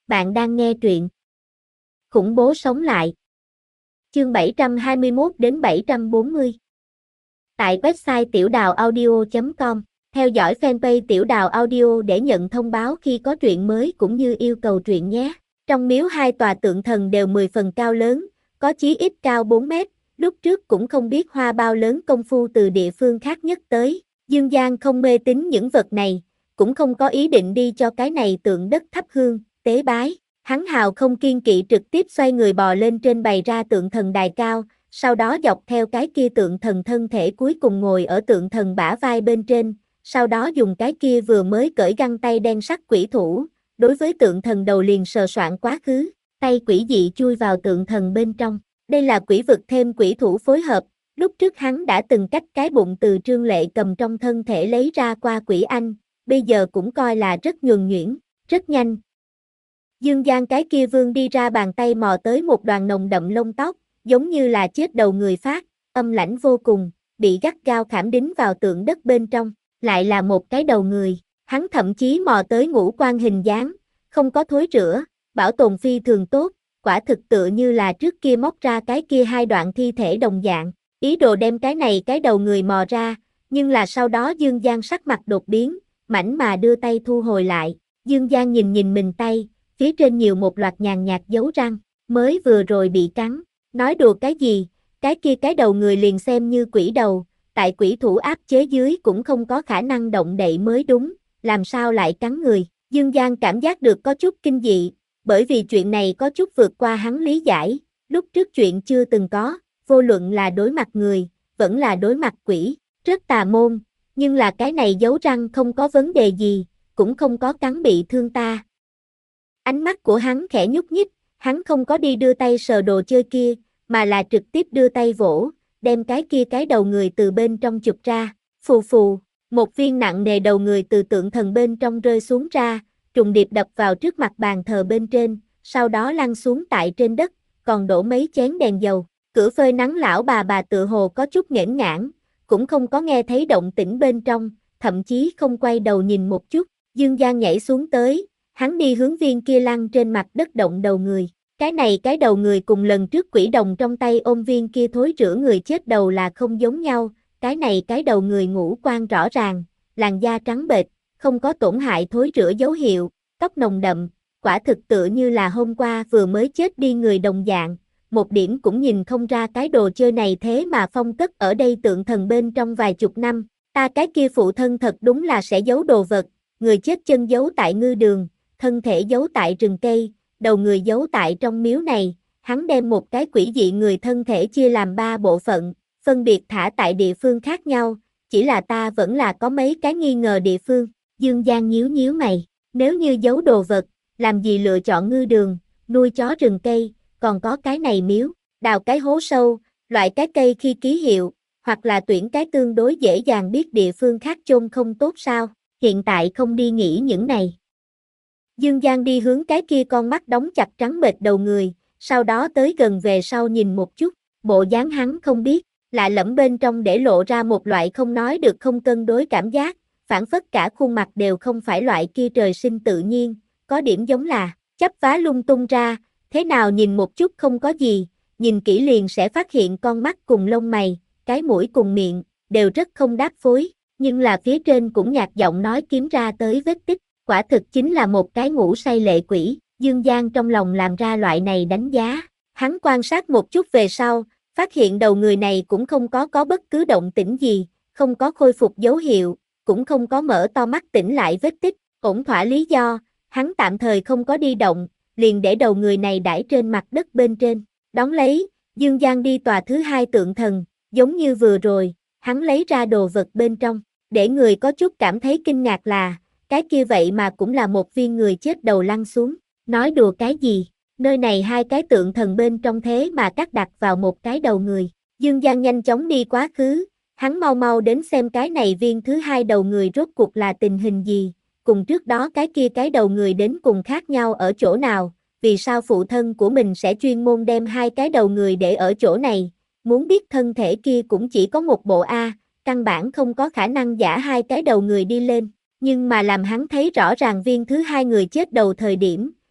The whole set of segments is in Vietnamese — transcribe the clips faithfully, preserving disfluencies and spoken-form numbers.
Bạn đang nghe truyện Khủng bố sống lại. Chương bảy trăm hai mươi mốt đến bảy trăm bốn mươi. Tại website tiểu đào audio chấm com, theo dõi fanpage Tiểu Đào Audio để nhận thông báo khi có truyện mới cũng như yêu cầu truyện nhé. Trong miếu hai tòa tượng thần đều mười phần cao lớn, có chí ít cao bốn mét, lúc trước cũng không biết hoa bao lớn công phu từ địa phương khác nhất tới. Dương Giang không mê tín những vật này, cũng không có ý định đi cho cái này tượng đất thắp hương, tế bái. Hắn hào không kiên kỵ trực tiếp xoay người bò lên trên bày ra tượng thần đài cao, sau đó dọc theo cái kia tượng thần thân thể cuối cùng ngồi ở tượng thần bả vai bên trên, sau đó dùng cái kia vừa mới cởi găng tay đen sắt quỷ thủ, đối với tượng thần đầu liền sờ soạn quá khứ, tay quỷ dị chui vào tượng thần bên trong. Đây là quỷ vực thêm quỷ thủ phối hợp, lúc trước hắn đã từng cách cái bụng từ Trương Lệ cầm trong thân thể lấy ra qua quỷ anh, bây giờ cũng coi là rất nhuần nhuyễn, rất nhanh. Dương Giang cái kia vương đi ra bàn tay mò tới một đoàn nồng đậm lông tóc, giống như là chết đầu người phát, âm lãnh vô cùng, bị gắt gao khảm đính vào tượng đất bên trong, lại là một cái đầu người. Hắn thậm chí mò tới ngũ quan hình dáng, không có thối rữa, bảo tồn phi thường tốt, quả thực tựa như là trước kia móc ra cái kia hai đoạn thi thể đồng dạng, ý đồ đem cái này cái đầu người mò ra, nhưng là sau đó Dương Giang sắc mặt đột biến, mảnh mà đưa tay thu hồi lại. Dương Giang nhìn nhìn mình tay, phía trên nhiều một loạt nhàn nhạt dấu răng, mới vừa rồi bị cắn. Nói đùa cái gì, cái kia cái đầu người liền xem như quỷ đầu, tại quỷ thủ áp chế dưới cũng không có khả năng động đậy mới đúng, làm sao lại cắn người. Dương Giang cảm giác được có chút kinh dị, bởi vì chuyện này có chút vượt qua hắn lý giải, lúc trước chuyện chưa từng có, vô luận là đối mặt người, vẫn là đối mặt quỷ, rất tà môn, nhưng là cái này dấu răng không có vấn đề gì, cũng không có cắn bị thương ta. Ánh mắt của hắn khẽ nhúc nhích, hắn không có đi đưa tay sờ đồ chơi kia, mà là trực tiếp đưa tay vỗ, đem cái kia cái đầu người từ bên trong chụp ra, phù phù, một viên nặng nề đầu người từ tượng thần bên trong rơi xuống ra, trùng điệp đập vào trước mặt bàn thờ bên trên, sau đó lăn xuống tại trên đất, còn đổ mấy chén đèn dầu. Cửa phơi nắng lão bà bà tựa hồ có chút nghẽn ngãn, cũng không có nghe thấy động tĩnh bên trong, thậm chí không quay đầu nhìn một chút. Dương Giang nhảy xuống tới, hắn đi hướng viên kia lăn trên mặt đất động đầu người. Cái này cái đầu người cùng lần trước quỷ đồng trong tay ôm viên kia thối rữa người chết đầu là không giống nhau, cái này cái đầu người ngũ quan rõ ràng, làn da trắng bệch, không có tổn hại thối rữa dấu hiệu, tóc nồng đậm, quả thực tựa như là hôm qua vừa mới chết đi người đồng dạng, một điểm cũng nhìn không ra cái đồ chơi này thế mà phong cất ở đây tượng thần bên trong vài chục năm. Ta cái kia phụ thân thật đúng là sẽ giấu đồ vật, người chết chân giấu tại ngư đường, thân thể giấu tại rừng cây, đầu người giấu tại trong miếu này. Hắn đem một cái quỷ dị người thân thể chia làm ba bộ phận, phân biệt thả tại địa phương khác nhau, chỉ là ta vẫn là có mấy cái nghi ngờ địa phương. Dương Giang nhíu nhíu mày, nếu như giấu đồ vật, làm gì lựa chọn ngư đường, nuôi chó rừng cây, còn có cái này miếu, đào cái hố sâu, loại cái cây khi ký hiệu, hoặc là tuyển cái tương đối dễ dàng biết địa phương khác chôn không tốt sao, hiện tại không đi nghĩ những này. Dương Giang đi hướng cái kia con mắt đóng chặt trắng bệch đầu người, sau đó tới gần về sau nhìn một chút, bộ dáng hắn không biết, lạ lẫm bên trong để lộ ra một loại không nói được không cân đối cảm giác, phản phất cả khuôn mặt đều không phải loại kia trời sinh tự nhiên, có điểm giống là chắp vá lung tung ra, thế nào nhìn một chút không có gì, nhìn kỹ liền sẽ phát hiện con mắt cùng lông mày, cái mũi cùng miệng, đều rất không đáp phối, nhưng là phía trên cũng nhạt giọng nói kiếm ra tới vết tích. Quả thực chính là một cái ngủ say lệ quỷ. Dương Giang trong lòng làm ra loại này đánh giá. Hắn quan sát một chút về sau, phát hiện đầu người này cũng không có có bất cứ động tĩnh gì, không có khôi phục dấu hiệu, cũng không có mở to mắt tỉnh lại vết tích, ổn thỏa lý do, hắn tạm thời không có đi động, liền để đầu người này đãi trên mặt đất bên trên. Đón lấy, Dương Giang đi tòa thứ hai tượng thần, giống như vừa rồi, hắn lấy ra đồ vật bên trong, để người có chút cảm thấy kinh ngạc là, cái kia vậy mà cũng là một viên người chết đầu lăn xuống, nói đùa cái gì, nơi này hai cái tượng thần bên trong thế mà cắt đặt vào một cái đầu người. Dương Giang nhanh chóng đi quá khứ, hắn mau mau đến xem cái này viên thứ hai đầu người rốt cuộc là tình hình gì, cùng trước đó cái kia cái đầu người đến cùng khác nhau ở chỗ nào, vì sao phụ thân của mình sẽ chuyên môn đem hai cái đầu người để ở chỗ này, muốn biết thân thể kia cũng chỉ có một bộ A, căn bản không có khả năng giả hai cái đầu người đi lên. Nhưng mà làm hắn thấy rõ ràng viên thứ hai người chết đầu thời điểm,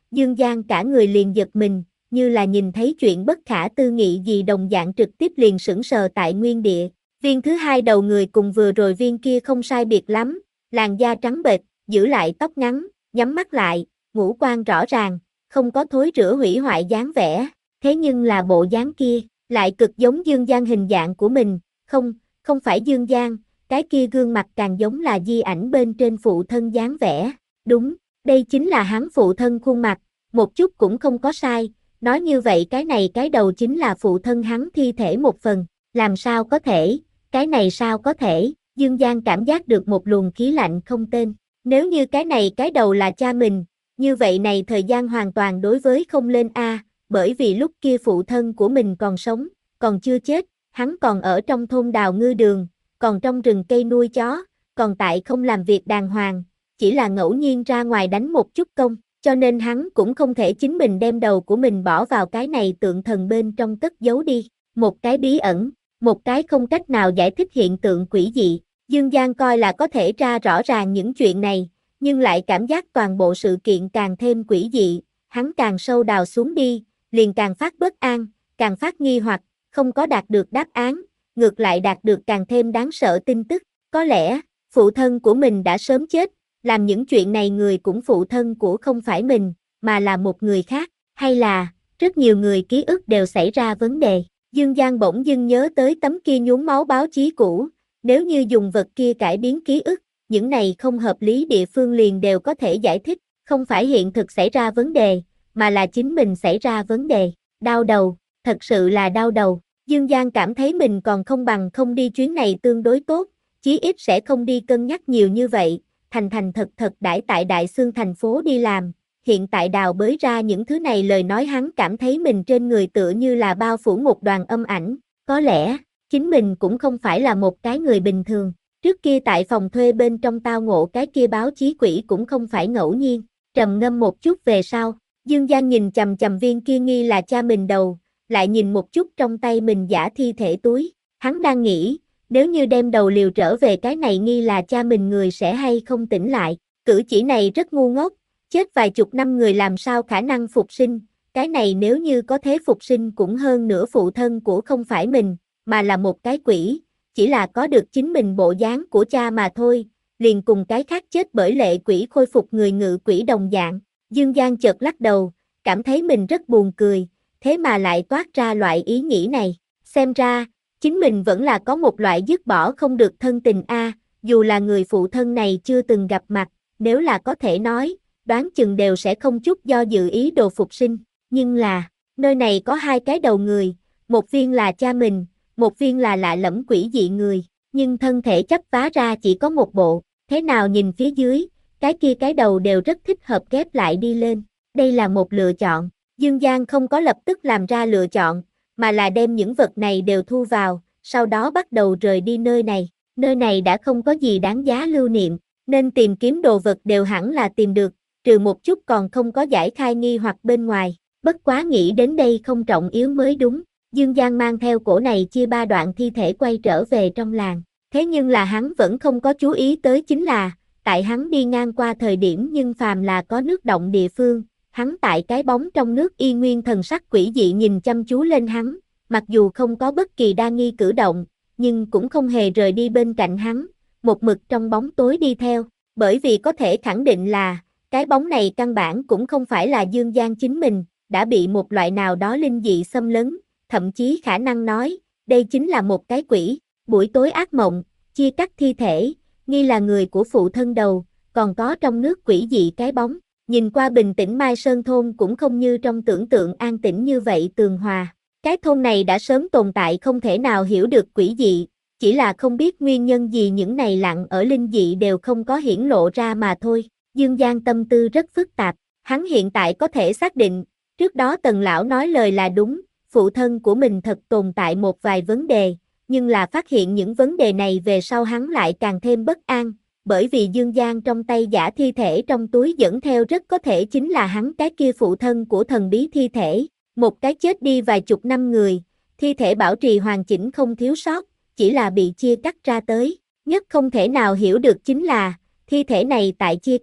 Dương Giang cả người liền giật mình, như là nhìn thấy chuyện bất khả tư nghị gì đồng dạng trực tiếp liền sững sờ tại nguyên địa. Viên thứ hai đầu người cùng vừa rồi viên kia không sai biệt lắm, làn da trắng bệch, giữ lại tóc ngắn, nhắm mắt lại, ngũ quan rõ ràng, không có thối rữa hủy hoại dáng vẻ, thế nhưng là bộ dáng kia, lại cực giống Dương Giang hình dạng của mình, không, không phải Dương Giang, cái kia gương mặt càng giống là di ảnh bên trên phụ thân dáng vẻ, đúng, đây chính là hắn phụ thân khuôn mặt, một chút cũng không có sai, nói như vậy cái này cái đầu chính là phụ thân hắn thi thể một phần, làm sao có thể, cái này sao có thể, Dương Giang cảm giác được một luồng khí lạnh không tên, nếu như cái này cái đầu là cha mình, như vậy này thời gian hoàn toàn đối với không lên a, bởi vì lúc kia phụ thân của mình còn sống, còn chưa chết, hắn còn ở trong thôn đào ngư đường, còn trong rừng cây nuôi chó, còn tại không làm việc đàng hoàng, chỉ là ngẫu nhiên ra ngoài đánh một chút công, cho nên hắn cũng không thể chính mình đem đầu của mình bỏ vào cái này tượng thần bên trong cất giấu đi, một cái bí ẩn, một cái không cách nào giải thích hiện tượng quỷ dị, Dương Giang coi là có thể ra rõ ràng những chuyện này, nhưng lại cảm giác toàn bộ sự kiện càng thêm quỷ dị, hắn càng sâu đào xuống đi, liền càng phát bất an, càng phát nghi hoặc, không có đạt được đáp án, ngược lại đạt được càng thêm đáng sợ tin tức, có lẽ, phụ thân của mình đã sớm chết, làm những chuyện này người cũng phụ thân của không phải mình, mà là một người khác, hay là, rất nhiều người ký ức đều xảy ra vấn đề. Dương Giang bỗng dưng nhớ tới tấm kia nhuốm máu báo chí cũ, nếu như dùng vật kia cải biến ký ức, những này không hợp lý địa phương liền đều có thể giải thích, không phải hiện thực xảy ra vấn đề, mà là chính mình xảy ra vấn đề, đau đầu, thật sự là đau đầu. Dương Giang cảm thấy mình còn không bằng không đi chuyến này tương đối tốt, chí ít sẽ không đi cân nhắc nhiều như vậy, thành thành thật thật đãi tại Đại Xương thành phố đi làm, hiện tại đào bới ra những thứ này lời nói hắn cảm thấy mình trên người tựa như là bao phủ một đoàn âm ảnh, có lẽ, chính mình cũng không phải là một cái người bình thường, trước kia tại phòng thuê bên trong tao ngộ cái kia báo chí quỷ cũng không phải ngẫu nhiên, trầm ngâm một chút về sau, Dương Giang nhìn chầm chầm viên kia nghi là cha mình đầu, lại nhìn một chút trong tay mình giả thi thể túi, hắn đang nghĩ, nếu như đem đầu liều trở về cái này nghi là cha mình người sẽ hay không tỉnh lại, cử chỉ này rất ngu ngốc, chết vài chục năm người làm sao khả năng phục sinh, cái này nếu như có thế phục sinh cũng hơn nửa phụ thân của không phải mình, mà là một cái quỷ, chỉ là có được chính mình bộ dáng của cha mà thôi, liền cùng cái khác chết bởi lệ quỷ khôi phục người ngự quỷ đồng dạng. Dương Giang chợt lắc đầu, cảm thấy mình rất buồn cười, thế mà lại toát ra loại ý nghĩ này, xem ra, chính mình vẫn là có một loại dứt bỏ không được thân tình a, dù là người phụ thân này chưa từng gặp mặt, nếu là có thể nói, đoán chừng đều sẽ không chút do dự ý đồ phục sinh, nhưng là, nơi này có hai cái đầu người, một viên là cha mình, một viên là lạ lẫm quỷ dị người, nhưng thân thể chấp vá ra chỉ có một bộ, thế nào nhìn phía dưới, cái kia cái đầu đều rất thích hợp ghép lại đi lên, đây là một lựa chọn, Dương Giang không có lập tức làm ra lựa chọn, mà là đem những vật này đều thu vào, sau đó bắt đầu rời đi nơi này, nơi này đã không có gì đáng giá lưu niệm, nên tìm kiếm đồ vật đều hẳn là tìm được, trừ một chút còn không có giải khai nghi hoặc bên ngoài, bất quá nghĩ đến đây không trọng yếu mới đúng, Dương Giang mang theo cổ này chia ba đoạn thi thể quay trở về trong làng, thế nhưng là hắn vẫn không có chú ý tới chính là, tại hắn đi ngang qua thời điểm nhưng phàm là có nước động địa phương, hắn tại cái bóng trong nước y nguyên thần sắc quỷ dị nhìn chăm chú lên hắn, mặc dù không có bất kỳ đa nghi cử động, nhưng cũng không hề rời đi bên cạnh hắn, một mực trong bóng tối đi theo, bởi vì có thể khẳng định là, cái bóng này căn bản cũng không phải là Dương Giang chính mình, đã bị một loại nào đó linh dị xâm lấn, thậm chí khả năng nói, đây chính là một cái quỷ, buổi tối ác mộng, chia cắt thi thể, nghi là người của phụ thân đầu, còn có trong nước quỷ dị cái bóng, nhìn qua bình tĩnh Mai Sơn thôn cũng không như trong tưởng tượng an tĩnh như vậy tường hòa. Cái thôn này đã sớm tồn tại không thể nào hiểu được quỷ dị, chỉ là không biết nguyên nhân gì những này lặng ở linh dị đều không có hiển lộ ra mà thôi. Dương Giang tâm tư rất phức tạp, hắn hiện tại có thể xác định, trước đó Tần Lão nói lời là đúng, phụ thân của mình thật tồn tại một vài vấn đề, nhưng là phát hiện những vấn đề này về sau hắn lại càng thêm bất an, bởi vì Dương Giang trong tay giả thi thể trong túi dẫn theo rất có thể chính là hắn cái kia phụ thân của thần bí thi thể, một cái chết đi vài chục năm người, thi thể bảo trì hoàn chỉnh không thiếu sót, chỉ là bị chia cắt ra tới, nhất không thể nào hiểu được chính là, thi thể này tại chia cắt,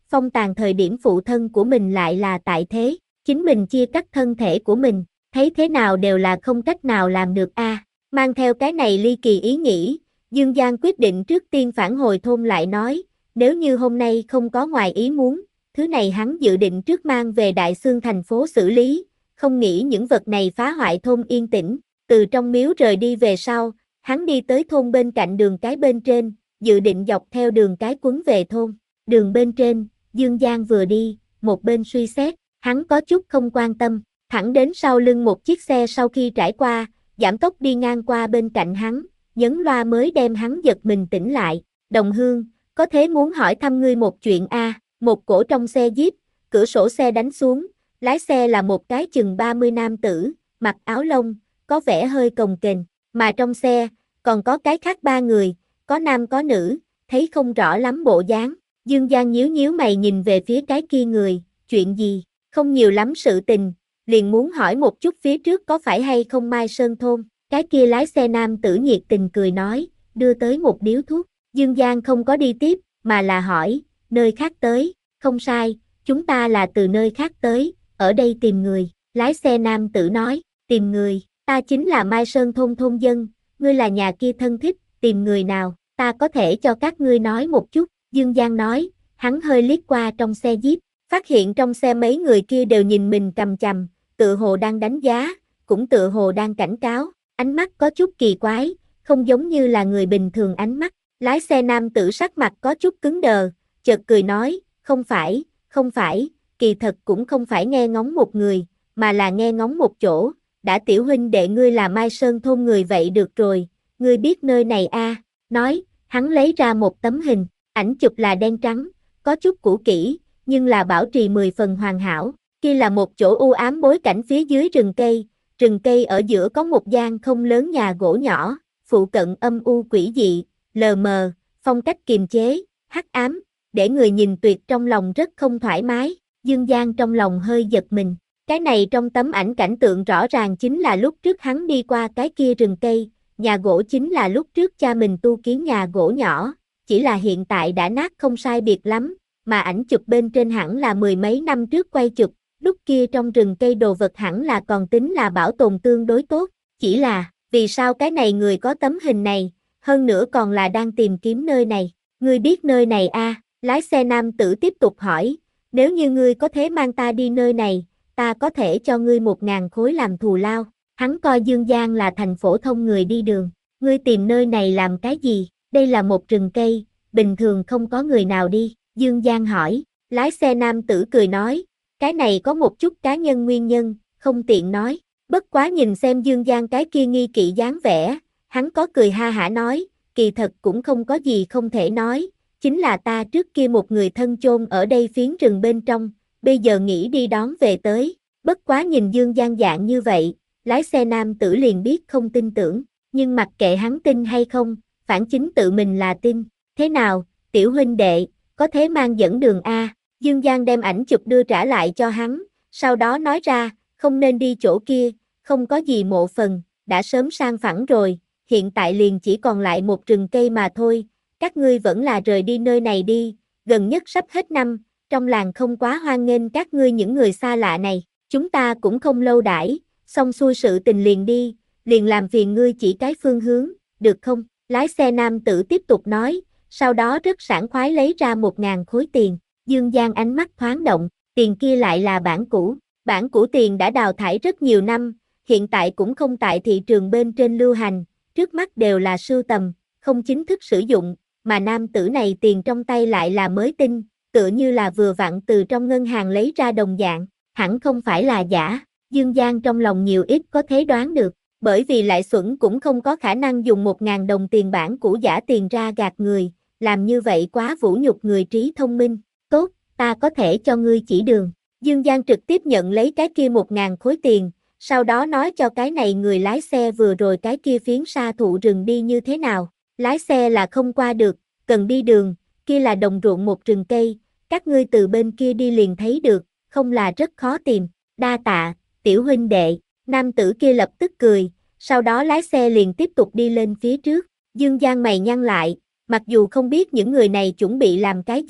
phong tàn thời điểm phụ thân của mình lại là tại thế, chính mình chia cắt thân thể của mình, thấy thế nào đều là không cách nào làm được a. À. Mang theo cái này ly kỳ ý nghĩ, Dương Giang quyết định trước tiên phản hồi thôn lại nói, nếu như hôm nay không có ngoài ý muốn, thứ này hắn dự định trước mang về Đại Xương thành phố xử lý, không nghĩ những vật này phá hoại thôn yên tĩnh, từ trong miếu rời đi về sau, hắn đi tới thôn bên cạnh đường cái bên trên, dự định dọc theo đường cái quấn về thôn, đường bên trên, Dương Giang vừa đi, một bên suy xét, hắn có chút không quan tâm, thẳng đến sau lưng một chiếc xe sau khi trải qua, giảm tốc đi ngang qua bên cạnh hắn, nhấn loa mới đem hắn giật mình tỉnh lại, đồng hương, có thế muốn hỏi thăm ngươi một chuyện a. À, một cổ trong xe Jeep, cửa sổ xe đánh xuống, lái xe là một cái chừng ba mươi nam tử, mặc áo lông, có vẻ hơi cồng kềnh, mà trong xe, còn có cái khác ba người, có nam có nữ, thấy không rõ lắm bộ dáng, Dương Giang nhíu nhíu mày nhìn về phía cái kia người, chuyện gì, không nhiều lắm sự tình, liền muốn hỏi một chút phía trước có phải hay không Mai Sơn thôn, cái kia lái xe nam tử nhiệt tình cười nói, đưa tới một điếu thuốc, Dương Giang không có đi tiếp, mà là hỏi, nơi khác tới, không sai, chúng ta là từ nơi khác tới, ở đây tìm người, lái xe nam tử nói, tìm người, ta chính là Mai Sơn thôn thôn dân, ngươi là nhà kia thân thích, tìm người nào, ta có thể cho các ngươi nói một chút, Dương Giang nói, hắn hơi liếc qua trong xe Jeep, phát hiện trong xe mấy người kia đều nhìn mình chằm chằm, tự hồ đang đánh giá, cũng tự hồ đang cảnh cáo, ánh mắt có chút kỳ quái, không giống như là người bình thường ánh mắt, lái xe nam tử sắc mặt có chút cứng đờ, chợt cười nói, không phải, không phải, kỳ thật cũng không phải nghe ngóng một người, mà là nghe ngóng một chỗ, đã tiểu huynh đệ ngươi là Mai Sơn thôn người vậy được rồi, ngươi biết nơi này a? À? Nói, hắn lấy ra một tấm hình, ảnh chụp là đen trắng, có chút cũ kỹ, nhưng là bảo trì mười phần hoàn hảo, kia là một chỗ u ám bối cảnh phía dưới rừng cây, rừng cây ở giữa có một gian không lớn nhà gỗ nhỏ, phụ cận âm u quỷ dị, lờ mờ, phong cách kiềm chế, hắc ám, để người nhìn tuyệt trong lòng rất không thoải mái, Dương Giang trong lòng hơi giật mình, cái này trong tấm ảnh cảnh tượng rõ ràng chính là lúc trước hắn đi qua cái kia rừng cây, nhà gỗ chính là lúc trước cha mình tu kiến nhà gỗ nhỏ, chỉ là hiện tại đã nát không sai biệt lắm, mà ảnh chụp bên trên hẳn là mười mấy năm trước quay chụp, lúc kia trong rừng cây đồ vật hẳn là còn tính là bảo tồn tương đối tốt, chỉ là, vì sao cái này người có tấm hình này, hơn nữa còn là đang tìm kiếm nơi này, ngươi biết nơi này a? À? Lái xe nam tử tiếp tục hỏi, nếu như ngươi có thể mang ta đi nơi này, ta có thể cho ngươi một ngàn khối làm thù lao, hắn coi Dương Giang là thành phổ thông người đi đường, ngươi tìm nơi này làm cái gì, đây là một rừng cây, bình thường không có người nào đi, Dương Giang hỏi, lái xe nam tử cười nói, cái này có một chút cá nhân nguyên nhân, không tiện nói, bất quá nhìn xem Dương Giang cái kia nghi kỵ dáng vẻ, hắn có cười ha hả nói, kỳ thật cũng không có gì không thể nói, chính là ta trước kia một người thân chôn ở đây phiến rừng bên trong, bây giờ nghĩ đi đón về tới, bất quá nhìn Dương Giang dạng như vậy, lái xe nam tử liền biết không tin tưởng, nhưng mặc kệ hắn tin hay không, phản chính tự mình là tin, thế nào, tiểu huynh đệ, có thế mang dẫn đường a? Dương Giang đem ảnh chụp đưa trả lại cho hắn, sau đó nói ra, không nên đi chỗ kia, không có gì mộ phần, đã sớm sang phẳng rồi, hiện tại liền chỉ còn lại một rừng cây mà thôi, các ngươi vẫn là rời đi nơi này đi, gần nhất sắp hết năm, trong làng không quá hoan nghênh các ngươi những người xa lạ này, chúng ta cũng không lâu đãi, xong xuôi sự tình liền đi, liền làm phiền ngươi chỉ cái phương hướng, được không? Lái xe nam tử tiếp tục nói, sau đó rất sảng khoái lấy ra một ngàn khối tiền, Dương Giang ánh mắt thoáng động, tiền kia lại là bản cũ, bản cũ tiền đã đào thải rất nhiều năm, hiện tại cũng không tại thị trường bên trên lưu hành, trước mắt đều là sưu tầm, không chính thức sử dụng, mà nam tử này tiền trong tay lại là mới tinh, tựa như là vừa vặn từ trong ngân hàng lấy ra đồng dạng, hẳn không phải là giả, Dương Giang trong lòng nhiều ít có thể đoán được, bởi vì Lại Xuẩn cũng không có khả năng dùng một ngàn đồng tiền bản cũ giả tiền ra gạt người, làm như vậy quá vũ nhục người trí thông minh, tốt, ta có thể cho ngươi chỉ đường, Dương Giang trực tiếp nhận lấy cái kia một ngàn khối tiền, sau đó nói cho cái này người lái xe vừa rồi cái kia phiến sa thụ rừng đi như thế nào, lái xe là không qua được, cần đi đường, kia là đồng ruộng một rừng cây, các ngươi từ bên kia đi liền thấy được, không là rất khó tìm, đa tạ, tiểu huynh đệ, nam tử kia lập tức cười, sau đó lái xe liền tiếp tục đi lên phía trước, Dương Giang mày nhăn lại, mặc dù không biết những người này chuẩn bị làm cái gì,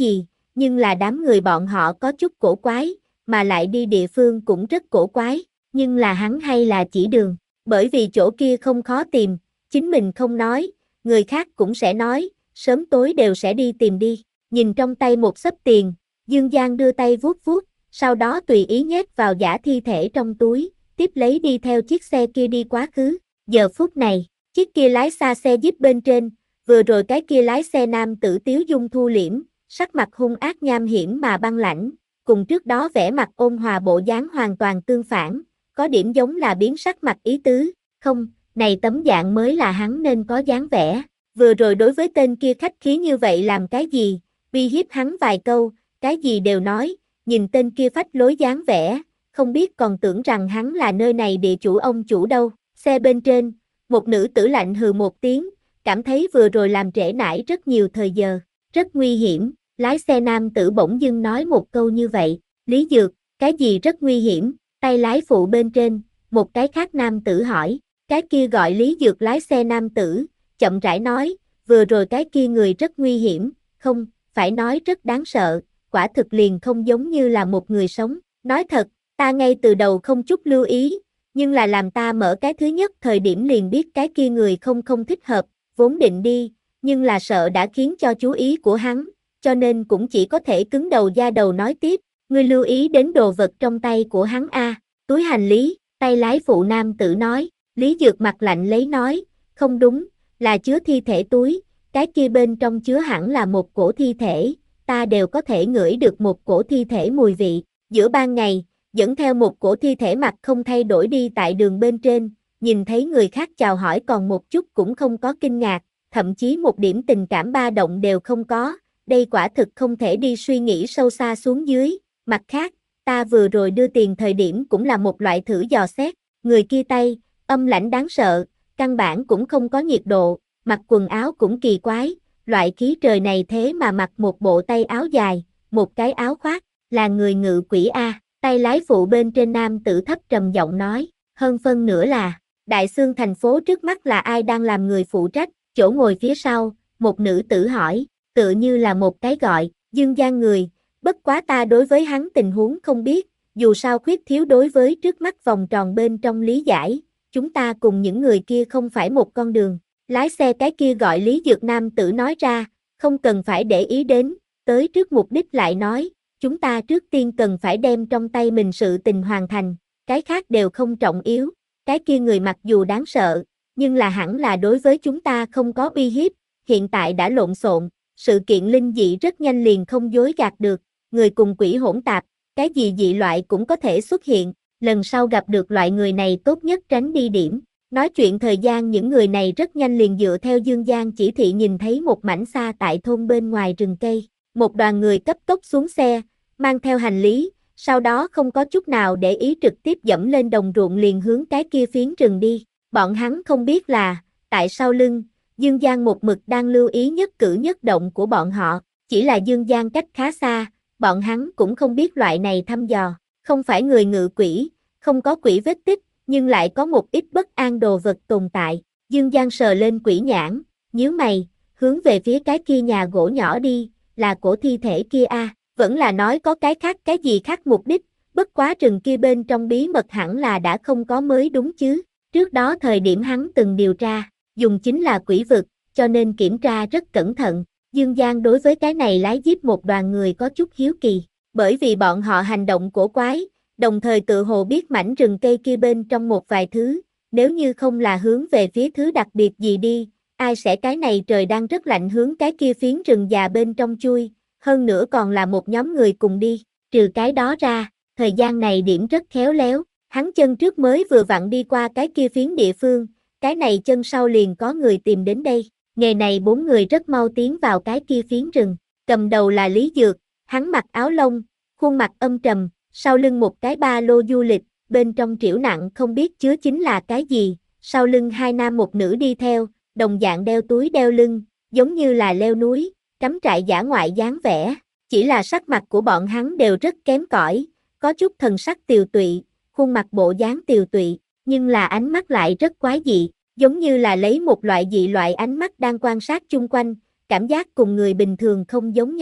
nhưng là đám người bọn họ có chút cổ quái, mà lại đi địa phương cũng rất cổ quái, nhưng là hắn hay là chỉ đường, bởi vì chỗ kia không khó tìm, chính mình không nói, người khác cũng sẽ nói, sớm tối đều sẽ đi tìm đi, nhìn trong tay một xấp tiền, Dương Giang đưa tay vuốt vuốt, sau đó tùy ý nhét vào giả thi thể trong túi, tiếp lấy đi theo chiếc xe kia đi quá khứ, giờ phút này, chiếc kia lái xa xe Jeep bên trên, vừa rồi cái kia lái xe nam tử Tiếu Dung thu liễm, sắc mặt hung ác nham hiểm mà băng lãnh, cùng trước đó vẻ mặt ôn hòa bộ dáng hoàn toàn tương phản, có điểm giống là biến sắc mặt ý tứ, không, này tấm dạng mới là hắn nên có dáng vẻ, vừa rồi đối với tên kia khách khí như vậy làm cái gì, uy hiếp hắn vài câu, cái gì đều nói, nhìn tên kia phách lối dáng vẻ, không biết còn tưởng rằng hắn là nơi này địa chủ ông chủ đâu, xe bên trên, một nữ tử lạnh hừ một tiếng, cảm thấy vừa rồi làm trễ nải rất nhiều thời giờ, rất nguy hiểm, lái xe nam tử bỗng dưng nói một câu như vậy, Lý Dược, cái gì rất nguy hiểm, tay lái phụ bên trên, một cái khác nam tử hỏi, cái kia gọi Lý Dược lái xe nam tử, chậm rãi nói, vừa rồi cái kia người rất nguy hiểm, không, phải nói rất đáng sợ, quả thực liền không giống như là một người sống, nói thật, ta ngay từ đầu không chút lưu ý, nhưng là làm ta mở cái thứ nhất thời điểm liền biết cái kia người không không thích hợp, vốn định đi, nhưng là sợ đã khiến cho chú ý của hắn, cho nên cũng chỉ có thể cứng đầu da đầu nói tiếp, ngươi lưu ý đến đồ vật trong tay của hắn a, túi hành lý, tay lái phụ nam tử nói, Lý Dược mặt lạnh lấy nói, không đúng, là chứa thi thể túi, cái kia bên trong chứa hẳn là một cổ thi thể, ta đều có thể ngửi được một cổ thi thể mùi vị, giữa ban ngày, dẫn theo một cổ thi thể mặt không thay đổi đi tại đường bên trên, nhìn thấy người khác chào hỏi còn một chút cũng không có kinh ngạc, thậm chí một điểm tình cảm ba động đều không có, đây quả thực không thể đi suy nghĩ sâu xa xuống dưới, mặt khác, ta vừa rồi đưa tiền thời điểm cũng là một loại thử dò xét, người kia tay, âm lãnh đáng sợ, căn bản cũng không có nhiệt độ, mặc quần áo cũng kỳ quái, loại khí trời này thế mà mặc một bộ tay áo dài, một cái áo khoác, là người ngự quỷ A, tay lái phụ bên trên nam tử thấp trầm giọng nói, hơn phân nữa là, Đại Xương thành phố trước mắt là ai đang làm người phụ trách, chỗ ngồi phía sau, một nữ tử hỏi, tựa như là một cái gọi, Dương Giang người, bất quá ta đối với hắn tình huống không biết, dù sao khuyết thiếu đối với trước mắt vòng tròn bên trong lý giải, chúng ta cùng những người kia không phải một con đường, lái xe cái kia gọi Lý Dược nam tử nói ra, không cần phải để ý đến, tới trước mục đích lại nói, chúng ta trước tiên cần phải đem trong tay mình sự tình hoàn thành, cái khác đều không trọng yếu, cái kia người mặc dù đáng sợ, nhưng là hẳn là đối với chúng ta không có uy hiếp, hiện tại đã lộn xộn, sự kiện linh dị rất nhanh liền không dối gạt được, người cùng quỷ hỗn tạp, cái gì dị loại cũng có thể xuất hiện, lần sau gặp được loại người này tốt nhất tránh đi điểm. Nói chuyện thời gian những người này rất nhanh liền dựa theo Dương Giang chỉ thị nhìn thấy một mảnh xa tại thôn bên ngoài rừng cây, một đoàn người cấp tốc xuống xe, mang theo hành lý, sau đó không có chút nào để ý trực tiếp dẫm lên đồng ruộng liền hướng cái kia phiến rừng đi, bọn hắn không biết là, tại sau lưng, Dương Giang một mực đang lưu ý nhất cử nhất động của bọn họ, chỉ là Dương Giang cách khá xa, bọn hắn cũng không biết loại này thăm dò, không phải người ngự quỷ, không có quỷ vết tích, nhưng lại có một ít bất an đồ vật tồn tại. Dương Giang sờ lên quỷ nhãn, nhíu mày, hướng về phía cái kia nhà gỗ nhỏ đi, là cổ thi thể kia a, à, vẫn là nói có cái khác cái gì khác mục đích, bất quá rừng kia bên trong bí mật hẳn là đã không có mới đúng chứ. Trước đó thời điểm hắn từng điều tra, dùng chính là quỷ vực, cho nên kiểm tra rất cẩn thận. Dương Giang đối với cái này lái jeep một đoàn người có chút hiếu kỳ, bởi vì bọn họ hành động cổ quái, đồng thời tự hồ biết mảnh rừng cây kia bên trong một vài thứ, nếu như không là hướng về phía thứ đặc biệt gì đi, ai sẽ cái này trời đang rất lạnh hướng cái kia phiến rừng già bên trong chui, hơn nữa còn là một nhóm người cùng đi, trừ cái đó ra, thời gian này điểm rất khéo léo, hắn chân trước mới vừa vặn đi qua cái kia phiến địa phương, cái này chân sau liền có người tìm đến đây, ngày này bốn người rất mau tiến vào cái kia phiến rừng, cầm đầu là Lý Dược, hắn mặc áo lông, khuôn mặt âm trầm, sau lưng một cái ba lô du lịch, bên trong trĩu nặng không biết chứa chính là cái gì, sau lưng hai nam một nữ đi theo, đồng dạng đeo túi đeo lưng, giống như là leo núi, cắm trại dã ngoại dáng vẻ, chỉ là sắc mặt của bọn hắn đều rất kém cỏi, có chút thần sắc tiều tụy, khuôn mặt bộ dáng tiều tụy, nhưng là ánh mắt lại rất quái dị, giống như là lấy một loại dị loại ánh mắt đang quan sát chung quanh, cảm giác cùng người bình thường không giống nhau.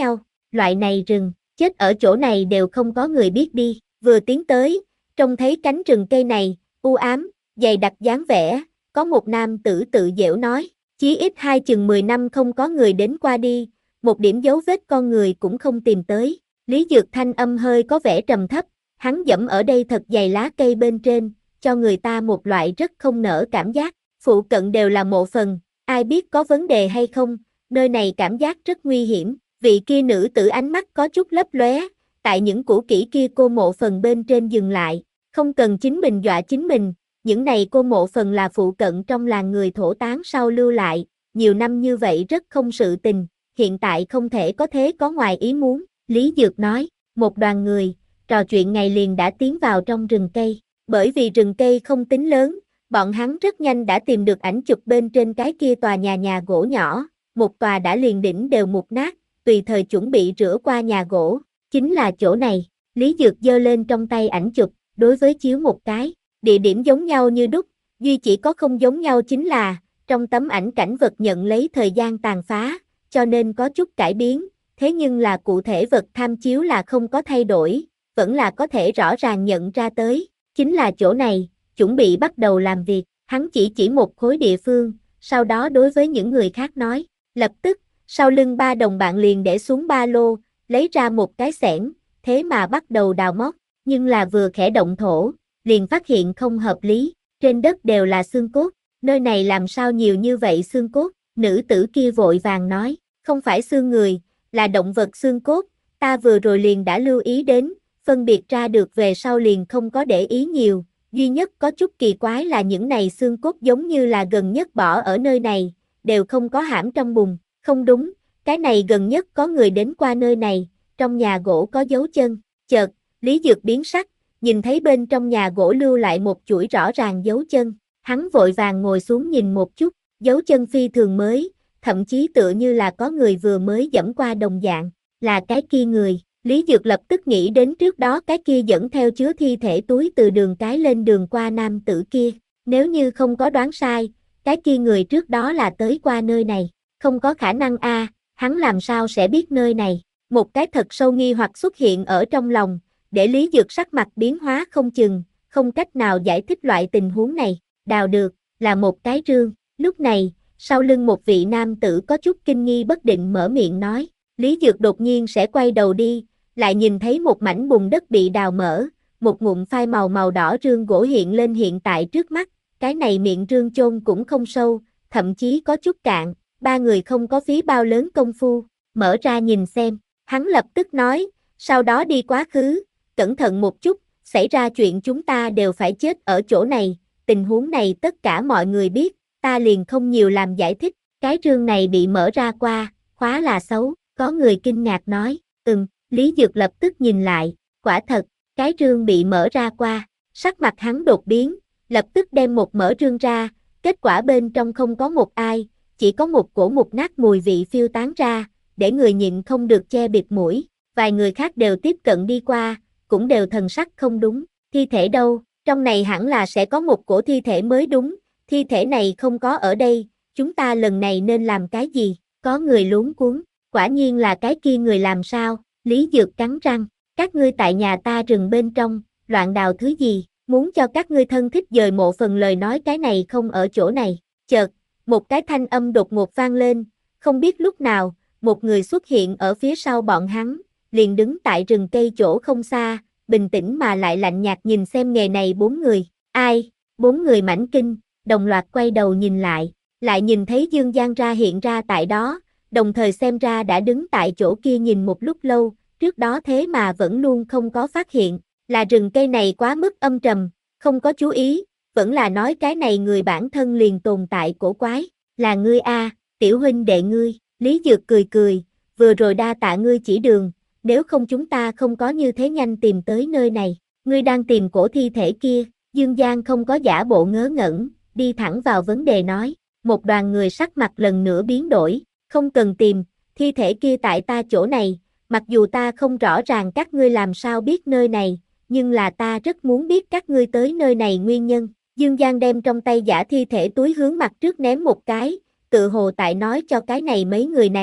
loại này rừng, chết ở chỗ này đều không có người biết đi, vừa tiến tới, trông thấy cánh rừng cây này, u ám, dày đặc dáng vẻ, có một nam tử tự giễu nói, chí ít hai chừng mười năm không có người đến qua đi, một điểm dấu vết con người cũng không tìm tới, Lý Dược thanh âm hơi có vẻ trầm thấp, hắn dẫm ở đây thật dày lá cây bên trên, cho người ta một loại rất không nỡ cảm giác, phụ cận đều là mộ phần, ai biết có vấn đề hay không, nơi này cảm giác rất nguy hiểm, vị kia nữ tử ánh mắt có chút lấp lóe, tại những cũ kỹ kia cô mộ phần bên trên dừng lại, không cần chính mình dọa chính mình, những này cô mộ phần là phụ cận trong làng người thổ tán sau lưu lại, nhiều năm như vậy rất không sự tình, hiện tại không thể có thế có ngoài ý muốn, Lý Dược nói, một đoàn người, trò chuyện ngày liền đã tiến vào trong rừng cây, bởi vì rừng cây không tính lớn, bọn hắn rất nhanh đã tìm được ảnh chụp bên trên cái kia tòa nhà nhà gỗ nhỏ, một tòa đã liền đỉnh đều mục nát, tùy thời chuẩn bị rửa qua nhà gỗ, chính là chỗ này, Lý Dược giơ lên trong tay ảnh chụp, đối với chiếu một cái, địa điểm giống nhau như đúc, duy chỉ có không giống nhau chính là, trong tấm ảnh cảnh vật nhận lấy thời gian tàn phá, cho nên có chút cải biến, thế nhưng là cụ thể vật tham chiếu là không có thay đổi, vẫn là có thể rõ ràng nhận ra tới, chính là chỗ này, chuẩn bị bắt đầu làm việc, hắn chỉ chỉ một khối địa phương, sau đó đối với những người khác nói, lập tức, sau lưng ba đồng bạn liền để xuống ba lô, lấy ra một cái xẻng, thế mà bắt đầu đào móc, nhưng là vừa khẽ động thổ, liền phát hiện không hợp lý, trên đất đều là xương cốt, nơi này làm sao nhiều như vậy xương cốt, nữ tử kia vội vàng nói, không phải xương người, là động vật xương cốt, ta vừa rồi liền đã lưu ý đến, phân biệt ra được về sau liền không có để ý nhiều, duy nhất có chút kỳ quái là những này xương cốt giống như là gần nhất bỏ ở nơi này, đều không có hãm trong bùn, không đúng, cái này gần nhất có người đến qua nơi này, trong nhà gỗ có dấu chân, chợt, Lý Dược biến sắc, nhìn thấy bên trong nhà gỗ lưu lại một chuỗi rõ ràng dấu chân, hắn vội vàng ngồi xuống nhìn một chút, dấu chân phi thường mới, thậm chí tựa như là có người vừa mới dẫm qua đồng dạng, là cái kia người, Lý Dược lập tức nghĩ đến trước đó cái kia dẫn theo chứa thi thể túi từ đường cái lên đường qua nam tử kia, nếu như không có đoán sai, cái kia người trước đó là tới qua nơi này, không có khả năng a, hắn làm sao sẽ biết nơi này, một cái thật sâu nghi hoặc xuất hiện ở trong lòng, để Lý Dược sắc mặt biến hóa không chừng, không cách nào giải thích loại tình huống này, đào được, là một cái rương, lúc này, sau lưng một vị nam tử có chút kinh nghi bất định mở miệng nói, Lý Dược đột nhiên sẽ quay đầu đi, lại nhìn thấy một mảnh bùn đất bị đào mở, một ngụm phai màu màu đỏ rương gỗ hiện lên hiện tại trước mắt, cái này miệng rương chôn cũng không sâu, thậm chí có chút cạn, ba người không có phí bao lớn công phu, mở ra nhìn xem, hắn lập tức nói, sau đó đi quá khứ, cẩn thận một chút, xảy ra chuyện chúng ta đều phải chết ở chỗ này, tình huống này tất cả mọi người biết, ta liền không nhiều làm giải thích, cái rương này bị mở ra qua, khóa là xấu, có người kinh ngạc nói, ừm, Lý Dược lập tức nhìn lại, quả thật, cái rương bị mở ra qua, sắc mặt hắn đột biến, lập tức đem một mở rương ra, kết quả bên trong không có một ai, chỉ có một cổ mục nát mùi vị phiêu tán ra, để người nhịn không được che bịt mũi, vài người khác đều tiếp cận đi qua, cũng đều thần sắc không đúng, thi thể đâu, trong này hẳn là sẽ có một cổ thi thể mới đúng, thi thể này không có ở đây, chúng ta lần này nên làm cái gì, có người luống cuống, quả nhiên là cái kia người làm sao, Lý Dược cắn răng, các ngươi tại nhà ta rừng bên trong, loạn đào thứ gì, muốn cho các ngươi thân thích dời mộ phần lời nói cái này không ở chỗ này, chợt, một cái thanh âm đột ngột vang lên, không biết lúc nào, một người xuất hiện ở phía sau bọn hắn, liền đứng tại rừng cây chỗ không xa, bình tĩnh mà lại lạnh nhạt nhìn xem nghề này bốn người, ai, bốn người mãnh kinh, đồng loạt quay đầu nhìn lại, lại nhìn thấy Dương Giang ra hiện ra tại đó, đồng thời xem ra đã đứng tại chỗ kia nhìn một lúc lâu, trước đó thế mà vẫn luôn không có phát hiện, là rừng cây này quá mức âm trầm, không có chú ý, vẫn là nói cái này người bản thân liền tồn tại cổ quái, là ngươi a, tiểu huynh đệ ngươi, Lý Dược cười cười, vừa rồi đa tạ ngươi chỉ đường, nếu không chúng ta không có như thế nhanh tìm tới nơi này, ngươi đang tìm cổ thi thể kia, Dương Giang không có giả bộ ngớ ngẩn, đi thẳng vào vấn đề nói, một đoàn người sắc mặt lần nữa biến đổi, không cần tìm, thi thể kia tại ta chỗ này, mặc dù ta không rõ ràng các ngươi làm sao biết nơi này, nhưng là ta rất muốn biết các ngươi tới nơi này nguyên nhân, Dương Giang đem trong tay giả thi thể túi hướng mặt trước ném một cái, tự hồ tại nói cho cái này mấy người này,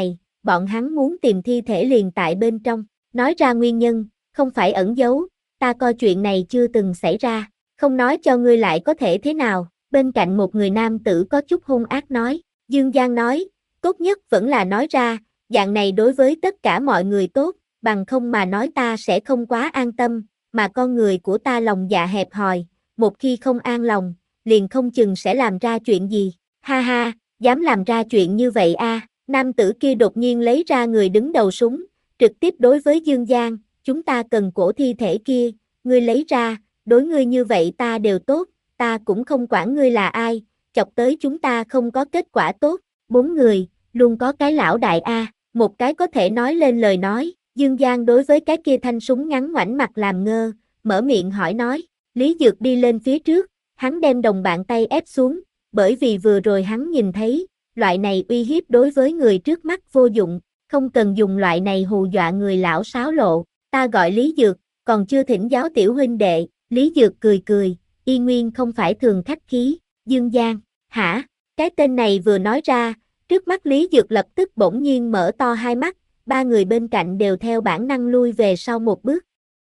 bọn hắn muốn tìm thi thể liền tại bên trong, nói ra nguyên nhân, không phải ẩn giấu, ta coi chuyện này chưa từng xảy ra, không nói cho ngươi lại có thể thế nào, bên cạnh một người nam tử có chút hung ác nói, Dương Giang nói, tốt nhất vẫn là nói ra, dạng này đối với tất cả mọi người tốt, bằng không mà nói ta sẽ không quá an tâm, mà con người của ta lòng dạ hẹp hòi, một khi không an lòng, liền không chừng sẽ làm ra chuyện gì, ha ha, dám làm ra chuyện như vậy a? Nam tử kia đột nhiên lấy ra người đứng đầu súng, trực tiếp đối với Dương Giang, chúng ta cần cổ thi thể kia, ngươi lấy ra, đối ngươi như vậy ta đều tốt, ta cũng không quản ngươi là ai, chọc tới chúng ta không có kết quả tốt, bốn người, luôn có cái lão đại a, một cái có thể nói lên lời nói, Dương Giang đối với cái kia thanh súng ngắn ngoảnh mặt làm ngơ, mở miệng hỏi nói, Lý Dược đi lên phía trước, hắn đem đồng bạn tay ép xuống, bởi vì vừa rồi hắn nhìn thấy, loại này uy hiếp đối với người trước mắt vô dụng, không cần dùng loại này hù dọa người lão sáo lộ, ta gọi Lý Dược, còn chưa thỉnh giáo tiểu huynh đệ, Lý Dược cười cười, y nguyên không phải thường khách khí, Dương Giang, hả, cái tên này vừa nói ra, trước mắt Lý Dược lập tức bỗng nhiên mở to hai mắt, ba người bên cạnh đều theo bản năng lui về sau một bước.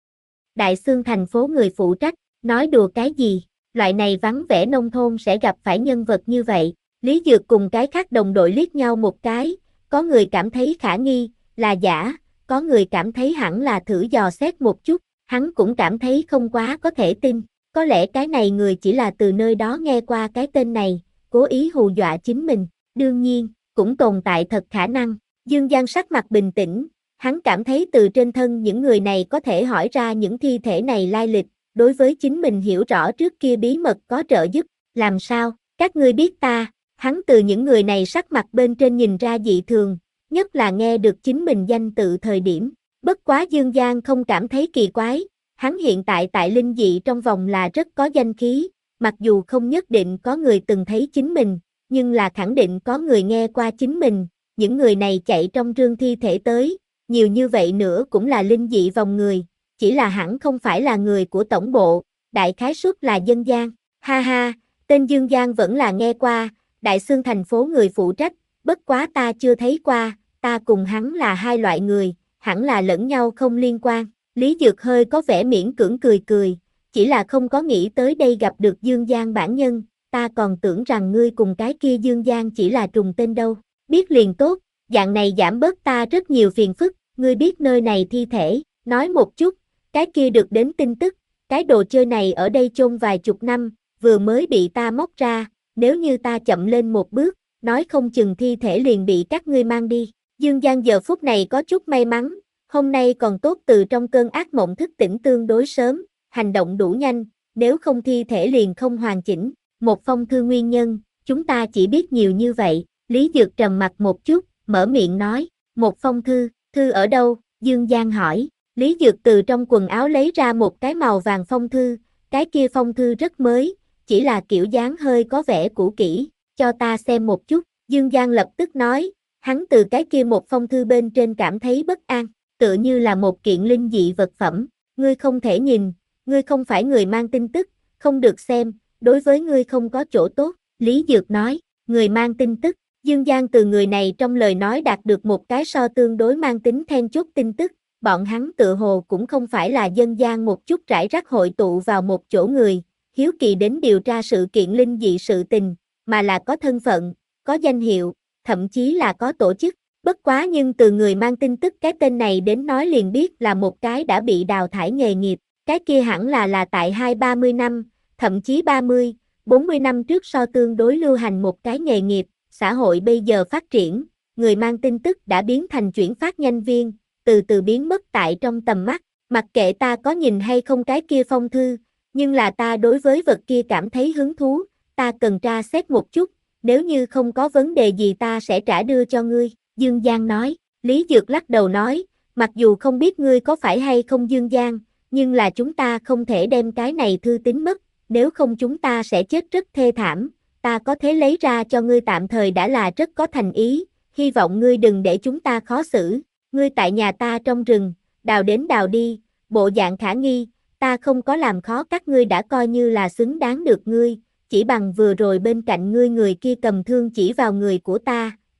Đại Xương thành phố người phụ trách, nói đùa cái gì, loại này vắng vẻ nông thôn sẽ gặp phải nhân vật như vậy, Lý Dược cùng cái khác đồng đội liếc nhau một cái, có người cảm thấy khả nghi, là giả, có người cảm thấy hẳn là thử dò xét một chút, hắn cũng cảm thấy không quá có thể tin, có lẽ cái này người chỉ là từ nơi đó nghe qua cái tên này, cố ý hù dọa chính mình, đương nhiên, cũng tồn tại thật khả năng, Dương Giang sắc mặt bình tĩnh, hắn cảm thấy từ trên thân những người này có thể hỏi ra những thi thể này lai lịch, đối với chính mình hiểu rõ trước kia bí mật có trợ giúp, làm sao, các ngươi biết ta, hắn từ những người này sắc mặt bên trên nhìn ra dị thường, nhất là nghe được chính mình danh tự thời điểm, bất quá Dương Giang không cảm thấy kỳ quái, hắn hiện tại tại linh dị trong vòng là rất có danh khí, mặc dù không nhất định có người từng thấy chính mình, nhưng là khẳng định có người nghe qua chính mình, những người này chạy trong rương thi thể tới, nhiều như vậy nữa cũng là linh dị vòng người, chỉ là hẳn không phải là người của tổng bộ, đại khái suất là dân gian, ha ha, tên Dương Giang vẫn là nghe qua, Đại Xương thành phố người phụ trách, bất quá ta chưa thấy qua, ta cùng hắn là hai loại người, hẳn là lẫn nhau không liên quan, Lý Dược hơi có vẻ miễn cưỡng cười cười, chỉ là không có nghĩ tới đây gặp được Dương Giang bản nhân, ta còn tưởng rằng ngươi cùng cái kia Dương Giang chỉ là trùng tên đâu, biết liền tốt, dạng này giảm bớt ta rất nhiều phiền phức, ngươi biết nơi này thi thể, nói một chút, cái kia được đến tin tức, cái đồ chơi này ở đây chôn vài chục năm, vừa mới bị ta móc ra, nếu như ta chậm lên một bước, nói không chừng thi thể liền bị các ngươi mang đi. Dương Giang giờ phút này có chút may mắn, hôm nay còn tốt từ trong cơn ác mộng thức tỉnh tương đối sớm, hành động đủ nhanh, nếu không thi thể liền không hoàn chỉnh. Một phong thư nguyên nhân, chúng ta chỉ biết nhiều như vậy, Lý Dược trầm mặt một chút, mở miệng nói, một phong thư, thư ở đâu, Dương Giang hỏi, Lý Dược từ trong quần áo lấy ra một cái màu vàng phong thư, cái kia phong thư rất mới, chỉ là kiểu dáng hơi có vẻ cũ kỹ, cho ta xem một chút, Dương Giang lập tức nói, hắn từ cái kia một phong thư bên trên cảm thấy bất an, tựa như là một kiện linh dị vật phẩm, ngươi không thể nhìn, ngươi không phải người mang tin tức, không được xem, đối với ngươi không có chỗ tốt, Lý Dược nói, người mang tin tức, Dương Giang từ người này trong lời nói đạt được một cái so tương đối mang tính then chốt tin tức, bọn hắn tựa hồ cũng không phải là dân gian một chút rải rác hội tụ vào một chỗ người, hiếu kỳ đến điều tra sự kiện linh dị sự tình, mà là có thân phận, có danh hiệu, thậm chí là có tổ chức, bất quá nhưng từ người mang tin tức cái tên này đến nói liền biết là một cái đã bị đào thải nghề nghiệp, cái kia hẳn là là tại hai ba mươi năm, thậm chí ba mươi, bốn mươi năm trước so tương đối lưu hành một cái nghề nghiệp, xã hội bây giờ phát triển, người mang tin tức đã biến thành chuyển phát nhanh viên, từ từ biến mất tại trong tầm mắt, mặc kệ ta có nhìn hay không cái kia phong thư, nhưng là ta đối với vật kia cảm thấy hứng thú, ta cần tra xét một chút, nếu như không có vấn đề gì ta sẽ trả đưa cho ngươi, Dương Giang nói, Lý Dược lắc đầu nói, mặc dù không biết ngươi có phải hay không Dương Giang, nhưng là chúng ta không thể đem cái này thư tín mất, nếu không chúng ta sẽ chết rất thê thảm, ta có thể lấy ra cho ngươi tạm thời đã là rất có thành ý, hy vọng ngươi đừng để chúng ta khó xử, ngươi tại nhà ta trong rừng, đào đến đào đi, bộ dạng khả nghi, ta không có làm khó các ngươi đã coi như là xứng đáng được ngươi, chỉ bằng vừa rồi bên cạnh ngươi người kia cầm thương chỉ vào người của ta,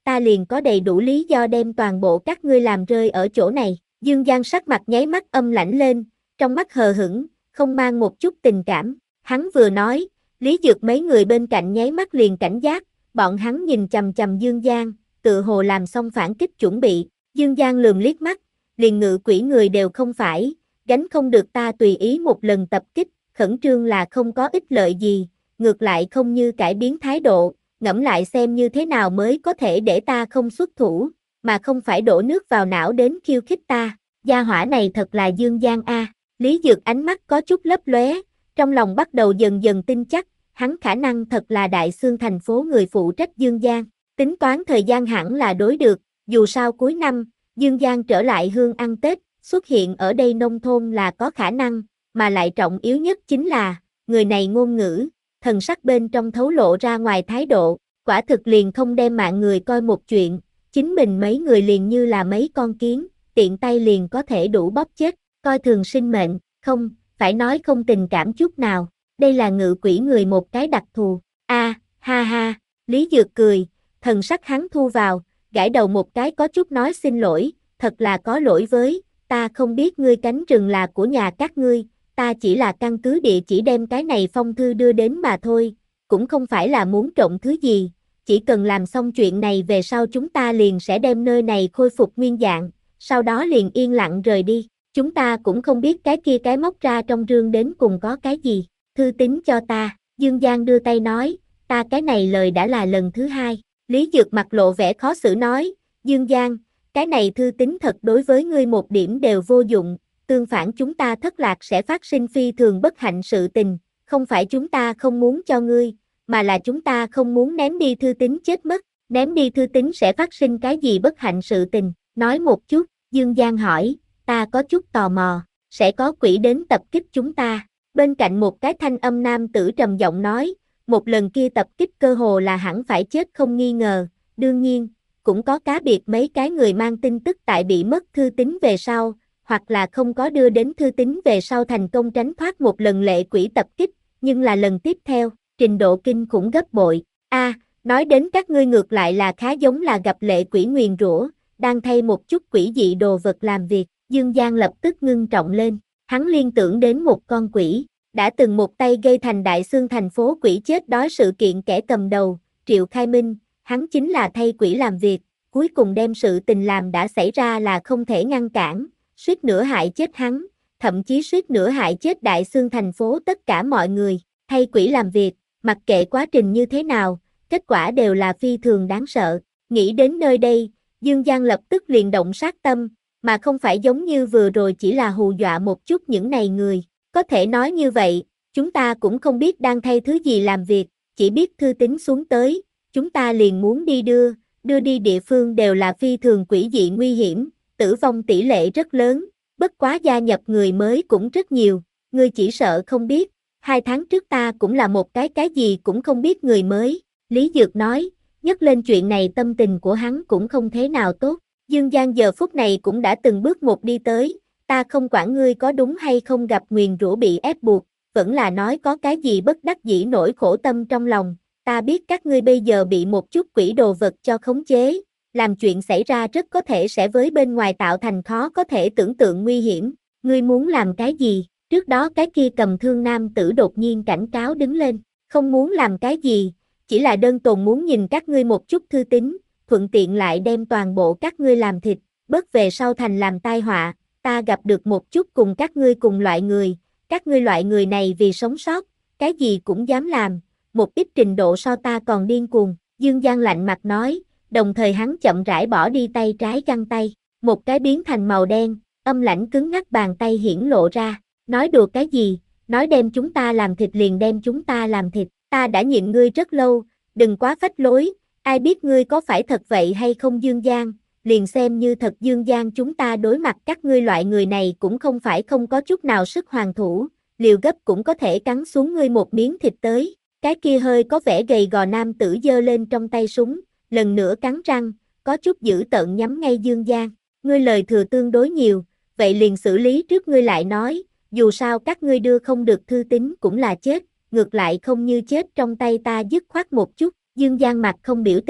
ta liền có đầy đủ lý do đem toàn bộ các ngươi làm rơi ở chỗ này. Dương Giang sắc mặt nháy mắt âm lãnh lên, trong mắt hờ hững, không mang một chút tình cảm. Hắn vừa nói, Lý Dược mấy người bên cạnh nháy mắt liền cảnh giác, bọn hắn nhìn chằm chằm Dương Giang, tự hồ làm xong phản kích chuẩn bị. Dương Giang lườm liếc mắt, liền ngự quỷ người đều không phải, gánh không được ta tùy ý một lần tập kích, khẩn trương là không có ích lợi gì, ngược lại không như cải biến thái độ, ngẫm lại xem như thế nào mới có thể để ta không xuất thủ, mà không phải đổ nước vào não đến khiêu khích ta. Gia hỏa này thật là Dương Giang a. Lý Dược ánh mắt có chút lấp lóe, trong lòng bắt đầu dần dần tin chắc, hắn khả năng thật là Đại Xương thành phố người phụ trách Dương Giang. Tính toán thời gian hẳn là đối được, dù sao cuối năm, Dương Giang trở lại hương ăn Tết, xuất hiện ở đây nông thôn là có khả năng, mà lại trọng yếu nhất chính là, người này ngôn ngữ, thần sắc bên trong thấu lộ ra ngoài thái độ, quả thực liền không đem mạng người coi một chuyện, chính mình mấy người liền như là mấy con kiến, tiện tay liền có thể đủ bóp chết, coi thường sinh mệnh, không, phải nói không tình cảm chút nào, đây là ngự quỷ người một cái đặc thù, a, ha ha, Lý Dược cười, thần sắc hắn thu vào, gãi đầu một cái có chút nói xin lỗi, thật là có lỗi với, ta không biết ngươi cánh rừng là của nhà các ngươi, ta chỉ là căn cứ địa chỉ đem cái này phong thư đưa đến mà thôi, cũng không phải là muốn trộm thứ gì, chỉ cần làm xong chuyện này về sau chúng ta liền sẽ đem nơi này khôi phục nguyên dạng, sau đó liền yên lặng rời đi, chúng ta cũng không biết cái kia cái móc ra trong rương đến cùng có cái gì, thư tín cho ta, Dương Giang đưa tay nói, ta cái này lời đã là lần thứ hai, Lý Dược mặt lộ vẻ khó xử nói, Dương Giang, cái này thư tín thật đối với ngươi một điểm đều vô dụng, tương phản chúng ta thất lạc sẽ phát sinh phi thường bất hạnh sự tình, không phải chúng ta không muốn cho ngươi, mà là chúng ta không muốn ném đi thư tín chết mất, ném đi thư tín sẽ phát sinh cái gì bất hạnh sự tình, nói một chút, Dương Giang hỏi, ta có chút tò mò, sẽ có quỷ đến tập kích chúng ta, bên cạnh một cái thanh âm nam tử trầm giọng nói, một lần kia tập kích cơ hồ là hẳn phải chết không nghi ngờ, đương nhiên, cũng có cá biệt mấy cái người mang tin tức tại bị mất thư tín về sau, hoặc là không có đưa đến thư tín về sau thành công tránh thoát một lần lệ quỷ tập kích, nhưng là lần tiếp theo, trình độ kinh khủng gấp bội. A, nói đến các ngươi ngược lại là khá giống là gặp lệ quỷ nguyền rủa, đang thay một chút quỷ dị đồ vật làm việc, Dương Giang lập tức ngưng trọng lên, hắn liên tưởng đến một con quỷ, đã từng một tay gây thành Đại Xương thành phố quỷ chết đói sự kiện kẻ cầm đầu, Triệu Khai Minh, hắn chính là thay quỷ làm việc, cuối cùng đem sự tình làm đã xảy ra là không thể ngăn cản, suýt nữa hại chết hắn, thậm chí suýt nữa hại chết Đại Xương thành phố tất cả mọi người, thay quỷ làm việc, mặc kệ quá trình như thế nào, kết quả đều là phi thường đáng sợ, nghĩ đến nơi đây, Dương Giang lập tức liền động sát tâm, mà không phải giống như vừa rồi chỉ là hù dọa một chút những này người, có thể nói như vậy, chúng ta cũng không biết đang thay thứ gì làm việc, chỉ biết thư tín xuống tới, chúng ta liền muốn đi đưa, đưa đi địa phương đều là phi thường quỷ dị nguy hiểm, tử vong tỷ lệ rất lớn, bất quá gia nhập người mới cũng rất nhiều, ngươi chỉ sợ không biết, hai tháng trước ta cũng là một cái cái gì cũng không biết người mới, Lý Dược nói, nhắc lên chuyện này tâm tình của hắn cũng không thế nào tốt, Dương Giang giờ phút này cũng đã từng bước một đi tới, ta không quản ngươi có đúng hay không gặp nguyền rủa bị ép buộc, vẫn là nói có cái gì bất đắc dĩ nỗi khổ tâm trong lòng, ta biết các ngươi bây giờ bị một chút quỷ đồ vật cho khống chế, làm chuyện xảy ra rất có thể sẽ với bên ngoài tạo thành khó có thể tưởng tượng nguy hiểm, ngươi muốn làm cái gì, trước đó cái kia cầm thương nam tử đột nhiên cảnh cáo đứng lên, không muốn làm cái gì, chỉ là đơn tồn muốn nhìn các ngươi một chút thư tín, thuận tiện lại đem toàn bộ các ngươi làm thịt, bớt về sau thành làm tai họa, ta gặp được một chút cùng các ngươi cùng loại người, các ngươi loại người này vì sống sót, cái gì cũng dám làm, một ít trình độ so ta còn điên cuồng, Dương Giang lạnh mặt nói, đồng thời hắn chậm rãi bỏ đi tay trái găng tay, một cái biến thành màu đen, âm lãnh cứng ngắc bàn tay hiển lộ ra, nói đùa cái gì, nói đem chúng ta làm thịt liền đem chúng ta làm thịt, ta đã nhịn ngươi rất lâu, đừng quá phách lối, ai biết ngươi có phải thật vậy hay không Dương Giang, liền xem như thật Dương Giang chúng ta đối mặt các ngươi loại người này cũng không phải không có chút nào sức hoàn thủ, liều gấp cũng có thể cắn xuống ngươi một miếng thịt tới, cái kia hơi có vẻ gầy gò nam tử giơ lên trong tay súng, lần nữa cắn răng, có chút dữ tợn nhắm ngay Dương Giang, ngươi lời thừa tương đối nhiều, vậy liền xử lý trước ngươi lại nói, dù sao các ngươi đưa không được thư tín cũng là chết, ngược lại không như chết trong tay ta dứt khoát một chút, Dương Giang mặt không biểu tình,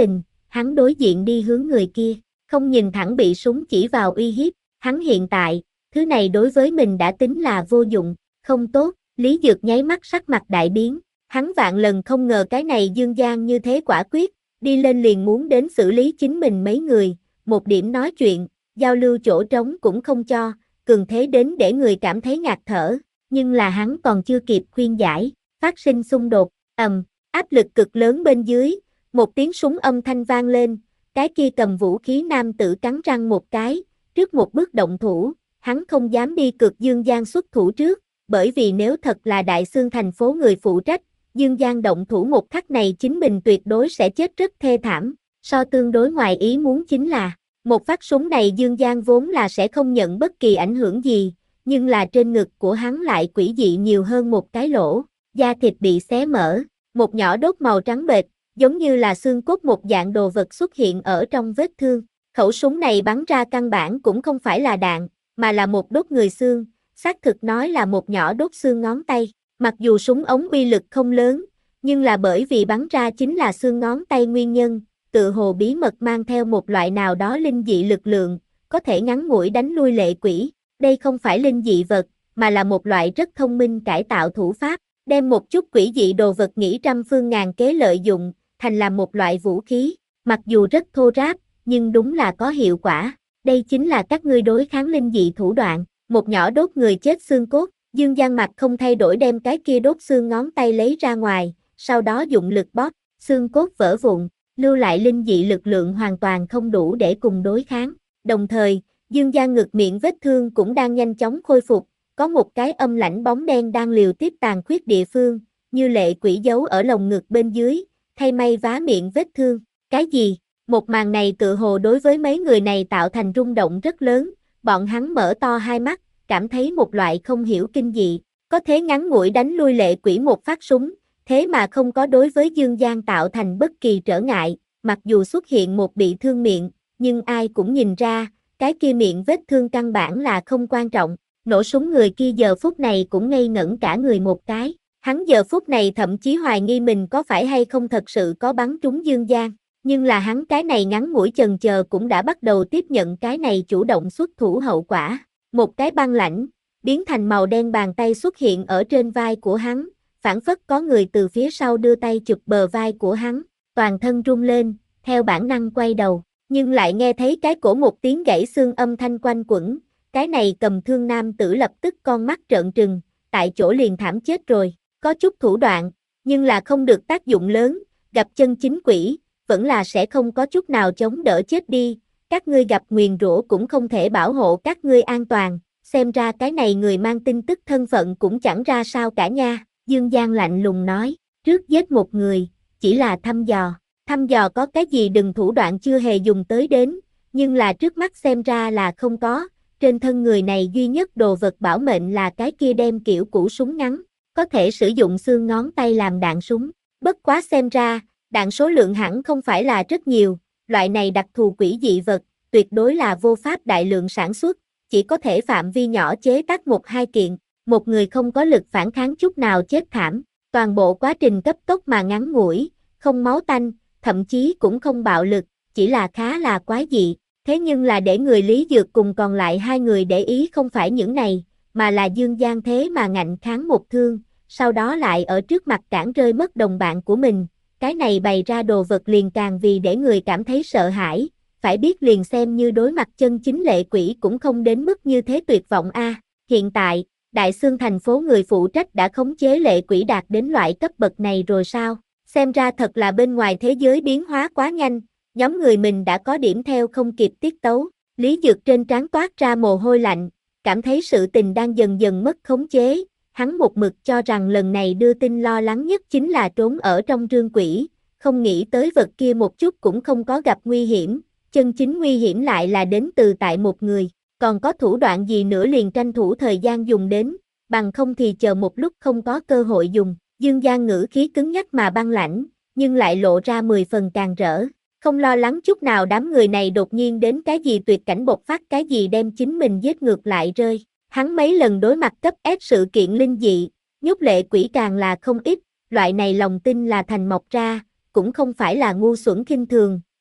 hắn đối diện đi hướng người kia, không nhìn thẳng bị súng chỉ vào uy hiếp, hắn hiện tại, thứ này đối với mình đã tính là vô dụng, không tốt, Lý Dược nháy mắt sắc mặt đại biến, hắn vạn lần không ngờ cái này Dương Giang như thế quả quyết, đi lên liền muốn đến xử lý chính mình mấy người, một điểm nói chuyện, giao lưu chỗ trống cũng không cho, cường thế đến để người cảm thấy ngạt thở, nhưng là hắn còn chưa kịp khuyên giải, phát sinh xung đột, ầm, áp lực cực lớn bên dưới, một tiếng súng âm thanh vang lên, cái kia cầm vũ khí nam tử cắn răng một cái, trước một bước động thủ, hắn không dám đi cực Dương Giang xuất thủ trước, bởi vì nếu thật là Đại Xương thành phố người phụ trách, Dương Giang động thủ một khắc này chính mình tuyệt đối sẽ chết rất thê thảm, so tương đối ngoài ý muốn chính là, một phát súng này Dương Giang vốn là sẽ không nhận bất kỳ ảnh hưởng gì, nhưng là trên ngực của hắn lại quỷ dị nhiều hơn một cái lỗ, da thịt bị xé mở, một nhỏ đốt màu trắng bệch, giống như là xương cốt một dạng đồ vật xuất hiện ở trong vết thương. Khẩu súng này bắn ra căn bản cũng không phải là đạn, mà là một đốt người xương, xác thực nói là một nhỏ đốt xương ngón tay. Mặc dù súng ống uy lực không lớn, nhưng là bởi vì bắn ra chính là xương ngón tay nguyên nhân, tự hồ bí mật mang theo một loại nào đó linh dị lực lượng, có thể ngắn ngủi đánh lui lệ quỷ. Đây không phải linh dị vật, mà là một loại rất thông minh cải tạo thủ pháp, đem một chút quỷ dị đồ vật nghĩ trăm phương ngàn kế lợi dụng, thành làm một loại vũ khí, mặc dù rất thô ráp, nhưng đúng là có hiệu quả. Đây chính là các ngươi đối kháng linh dị thủ đoạn, một nhỏ đốt người chết xương cốt, Dương Giang mặt không thay đổi đem cái kia đốt xương ngón tay lấy ra ngoài, sau đó dụng lực bóp, xương cốt vỡ vụn, lưu lại linh dị lực lượng hoàn toàn không đủ để cùng đối kháng. Đồng thời, Dương Giang ngực miệng vết thương cũng đang nhanh chóng khôi phục, có một cái âm lãnh bóng đen đang liều tiếp tàn khuyết địa phương, như lệ quỷ giấu ở lồng ngực bên dưới, thay may vá miệng vết thương. Cái gì? Một màn này tự hồ đối với mấy người này tạo thành rung động rất lớn, bọn hắn mở to hai mắt, cảm thấy một loại không hiểu kinh dị, có thế ngắn ngủi đánh lui lệ quỷ một phát súng, thế mà không có đối với Dương Giang tạo thành bất kỳ trở ngại, mặc dù xuất hiện một bị thương miệng, nhưng ai cũng nhìn ra, cái kia miệng vết thương căn bản là không quan trọng, nổ súng người kia giờ phút này cũng ngây ngẩn cả người một cái, hắn giờ phút này thậm chí hoài nghi mình có phải hay không thật sự có bắn trúng Dương Giang. Nhưng là hắn cái này ngắn ngủi chần chờ cũng đã bắt đầu tiếp nhận cái này chủ động xuất thủ hậu quả. Một cái băng lãnh, biến thành màu đen bàn tay xuất hiện ở trên vai của hắn, phảng phất có người từ phía sau đưa tay chụp bờ vai của hắn, toàn thân rung lên, theo bản năng quay đầu, nhưng lại nghe thấy cái cổ một tiếng gãy xương âm thanh quanh quẩn, cái này cầm thương nam tử lập tức con mắt trợn trừng, tại chỗ liền thảm chết rồi, có chút thủ đoạn, nhưng là không được tác dụng lớn, gặp chân chính quỷ, vẫn là sẽ không có chút nào chống đỡ chết đi, các ngươi gặp nguyền rủa cũng không thể bảo hộ các ngươi an toàn, xem ra cái này người mang tin tức thân phận cũng chẳng ra sao cả nha, Dương Giang lạnh lùng nói, trước giết một người, chỉ là thăm dò, thăm dò có cái gì đừng thủ đoạn chưa hề dùng tới đến, nhưng là trước mắt xem ra là không có, trên thân người này duy nhất đồ vật bảo mệnh là cái kia đem kiểu cũ súng ngắn, có thể sử dụng xương ngón tay làm đạn súng, bất quá xem ra, đạn số lượng hẳn không phải là rất nhiều, loại này đặc thù quỷ dị vật, tuyệt đối là vô pháp đại lượng sản xuất, chỉ có thể phạm vi nhỏ chế tác một hai kiện, một người không có lực phản kháng chút nào chết thảm, toàn bộ quá trình cấp tốc mà ngắn ngủi, không máu tanh, thậm chí cũng không bạo lực, chỉ là khá là quái dị, thế nhưng là để người Lý Dược cùng còn lại hai người để ý không phải những này, mà là Dương Giang thế mà ngạnh kháng một thương, sau đó lại ở trước mặt cản rơi mất đồng bạn của mình. Cái này bày ra đồ vật liền càng vì để người cảm thấy sợ hãi, phải biết liền xem như đối mặt chân chính lệ quỷ cũng không đến mức như thế tuyệt vọng a. À, hiện tại, Đại Xương thành phố người phụ trách đã khống chế lệ quỷ đạt đến loại cấp bậc này rồi sao? Xem ra thật là bên ngoài thế giới biến hóa quá nhanh, nhóm người mình đã có điểm theo không kịp tiết tấu. Lý Dược trên trán toát ra mồ hôi lạnh, cảm thấy sự tình đang dần dần mất khống chế. Hắn một mực cho rằng lần này đưa tin lo lắng nhất chính là trốn ở trong rương quỷ, không nghĩ tới vật kia một chút cũng không có gặp nguy hiểm, chân chính nguy hiểm lại là đến từ tại một người, còn có thủ đoạn gì nữa liền tranh thủ thời gian dùng đến, bằng không thì chờ một lúc không có cơ hội dùng. Dương Giang ngữ khí cứng nhắc mà băng lãnh, nhưng lại lộ ra mười phần càng rỡ, không lo lắng chút nào đám người này đột nhiên đến cái gì tuyệt cảnh bộc phát cái gì đem chính mình giết ngược lại rơi. Hắn mấy lần đối mặt cấp ép sự kiện linh dị, nhốt lệ quỷ càng là không ít, loại này lòng tin là thành mọc ra, cũng không phải là ngu xuẩn khinh thường,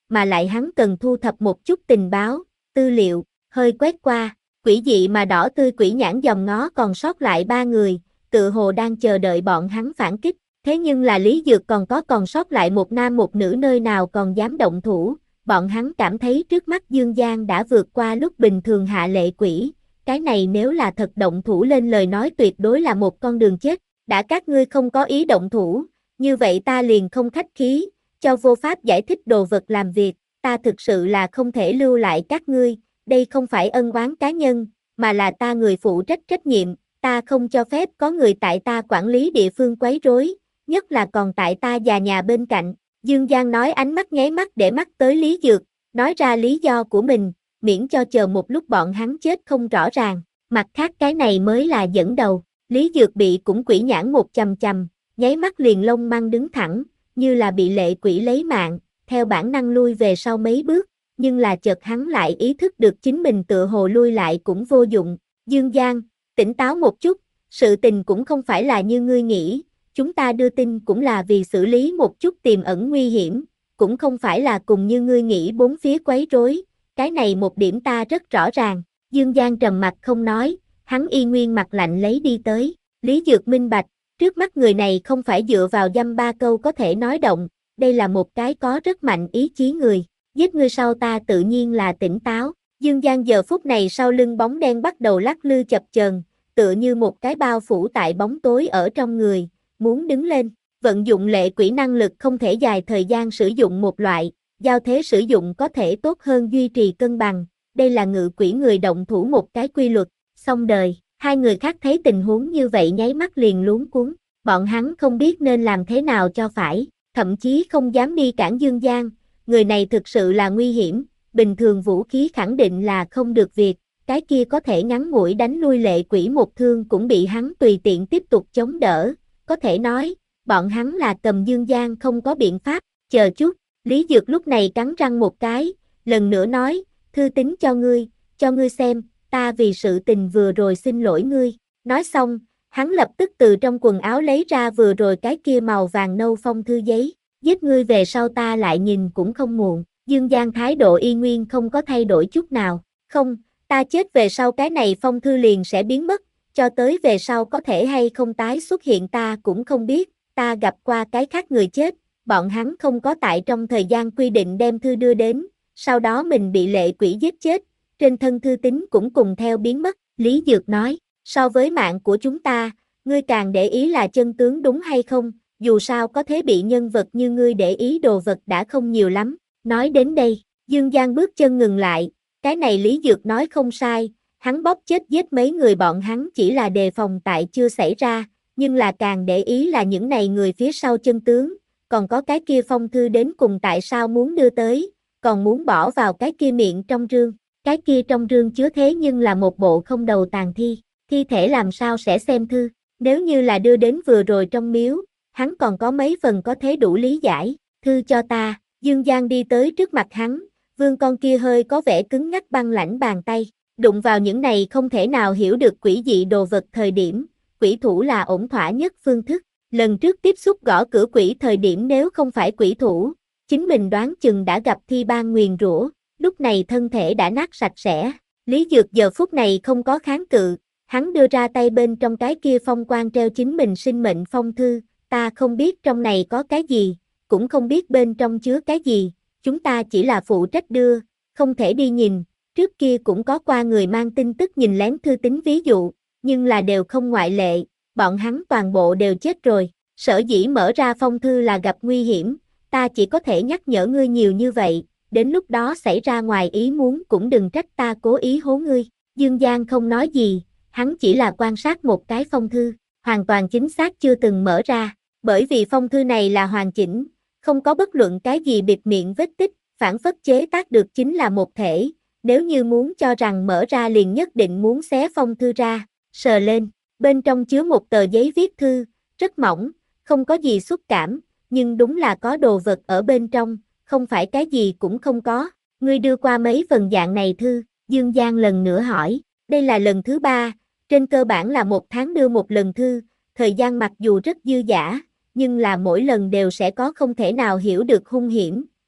mà lại hắn cần thu thập một chút tình báo, tư liệu, hơi quét qua, quỷ dị mà đỏ tươi quỷ nhãn dòm ngó còn sót lại ba người, tự hồ đang chờ đợi bọn hắn phản kích, thế nhưng là Lý Dược còn có còn sót lại một nam một nữ nơi nào còn dám động thủ, bọn hắn cảm thấy trước mắt Dương Giang đã vượt qua lúc bình thường hạ lệ quỷ, cái này nếu là thật động thủ lên lời nói tuyệt đối là một con đường chết, đã các ngươi không có ý động thủ, như vậy ta liền không khách khí, cho vô pháp giải thích đồ vật làm việc, ta thực sự là không thể lưu lại các ngươi, đây không phải ân oán cá nhân, mà là ta người phụ trách trách nhiệm, ta không cho phép có người tại ta quản lý địa phương quấy rối, nhất là còn tại ta già nhà bên cạnh. Dương Giang nói ánh mắt nháy mắt để mắt tới Lý Dược, nói ra lý do của mình, miễn cho chờ một lúc bọn hắn chết không rõ ràng, mặt khác cái này mới là dẫn đầu. Lý Dược bị cũng quỷ nhãn một chầm chầm, nháy mắt liền lông măng đứng thẳng, như là bị lệ quỷ lấy mạng, theo bản năng lui về sau mấy bước, nhưng là chợt hắn lại ý thức được chính mình tựa hồ lui lại cũng vô dụng. Dương Giang, tỉnh táo một chút, sự tình cũng không phải là như ngươi nghĩ, chúng ta đưa tin cũng là vì xử lý một chút tiềm ẩn nguy hiểm, cũng không phải là cùng như ngươi nghĩ bốn phía quấy rối, cái này một điểm ta rất rõ ràng. Dương Giang trầm mặt không nói, hắn y nguyên mặt lạnh lấy đi tới, Lý Dược minh bạch, trước mắt người này không phải dựa vào dăm ba câu có thể nói động, đây là một cái có rất mạnh ý chí người, giết ngươi sau ta tự nhiên là tỉnh táo. Dương Giang giờ phút này sau lưng bóng đen bắt đầu lắc lư chập chờn, tựa như một cái bao phủ tại bóng tối ở trong người, muốn đứng lên, vận dụng lệ quỷ năng lực không thể dài thời gian sử dụng một loại, giao thế sử dụng có thể tốt hơn duy trì cân bằng, đây là ngự quỷ người động thủ một cái quy luật, xong đời. Hai người khác thấy tình huống như vậy nháy mắt liền luống cuống, bọn hắn không biết nên làm thế nào cho phải, thậm chí không dám đi cản Dương Giang, người này thực sự là nguy hiểm, bình thường vũ khí khẳng định là không được việc, cái kia có thể ngắn ngủi đánh lui lệ quỷ một thương cũng bị hắn tùy tiện tiếp tục chống đỡ, có thể nói, bọn hắn là cầm Dương Giang không có biện pháp, chờ chút, Lý Dược lúc này cắn răng một cái, lần nữa nói, thư tín cho ngươi, cho ngươi xem, ta vì sự tình vừa rồi xin lỗi ngươi, nói xong, hắn lập tức từ trong quần áo lấy ra vừa rồi cái kia màu vàng nâu phong thư giấy, giết ngươi về sau ta lại nhìn cũng không muộn. Dương Giang thái độ y nguyên không có thay đổi chút nào, không, ta chết về sau cái này phong thư liền sẽ biến mất, cho tới về sau có thể hay không tái xuất hiện ta cũng không biết, ta gặp qua cái khác người chết, bọn hắn không có tại trong thời gian quy định đem thư đưa đến, sau đó mình bị lệ quỷ giết chết, trên thân thư tín cũng cùng theo biến mất, Lý Dược nói, so với mạng của chúng ta, ngươi càng để ý là chân tướng đúng hay không, dù sao có thế bị nhân vật như ngươi để ý đồ vật đã không nhiều lắm. Nói đến đây, Dương Giang bước chân ngừng lại, cái này Lý Dược nói không sai, hắn bóp chết giết mấy người bọn hắn chỉ là đề phòng tại chưa xảy ra, nhưng là càng để ý là những này người phía sau chân tướng, còn có cái kia phong thư đến cùng tại sao muốn đưa tới, còn muốn bỏ vào cái kia miệng trong rương, cái kia trong rương chứa thế nhưng là một bộ không đầu tàn thi, thi thể làm sao sẽ xem thư, nếu như là đưa đến vừa rồi trong miếu, hắn còn có mấy phần có thế đủ lý giải, thư cho ta. Dương Giang đi tới trước mặt hắn, vương con kia hơi có vẻ cứng ngắc băng lãnh bàn tay, đụng vào những này không thể nào hiểu được quỷ dị đồ vật thời điểm, quỷ thủ là ổn thỏa nhất phương thức, lần trước tiếp xúc gõ cửa quỷ thời điểm nếu không phải quỷ thủ, chính mình đoán chừng đã gặp thi ban nguyền rủa, lúc này thân thể đã nát sạch sẽ, Lý Dược giờ phút này không có kháng cự, hắn đưa ra tay bên trong cái kia phong quan treo chính mình sinh mệnh phong thư, ta không biết trong này có cái gì, cũng không biết bên trong chứa cái gì, chúng ta chỉ là phụ trách đưa, không thể đi nhìn, trước kia cũng có qua người mang tin tức nhìn lén thư tín ví dụ, nhưng là đều không ngoại lệ, bọn hắn toàn bộ đều chết rồi, sở dĩ mở ra phong thư là gặp nguy hiểm, ta chỉ có thể nhắc nhở ngươi nhiều như vậy, đến lúc đó xảy ra ngoài ý muốn cũng đừng trách ta cố ý hố ngươi. Dương Giang không nói gì, hắn chỉ là quan sát một cái phong thư, hoàn toàn chính xác chưa từng mở ra, bởi vì phong thư này là hoàn chỉnh, không có bất luận cái gì bịt miệng vết tích, phản phất chế tác được chính là một thể, nếu như muốn cho rằng mở ra liền nhất định muốn xé phong thư ra, sờ lên, bên trong chứa một tờ giấy viết thư, rất mỏng, không có gì xúc cảm, nhưng đúng là có đồ vật ở bên trong, không phải cái gì cũng không có, ngươi đưa qua mấy phần dạng này thư, Dương Giang lần nữa hỏi, đây là lần thứ ba, trên cơ bản là một tháng đưa một lần thư, thời gian mặc dù rất dư dả, nhưng là mỗi lần đều sẽ có không thể nào hiểu được hung hiểm,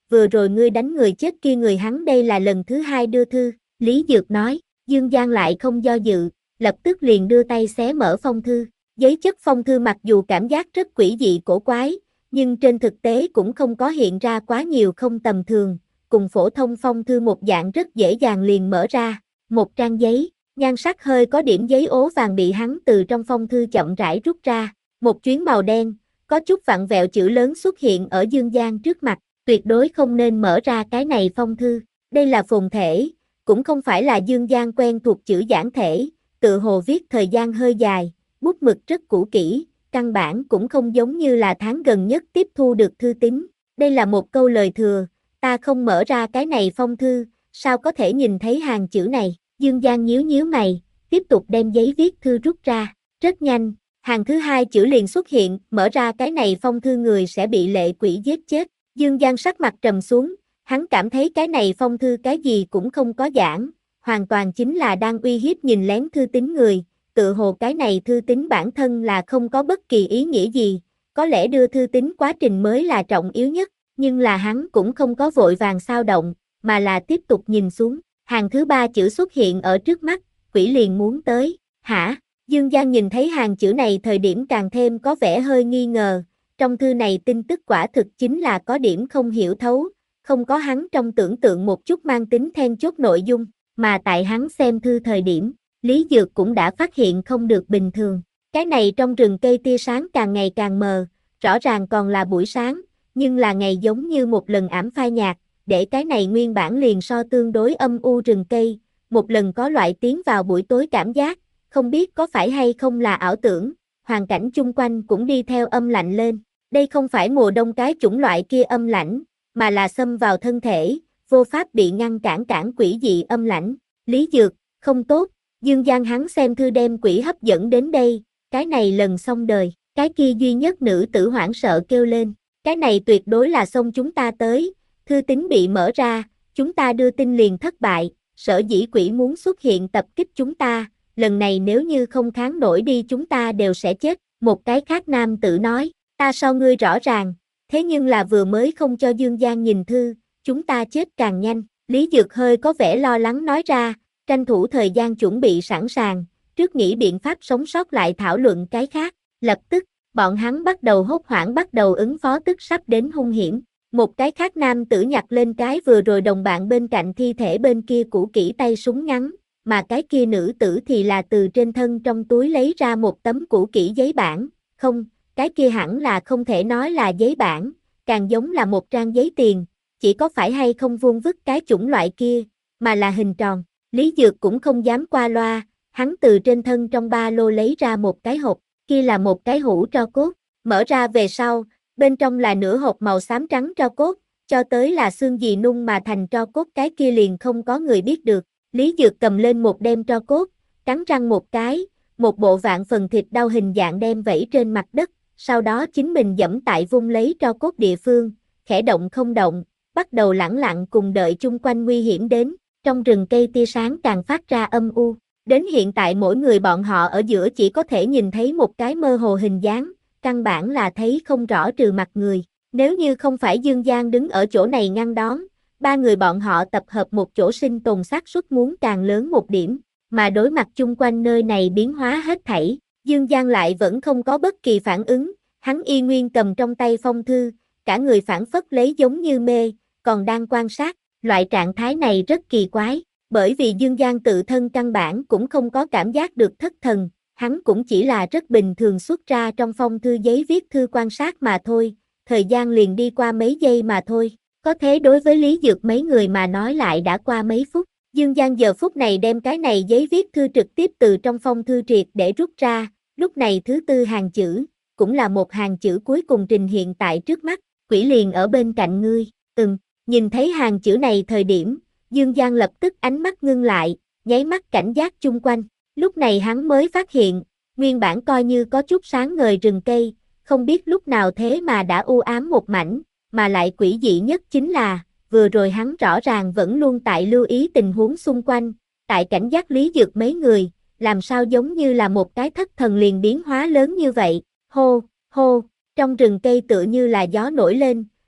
vừa rồi ngươi đánh người chết kia người hắn đây là lần thứ hai đưa thư, Lý Dược nói, Dương Giang lại không do dự, lập tức liền đưa tay xé mở phong thư, giấy chất phong thư mặc dù cảm giác rất quỷ dị cổ quái, nhưng trên thực tế cũng không có hiện ra quá nhiều không tầm thường, cùng phổ thông phong thư một dạng rất dễ dàng liền mở ra, một trang giấy, nhan sắc hơi có điểm giấy ố vàng bị hắn từ trong phong thư chậm rãi rút ra, một chuyến màu đen, có chút vặn vẹo chữ lớn xuất hiện ở Dương Giang trước mặt, tuyệt đối không nên mở ra cái này phong thư, đây là phồn thể, cũng không phải là Dương Giang quen thuộc chữ giản thể, tự hồ viết thời gian hơi dài, bút mực rất cũ kỹ, căn bản cũng không giống như là tháng gần nhất tiếp thu được thư tín, đây là một câu lời thừa, ta không mở ra cái này phong thư, sao có thể nhìn thấy hàng chữ này, Dương Giang nhíu nhíu mày, tiếp tục đem giấy viết thư rút ra, rất nhanh, hàng thứ hai chữ liền xuất hiện, mở ra cái này phong thư người sẽ bị lệ quỷ giết chết, Dương Giang sắc mặt trầm xuống, hắn cảm thấy cái này phong thư cái gì cũng không có giảng, hoàn toàn chính là đang uy hiếp nhìn lén thư tín người, tự hồ cái này thư tín bản thân là không có bất kỳ ý nghĩa gì, có lẽ đưa thư tín quá trình mới là trọng yếu nhất, nhưng là hắn cũng không có vội vàng xao động, mà là tiếp tục nhìn xuống, hàng thứ ba chữ xuất hiện ở trước mắt, quỷ liền muốn tới, hả? Dương Giang nhìn thấy hàng chữ này thời điểm càng thêm có vẻ hơi nghi ngờ, trong thư này tin tức quả thực chính là có điểm không hiểu thấu, không có hắn trong tưởng tượng một chút mang tính then chốt nội dung, mà tại hắn xem thư thời điểm, Lý Dược cũng đã phát hiện không được bình thường. Cái này trong rừng cây tia sáng càng ngày càng mờ, rõ ràng còn là buổi sáng, nhưng là ngày giống như một lần ảm phai nhạt, để cái này nguyên bản liền so tương đối âm u rừng cây, một lần có loại tiến vào buổi tối cảm giác, không biết có phải hay không là ảo tưởng, hoàn cảnh chung quanh cũng đi theo âm lạnh lên. Đây không phải mùa đông cái chủng loại kia âm lãnh, mà là xâm vào thân thể, vô pháp bị ngăn cản cản quỷ dị âm lãnh. Lý Dược, không tốt, Dương Giang hắn xem thư đem quỷ hấp dẫn đến đây, cái này lần xong đời, cái kia duy nhất nữ tử hoảng sợ kêu lên, cái này tuyệt đối là xông chúng ta tới, thư tín bị mở ra, chúng ta đưa tin liền thất bại, sở dĩ quỷ muốn xuất hiện tập kích chúng ta, lần này nếu như không kháng nổi đi chúng ta đều sẽ chết, một cái khác nam tử nói, ta so ngươi rõ ràng, thế nhưng là vừa mới không cho Dương Giang nhìn thư, chúng ta chết càng nhanh, Lý Dược hơi có vẻ lo lắng nói ra, tranh thủ thời gian chuẩn bị sẵn sàng, trước nghĩ biện pháp sống sót lại thảo luận cái khác, lập tức, bọn hắn bắt đầu hốt hoảng bắt đầu ứng phó tức sắp đến hung hiểm, một cái khác nam tử nhặt lên cái vừa rồi đồng bạn bên cạnh thi thể bên kia cũ kỹ tay súng ngắn, mà cái kia nữ tử thì là từ trên thân trong túi lấy ra một tấm cũ kỹ giấy bản, không, cái kia hẳn là không thể nói là giấy bản, càng giống là một trang giấy tiền, chỉ có phải hay không vuông vức cái chủng loại kia, mà là hình tròn. Lý Dược cũng không dám qua loa, hắn từ trên thân trong ba lô lấy ra một cái hộp, kia là một cái hũ tro cốt, mở ra về sau, bên trong là nửa hộp màu xám trắng tro cốt, cho tới là xương gì nung mà thành tro cốt cái kia liền không có người biết được. Lý Dược cầm lên một đem tro cốt, cắn răng một cái, một bộ vạn phần thịt đau hình dạng đem vẩy trên mặt đất, sau đó chính mình dẫm tại vung lấy tro cốt địa phương, khẽ động không động, bắt đầu lẳng lặng cùng đợi chung quanh nguy hiểm đến, trong rừng cây tia sáng càng phát ra âm u, đến hiện tại mỗi người bọn họ ở giữa chỉ có thể nhìn thấy một cái mơ hồ hình dáng, căn bản là thấy không rõ trừ mặt người, nếu như không phải Dương Giang đứng ở chỗ này ngăn đón, ba người bọn họ tập hợp một chỗ sinh tồn xác suất muốn càng lớn một điểm, mà đối mặt chung quanh nơi này biến hóa hết thảy, Dương Giang lại vẫn không có bất kỳ phản ứng, hắn y nguyên cầm trong tay phong thư, cả người phản phất lấy giống như mê, còn đang quan sát, loại trạng thái này rất kỳ quái, bởi vì Dương Giang tự thân căn bản cũng không có cảm giác được thất thần, hắn cũng chỉ là rất bình thường xuất ra trong phong thư giấy viết thư quan sát mà thôi, thời gian liền đi qua mấy giây mà thôi. Có thế đối với Lý Dược mấy người mà nói lại đã qua mấy phút, Dương Giang giờ phút này đem cái này giấy viết thư trực tiếp từ trong phong thư triệt để rút ra, lúc này thứ tư hàng chữ, cũng là một hàng chữ cuối cùng trình hiện tại trước mắt, quỷ liền ở bên cạnh ngươi, ừm, nhìn thấy hàng chữ này thời điểm, Dương Giang lập tức ánh mắt ngưng lại, nháy mắt cảnh giác chung quanh, lúc này hắn mới phát hiện, nguyên bản coi như có chút sáng ngời rừng cây, không biết lúc nào thế mà đã u ám một mảnh, mà lại quỷ dị nhất chính là, vừa rồi hắn rõ ràng vẫn luôn tại lưu ý tình huống xung quanh, tại cảnh giác Lý Dược mấy người, làm sao giống như là một cái thất thần liền biến hóa lớn như vậy, hô, hô, trong rừng cây tựa như là gió nổi lên,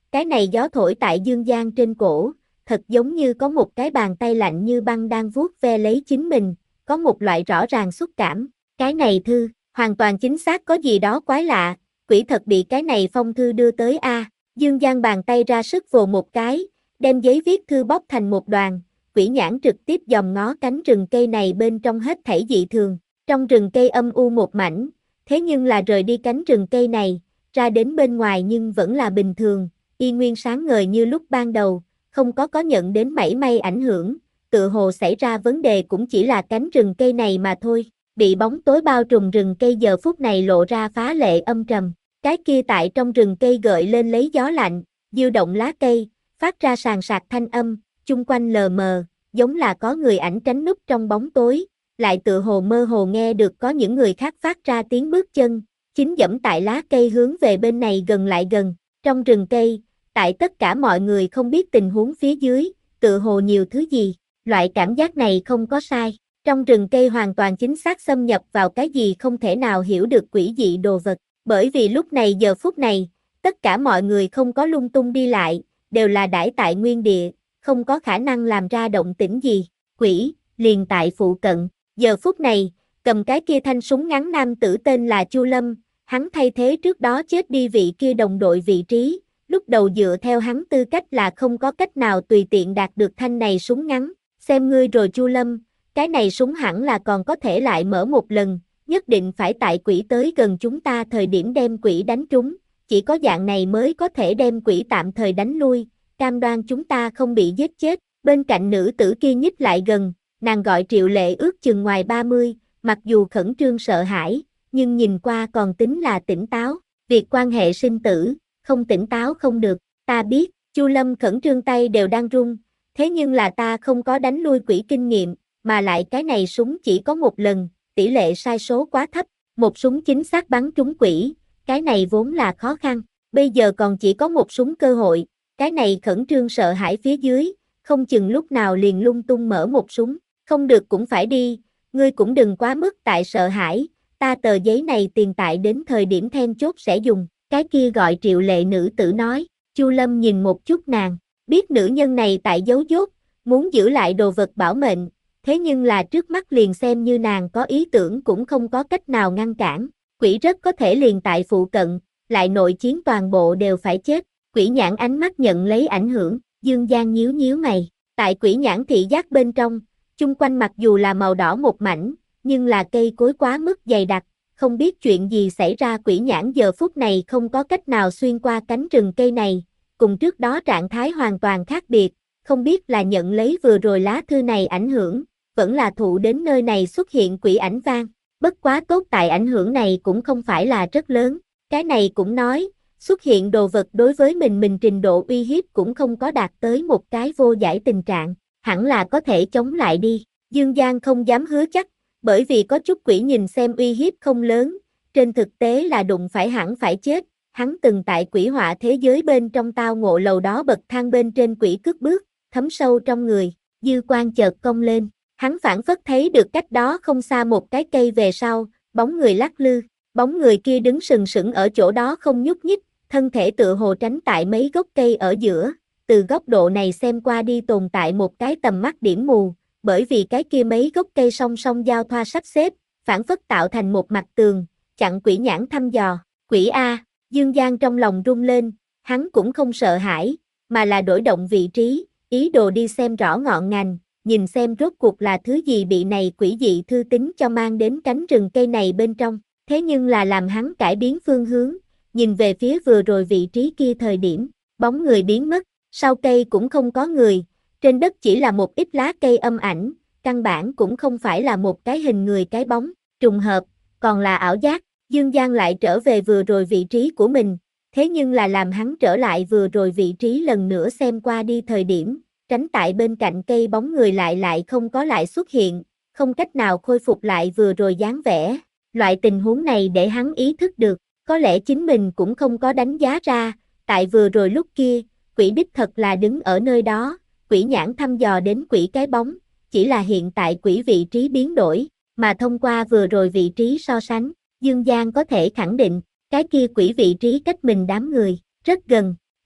Cái này gió thổi tại dương gian trên cổ, thật giống như có một cái bàn tay lạnh như băng đang vuốt ve lấy chính mình, có một loại rõ ràng xúc cảm. Cái này thư, hoàn toàn chính xác có gì đó quái lạ, quỷ thật bị cái này phong thư đưa tới a. À. Dương Giang bàn tay ra sức vồ một cái, đem giấy viết thư bóp thành một đoàn, quỷ nhãn trực tiếp dòm ngó cánh rừng cây này bên trong hết thảy dị thường. Trong rừng cây âm u một mảnh, thế nhưng là rời đi cánh rừng cây này, ra đến bên ngoài nhưng vẫn là bình thường, y nguyên sáng ngời như lúc ban đầu, không có có nhận đến mảy may ảnh hưởng, tự hồ xảy ra vấn đề cũng chỉ là cánh rừng cây này mà thôi. Bị bóng tối bao trùm rừng cây giờ phút này lộ ra phá lệ âm trầm, cái kia tại trong rừng cây gợi lên lấy gió lạnh, diêu động lá cây, phát ra sàn sạc thanh âm, chung quanh lờ mờ, giống là có người ảnh tránh núp trong bóng tối, lại tự hồ mơ hồ nghe được có những người khác phát ra tiếng bước chân, chính dẫm tại lá cây hướng về bên này gần lại gần. Trong rừng cây, tại tất cả mọi người không biết tình huống phía dưới, tự hồ nhiều thứ gì, loại cảm giác này không có sai. Trong rừng cây hoàn toàn chính xác xâm nhập vào cái gì không thể nào hiểu được quỷ dị đồ vật, bởi vì lúc này giờ phút này, tất cả mọi người không có lung tung đi lại, đều là đãi tại nguyên địa, không có khả năng làm ra động tĩnh gì. Quỷ, liền tại phụ cận, giờ phút này, cầm cái kia thanh súng ngắn nam tử tên là Chu Lâm, hắn thay thế trước đó chết đi vị kia đồng đội vị trí, lúc đầu dựa theo hắn tư cách là không có cách nào tùy tiện đạt được thanh này súng ngắn, xem ngươi rồi Chu Lâm. Cái này súng hẳn là còn có thể lại mở một lần, nhất định phải tại quỷ tới gần chúng ta thời điểm đem quỷ đánh trúng, chỉ có dạng này mới có thể đem quỷ tạm thời đánh lui, cam đoan chúng ta không bị giết chết. Bên cạnh nữ tử kia nhích lại gần, nàng gọi Triệu Lệ ước chừng ngoài ba mươi, mặc dù khẩn trương sợ hãi, nhưng nhìn qua còn tính là tỉnh táo, việc quan hệ sinh tử, không tỉnh táo không được, ta biết, Chu Lâm khẩn trương tay đều đang run, thế nhưng là ta không có đánh lui quỷ kinh nghiệm, mà lại cái này súng chỉ có một lần, tỷ lệ sai số quá thấp, một súng chính xác bắn trúng quỷ, cái này vốn là khó khăn, bây giờ còn chỉ có một súng cơ hội, cái này khẩn trương sợ hãi phía dưới, không chừng lúc nào liền lung tung mở một súng, không được cũng phải đi, ngươi cũng đừng quá mức tại sợ hãi, ta tờ giấy này tiền tại đến thời điểm then chốt sẽ dùng, cái kia gọi Triệu Lệ nữ tử nói. Chu Lâm nhìn một chút nàng, biết nữ nhân này tại giấu dốt, muốn giữ lại đồ vật bảo mệnh, thế nhưng là trước mắt liền xem như nàng có ý tưởng cũng không có cách nào ngăn cản, quỷ rất có thể liền tại phụ cận, lại nội chiến toàn bộ đều phải chết. Quỷ nhãn ánh mắt nhận lấy ảnh hưởng, Dương Giang nhíu nhíu mày, tại quỷ nhãn thị giác bên trong, chung quanh mặc dù là màu đỏ một mảnh, nhưng là cây cối quá mức dày đặc, không biết chuyện gì xảy ra. Quỷ nhãn giờ phút này không có cách nào xuyên qua cánh rừng cây này, cùng trước đó trạng thái hoàn toàn khác biệt, không biết là nhận lấy vừa rồi lá thư này ảnh hưởng, vẫn là thụ đến nơi này xuất hiện quỷ ảnh vang, bất quá tốt tại ảnh hưởng này cũng không phải là rất lớn, cái này cũng nói, xuất hiện đồ vật đối với mình mình trình độ uy hiếp cũng không có đạt tới một cái vô giải tình trạng, hẳn là có thể chống lại đi. Dương Giang không dám hứa chắc, bởi vì có chút quỷ nhìn xem uy hiếp không lớn, trên thực tế là đụng phải hẳn phải chết, hắn từng tại quỷ họa thế giới bên trong tao ngộ lầu đó bậc thang bên trên quỷ cước bước, thấm sâu trong người, dư quan chợt cong lên, hắn phảng phất thấy được cách đó không xa một cái cây về sau, bóng người lắc lư, bóng người kia đứng sừng sững ở chỗ đó không nhúc nhích, thân thể tựa hồ tránh tại mấy gốc cây ở giữa, từ góc độ này xem qua đi tồn tại một cái tầm mắt điểm mù, bởi vì cái kia mấy gốc cây song song giao thoa sắp xếp, phảng phất tạo thành một mặt tường, chặn quỷ nhãn thăm dò. Quỷ A, Dương Giang trong lòng rung lên, hắn cũng không sợ hãi, mà là đổi động vị trí, ý đồ đi xem rõ ngọn ngành, nhìn xem rốt cuộc là thứ gì bị này quỷ dị thư tính cho mang đến cánh rừng cây này bên trong, thế nhưng là làm hắn cải biến phương hướng, nhìn về phía vừa rồi vị trí kia thời điểm, bóng người biến mất, sau cây cũng không có người, trên đất chỉ là một ít lá cây âm ảnh, căn bản cũng không phải là một cái hình người cái bóng, trùng hợp, còn là ảo giác. Dương Giang lại trở về vừa rồi vị trí của mình, thế nhưng là làm hắn trở lại vừa rồi vị trí lần nữa xem qua đi thời điểm, tránh tại bên cạnh cây bóng người lại lại không có lại xuất hiện, không cách nào khôi phục lại vừa rồi dáng vẻ. Loại tình huống này để hắn ý thức được, có lẽ chính mình cũng không có đánh giá ra, tại vừa rồi lúc kia, quỷ đích thật là đứng ở nơi đó, quỷ nhãn thăm dò đến quỷ cái bóng, chỉ là hiện tại quỷ vị trí biến đổi, mà thông qua vừa rồi vị trí so sánh, Dương Giang có thể khẳng định, cái kia quỷ vị trí cách mình đám người, rất gần,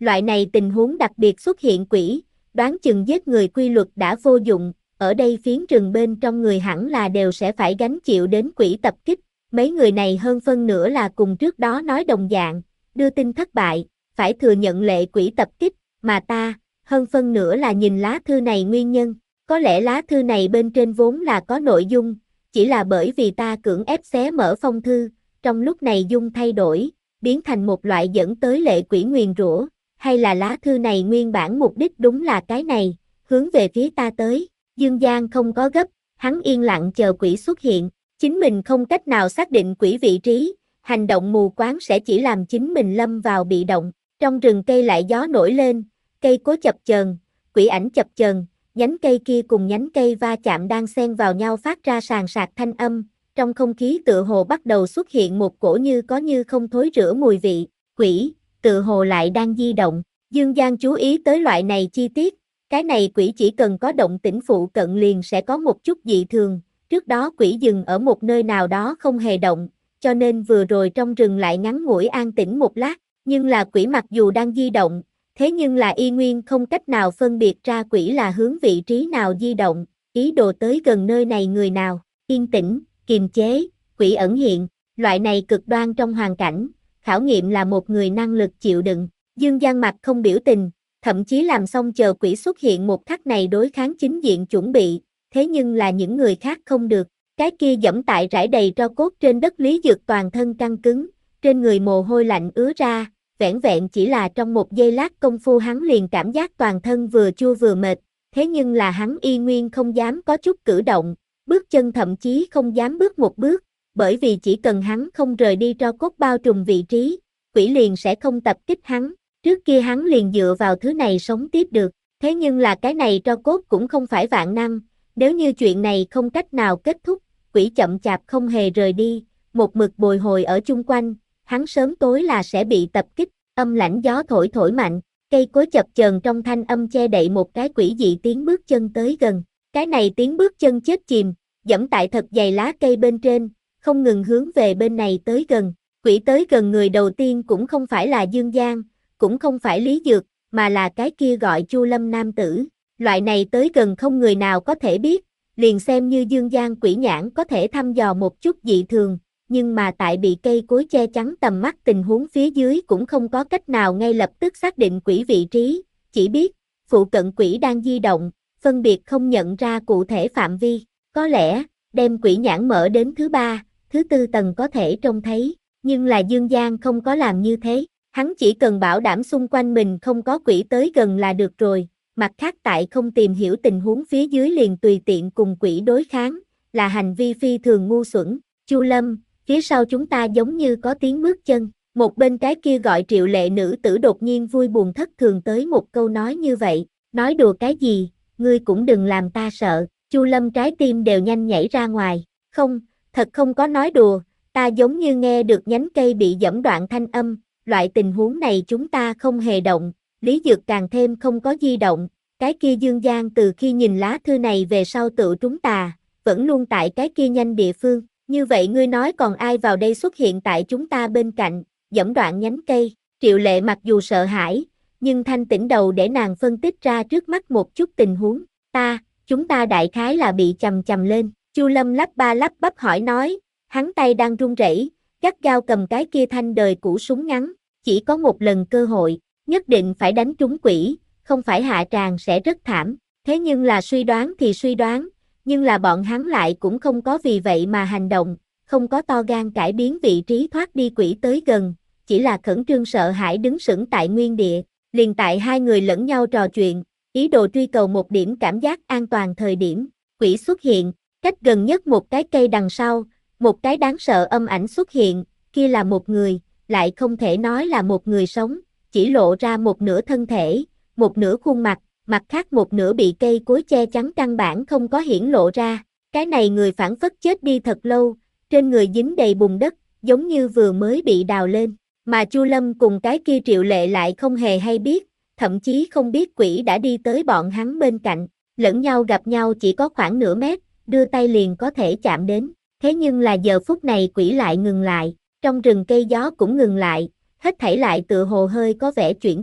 Loại này tình huống đặc biệt xuất hiện quỷ, đoán chừng giết người quy luật đã vô dụng, ở đây phiến rừng bên trong người hẳn là đều sẽ phải gánh chịu đến quỷ tập kích, mấy người này hơn phân nửa là cùng trước đó nói đồng dạng, đưa tin thất bại, phải thừa nhận lệ quỷ tập kích, mà ta, hơn phân nửa là nhìn lá thư này nguyên nhân, có lẽ lá thư này bên trên vốn là có nội dung, chỉ là bởi vì ta cưỡng ép xé mở phong thư, trong lúc này dung thay đổi, biến thành một loại dẫn tới lệ quỷ nguyền rủa, hay là lá thư này nguyên bản mục đích đúng là cái này, hướng về phía ta tới. Dương Giang không có gấp, hắn yên lặng chờ quỷ xuất hiện, chính mình không cách nào xác định quỷ vị trí, hành động mù quáng sẽ chỉ làm chính mình lâm vào bị động. Trong rừng cây lại gió nổi lên, cây cối chập chờn, quỷ ảnh chập chờn, nhánh cây kia cùng nhánh cây va chạm đang xen vào nhau phát ra sàn sạc thanh âm, trong không khí tựa hồ bắt đầu xuất hiện một cổ như có như không thối rữa mùi vị, quỷ, tựa hồ lại đang di động. Dương Giang chú ý tới loại này chi tiết, cái này quỷ chỉ cần có động tĩnh phụ cận liền sẽ có một chút dị thường, trước đó quỷ dừng ở một nơi nào đó không hề động, cho nên vừa rồi trong rừng lại ngắn ngủi an tĩnh một lát, nhưng là quỷ mặc dù đang di động, thế nhưng là y nguyên không cách nào phân biệt ra quỷ là hướng vị trí nào di động, ý đồ tới gần nơi này người nào, yên tĩnh, kiềm chế, quỷ ẩn hiện, loại này cực đoan trong hoàn cảnh, khảo nghiệm là một người năng lực chịu đựng. Dương Giang mặt không biểu tình, thậm chí làm xong chờ quỷ xuất hiện một khắc này đối kháng chính diện chuẩn bị, thế nhưng là những người khác không được, cái kia dẫm tại rải đầy tro cốt trên đất Lý Dược toàn thân căng cứng, trên người mồ hôi lạnh ứa ra, vẻn vẹn chỉ là trong một giây lát công phu hắn liền cảm giác toàn thân vừa chua vừa mệt, thế nhưng là hắn y nguyên không dám có chút cử động, bước chân thậm chí không dám bước một bước, bởi vì chỉ cần hắn không rời đi tro cốt bao trùm vị trí, quỷ liền sẽ không tập kích hắn, trước kia hắn liền dựa vào thứ này sống tiếp được, thế nhưng là cái này tro cốt cũng không phải vạn năng, nếu như chuyện này không cách nào kết thúc, quỷ chậm chạp không hề rời đi, một mực bồi hồi ở chung quanh, hắn sớm tối là sẽ bị tập kích, âm lãnh gió thổi thổi mạnh, cây cối chập chờn trong thanh âm che đậy một cái quỷ dị tiếng bước chân tới gần, cái này tiếng bước chân chết chìm, dẫm tại thật dày lá cây bên trên, không ngừng hướng về bên này tới gần, quỷ tới gần người đầu tiên cũng không phải là Dương Giang, cũng không phải Lý Dược, mà là cái kia gọi Chu Lâm nam tử, loại này tới gần không người nào có thể biết, liền xem như Dương Giang quỷ nhãn có thể thăm dò một chút dị thường, nhưng mà tại bị cây cối che chắn tầm mắt tình huống phía dưới cũng không có cách nào ngay lập tức xác định quỷ vị trí, chỉ biết, phụ cận quỷ đang di động, phân biệt không nhận ra cụ thể phạm vi, có lẽ, đem quỷ nhãn mở đến thứ ba, thứ tư tầng có thể trông thấy, nhưng là Dương Giang không có làm như thế, hắn chỉ cần bảo đảm xung quanh mình không có quỷ tới gần là được rồi, mặt khác tại không tìm hiểu tình huống phía dưới liền tùy tiện cùng quỷ đối kháng, là hành vi phi thường ngu xuẩn. Chu Lâm, phía sau chúng ta giống như có tiếng bước chân, một bên cái kia gọi Triệu Lệ nữ tử đột nhiên vui buồn thất thường tới một câu nói như vậy, nói đùa cái gì, ngươi cũng đừng làm ta sợ, Chu Lâm trái tim đều nhanh nhảy ra ngoài, không, thật không có nói đùa, ta giống như nghe được nhánh cây bị giẫm đoạn thanh âm, loại tình huống này chúng ta không hề động, Lý Dược càng thêm không có di động, cái kia Dương Giang từ khi nhìn lá thư này về sau tự trúng tà, vẫn luôn tại cái kia nhanh địa phương, như vậy ngươi nói còn ai vào đây xuất hiện tại chúng ta bên cạnh, giẫm đoạn nhánh cây, Triệu Lệ mặc dù sợ hãi, nhưng thanh tĩnh đầu để nàng phân tích ra trước mắt một chút tình huống, ta, chúng ta đại khái là bị chầm chầm lên, Chu Lâm lắp ba lắp bắp hỏi nói, hắn tay đang run rẩy, gắt gao cầm cái kia thanh đời cũ súng ngắn, chỉ có một lần cơ hội, nhất định phải đánh trúng quỷ, không phải hạ tràng sẽ rất thảm, thế nhưng là suy đoán thì suy đoán, nhưng là bọn hắn lại cũng không có vì vậy mà hành động, không có to gan cải biến vị trí thoát đi quỷ tới gần, chỉ là khẩn trương sợ hãi đứng sững tại nguyên địa, liền tại hai người lẫn nhau trò chuyện, ý đồ truy cầu một điểm cảm giác an toàn thời điểm, quỷ xuất hiện, cách gần nhất một cái cây đằng sau, một cái đáng sợ âm ảnh xuất hiện, kia là một người, lại không thể nói là một người sống, chỉ lộ ra một nửa thân thể, một nửa khuôn mặt, mặt khác một nửa bị cây cối che chắn căn bản không có hiển lộ ra, cái này người phản phất chết đi thật lâu, trên người dính đầy bùn đất, giống như vừa mới bị đào lên, mà Chu Lâm cùng cái kia Triệu Lệ lại không hề hay biết, thậm chí không biết quỷ đã đi tới bọn hắn bên cạnh, lẫn nhau gặp nhau chỉ có khoảng nửa mét, đưa tay liền có thể chạm đến, thế nhưng là giờ phút này quỷ lại ngừng lại, trong rừng cây gió cũng ngừng lại, hết thảy lại tựa hồ hơi có vẻ chuyển tốt,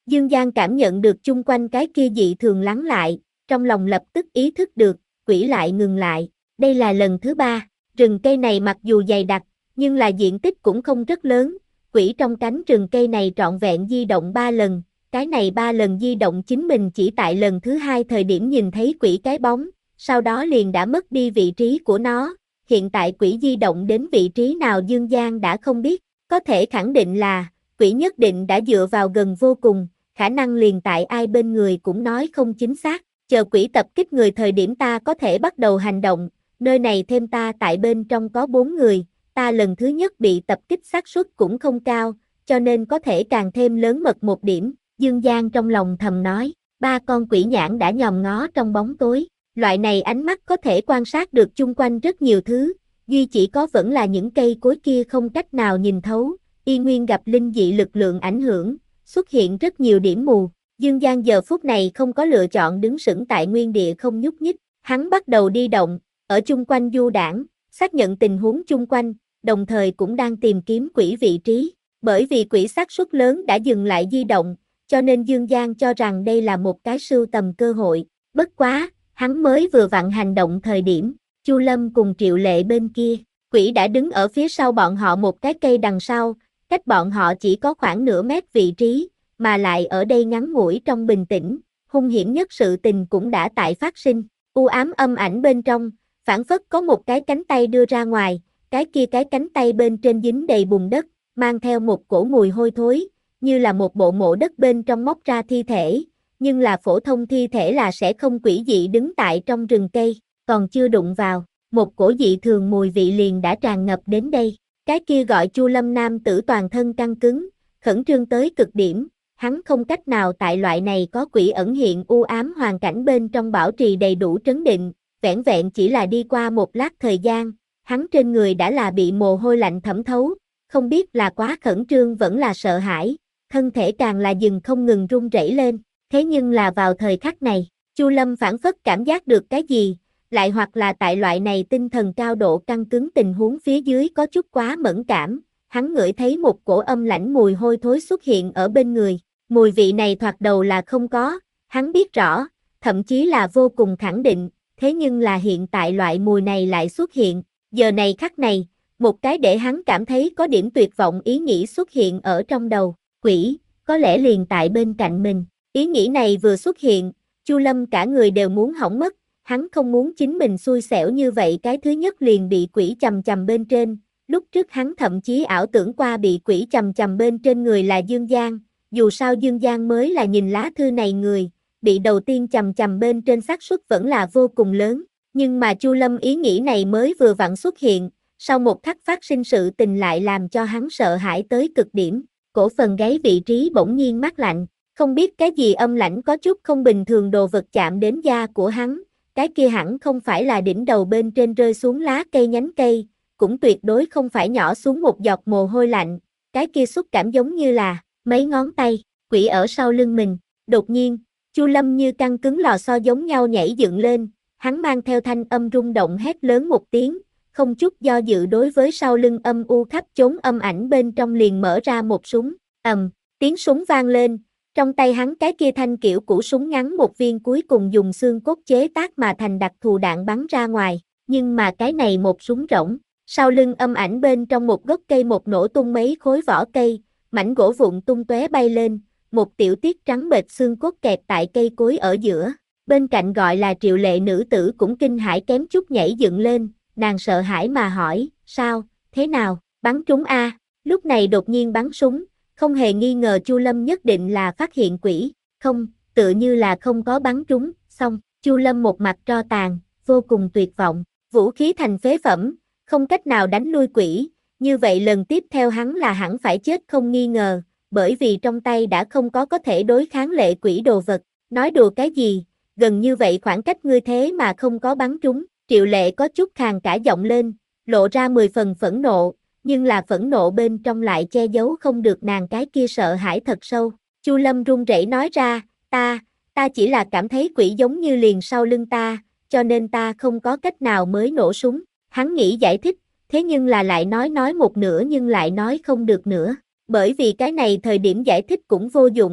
Dương Giang cảm nhận được chung quanh cái kia dị thường lắng lại, trong lòng lập tức ý thức được, quỷ lại ngừng lại. Đây là lần thứ ba, rừng cây này mặc dù dày đặc, nhưng là diện tích cũng không rất lớn. Quỷ trong cánh rừng cây này trọn vẹn di động ba lần, cái này ba lần di động chính mình chỉ tại lần thứ hai thời điểm nhìn thấy quỷ cái bóng, sau đó liền đã mất đi vị trí của nó. Hiện tại quỷ di động đến vị trí nào Dương Giang đã không biết, có thể khẳng định là, quỷ nhất định đã dựa vào gần vô cùng, khả năng liền tại ai bên người cũng nói không chính xác. Chờ quỷ tập kích người thời điểm ta có thể bắt đầu hành động, nơi này thêm ta tại bên trong có bốn người, ta lần thứ nhất bị tập kích xác suất cũng không cao, cho nên có thể càng thêm lớn mật một điểm. Dương Giang trong lòng thầm nói, ba con quỷ nhãn đã nhòm ngó trong bóng tối, loại này ánh mắt có thể quan sát được chung quanh rất nhiều thứ, duy chỉ có vẫn là những cây cối kia không cách nào nhìn thấu, y nguyên gặp linh dị lực lượng ảnh hưởng, xuất hiện rất nhiều điểm mù. Dương Giang giờ phút này không có lựa chọn đứng sững tại nguyên địa không nhúc nhích, hắn bắt đầu đi động, ở chung quanh du đãng, xác nhận tình huống chung quanh, đồng thời cũng đang tìm kiếm quỷ vị trí. Bởi vì quỷ xác suất lớn đã dừng lại di động, cho nên Dương Giang cho rằng đây là một cái sưu tầm cơ hội. Bất quá, hắn mới vừa vặn hành động thời điểm, Chu Lâm cùng Triệu Lệ bên kia, quỷ đã đứng ở phía sau bọn họ một cái cây đằng sau, cách bọn họ chỉ có khoảng nửa mét vị trí, mà lại ở đây ngắn ngủi trong bình tĩnh, hung hiểm nhất sự tình cũng đã tại phát sinh. U ám âm ảnh bên trong, phảng phất có một cái cánh tay đưa ra ngoài, cái kia cái cánh tay bên trên dính đầy bùn đất, mang theo một cổ mùi hôi thối, như là một bộ mộ đất bên trong móc ra thi thể, nhưng là phổ thông thi thể là sẽ không quỷ dị đứng tại trong rừng cây, còn chưa đụng vào, một cổ dị thường mùi vị liền đã tràn ngập đến đây. Cái kia gọi Chu Lâm nam tử toàn thân căng cứng, khẩn trương tới cực điểm, hắn không cách nào tại loại này có quỷ ẩn hiện u ám hoàn cảnh bên trong bảo trì đầy đủ trấn định, vẻn vẹn chỉ là đi qua một lát thời gian, hắn trên người đã là bị mồ hôi lạnh thẩm thấu, không biết là quá khẩn trương vẫn là sợ hãi, thân thể càng là dừng không ngừng run rẩy lên, thế nhưng là vào thời khắc này, Chu Lâm phảng phất cảm giác được cái gì, lại hoặc là tại loại này tinh thần cao độ căng cứng tình huống phía dưới có chút quá mẫn cảm, hắn ngửi thấy một cổ âm lãnh mùi hôi thối xuất hiện ở bên người, mùi vị này thoạt đầu là không có, hắn biết rõ, thậm chí là vô cùng khẳng định, thế nhưng là hiện tại loại mùi này lại xuất hiện, giờ này khắc này, một cái để hắn cảm thấy có điểm tuyệt vọng ý nghĩ xuất hiện ở trong đầu, quỷ, có lẽ liền tại bên cạnh mình, ý nghĩ này vừa xuất hiện, Chu Lâm cả người đều muốn hỏng mất, hắn không muốn chính mình xui xẻo như vậy cái thứ nhất liền bị quỷ chầm chầm bên trên, lúc trước hắn thậm chí ảo tưởng qua bị quỷ chầm chầm bên trên người là Dương Giang, dù sao Dương Giang mới là nhìn lá thư này người, bị đầu tiên chầm chầm bên trên xác suất vẫn là vô cùng lớn, nhưng mà Chu Lâm ý nghĩ này mới vừa vặn xuất hiện, sau một khắc phát sinh sự tình lại làm cho hắn sợ hãi tới cực điểm, cổ phần gáy vị trí bỗng nhiên mát lạnh, không biết cái gì âm lãnh có chút không bình thường đồ vật chạm đến da của hắn, cái kia hẳn không phải là đỉnh đầu bên trên rơi xuống lá cây nhánh cây, cũng tuyệt đối không phải nhỏ xuống một giọt mồ hôi lạnh, cái kia xúc cảm giống như là mấy ngón tay, quỷ ở sau lưng mình, đột nhiên, Chu Lâm như căng cứng lò xo giống nhau nhảy dựng lên, hắn mang theo thanh âm rung động hét lớn một tiếng, không chút do dự đối với sau lưng âm u khắp chốn âm ảnh bên trong liền mở ra một súng, ầm, tiếng súng vang lên, trong tay hắn cái kia thanh kiểu củ súng ngắn một viên cuối cùng dùng xương cốt chế tác mà thành đặc thù đạn bắn ra ngoài, nhưng mà cái này một súng rỗng, sau lưng âm ảnh bên trong một gốc cây một nổ tung mấy khối vỏ cây, mảnh gỗ vụn tung tóe bay lên, một tiểu tiết trắng bệch xương cốt kẹp tại cây cối ở giữa, bên cạnh gọi là Triệu Lệ nữ tử cũng kinh hãi kém chút nhảy dựng lên, nàng sợ hãi mà hỏi, sao, thế nào, bắn trúng a? Lúc này đột nhiên bắn súng, không hề nghi ngờ Chu Lâm nhất định là phát hiện quỷ, không, tựa như là không có bắn trúng, xong, Chu Lâm một mặt tro tàn, vô cùng tuyệt vọng, vũ khí thành phế phẩm, không cách nào đánh lui quỷ, như vậy lần tiếp theo hắn là hẳn phải chết không nghi ngờ, bởi vì trong tay đã không có có thể đối kháng lệ quỷ đồ vật, nói đùa cái gì, gần như vậy khoảng cách ngươi thế mà không có bắn trúng, Triệu Lệ có chút khàn cả giọng lên, lộ ra mười phần phẫn nộ, nhưng là phẫn nộ bên trong lại che giấu không được nàng cái kia sợ hãi thật sâu. Chu Lâm run rẩy nói ra, ta, ta chỉ là cảm thấy quỷ giống như liền sau lưng ta, cho nên ta không có cách nào mới nổ súng. Hắn nghĩ giải thích, thế nhưng là lại nói nói một nửa nhưng lại nói không được nữa. Bởi vì cái này thời điểm giải thích cũng vô dụng,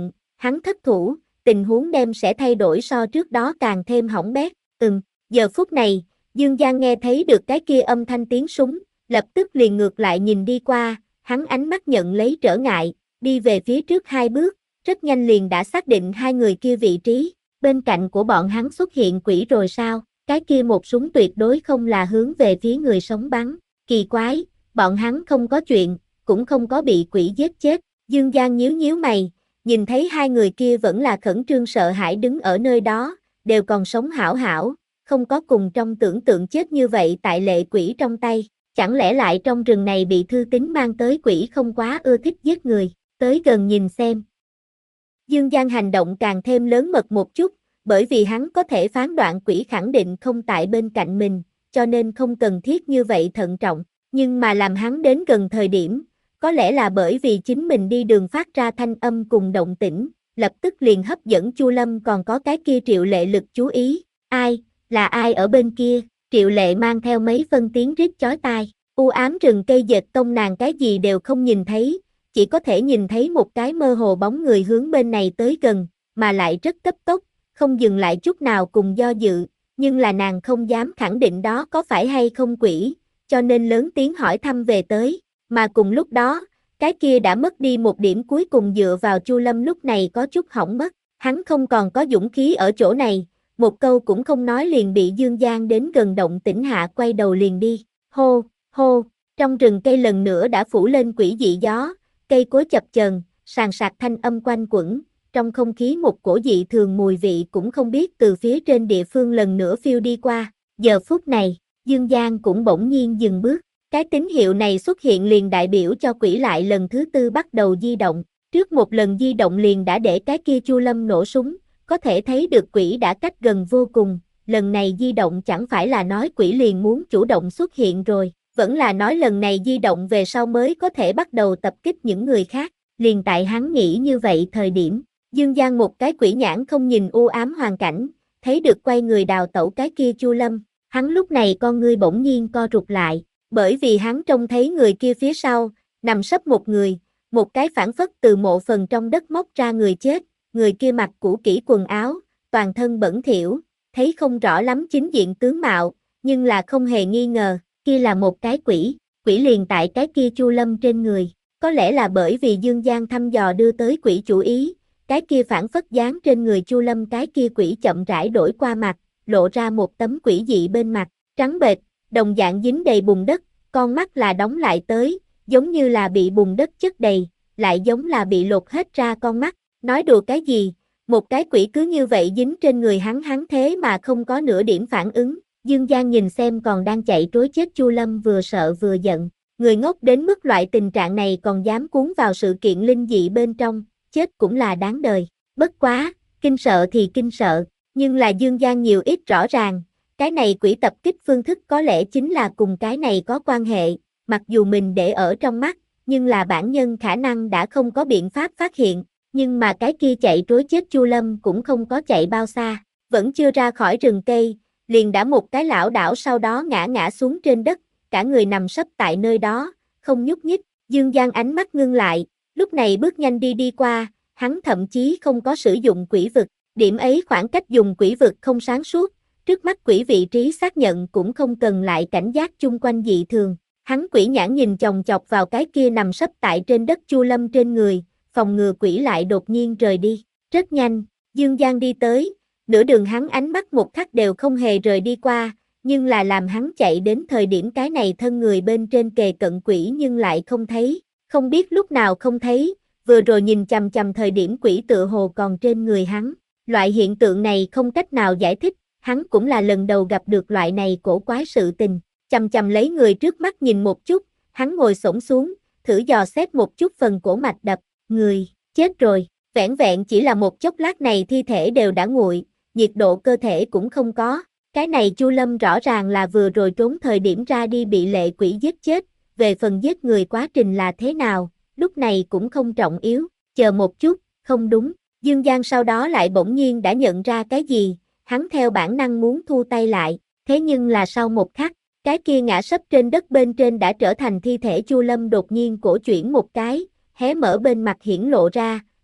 hắn thất thủ, tình huống đem sẽ thay đổi so trước đó càng thêm hỏng bét. Ừm, giờ phút này, Dương Giang nghe thấy được cái kia âm thanh tiếng súng, lập tức liền ngược lại nhìn đi qua, hắn ánh mắt nhận lấy trở ngại, đi về phía trước hai bước, rất nhanh liền đã xác định hai người kia vị trí, bên cạnh của bọn hắn xuất hiện quỷ rồi sao, cái kia một súng tuyệt đối không là hướng về phía người sống bắn, kỳ quái, bọn hắn không có chuyện, cũng không có bị quỷ giết chết, Dương Giang nhíu nhíu mày, nhìn thấy hai người kia vẫn là khẩn trương sợ hãi đứng ở nơi đó, đều còn sống hảo hảo, không có cùng trong tưởng tượng chết như vậy tại lệ quỷ trong tay, chẳng lẽ lại trong rừng này bị thư tín mang tới quỷ không quá ưa thích giết người, tới gần nhìn xem. Dương Giang hành động càng thêm lớn mật một chút, bởi vì hắn có thể phán đoạn quỷ khẳng định không tại bên cạnh mình, cho nên không cần thiết như vậy thận trọng, nhưng mà làm hắn đến gần thời điểm, có lẽ là bởi vì chính mình đi đường phát ra thanh âm cùng động tĩnh, lập tức liền hấp dẫn Chu Lâm còn có cái kia Triệu Lệ lực chú ý, ai, là ai ở bên kia, Triệu Lệ mang theo mấy phân tiếng rít chói tai, u ám rừng cây dệt tông nàng cái gì đều không nhìn thấy, chỉ có thể nhìn thấy một cái mơ hồ bóng người hướng bên này tới gần, mà lại rất cấp tốc, không dừng lại chút nào cùng do dự, nhưng là nàng không dám khẳng định đó có phải hay không quỷ, cho nên lớn tiếng hỏi thăm về tới, mà cùng lúc đó, cái kia đã mất đi một điểm cuối cùng dựa vào Chu Lâm lúc này có chút hỏng mất, hắn không còn có dũng khí ở chỗ này, một câu cũng không nói liền bị Dương Giang đến gần động tĩnh hạ quay đầu liền đi, hô, hô, trong rừng cây lần nữa đã phủ lên quỷ dị gió, cây cối chập chờn, sàn sạt thanh âm quanh quẩn, trong không khí một cổ dị thường mùi vị cũng không biết từ phía trên địa phương lần nữa phiêu đi qua, giờ phút này, Dương Giang cũng bỗng nhiên dừng bước, cái tín hiệu này xuất hiện liền đại biểu cho quỷ lại lần thứ tư bắt đầu di động, trước một lần di động liền đã để cái kia Chu Lâm nổ súng, có thể thấy được quỷ đã cách gần vô cùng, lần này di động chẳng phải là nói quỷ liền muốn chủ động xuất hiện rồi, vẫn là nói lần này di động về sau mới có thể bắt đầu tập kích những người khác, liền tại hắn nghĩ như vậy thời điểm, Dương Giang một cái quỷ nhãn không nhìn u ám hoàn cảnh, thấy được quay người đào tẩu cái kia Chu Lâm, hắn lúc này con ngươi bỗng nhiên co rụt lại, bởi vì hắn trông thấy người kia phía sau, nằm sấp một người, một cái phản phất từ mộ phần trong đất móc ra người chết, người kia mặc cũ kỹ quần áo, toàn thân bẩn thỉu, thấy không rõ lắm chính diện tướng mạo, nhưng là không hề nghi ngờ, kia là một cái quỷ, quỷ liền tại cái kia Chu Lâm trên người, có lẽ là bởi vì Dương Giang thăm dò đưa tới quỷ chủ ý, cái kia phản phất dán trên người Chu Lâm cái kia quỷ chậm rãi đổi qua mặt, lộ ra một tấm quỷ dị bên mặt, trắng bệch, đồng dạng dính đầy bùn đất, con mắt là đóng lại tới, giống như là bị bùn đất chất đầy, lại giống là bị lột hết ra con mắt, nói đùa cái gì, một cái quỷ cứ như vậy dính trên người hắn hắn thế mà không có nửa điểm phản ứng, Dương Giang nhìn xem còn đang chạy trối chết Chu Lâm vừa sợ vừa giận, người ngốc đến mức loại tình trạng này còn dám cuốn vào sự kiện linh dị bên trong, chết cũng là đáng đời, bất quá, kinh sợ thì kinh sợ, nhưng là Dương Giang nhiều ít rõ ràng, cái này quỷ tập kích phương thức có lẽ chính là cùng cái này có quan hệ, mặc dù mình để ở trong mắt, nhưng là bản nhân khả năng đã không có biện pháp phát hiện, nhưng mà cái kia chạy trối chết Chu Lâm cũng không có chạy bao xa, vẫn chưa ra khỏi rừng cây, liền đã một cái lảo đảo sau đó ngã ngã xuống trên đất, cả người nằm sấp tại nơi đó, không nhúc nhích, Dương Giang ánh mắt ngưng lại, lúc này bước nhanh đi đi qua, hắn thậm chí không có sử dụng quỷ vực, điểm ấy khoảng cách dùng quỷ vực không sáng suốt, trước mắt quỷ vị trí xác nhận cũng không cần lại cảnh giác chung quanh dị thường, hắn quỷ nhãn nhìn chòng chọc vào cái kia nằm sấp tại trên đất Chu Lâm trên người, phòng ngừa quỷ lại đột nhiên rời đi, rất nhanh, Dương Giang đi tới, nửa đường hắn ánh mắt một khắc đều không hề rời đi qua, nhưng là làm hắn chạy đến thời điểm cái này thân người bên trên kề cận quỷ nhưng lại không thấy, không biết lúc nào không thấy, vừa rồi nhìn chằm chằm thời điểm quỷ tựa hồ còn trên người hắn, loại hiện tượng này không cách nào giải thích, hắn cũng là lần đầu gặp được loại này cổ quái sự tình, chằm chằm lấy người trước mắt nhìn một chút, hắn ngồi xổm xuống, thử dò xét một chút phần cổ mạch đập, người, chết rồi, vẻn vẹn chỉ là một chốc lát này thi thể đều đã nguội, nhiệt độ cơ thể cũng không có, cái này Chu Lâm rõ ràng là vừa rồi trốn thời điểm ra đi bị lệ quỷ giết chết, về phần giết người quá trình là thế nào, lúc này cũng không trọng yếu, chờ một chút, không đúng, Dương Giang sau đó lại bỗng nhiên đã nhận ra cái gì, hắn theo bản năng muốn thu tay lại, thế nhưng là sau một khắc, cái kia ngã sấp trên đất bên trên đã trở thành thi thể Chu Lâm đột nhiên cổ chuyển một cái, hé mở bên mặt hiển lộ ra,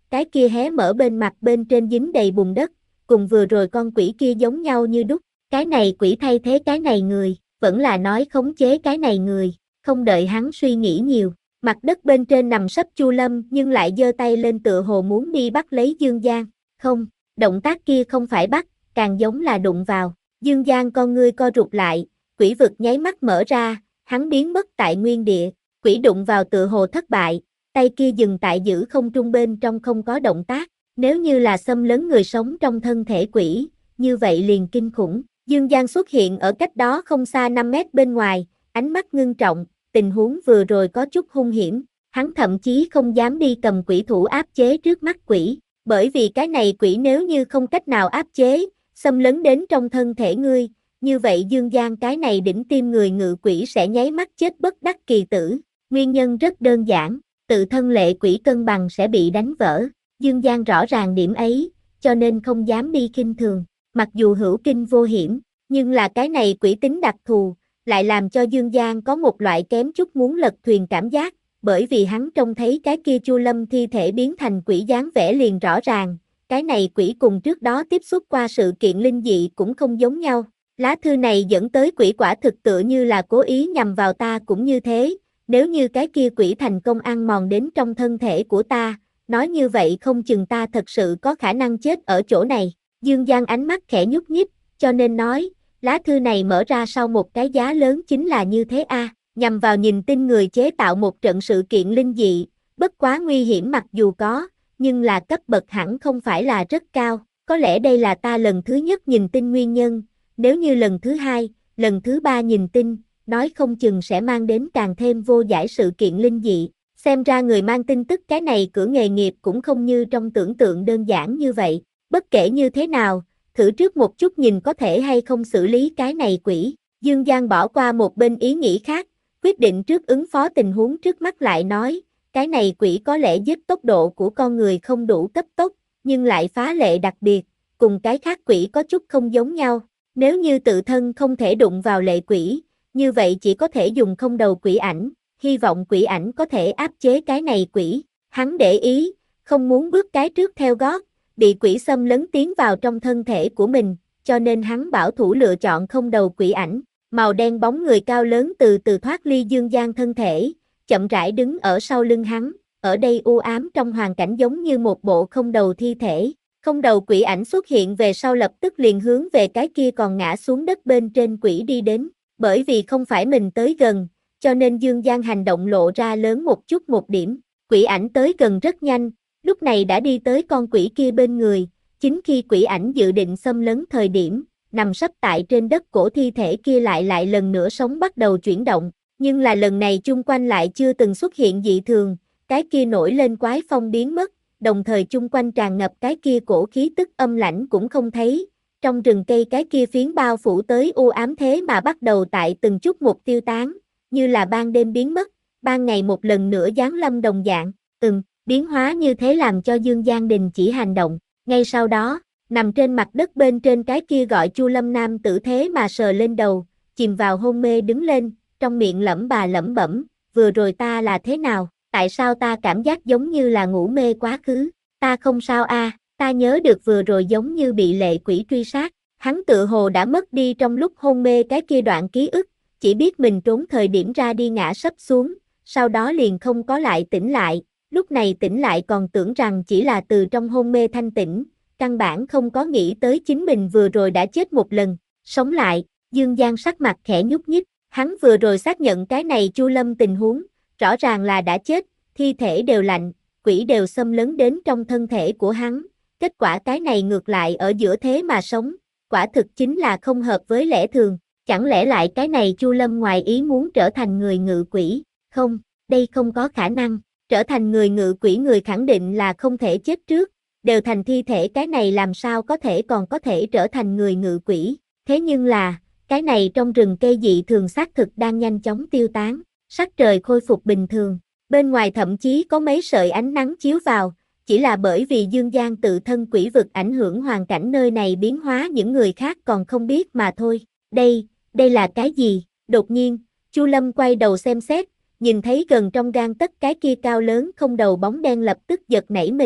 cái kia hé mở bên mặt bên trên dính đầy bùn đất, cùng vừa rồi con quỷ kia giống nhau như đúc, cái này quỷ thay thế cái này người, vẫn là nói khống chế cái này người, không đợi hắn suy nghĩ nhiều, mặt đất bên trên nằm sấp Chu Lâm nhưng lại giơ tay lên tựa hồ muốn đi bắt lấy Dương Giang, không, động tác kia không phải bắt, càng giống là đụng vào, Dương Giang con ngươi co rụt lại, quỷ vực nháy mắt mở ra, hắn biến mất tại nguyên địa, quỷ đụng vào tựa hồ thất bại, tay kia dừng tại giữ không trung bên trong không có động tác, nếu như là xâm lấn người sống trong thân thể quỷ, như vậy liền kinh khủng. Dương Giang xuất hiện ở cách đó không xa năm mét bên ngoài, ánh mắt ngưng trọng, tình huống vừa rồi có chút hung hiểm, hắn thậm chí không dám đi cầm quỷ thủ áp chế trước mắt quỷ, bởi vì cái này quỷ nếu như không cách nào áp chế, xâm lấn đến trong thân thể ngươi, như vậy Dương Giang cái này đỉnh tim người ngự quỷ sẽ nháy mắt chết bất đắc kỳ tử, nguyên nhân rất đơn giản, tự thân lệ quỷ cân bằng sẽ bị đánh vỡ, Dương Giang rõ ràng điểm ấy, cho nên không dám đi khinh thường, mặc dù hữu kinh vô hiểm, nhưng là cái này quỷ tính đặc thù, lại làm cho Dương Giang có một loại kém chút muốn lật thuyền cảm giác, bởi vì hắn trông thấy cái kia Chu Lâm thi thể biến thành quỷ dáng vẻ liền rõ ràng, cái này quỷ cùng trước đó tiếp xúc qua sự kiện linh dị cũng không giống nhau, lá thư này dẫn tới quỷ quả thực tựa như là cố ý nhằm vào ta cũng như thế, nếu như cái kia quỷ thành công ăn mòn đến trong thân thể của ta, nói như vậy không chừng ta thật sự có khả năng chết ở chỗ này, Dương Giang ánh mắt khẽ nhúc nhích, cho nên nói, lá thư này mở ra sau một cái giá lớn chính là như thế a, à, nhằm vào nhìn tin người chế tạo một trận sự kiện linh dị, bất quá nguy hiểm mặc dù có, nhưng là cấp bậc hẳn không phải là rất cao, có lẽ đây là ta lần thứ nhất nhìn tin nguyên nhân, nếu như lần thứ hai, lần thứ ba nhìn tin, nói không chừng sẽ mang đến càng thêm vô giải sự kiện linh dị, xem ra người mang tin tức cái này cửa nghề nghiệp cũng không như trong tưởng tượng đơn giản như vậy, bất kể như thế nào, thử trước một chút nhìn có thể hay không xử lý cái này quỷ, Dương Giang bỏ qua một bên ý nghĩ khác, quyết định trước ứng phó tình huống trước mắt lại nói, cái này quỷ có lẽ giết tốc độ của con người không đủ cấp tốc, nhưng lại phá lệ đặc biệt, cùng cái khác quỷ có chút không giống nhau, nếu như tự thân không thể đụng vào lệ quỷ, như vậy chỉ có thể dùng không đầu quỷ ảnh, hy vọng quỷ ảnh có thể áp chế cái này quỷ, hắn để ý, không muốn bước cái trước theo gót, bị quỷ xâm lấn tiến vào trong thân thể của mình, cho nên hắn bảo thủ lựa chọn không đầu quỷ ảnh, màu đen bóng người cao lớn từ từ thoát ly Dương Giang thân thể, chậm rãi đứng ở sau lưng hắn, ở đây u ám trong hoàn cảnh giống như một bộ không đầu thi thể, không đầu quỷ ảnh xuất hiện về sau lập tức liền hướng về cái kia còn ngã xuống đất bên trên quỷ đi đến, bởi vì không phải mình tới gần, cho nên Dương Giang hành động lộ ra lớn một chút một điểm, quỷ ảnh tới gần rất nhanh, lúc này đã đi tới con quỷ kia bên người, chính khi quỷ ảnh dự định xâm lấn thời điểm, nằm sấp tại trên đất cổ thi thể kia lại lại lần nữa sống bắt đầu chuyển động, nhưng là lần này chung quanh lại chưa từng xuất hiện dị thường, cái kia nổi lên quái phong biến mất, đồng thời chung quanh tràn ngập cái kia cổ khí tức âm lãnh cũng không thấy, trong rừng cây cái kia phiến bao phủ tới u ám thế mà bắt đầu tại từng chút một tiêu tán, như là ban đêm biến mất, ban ngày một lần nữa giáng lâm đồng dạng, ừm, biến hóa như thế làm cho Dương Giang đình chỉ hành động, ngay sau đó, nằm trên mặt đất bên trên cái kia gọi Chu Lâm nam tử thế mà sờ lên đầu, chìm vào hôn mê đứng lên, trong miệng lẩm bà lẩm bẩm, vừa rồi ta là thế nào, tại sao ta cảm giác giống như là ngủ mê quá khứ, ta không sao a, à, ta nhớ được vừa rồi giống như bị lệ quỷ truy sát, hắn tự hồ đã mất đi trong lúc hôn mê cái kia đoạn ký ức, chỉ biết mình trốn thời điểm ra đi ngã sấp xuống, sau đó liền không có lại tỉnh lại, lúc này tỉnh lại còn tưởng rằng chỉ là từ trong hôn mê thanh tỉnh, căn bản không có nghĩ tới chính mình vừa rồi đã chết một lần, sống lại, Dương Giang sắc mặt khẽ nhúc nhích, hắn vừa rồi xác nhận cái này Chu Lâm tình huống, rõ ràng là đã chết, thi thể đều lạnh, quỷ đều xâm lấn đến trong thân thể của hắn, kết quả cái này ngược lại ở giữa thế mà sống, quả thực chính là không hợp với lẽ thường, chẳng lẽ lại cái này Chu Lâm ngoài ý muốn trở thành người ngự quỷ, không, đây không có khả năng, trở thành người ngự quỷ người khẳng định là không thể chết trước, đều thành thi thể cái này làm sao có thể còn có thể trở thành người ngự quỷ, thế nhưng là, cái này trong rừng cây dị thường xác thực đang nhanh chóng tiêu tán, sắc trời khôi phục bình thường, bên ngoài thậm chí có mấy sợi ánh nắng chiếu vào, chỉ là bởi vì Dương Giang tự thân quỷ vực ảnh hưởng hoàn cảnh nơi này biến hóa những người khác còn không biết mà thôi, đây, đây là cái gì, đột nhiên, Chu Lâm quay đầu xem xét, nhìn thấy gần trong gang tấc cái kia cao lớn không đầu bóng đen lập tức giật nảy mình,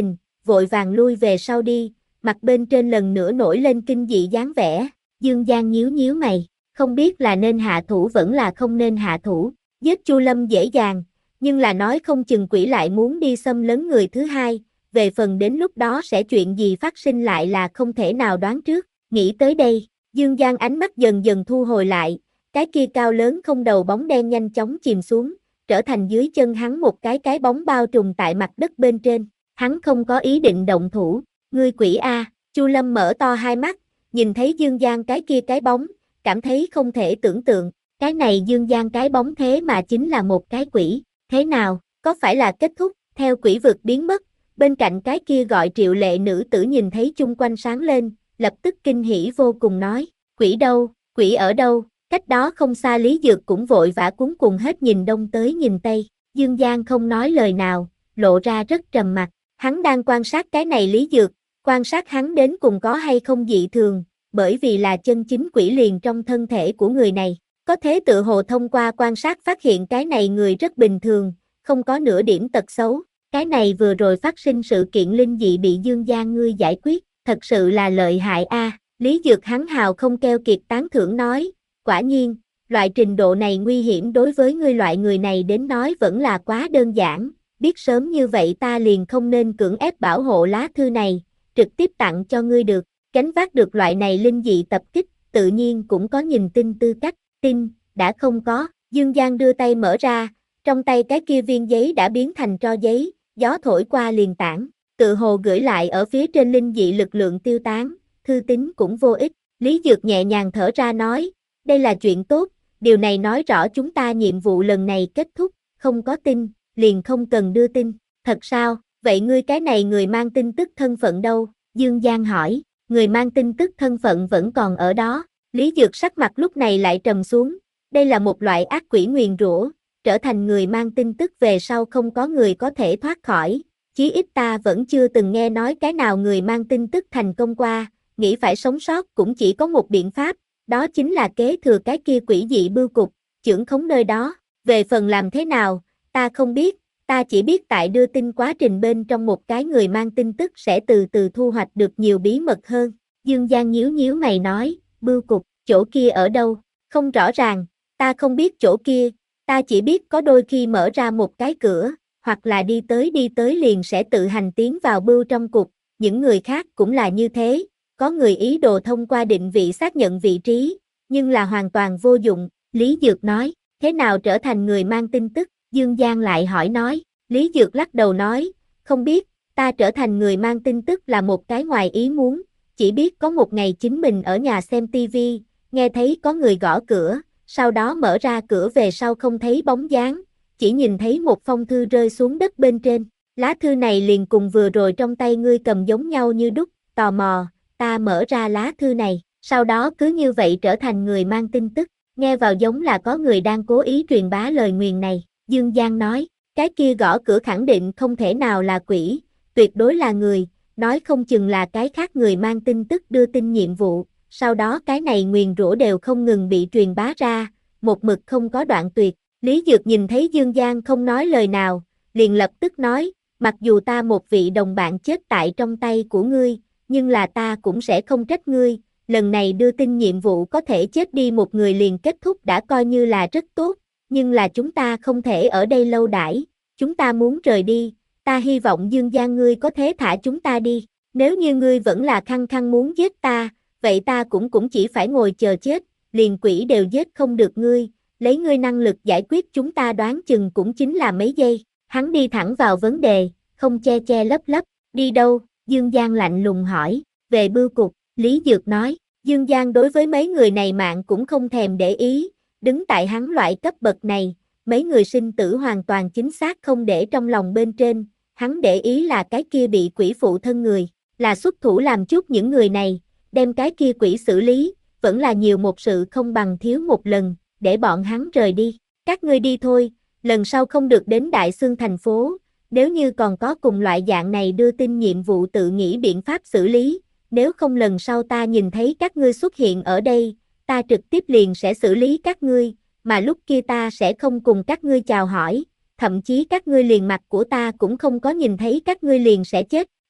vội vàng lui về sau đi, mặt bên trên lần nữa nổi lên kinh dị dáng vẻ. Dương Giang nhíu nhíu mày, không biết là nên hạ thủ vẫn là không nên hạ thủ. Giết Chu Lâm dễ dàng, nhưng là nói không chừng quỷ lại muốn đi xâm lấn người thứ hai, về phần đến lúc đó sẽ chuyện gì phát sinh lại là không thể nào đoán trước. Nghĩ tới đây, Dương Giang ánh mắt dần dần thu hồi lại, cái kia cao lớn không đầu bóng đen nhanh chóng chìm xuống, trở thành dưới chân hắn một cái cái bóng bao trùm tại mặt đất bên trên. Hắn không có ý định động thủ, ngươi quỷ a. Chu Lâm mở to hai mắt, nhìn thấy Dương Giang cái kia cái bóng, cảm thấy không thể tưởng tượng, cái này Dương Giang cái bóng thế mà chính là một cái quỷ, thế nào, có phải là kết thúc? Theo quỷ vực biến mất, bên cạnh cái kia gọi Triệu Lệ nữ tử nhìn thấy chung quanh sáng lên, lập tức kinh hỉ vô cùng nói, quỷ đâu, quỷ ở đâu? Cách đó không xa Lý Dược cũng vội vã cuống cuồng hết nhìn đông tới nhìn tây. Dương Giang không nói lời nào, lộ ra rất trầm mặc. Hắn đang quan sát cái này Lý Dược, quan sát hắn đến cùng có hay không dị thường, bởi vì là chân chính quỷ liền trong thân thể của người này. Có thế tự hồ thông qua quan sát phát hiện cái này người rất bình thường, không có nửa điểm tật xấu. Cái này vừa rồi phát sinh sự kiện linh dị bị Dương Giang ngươi giải quyết, thật sự là lợi hại a. Lý Dược hắn hào không keo kiệt tán thưởng nói, quả nhiên, loại trình độ này nguy hiểm đối với ngươi loại người này đến nói vẫn là quá đơn giản, biết sớm như vậy ta liền không nên cưỡng ép bảo hộ lá thư này, trực tiếp tặng cho ngươi được, gánh vác được loại này linh dị tập kích, tự nhiên cũng có nhìn tin tư cách, tin, đã không có, Dương Giang đưa tay mở ra, trong tay cái kia viên giấy đã biến thành tro giấy, gió thổi qua liền tản, tự hồ gửi lại ở phía trên linh dị lực lượng tiêu tán, thư tín cũng vô ích, Lý Dược nhẹ nhàng thở ra nói, đây là chuyện tốt, điều này nói rõ chúng ta nhiệm vụ lần này kết thúc, không có tin, liền không cần đưa tin, thật sao, vậy ngươi cái này người mang tin tức thân phận đâu? Dương Giang hỏi, người mang tin tức thân phận vẫn còn ở đó, Lý Dược sắc mặt lúc này lại trầm xuống, đây là một loại ác quỷ nguyền rủa, trở thành người mang tin tức về sau không có người có thể thoát khỏi, chí ít ta vẫn chưa từng nghe nói cái nào người mang tin tức thành công qua, nghĩ phải sống sót cũng chỉ có một biện pháp, đó chính là kế thừa cái kia quỷ dị bưu cục, trưởng khống nơi đó, về phần làm thế nào, ta không biết, ta chỉ biết tại đưa tin quá trình bên trong một cái người mang tin tức sẽ từ từ thu hoạch được nhiều bí mật hơn. Dương Giang nhíu nhíu mày nói, bưu cục, chỗ kia ở đâu? Không rõ ràng, ta không biết chỗ kia, ta chỉ biết có đôi khi mở ra một cái cửa, hoặc là đi tới đi tới liền sẽ tự hành tiến vào bưu trong cục, những người khác cũng là như thế, có người ý đồ thông qua định vị xác nhận vị trí, nhưng là hoàn toàn vô dụng, Lý Dược nói, thế nào trở thành người mang tin tức, Dương Giang lại hỏi nói, Lý Dược lắc đầu nói, không biết, ta trở thành người mang tin tức là một cái ngoài ý muốn, chỉ biết có một ngày chính mình ở nhà xem tivi, nghe thấy có người gõ cửa, sau đó mở ra cửa về sau không thấy bóng dáng, chỉ nhìn thấy một phong thư rơi xuống đất bên trên, lá thư này liền cùng vừa rồi trong tay ngươi cầm giống nhau như đúc, tò mò, ta mở ra lá thư này, sau đó cứ như vậy trở thành người mang tin tức, nghe vào giống là có người đang cố ý truyền bá lời nguyền này, Dương Giang nói, cái kia gõ cửa khẳng định không thể nào là quỷ, tuyệt đối là người, nói không chừng là cái khác người mang tin tức đưa tin nhiệm vụ, sau đó cái này nguyền rủa đều không ngừng bị truyền bá ra, một mực không có đoạn tuyệt, Lý Dược nhìn thấy Dương Giang không nói lời nào, liền lập tức nói, mặc dù ta một vị đồng bạn chết tại trong tay của ngươi, nhưng là ta cũng sẽ không trách ngươi, lần này đưa tin nhiệm vụ có thể chết đi một người liền kết thúc đã coi như là rất tốt, nhưng là chúng ta không thể ở đây lâu đãi, chúng ta muốn rời đi, ta hy vọng Dương Giang ngươi có thể thả chúng ta đi, nếu như ngươi vẫn là khăng khăng muốn giết ta, vậy ta cũng cũng chỉ phải ngồi chờ chết, liền quỷ đều giết không được ngươi, lấy ngươi năng lực giải quyết chúng ta đoán chừng cũng chính là mấy giây, hắn đi thẳng vào vấn đề, không che che lấp lấp, đi đâu, Dương Giang lạnh lùng hỏi, về bưu cục, Lý Dược nói, Dương Giang đối với mấy người này mạng cũng không thèm để ý, đứng tại hắn loại cấp bậc này, mấy người sinh tử hoàn toàn chính xác không để trong lòng bên trên, hắn để ý là cái kia bị quỷ phụ thân người, là xuất thủ làm chút những người này, đem cái kia quỷ xử lý, vẫn là nhiều một sự không bằng thiếu một lần, để bọn hắn rời đi, các ngươi đi thôi, lần sau không được đến Đại Xương thành phố, nếu như còn có cùng loại dạng này đưa tin nhiệm vụ tự nghĩ biện pháp xử lý, nếu không lần sau ta nhìn thấy các ngươi xuất hiện ở đây, ta trực tiếp liền sẽ xử lý các ngươi, mà lúc kia ta sẽ không cùng các ngươi chào hỏi, thậm chí các ngươi liền mặt của ta cũng không có nhìn thấy các ngươi liền sẽ chết,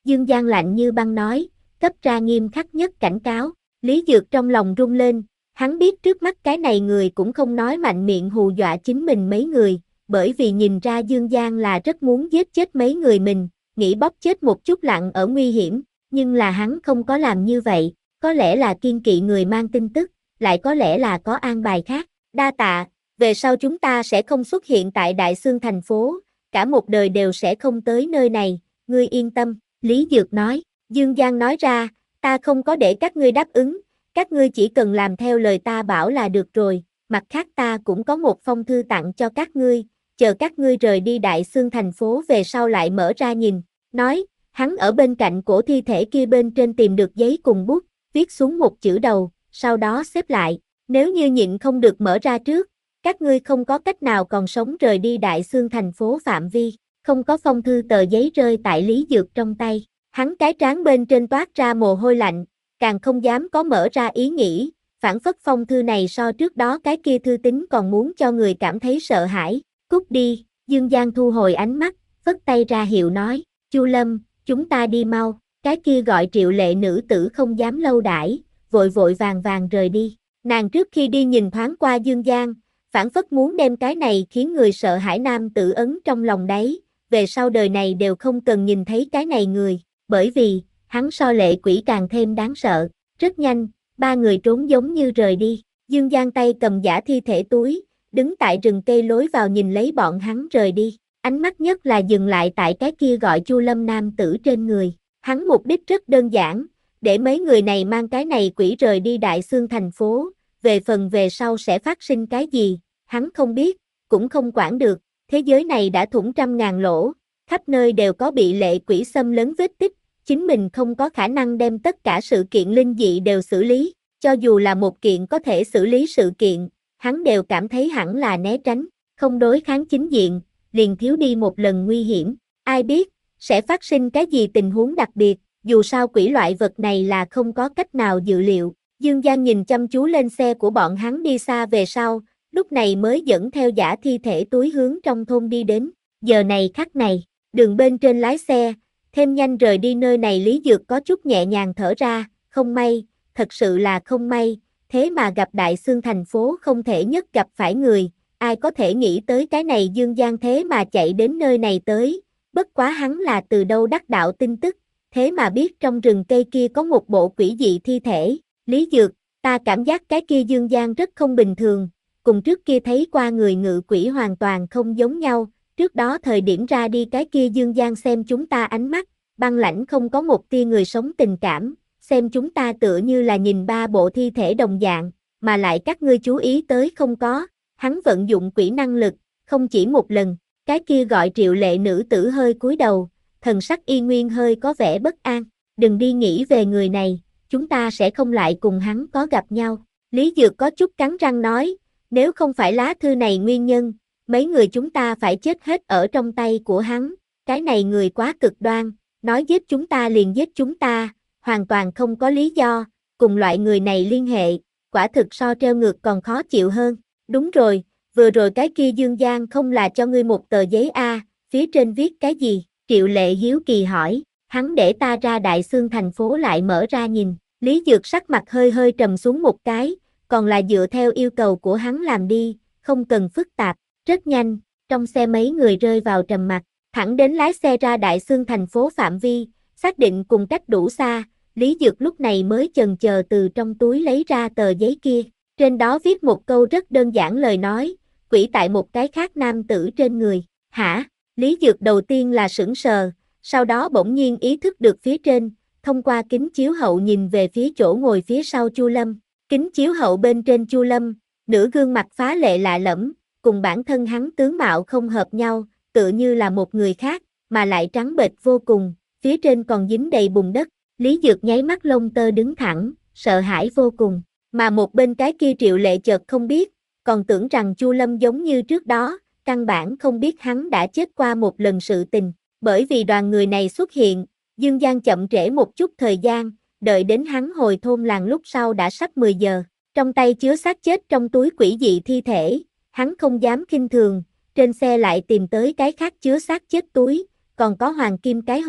Dương Giang lạnh như băng nói, cấp ra nghiêm khắc nhất cảnh cáo. Lý Dược trong lòng run lên, hắn biết trước mắt cái này người cũng không nói mạnh miệng hù dọa chính mình mấy người, bởi vì nhìn ra Dương Giang là rất muốn giết chết mấy người mình, nghĩ bóp chết một chút lặng ở nguy hiểm, nhưng là hắn không có làm như vậy, có lẽ là kiên kỵ người mang tin tức, lại có lẽ là có an bài khác. Đa tạ, về sau chúng ta sẽ không xuất hiện tại Đại Xương thành phố, cả một đời đều sẽ không tới nơi này, ngươi yên tâm, Lý Dược nói. Dương Giang nói ra, ta không có để các ngươi đáp ứng, các ngươi chỉ cần làm theo lời ta bảo là được rồi, mặt khác ta cũng có một phong thư tặng cho các ngươi, chờ các ngươi rời đi Đại Xương thành phố về sau lại mở ra nhìn. Nói, hắn ở bên cạnh cổ thi thể kia bên trên tìm được giấy cùng bút, viết xuống một chữ đầu, sau đó xếp lại, nếu như nhịn không được mở ra trước, các ngươi không có cách nào còn sống rời đi Đại Xương thành phố phạm vi. Không có phong thư tờ giấy rơi tại Lý Dược trong tay, hắn cái trán bên trên toát ra mồ hôi lạnh, càng không dám có mở ra ý nghĩ, phản phất phong thư này so trước đó cái kia thư tín còn muốn cho người cảm thấy sợ hãi. Cút đi, Dương Giang thu hồi ánh mắt, phất tay ra hiệu nói, Chu Lâm, chúng ta đi mau. Cái kia gọi Triệu Lệ nữ tử không dám lâu đãi, vội vội vàng vàng rời đi. Nàng trước khi đi nhìn thoáng qua Dương Giang, phản phất muốn đem cái này khiến người sợ hãi nam tử ấn trong lòng đấy, về sau đời này đều không cần nhìn thấy cái này người, bởi vì, hắn so lệ quỷ càng thêm đáng sợ. Rất nhanh, ba người trốn giống như rời đi, Dương Giang tay cầm giả thi thể túi, đứng tại rừng cây lối vào nhìn lấy bọn hắn rời đi, ánh mắt nhất là dừng lại tại cái kia gọi Chu Lâm nam tử trên người. Hắn mục đích rất đơn giản, để mấy người này mang cái này quỷ rời đi Đại Xương thành phố, về phần về sau sẽ phát sinh cái gì, hắn không biết, cũng không quản được, thế giới này đã thủng trăm ngàn lỗ, khắp nơi đều có bị lệ quỷ xâm lấn vết tích, chính mình không có khả năng đem tất cả sự kiện linh dị đều xử lý, cho dù là một kiện có thể xử lý sự kiện, hắn đều cảm thấy hẳn là né tránh, không đối kháng chính diện, liền thiếu đi một lần nguy hiểm, ai biết, sẽ phát sinh cái gì tình huống đặc biệt, dù sao quỷ loại vật này là không có cách nào dự liệu. Dương Giang nhìn chăm chú lên xe của bọn hắn đi xa về sau, lúc này mới dẫn theo giả thi thể túi hướng trong thôn đi đến. Giờ này khắc này, đường bên trên lái xe, thêm nhanh rời đi nơi này. Lý Dược có chút nhẹ nhàng thở ra, không may, thật sự là không may, thế mà gặp Đại Xương thành phố không thể nhất gặp phải người, ai có thể nghĩ tới cái này Dương Giang thế mà chạy đến nơi này tới, bất quá hắn là từ đâu đắc đạo tin tức, thế mà biết trong rừng cây kia có một bộ quỷ dị thi thể. Lý Dược, ta cảm giác cái kia Dương Giang rất không bình thường, cùng trước kia thấy qua người ngự quỷ hoàn toàn không giống nhau, trước đó thời điểm ra đi cái kia Dương Giang xem chúng ta ánh mắt, băng lãnh không có một tia người sống tình cảm, xem chúng ta tựa như là nhìn ba bộ thi thể đồng dạng, mà lại các ngươi chú ý tới không có, hắn vận dụng quỷ năng lực, không chỉ một lần, cái kia gọi Triệu Lệ nữ tử hơi cúi đầu, thần sắc y nguyên hơi có vẻ bất an, đừng đi nghĩ về người này, chúng ta sẽ không lại cùng hắn có gặp nhau. Lý Dược có chút cắn răng nói, nếu không phải lá thư này nguyên nhân, mấy người chúng ta phải chết hết ở trong tay của hắn, cái này người quá cực đoan, nói giết chúng ta liền giết chúng ta, hoàn toàn không có lý do, cùng loại người này liên hệ, quả thực so treo ngược còn khó chịu hơn. Đúng rồi, vừa rồi cái kia Dương Giang không là cho ngươi một tờ giấy A, phía trên viết cái gì? Triệu Lệ hiếu kỳ hỏi, hắn để ta ra Đại Xương thành phố lại mở ra nhìn. Lý Dược sắc mặt hơi hơi trầm xuống một cái, còn là dựa theo yêu cầu của hắn làm đi, không cần phức tạp. Rất nhanh, trong xe mấy người rơi vào trầm mặc, thẳng đến lái xe ra Đại Xương thành phố phạm vi, xác định cùng cách đủ xa, Lý Dược lúc này mới chần chờ từ trong túi lấy ra tờ giấy kia. Trên đó viết một câu rất đơn giản lời nói, quỷ tại một cái khác nam tử trên người. Hả? Lý Dược đầu tiên là sững sờ, sau đó bỗng nhiên ý thức được phía trên, thông qua kính chiếu hậu nhìn về phía chỗ ngồi phía sau Chu Lâm. Kính chiếu hậu bên trên Chu Lâm, nửa gương mặt phá lệ lạ lẫm, cùng bản thân hắn tướng mạo không hợp nhau, tựa như là một người khác, mà lại trắng bệch vô cùng, phía trên còn dính đầy bùn đất. Lý Dược nháy mắt lông tơ đứng thẳng, sợ hãi vô cùng, mà một bên cái kia Triệu Lệ chợt không biết, còn tưởng rằng Chu Lâm giống như trước đó, căn bản không biết hắn đã chết qua một lần sự tình, bởi vì đoàn người này xuất hiện, Dương Giang chậm trễ một chút thời gian, đợi đến hắn hồi thôn làng lúc sau đã sắp mười giờ, trong tay chứa xác chết trong túi quỷ dị thi thể, hắn không dám khinh thường, trên xe lại tìm tới cái khác chứa xác chết túi, còn có hoàng kim cái hộp,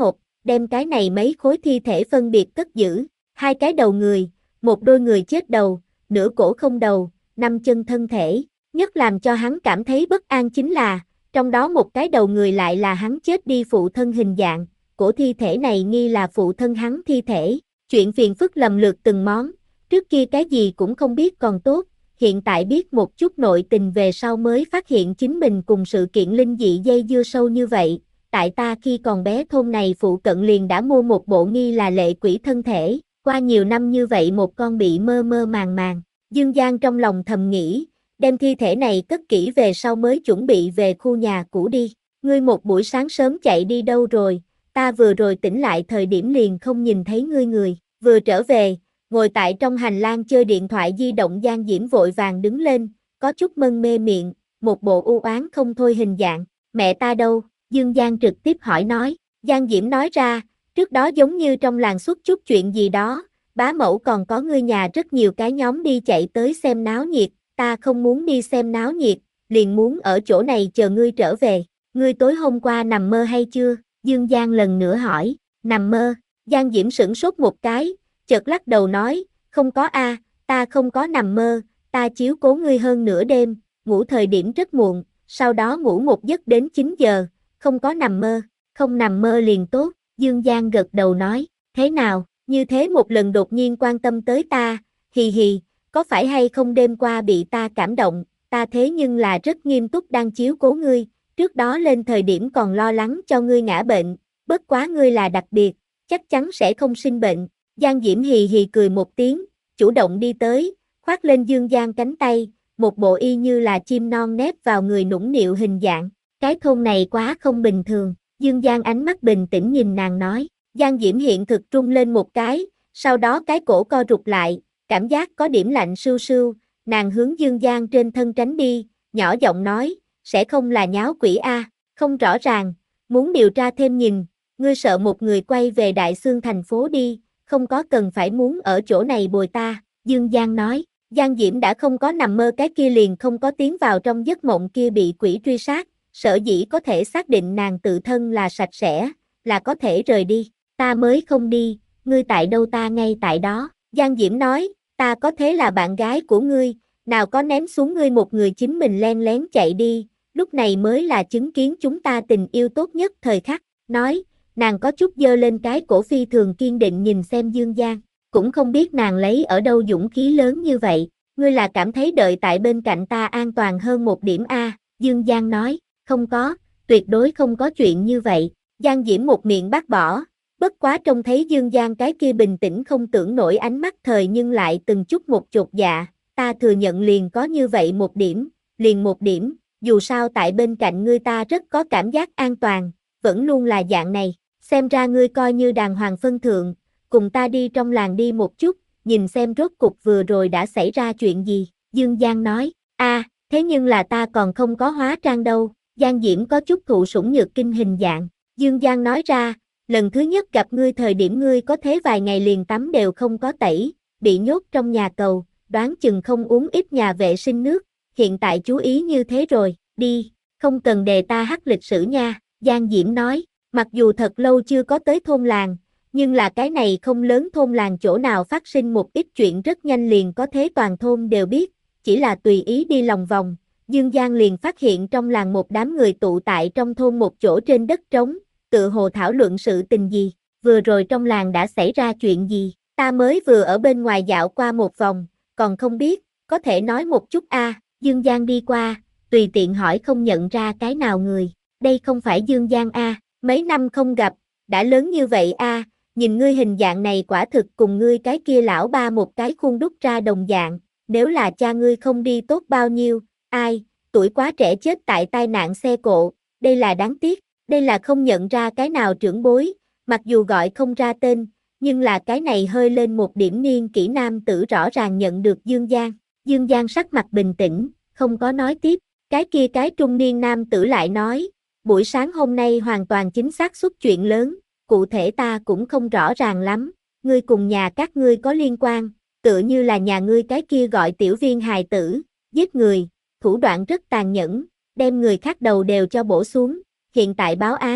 đem cái này mấy khối thi thể phân biệt cất giữ, hai cái đầu người, một đôi người chết đầu, nửa cổ không đầu, năm chân thân thể, nhất làm cho hắn cảm thấy bất an chính là, trong đó một cái đầu người lại là hắn chết đi phụ thân hình dạng, cổ thi thể này nghi là phụ thân hắn thi thể, chuyện phiền phức lầm lượt từng món, trước kia cái gì cũng không biết còn tốt, hiện tại biết một chút nội tình về sau mới phát hiện chính mình cùng sự kiện linh dị dây dưa sâu như vậy, tại ta khi còn bé thôn này phụ cận liền đã mua một bộ nghi là lệ quỷ thân thể, qua nhiều năm như vậy một con bị mơ mơ màng màng, Dương Giang trong lòng thầm nghĩ, đem thi thể này cất kỹ về sau mới chuẩn bị về khu nhà cũ đi, ngươi một buổi sáng sớm chạy đi đâu rồi, ta vừa rồi tỉnh lại thời điểm liền không nhìn thấy ngươi người, vừa trở về, ngồi tại trong hành lang chơi điện thoại di động Giang Diễm vội vàng đứng lên, có chút mân mê miệng, một bộ u oán không thôi hình dạng, mẹ ta đâu, Dương Giang trực tiếp hỏi nói, Giang Diễm nói ra, trước đó giống như trong làng xuất chút chuyện gì đó, bá mẫu còn có ngươi nhà rất nhiều cái nhóm đi chạy tới xem náo nhiệt, ta không muốn đi xem náo nhiệt, liền muốn ở chỗ này chờ ngươi trở về, ngươi tối hôm qua nằm mơ hay chưa, Dương Giang lần nữa hỏi, nằm mơ, Giang Diễm sửng sốt một cái, chợt lắc đầu nói, không có a, ta không có nằm mơ, ta chiếu cố ngươi hơn nửa đêm, ngủ thời điểm rất muộn, sau đó ngủ một giấc đến chín giờ, không có nằm mơ, không nằm mơ liền tốt, Dương Giang gật đầu nói, thế nào, như thế một lần đột nhiên quan tâm tới ta, hì hì, có phải hay không đêm qua bị ta cảm động, ta thế nhưng là rất nghiêm túc đang chiếu cố ngươi, trước đó lên thời điểm còn lo lắng cho ngươi ngã bệnh, bất quá ngươi là đặc biệt, chắc chắn sẽ không sinh bệnh, Giang Diễm hì hì cười một tiếng, chủ động đi tới, khoác lên Dương Giang cánh tay, một bộ y như là chim non nép vào người nũng nịu hình dạng, cái thôn này quá không bình thường, Dương Giang ánh mắt bình tĩnh nhìn nàng nói, Giang Diễm hiện thực trung lên một cái, sau đó cái cổ co rụt lại, cảm giác có điểm lạnh sưu sưu, nàng hướng Dương Giang trên thân tránh đi, nhỏ giọng nói, sẽ không là nháo quỷ a, không rõ ràng, muốn điều tra thêm nhìn, ngươi sợ một người quay về Đại Xương thành phố đi, không có cần phải muốn ở chỗ này bồi ta, Dương Giang nói, Giang Diễm đã không có nằm mơ cái kia liền không có tiến vào trong giấc mộng kia bị quỷ truy sát, sở dĩ có thể xác định nàng tự thân là sạch sẽ, là có thể rời đi, ta mới không đi, ngươi tại đâu ta ngay tại đó, Giang Diễm nói, ta có thế là bạn gái của ngươi, nào có ném xuống ngươi một người chính mình len lén chạy đi, lúc này mới là chứng kiến chúng ta tình yêu tốt nhất thời khắc, nói, nàng có chút giơ lên cái cổ phi thường kiên định nhìn xem Dương Giang, cũng không biết nàng lấy ở đâu dũng khí lớn như vậy, ngươi là cảm thấy đợi tại bên cạnh ta an toàn hơn một điểm a, Dương Giang nói, không có, tuyệt đối không có chuyện như vậy, Giang Diễm một miệng bác bỏ, bất quá trông thấy Dương Giang cái kia bình tĩnh không tưởng nổi ánh mắt thời nhưng lại từng chút một chột dạ, ta thừa nhận liền có như vậy một điểm, liền một điểm, dù sao tại bên cạnh ngươi ta rất có cảm giác an toàn, vẫn luôn là dạng này, xem ra ngươi coi như đàng hoàng phân thượng, cùng ta đi trong làng đi một chút, nhìn xem rốt cục vừa rồi đã xảy ra chuyện gì, Dương Giang nói, a, thế nhưng là ta còn không có hóa trang đâu, Giang Diễm có chút thụ sủng nhược kinh hình dạng, Dương Giang nói ra, lần thứ nhất gặp ngươi thời điểm ngươi có thế vài ngày liền tắm đều không có tẩy, bị nhốt trong nhà cầu, đoán chừng không uống ít nhà vệ sinh nước, hiện tại chú ý như thế rồi, đi, không cần đề ta hắc lịch sử nha, Giang Diễm nói, mặc dù thật lâu chưa có tới thôn làng, nhưng là cái này không lớn thôn làng chỗ nào phát sinh một ít chuyện rất nhanh liền có thế toàn thôn đều biết, chỉ là tùy ý đi lòng vòng, Dương Giang liền phát hiện trong làng một đám người tụ tại trong thôn một chỗ trên đất trống, tự hồ thảo luận sự tình gì, vừa rồi trong làng đã xảy ra chuyện gì, ta mới vừa ở bên ngoài dạo qua một vòng, còn không biết, có thể nói một chút a, à, Dương Giang đi qua, tùy tiện hỏi không nhận ra cái nào người, đây không phải Dương Giang a, à, mấy năm không gặp, đã lớn như vậy a, à, nhìn ngươi hình dạng này quả thực cùng ngươi cái kia lão ba một cái khuôn đúc ra đồng dạng, nếu là cha ngươi không đi tốt bao nhiêu, ai, tuổi quá trẻ chết tại tai nạn xe cộ, đây là đáng tiếc, đây là không nhận ra cái nào trưởng bối, mặc dù gọi không ra tên, nhưng là cái này hơi lên một điểm niên kỹ nam tử rõ ràng nhận được Dương Giang, Dương Giang sắc mặt bình tĩnh, không có nói tiếp, cái kia cái trung niên nam tử lại nói, buổi sáng hôm nay hoàn toàn chính xác xuất chuyện lớn, cụ thể ta cũng không rõ ràng lắm, ngươi cùng nhà các ngươi có liên quan, tựa như là nhà ngươi cái kia gọi tiểu viên hài tử, giết người, thủ đoạn rất tàn nhẫn, đem người khác đầu đều cho bổ xuống, hiện tại báo án,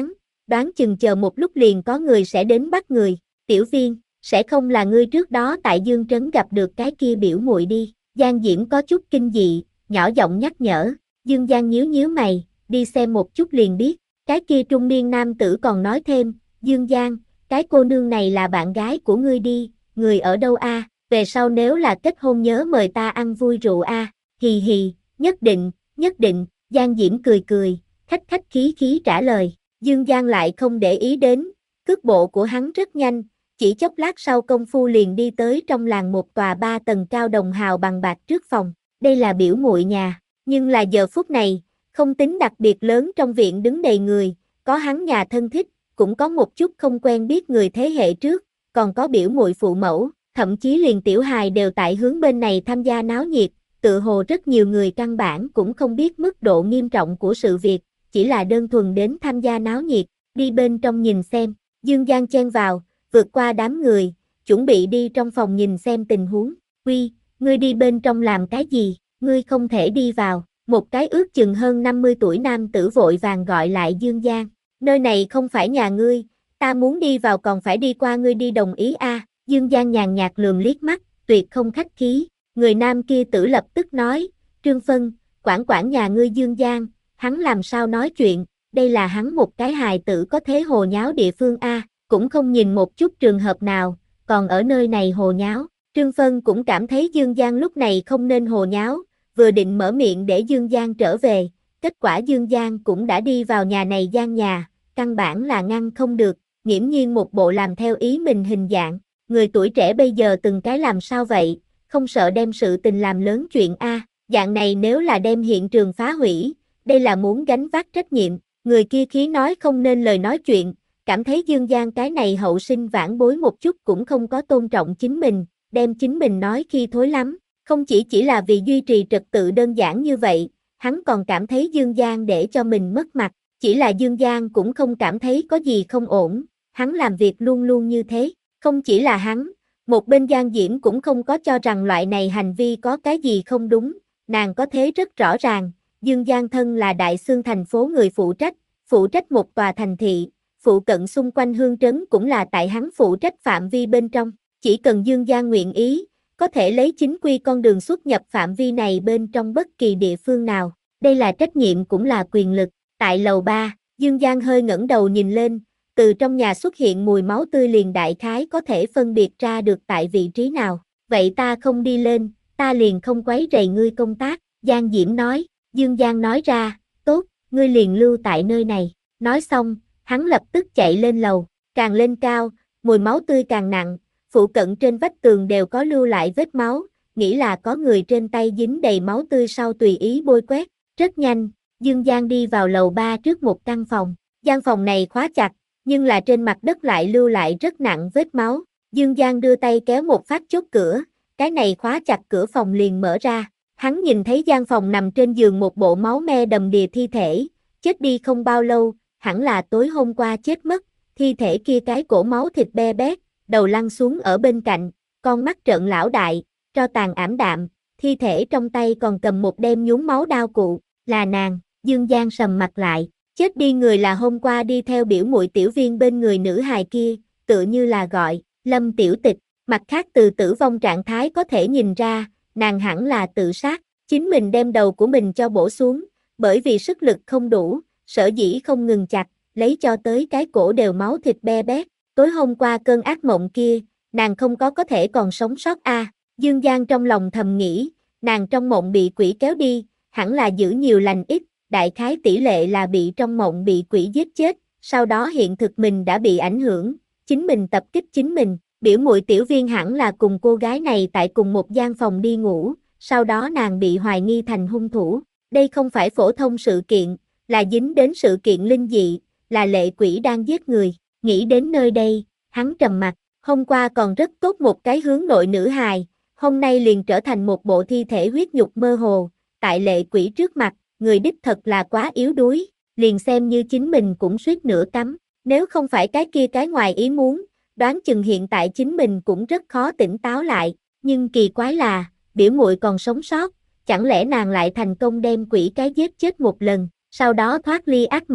đoán chừng chờ một lúc liền có người sẽ đến bắt người. Tiểu Viên, sẽ không là ngươi trước đó tại Dương Trấn gặp được cái kia biểu muội đi. Giang Diễm có chút kinh dị, nhỏ giọng nhắc nhở. Dương Giang nhíu nhíu mày, đi xem một chút liền biết. Cái kia trung niên nam tử còn nói thêm, Dương Giang, cái cô nương này là bạn gái của ngươi đi, người ở đâu a? Về sau nếu là kết hôn nhớ mời ta ăn vui rượu a. Hì hì, nhất định, nhất định. Giang Diễm cười cười, khách khách khí khí trả lời. Dương Giang lại không để ý đến, cước bộ của hắn rất nhanh, chỉ chốc lát sau công phu liền đi tới trong làng một tòa ba tầng cao đồng hào bằng bạc trước phòng. Đây là biểu muội nhà, nhưng là giờ phút này, không tính đặc biệt lớn trong viện đứng đầy người, có hắn nhà thân thích, cũng có một chút không quen biết người thế hệ trước, còn có biểu muội phụ mẫu, thậm chí liền tiểu hài đều tại hướng bên này tham gia náo nhiệt, tự hồ rất nhiều người căn bản cũng không biết mức độ nghiêm trọng của sự việc, chỉ là đơn thuần đến tham gia náo nhiệt, đi bên trong nhìn xem. Dương Giang chen vào, vượt qua đám người, chuẩn bị đi trong phòng nhìn xem tình huống. Uy, ngươi đi bên trong làm cái gì, ngươi không thể đi vào. Một cái ước chừng hơn năm mươi tuổi nam tử vội vàng gọi lại Dương Giang. Nơi này không phải nhà ngươi, ta muốn đi vào còn phải đi qua ngươi đi đồng ý a. À. Dương Giang nhàn nhạt lườm liếc mắt, tuyệt không khách khí. Người nam kia tử lập tức nói, Trương Phân, quản quản nhà ngươi Dương Giang, hắn làm sao nói chuyện, đây là hắn một cái hài tử có thế hồ nháo địa phương a, à, cũng không nhìn một chút trường hợp nào, còn ở nơi này hồ nháo. Trương Phân cũng cảm thấy Dương Giang lúc này không nên hồ nháo, vừa định mở miệng để Dương Giang trở về, kết quả Dương Giang cũng đã đi vào nhà này gian nhà, căn bản là ngăn không được, nghiễm nhiên một bộ làm theo ý mình hình dạng. Người tuổi trẻ bây giờ từng cái làm sao vậy, không sợ đem sự tình làm lớn chuyện a, à, dạng này nếu là đem hiện trường phá hủy, đây là muốn gánh vác trách nhiệm. Người kia khí nói không nên lời nói chuyện, cảm thấy Dương Giang cái này hậu sinh vãn bối một chút cũng không có tôn trọng chính mình, đem chính mình nói khi thối lắm. Không chỉ chỉ là vì duy trì trật tự đơn giản như vậy, hắn còn cảm thấy Dương Giang để cho mình mất mặt, chỉ là Dương Giang cũng không cảm thấy có gì không ổn, hắn làm việc luôn luôn như thế, không chỉ là hắn, một bên Giang Diễm cũng không có cho rằng loại này hành vi có cái gì không đúng, nàng có thế rất rõ ràng, Dương Giang thân là Đại Xương thành phố người phụ trách, phụ trách một tòa thành thị, phụ cận xung quanh hương trấn cũng là tại hắn phụ trách phạm vi bên trong, chỉ cần Dương Giang nguyện ý, có thể lấy chính quy con đường xuất nhập phạm vi này bên trong bất kỳ địa phương nào. Đây là trách nhiệm cũng là quyền lực. Tại lầu ba, Dương Giang hơi ngẩng đầu nhìn lên, từ trong nhà xuất hiện mùi máu tươi liền đại khái có thể phân biệt ra được tại vị trí nào. Vậy ta không đi lên, ta liền không quấy rầy ngươi công tác, Giang Diễm nói. Dương Giang nói ra, tốt, ngươi liền lưu tại nơi này. Nói xong, hắn lập tức chạy lên lầu, càng lên cao, mùi máu tươi càng nặng. Phụ cận trên vách tường đều có lưu lại vết máu, nghĩ là có người trên tay dính đầy máu tươi sau tùy ý bôi quét. Rất nhanh, Dương Giang đi vào lầu ba trước một căn phòng. Gian phòng này khóa chặt, nhưng là trên mặt đất lại lưu lại rất nặng vết máu. Dương Giang đưa tay kéo một phát chốt cửa, cái này khóa chặt cửa phòng liền mở ra. Hắn nhìn thấy gian phòng nằm trên giường một bộ máu me đầm đìa thi thể, chết đi không bao lâu, hẳn là tối hôm qua chết mất. Thi thể kia cái cổ máu thịt be bét, đầu lăn xuống ở bên cạnh, con mắt trợn lão đại, tro tàn ảm đạm, thi thể trong tay còn cầm một đem nhúng máu đao cụ, là nàng. Dương Giang sầm mặt lại, chết đi người là hôm qua đi theo biểu muội Tiểu Viên bên người nữ hài kia, tựa như là gọi, Lâm Tiểu Tịch, mặt khác từ tử vong trạng thái có thể nhìn ra, nàng hẳn là tự sát, chính mình đem đầu của mình cho bổ xuống, bởi vì sức lực không đủ, sở dĩ không ngừng chặt, lấy cho tới cái cổ đều máu thịt be bét. Tối hôm qua cơn ác mộng kia, nàng không có có thể còn sống sót a. À. Dương Giang trong lòng thầm nghĩ, nàng trong mộng bị quỷ kéo đi, hẳn là giữ nhiều lành ít, đại khái tỷ lệ là bị trong mộng bị quỷ giết chết, sau đó hiện thực mình đã bị ảnh hưởng, chính mình tập kích chính mình, biểu muội Tiểu Viên hẳn là cùng cô gái này tại cùng một gian phòng đi ngủ, sau đó nàng bị hoài nghi thành hung thủ. Đây không phải phổ thông sự kiện, là dính đến sự kiện linh dị, là lệ quỷ đang giết người. Nghĩ đến nơi đây, hắn trầm mặt, hôm qua còn rất tốt một cái hướng nội nữ hài, hôm nay liền trở thành một bộ thi thể huyết nhục mơ hồ, tại lệ quỷ trước mặt, người đích thật là quá yếu đuối, liền xem như chính mình cũng suýt nửa cắm, nếu không phải cái kia cái ngoài ý muốn, đoán chừng hiện tại chính mình cũng rất khó tỉnh táo lại, nhưng kỳ quái là, biểu muội còn sống sót, chẳng lẽ nàng lại thành công đem quỷ cái giết chết một lần, sau đó thoát ly ác mộng.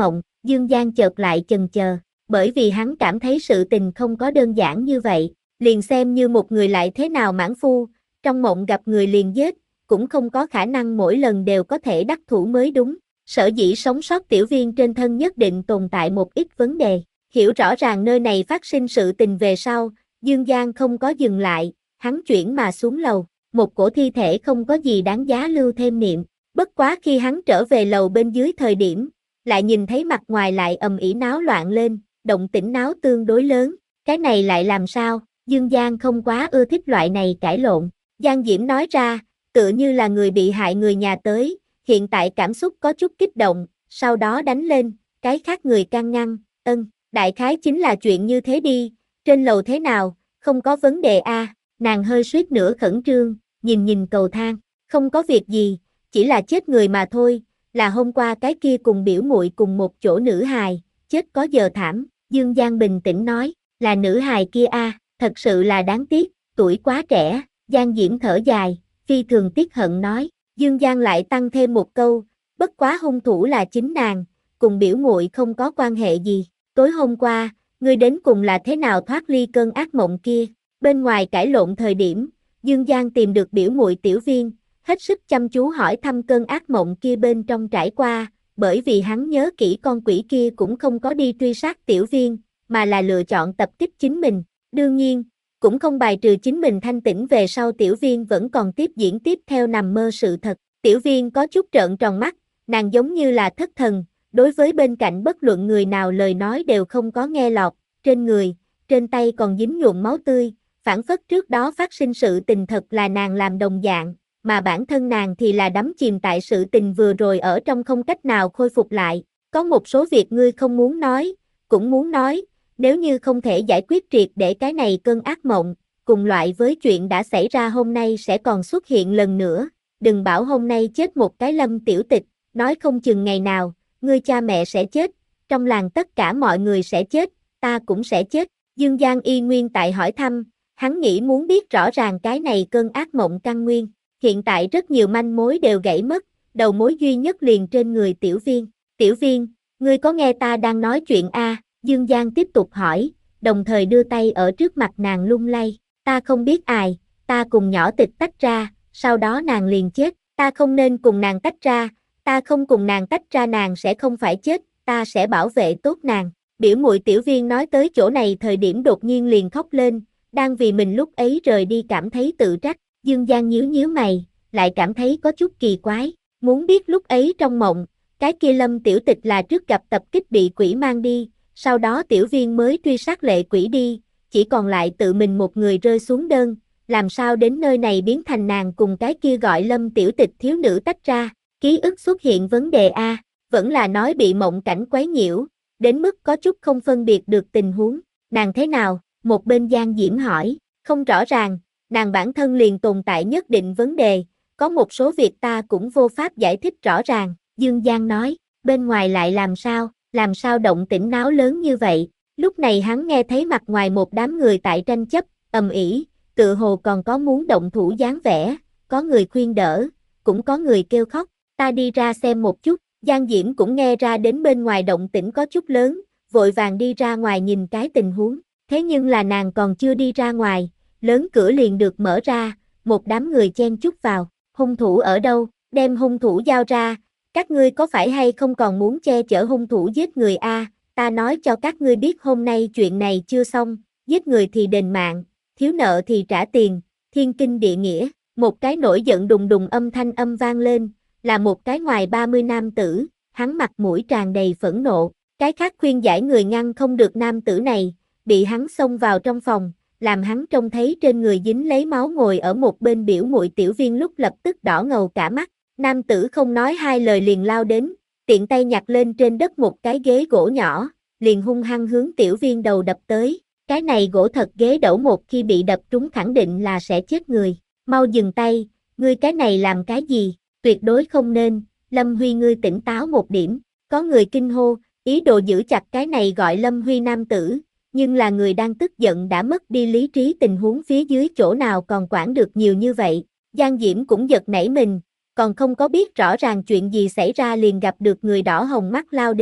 Dương Giang chợt lại chần chờ, bởi vì hắn cảm thấy sự tình không có đơn giản như vậy, liền xem như một người lại thế nào mãn phu, trong mộng gặp người liền giết, cũng không có khả năng mỗi lần đều có thể đắc thủ mới đúng. Sở dĩ sống sót tiểu viên trên thân nhất định tồn tại một ít vấn đề. Hiểu rõ ràng nơi này phát sinh sự tình về sau, Dương Giang không có dừng lại, hắn chuyển mà xuống lầu, một cổ thi thể không có gì đáng giá lưu thêm niệm. Bất quá khi hắn trở về lầu bên dưới thời điểm, lại nhìn thấy mặt ngoài lại ầm ĩ náo loạn lên, động tĩnh náo tương đối lớn, cái này lại làm sao? Dương Giang không quá ưa thích loại này cãi lộn. Giang Diễm nói ra, tựa như là người bị hại người nhà tới, hiện tại cảm xúc có chút kích động, sau đó đánh lên, cái khác người can ngăn, ân, đại khái chính là chuyện như thế đi, trên lầu thế nào, không có vấn đề a à. Nàng hơi suýt nữa khẩn trương, nhìn nhìn cầu thang, không có việc gì, chỉ là chết người mà thôi, là hôm qua cái kia cùng biểu muội cùng một chỗ nữ hài, chết có giờ thảm, Dương Giang bình tĩnh nói, là nữ hài kia a à, thật sự là đáng tiếc, tuổi quá trẻ, Giang Diễm thở dài, phi thường tiếc hận nói. Dương Giang lại tăng thêm một câu, bất quá hung thủ là chính nàng, cùng biểu muội không có quan hệ gì. Tối hôm qua, ngươi đến cùng là thế nào thoát ly cơn ác mộng kia? Bên ngoài cãi lộn thời điểm, Dương Giang tìm được biểu muội Tiểu Viên, hết sức chăm chú hỏi thăm cơn ác mộng kia bên trong trải qua, bởi vì hắn nhớ kỹ con quỷ kia cũng không có đi truy sát Tiểu Viên, mà là lựa chọn tập kích chính mình. Đương nhiên, cũng không bài trừ chính mình thanh tỉnh về sau Tiểu Viên vẫn còn tiếp diễn tiếp theo nằm mơ sự thật. Tiểu Viên có chút trợn tròn mắt, nàng giống như là thất thần, đối với bên cạnh bất luận người nào lời nói đều không có nghe lọt, trên người, trên tay còn dính nhuộm máu tươi, phản phất trước đó phát sinh sự tình thật là nàng làm đồng dạng, mà bản thân nàng thì là đắm chìm tại sự tình vừa rồi ở trong không cách nào khôi phục lại. Có một số việc ngươi không muốn nói, cũng muốn nói, nếu như không thể giải quyết triệt để cái này cơn ác mộng, cùng loại với chuyện đã xảy ra hôm nay sẽ còn xuất hiện lần nữa, đừng bảo hôm nay chết một cái Lâm tiểu tịch, nói không chừng ngày nào, ngươi cha mẹ sẽ chết, trong làng tất cả mọi người sẽ chết, ta cũng sẽ chết. Dương Giang y nguyên tại hỏi thăm, hắn nghĩ muốn biết rõ ràng cái này cơn ác mộng căn nguyên, hiện tại rất nhiều manh mối đều gãy mất, đầu mối duy nhất liền trên người Tiểu Viên. Tiểu Viên, ngươi có nghe ta đang nói chuyện a? À? Dương Giang tiếp tục hỏi, đồng thời đưa tay ở trước mặt nàng lung lay, ta không biết ai, ta cùng nhỏ tịch tách ra, sau đó nàng liền chết, ta không nên cùng nàng tách ra, ta không cùng nàng tách ra nàng sẽ không phải chết, ta sẽ bảo vệ tốt nàng. Biểu muội Tiểu Viên nói tới chỗ này thời điểm đột nhiên liền khóc lên, đang vì mình lúc ấy rời đi cảm thấy tự trách. Dương Giang nhíu nhíu mày, lại cảm thấy có chút kỳ quái, muốn biết lúc ấy trong mộng, cái kia Lâm tiểu tịch là trước gặp tập kích bị quỷ mang đi, sau đó Tiểu Viên mới truy sát lệ quỷ đi, chỉ còn lại tự mình một người rơi xuống đơn, làm sao đến nơi này biến thành nàng cùng cái kia gọi Lâm tiểu tịch thiếu nữ tách ra, ký ức xuất hiện vấn đề a, vẫn là nói bị mộng cảnh quấy nhiễu, đến mức có chút không phân biệt được tình huống, nàng thế nào? Một bên Giang Diễm hỏi, không rõ ràng, nàng bản thân liền tồn tại nhất định vấn đề, có một số việc ta cũng vô pháp giải thích rõ ràng, Dương Giang nói, bên ngoài lại làm sao, làm sao động tĩnh náo lớn như vậy, lúc này hắn nghe thấy mặt ngoài một đám người tại tranh chấp, ầm ĩ, tựa hồ còn có muốn động thủ dáng vẻ, có người khuyên đỡ, cũng có người kêu khóc, ta đi ra xem một chút, Giang Diễm cũng nghe ra đến bên ngoài động tĩnh có chút lớn, vội vàng đi ra ngoài nhìn cái tình huống, thế nhưng là nàng còn chưa đi ra ngoài, lớn cửa liền được mở ra, một đám người chen chúc vào, hung thủ ở đâu, đem hung thủ giao ra, các ngươi có phải hay không còn muốn che chở hung thủ giết người a? À? Ta nói cho các ngươi biết hôm nay chuyện này chưa xong, giết người thì đền mạng, thiếu nợ thì trả tiền, thiên kinh địa nghĩa, một cái nổi giận đùng đùng âm thanh âm vang lên, là một cái ngoài ba mươi nam tử, hắn mặt mũi tràn đầy phẫn nộ, cái khác khuyên giải người ngăn không được nam tử này, bị hắn xông vào trong phòng, làm hắn trông thấy trên người dính lấy máu ngồi ở một bên biểu muội Tiểu Viên lúc lập tức đỏ ngầu cả mắt, nam tử không nói hai lời liền lao đến, tiện tay nhặt lên trên đất một cái ghế gỗ nhỏ, liền hung hăng hướng Tiểu Viên đầu đập tới, cái này gỗ thật ghế đẩu một khi bị đập trúng khẳng định là sẽ chết người, mau dừng tay, ngươi cái này làm cái gì, tuyệt đối không nên, Lâm Huy ngươi tỉnh táo một điểm, có người kinh hô, ý đồ giữ chặt cái này gọi Lâm Huy nam tử, nhưng là người đang tức giận đã mất đi lý trí tình huống phía dưới chỗ nào còn quản được nhiều như vậy, Giang Diễm cũng giật nảy mình, còn không có biết rõ ràng chuyện gì xảy ra liền gặp được người đỏ hồng mắt lao đến,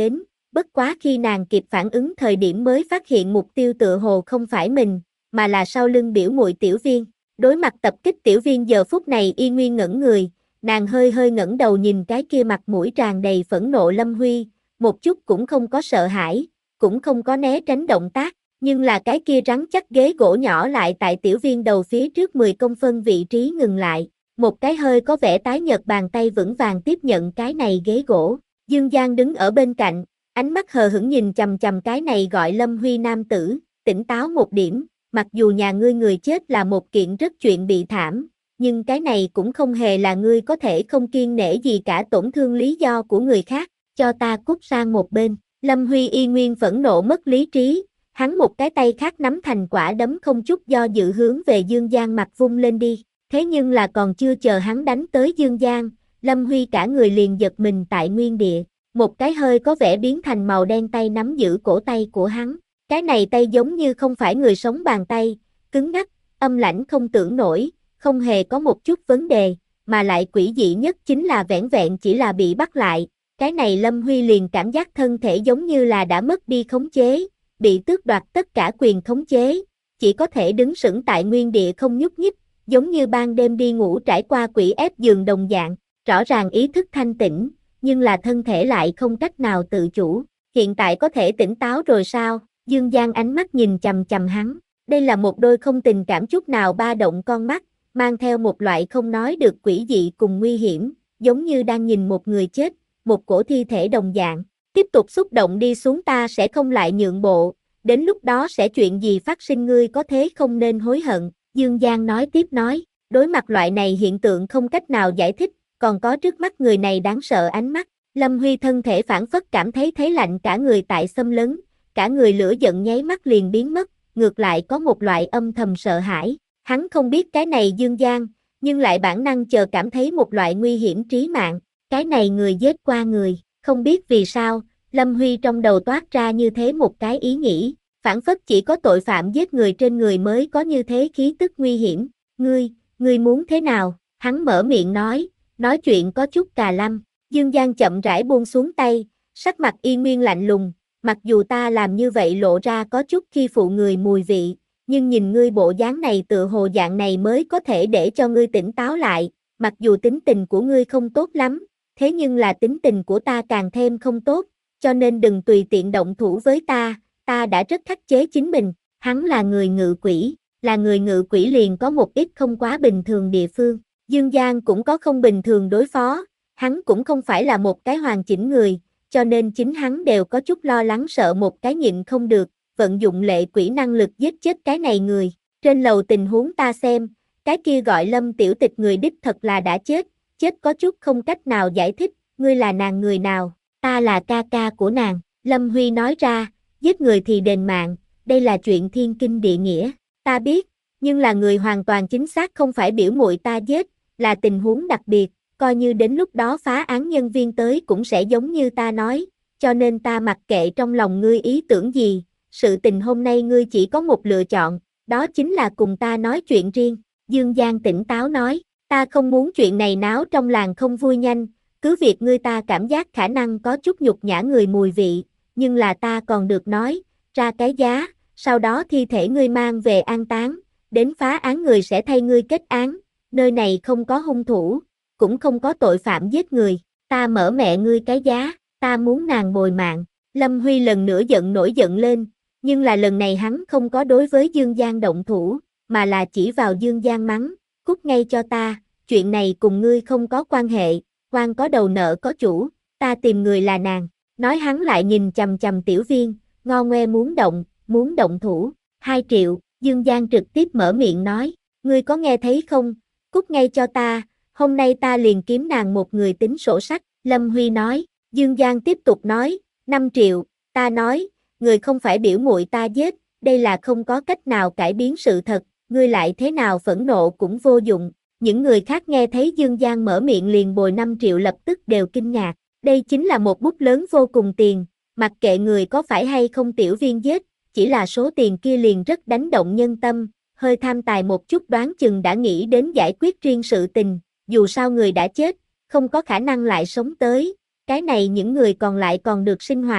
bất quá khi nàng kịp phản ứng thời điểm mới phát hiện mục tiêu tựa hồ không phải mình, mà là sau lưng biểu muội Tiểu Viên. Đối mặt tập kích Tiểu Viên giờ phút này y nguyên ngẩn người, nàng hơi hơi ngẩng đầu nhìn cái kia mặt mũi tràn đầy phẫn nộ Lâm Huy, một chút cũng không có sợ hãi, cũng không có né tránh động tác, nhưng là cái kia rắn chắc ghế gỗ nhỏ lại tại Tiểu Viên đầu phía trước mười công phân vị trí ngừng lại, một cái hơi có vẻ tái nhợt bàn tay vững vàng tiếp nhận cái này ghế gỗ. Dương Giang đứng ở bên cạnh, ánh mắt hờ hững nhìn chằm chằm cái này gọi Lâm Huy nam tử, tỉnh táo một điểm, mặc dù nhà ngươi người chết là một kiện rất chuyện bị thảm, nhưng cái này cũng không hề là ngươi có thể không kiêng nể gì cả tổn thương lý do của người khác, cho ta cút sang một bên. Lâm Huy y nguyên phẫn nộ mất lý trí, hắn một cái tay khác nắm thành quả đấm không chút do dự hướng về Dương Giang mặt vung lên đi, thế nhưng là còn chưa chờ hắn đánh tới Dương Giang, Lâm Huy cả người liền giật mình tại nguyên địa, một cái hơi có vẻ biến thành màu đen tay nắm giữ cổ tay của hắn, cái này tay giống như không phải người sống bàn tay, cứng ngắc, âm lãnh không tưởng nổi, không hề có một chút vấn đề, mà lại quỷ dị nhất chính là vẻn vẹn chỉ là bị bắt lại, cái này Lâm Huy liền cảm giác thân thể giống như là đã mất đi khống chế, bị tước đoạt tất cả quyền khống chế, chỉ có thể đứng sững tại nguyên địa không nhúc nhích, giống như ban đêm đi ngủ trải qua quỷ ép giường đồng dạng, rõ ràng ý thức thanh tĩnh, nhưng là thân thể lại không cách nào tự chủ, hiện tại có thể tỉnh táo rồi sao? Dương Giang ánh mắt nhìn chằm chằm hắn, đây là một đôi không tình cảm chút nào ba động con mắt, mang theo một loại không nói được quỷ dị cùng nguy hiểm, giống như đang nhìn một người chết, một cổ thi thể đồng dạng, tiếp tục xúc động đi xuống ta sẽ không lại nhượng bộ, đến lúc đó sẽ chuyện gì phát sinh ngươi có thế không nên hối hận, Dương Giang nói tiếp nói, đối mặt loại này hiện tượng không cách nào giải thích, còn có trước mắt người này đáng sợ ánh mắt, Lâm Huy thân thể phản phất cảm thấy thấy lạnh cả người tại xâm lấn, cả người lửa giận nháy mắt liền biến mất, ngược lại có một loại âm thầm sợ hãi, hắn không biết cái này Dương Giang, nhưng lại bản năng chờ cảm thấy một loại nguy hiểm trí mạng, cái này người giết qua người, không biết vì sao, Lâm Huy trong đầu toát ra như thế một cái ý nghĩ, phản phất chỉ có tội phạm giết người trên người mới có như thế khí tức nguy hiểm, ngươi, ngươi muốn thế nào, hắn mở miệng nói, nói chuyện có chút cà lăm, Dương Giang chậm rãi buông xuống tay, sắc mặt y nguyên lạnh lùng, mặc dù ta làm như vậy lộ ra có chút khi phụ người mùi vị, nhưng nhìn ngươi bộ dáng này tựa hồ dạng này mới có thể để cho ngươi tỉnh táo lại, mặc dù tính tình của ngươi không tốt lắm, thế nhưng là tính tình của ta càng thêm không tốt, cho nên đừng tùy tiện động thủ với ta, ta đã rất khắc chế chính mình, hắn là người ngự quỷ, là người ngự quỷ liền có một ít không quá bình thường địa phương, Dương Giang cũng có không bình thường đối phó, hắn cũng không phải là một cái hoàn chỉnh người, cho nên chính hắn đều có chút lo lắng sợ một cái nhịn không được, vận dụng lệ quỷ năng lực giết chết cái này người, trên lầu tình huống ta xem, cái kia gọi Lâm tiểu tịch người đích thật là đã chết, chết có chút không cách nào giải thích, ngươi là nàng người nào, ta là ca ca của nàng, Lâm Huy nói ra, giết người thì đền mạng, đây là chuyện thiên kinh địa nghĩa, ta biết, nhưng là người hoàn toàn chính xác không phải biểu muội ta giết, là tình huống đặc biệt, coi như đến lúc đó phá án nhân viên tới cũng sẽ giống như ta nói, cho nên ta mặc kệ trong lòng ngươi ý tưởng gì, sự tình hôm nay ngươi chỉ có một lựa chọn, đó chính là cùng ta nói chuyện riêng, Dương Giang tỉnh táo nói, ta không muốn chuyện này náo trong làng không vui nhanh, cứ việc ngươi ta cảm giác khả năng có chút nhục nhã người mùi vị, nhưng là ta còn được nói, ra cái giá, sau đó thi thể ngươi mang về an táng, đến phá án người sẽ thay ngươi kết án, nơi này không có hung thủ, cũng không có tội phạm giết người, ta mở mẹ ngươi cái giá, ta muốn nàng bồi mạng, Lâm Huy lần nữa giận nổi giận lên, nhưng là lần này hắn không có đối với Dương Giang động thủ, mà là chỉ vào Dương Giang mắng, cút ngay cho ta, chuyện này cùng ngươi không có quan hệ, quan có đầu nợ có chủ, ta tìm người là nàng, nói hắn lại nhìn chằm chằm Tiểu Viên, ngo ngoe muốn động, muốn động thủ, hai triệu, Dương Giang trực tiếp mở miệng nói, ngươi có nghe thấy không, cút ngay cho ta, hôm nay ta liền kiếm nàng một người tính sổ sách, Lâm Huy nói, Dương Giang tiếp tục nói, năm triệu, ta nói, người không phải biểu muội ta giết, đây là không có cách nào cải biến sự thật, ngươi lại thế nào phẫn nộ cũng vô dụng, những người khác nghe thấy Dương Giang mở miệng liền bồi năm triệu lập tức đều kinh ngạc, đây chính là một bút lớn vô cùng tiền, mặc kệ người có phải hay không Tiểu Viên giết, chỉ là số tiền kia liền rất đánh động nhân tâm, hơi tham tài một chút đoán chừng đã nghĩ đến giải quyết riêng sự tình, dù sao người đã chết, không có khả năng lại sống tới, cái này những người còn lại còn được sinh hoạt,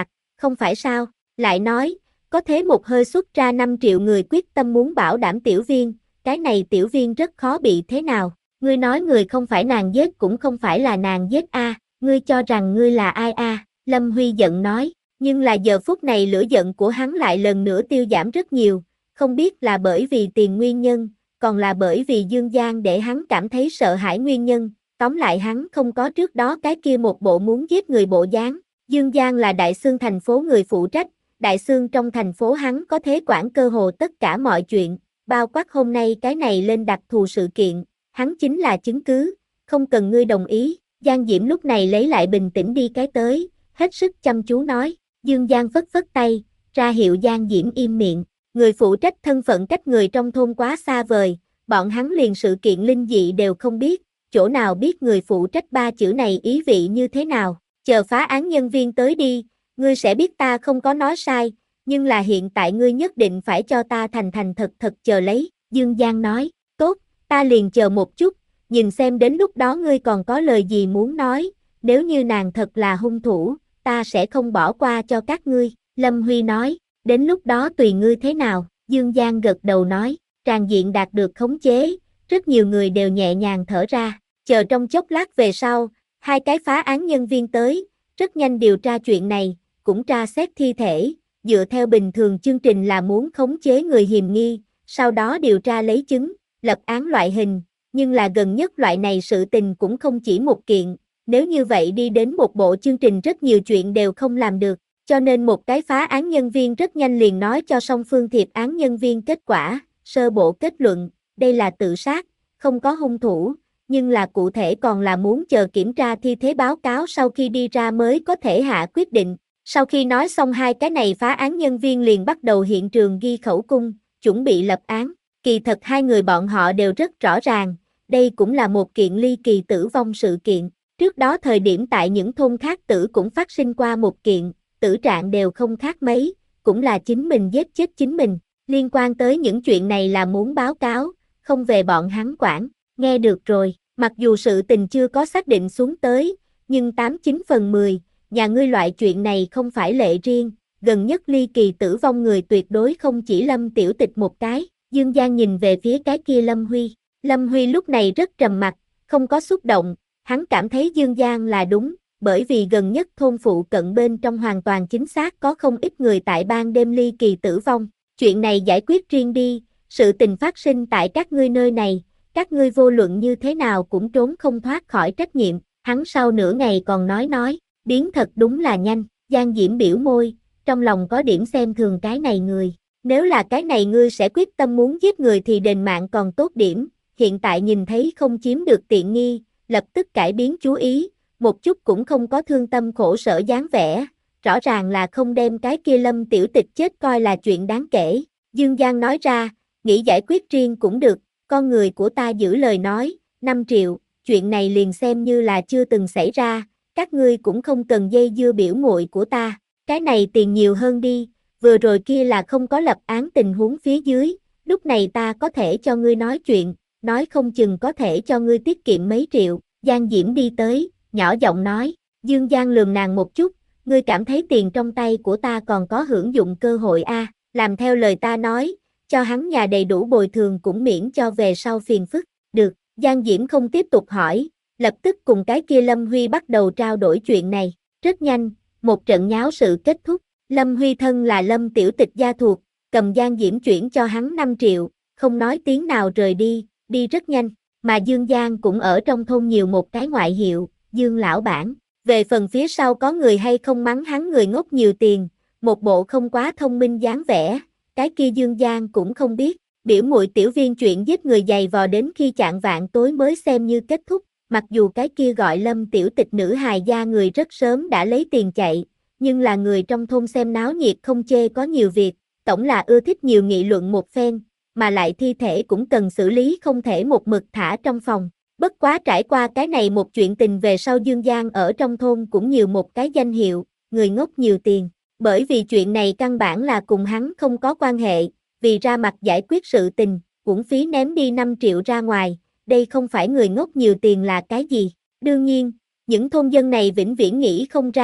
không phải sao? Lại nói, có thế một hơi xuất ra năm triệu người quyết tâm muốn bảo đảm Tiểu Viên, cái này Tiểu Viên rất khó bị thế nào? Ngươi nói người không phải nàng giết cũng không phải là nàng giết a, à, ngươi cho rằng ngươi là ai a? À? Lâm Huy giận nói, nhưng là giờ phút này lửa giận của hắn lại lần nữa tiêu giảm rất nhiều, không biết là bởi vì tiền nguyên nhân, còn là bởi vì Dương Giang để hắn cảm thấy sợ hãi nguyên nhân, tóm lại hắn không có trước đó cái kia một bộ muốn giết người bộ dáng. Dương Giang là Đại Xương thành phố người phụ trách, Đại Xương trong thành phố hắn có thế quản cơ hồ tất cả mọi chuyện, bao quát hôm nay cái này lên đặc thù sự kiện, hắn chính là chứng cứ, không cần ngươi đồng ý. Giang Diễm lúc này lấy lại bình tĩnh đi cái tới, hết sức chăm chú nói. Dương Giang phất phất tay, ra hiệu Giang Diễm im miệng. Người phụ trách thân phận cách người trong thôn quá xa vời, bọn hắn liền sự kiện linh dị đều không biết, chỗ nào biết người phụ trách ba chữ này ý vị như thế nào. Chờ phá án nhân viên tới đi, ngươi sẽ biết ta không có nói sai, nhưng là hiện tại ngươi nhất định phải cho ta thành thành thật thật chờ lấy. Dương Giang nói, tốt, ta liền chờ một chút, nhìn xem đến lúc đó ngươi còn có lời gì muốn nói, nếu như nàng thật là hung thủ, ta sẽ không bỏ qua cho các ngươi. Lâm Huy nói, đến lúc đó tùy ngươi thế nào. Dương Giang gật đầu nói, tràng diện đạt được khống chế, rất nhiều người đều nhẹ nhàng thở ra, chờ trong chốc lát về sau, hai cái phá án nhân viên tới, rất nhanh điều tra chuyện này, cũng tra xét thi thể, dựa theo bình thường chương trình là muốn khống chế người hiềm nghi, sau đó điều tra lấy chứng, lập án loại hình, nhưng là gần nhất loại này sự tình cũng không chỉ một kiện, nếu như vậy đi đến một bộ chương trình rất nhiều chuyện đều không làm được, cho nên một cái phá án nhân viên rất nhanh liền nói cho song phương thiệp án nhân viên kết quả, sơ bộ kết luận, đây là tự sát, không có hung thủ, nhưng là cụ thể còn là muốn chờ kiểm tra thi thể báo cáo sau khi đi ra mới có thể hạ quyết định. Sau khi nói xong hai cái này phá án nhân viên liền bắt đầu hiện trường ghi khẩu cung, chuẩn bị lập án. Kỳ thật hai người bọn họ đều rất rõ ràng, đây cũng là một kiện ly kỳ tử vong sự kiện. Trước đó thời điểm tại những thôn khác tử cũng phát sinh qua một kiện, tử trạng đều không khác mấy, cũng là chính mình giết chết chính mình. Liên quan tới những chuyện này là muốn báo cáo, không về bọn hắn quản. Nghe được rồi, mặc dù sự tình chưa có xác định xuống tới, nhưng tám chín phần mười, nhà ngươi loại chuyện này không phải lệ riêng, gần nhất ly kỳ tử vong người tuyệt đối không chỉ Lâm Tiểu Tịch một cái. Dương Giang nhìn về phía cái kia Lâm Huy, Lâm Huy lúc này rất trầm mặc, không có xúc động, hắn cảm thấy Dương Giang là đúng, bởi vì gần nhất thôn phụ cận bên trong hoàn toàn chính xác có không ít người tại ban đêm ly kỳ tử vong, chuyện này giải quyết riêng đi, sự tình phát sinh tại các ngươi nơi này, các ngươi vô luận như thế nào cũng trốn không thoát khỏi trách nhiệm. Hắn sau nửa ngày còn nói nói, biến thật đúng là nhanh. Giang Diễm biểu môi, trong lòng có điểm xem thường cái này người, nếu là cái này ngươi sẽ quyết tâm muốn giết người thì đền mạng còn tốt điểm, hiện tại nhìn thấy không chiếm được tiện nghi, lập tức cải biến chú ý, một chút cũng không có thương tâm khổ sở dáng vẻ, rõ ràng là không đem cái kia Lâm Tiểu Tịch chết coi là chuyện đáng kể. Dương Giang nói ra, nghĩ giải quyết riêng cũng được, con người của ta giữ lời nói, năm triệu, chuyện này liền xem như là chưa từng xảy ra, các ngươi cũng không cần dây dưa biểu muội của ta, cái này tiền nhiều hơn đi, vừa rồi kia là không có lập án tình huống phía dưới, lúc này ta có thể cho ngươi nói chuyện, nói không chừng có thể cho ngươi tiết kiệm mấy triệu. Giang Diễm đi tới, nhỏ giọng nói, Dương Giang lườm nàng một chút, ngươi cảm thấy tiền trong tay của ta còn có hưởng dụng cơ hội a, à, làm theo lời ta nói, cho hắn nhà đầy đủ bồi thường cũng miễn cho về sau phiền phức. Được, Giang Diễm không tiếp tục hỏi, lập tức cùng cái kia Lâm Huy bắt đầu trao đổi chuyện này. Rất nhanh, một trận nháo sự kết thúc. Lâm Huy thân là Lâm Tiểu Tịch gia thuộc, cầm Giang Diễm chuyển cho hắn năm triệu, không nói tiếng nào rời đi, đi rất nhanh. Mà Dương Giang cũng ở trong thôn nhiều một cái ngoại hiệu, Dương Lão Bản. Về phần phía sau có người hay không mắng hắn người ngốc nhiều tiền, một bộ không quá thông minh dáng vẻ, cái kia Dương Giang cũng không biết. Biểu muội Tiểu Viên chuyện giết người dày vò đến khi chạng vạng tối mới xem như kết thúc, mặc dù cái kia gọi Lâm Tiểu Tịch nữ hài gia người rất sớm đã lấy tiền chạy, nhưng là người trong thôn xem náo nhiệt không chê có nhiều việc, tổng là ưa thích nhiều nghị luận một phen, mà lại thi thể cũng cần xử lý không thể một mực thả trong phòng. Bất quá trải qua cái này một chuyện tình về sau Dương Giang ở trong thôn cũng nhiều một cái danh hiệu, người ngốc nhiều tiền, bởi vì chuyện này căn bản là cùng hắn không có quan hệ, vì ra mặt giải quyết sự tình, uổng phí ném đi năm triệu ra ngoài, đây không phải người ngốc nhiều tiền là cái gì. Đương nhiên, những thôn dân này vĩnh viễn nghĩ không ra,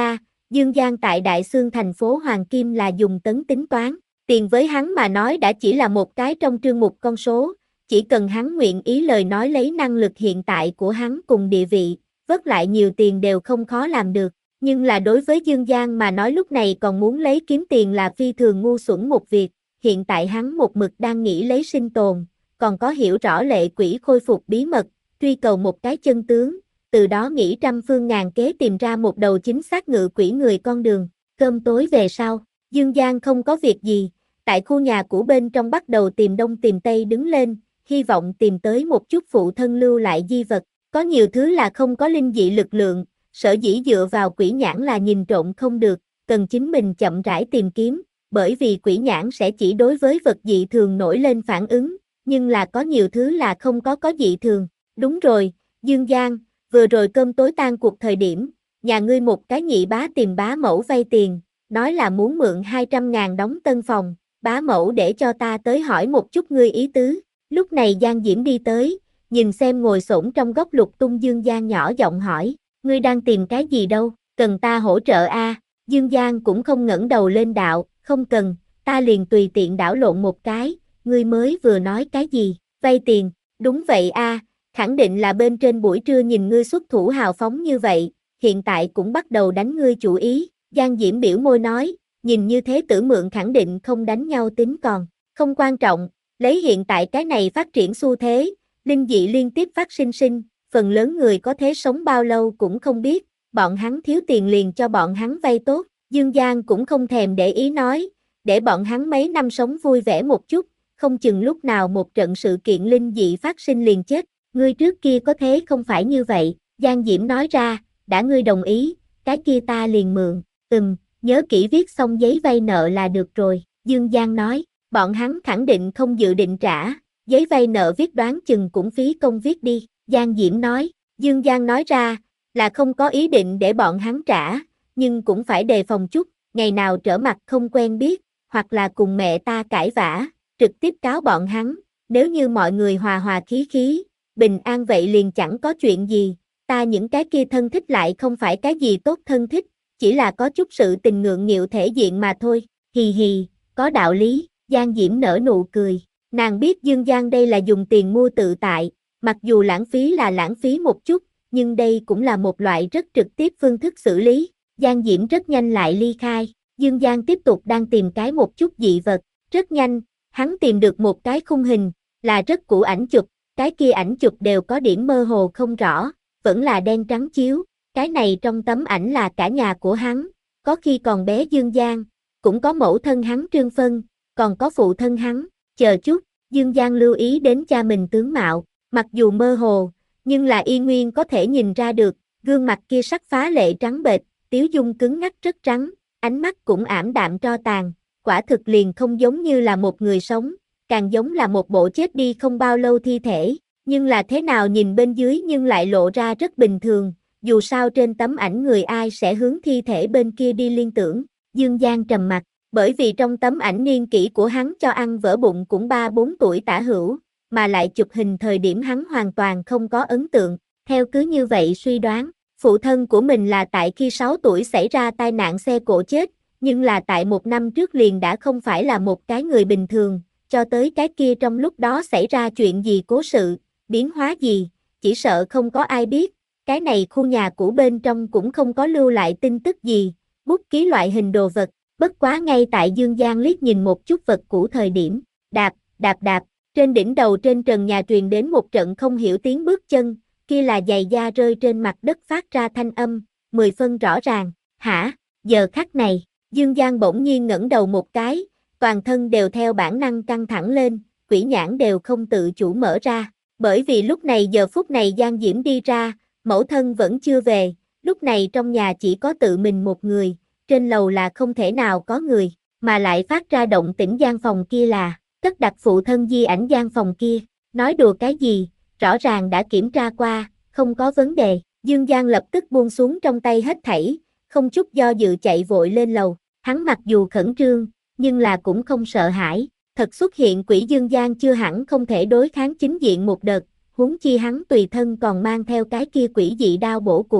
Dương Giang tại Đại Xương thành phố Hoàng Kim là dùng tấn tính toán, tiền với hắn mà nói đã chỉ là một cái trong trương mục con số, chỉ cần hắn nguyện ý lời nói lấy năng lực hiện tại của hắn cùng địa vị, vớt lại nhiều tiền đều không khó làm được, nhưng là đối với Dương Giang mà nói lúc này còn muốn lấy kiếm tiền là phi thường ngu xuẩn một việc, hiện tại hắn một mực đang nghĩ lấy sinh tồn, còn có hiểu rõ lệ quỷ khôi phục bí mật, truy cầu một cái chân tướng, từ đó nghĩ trăm phương ngàn kế tìm ra một đầu chính xác ngự quỷ người con đường, cơm tối về sau, Dương Giang không có việc gì, tại khu nhà cũ bên trong bắt đầu tìm đông tìm tây đứng lên, hy vọng tìm tới một chút phụ thân lưu lại di vật, có nhiều thứ là không có linh dị lực lượng, sở dĩ dựa vào quỷ nhãn là nhìn trộm không được, cần chính mình chậm rãi tìm kiếm, bởi vì quỷ nhãn sẽ chỉ đối với vật dị thường nổi lên phản ứng, nhưng là có nhiều thứ là không có có dị thường, đúng rồi, Dương Giang, vừa rồi cơm tối tan cuộc thời điểm, nhà ngươi một cái nhị bá tìm bá mẫu vay tiền, nói là muốn mượn hai trăm ngàn đóng tân phòng, bá mẫu để cho ta tới hỏi một chút ngươi ý tứ, lúc này Giang Diễm đi tới, nhìn xem ngồi xổm trong góc lục tung Dương Giang nhỏ giọng hỏi, ngươi đang tìm cái gì đâu, cần ta hỗ trợ a? À? Dương Giang cũng không ngẩng đầu lên đạo, không cần, ta liền tùy tiện đảo lộn một cái, ngươi mới vừa nói cái gì, vay tiền, đúng vậy a, à, khẳng định là bên trên buổi trưa nhìn ngươi xuất thủ hào phóng như vậy, hiện tại cũng bắt đầu đánh ngươi chủ ý, Giang Diễm biểu môi nói, nhìn như thế tử mượn khẳng định không đánh nhau tính còn, không quan trọng, lấy hiện tại cái này phát triển xu thế, linh dị liên tiếp phát sinh sinh, phần lớn người có thế sống bao lâu cũng không biết, bọn hắn thiếu tiền liền cho bọn hắn vay tốt, Dương Giang cũng không thèm để ý nói, để bọn hắn mấy năm sống vui vẻ một chút, không chừng lúc nào một trận sự kiện linh dị phát sinh liền chết, ngươi trước kia có thế không phải như vậy, Giang Diễm nói ra, đã ngươi đồng ý, cái kia ta liền mượn, ừm, nhớ kỹ viết xong giấy vay nợ là được rồi, Dương Giang nói, bọn hắn khẳng định không dự định trả, giấy vay nợ viết đoán chừng cũng phí công viết đi, Giang Diễm nói, Dương Giang nói ra, là không có ý định để bọn hắn trả, nhưng cũng phải đề phòng chút, ngày nào trở mặt không quen biết, hoặc là cùng mẹ ta cãi vã, trực tiếp cáo bọn hắn, nếu như mọi người hòa hòa khí khí, bình an vậy liền chẳng có chuyện gì, ta những cái kia thân thích lại không phải cái gì tốt thân thích, chỉ là có chút sự tình ngượng nghịu thể diện mà thôi, hì hì, có đạo lý, Giang Diễm nở nụ cười, nàng biết Dương Giang đây là dùng tiền mua tự tại, mặc dù lãng phí là lãng phí một chút, nhưng đây cũng là một loại rất trực tiếp phương thức xử lý, Giang Diễm rất nhanh lại ly khai, Dương Giang tiếp tục đang tìm cái một chút dị vật, rất nhanh, hắn tìm được một cái khung hình, là rất cũ ảnh chụp, cái kia ảnh chụp đều có điểm mơ hồ không rõ, vẫn là đen trắng chiếu, cái này trong tấm ảnh là cả nhà của hắn, có khi còn bé Dương Giang, cũng có mẫu thân hắn Trương Phân, còn có phụ thân hắn, chờ chút, Dương Giang lưu ý đến cha mình tướng mạo, mặc dù mơ hồ, nhưng là y nguyên có thể nhìn ra được, gương mặt kia sắc phá lệ trắng bệch, tiếu dung cứng ngắc rất trắng, ánh mắt cũng ảm đạm tro tàn, quả thực liền không giống như là một người sống, càng giống là một bộ chết đi không bao lâu thi thể, nhưng là thế nào nhìn bên dưới nhưng lại lộ ra rất bình thường, dù sao trên tấm ảnh người ai sẽ hướng thi thể bên kia đi liên tưởng, Dương Giang trầm mặt, bởi vì trong tấm ảnh niên kỷ của hắn cho ăn vỡ bụng cũng ba bốn tuổi tả hữu, mà lại chụp hình thời điểm hắn hoàn toàn không có ấn tượng, theo cứ như vậy suy đoán, phụ thân của mình là tại khi sáu tuổi xảy ra tai nạn xe cộ chết, nhưng là tại một năm trước liền đã không phải là một cái người bình thường, cho tới cái kia trong lúc đó xảy ra chuyện gì cố sự, biến hóa gì, chỉ sợ không có ai biết, cái này khu nhà cũ bên trong cũng không có lưu lại tin tức gì, bút ký loại hình đồ vật, bất quá ngay tại Dương Giang liếc nhìn một chút vật cũ thời điểm, đạp, đạp đạp, trên đỉnh đầu trên trần nhà truyền đến một trận không hiểu tiếng bước chân, kia là giày da rơi trên mặt đất phát ra thanh âm, mười phân rõ ràng, hả, giờ khắc này, Dương Giang bỗng nhiên ngẩng đầu một cái, toàn thân đều theo bản năng căng thẳng lên, quỷ nhãn đều không tự chủ mở ra, bởi vì lúc này giờ phút này Giang Diễm đi ra, mẫu thân vẫn chưa về, lúc này trong nhà chỉ có tự mình một người, trên lầu là không thể nào có người, mà lại phát ra động tĩnh gian phòng kia là, cất đặt phụ thân di ảnh gian phòng kia, nói đùa cái gì, rõ ràng đã kiểm tra qua, không có vấn đề, Dương Giang lập tức buông xuống trong tay hết thảy, không chút do dự chạy vội lên lầu, hắn mặc dù khẩn trương, nhưng là cũng không sợ hãi, thật xuất hiện quỷ Dương Giang chưa hẳn không thể đối kháng chính diện một đợt, huống chi hắn tùy thân còn mang theo cái kia quỷ dị đao bổ củi,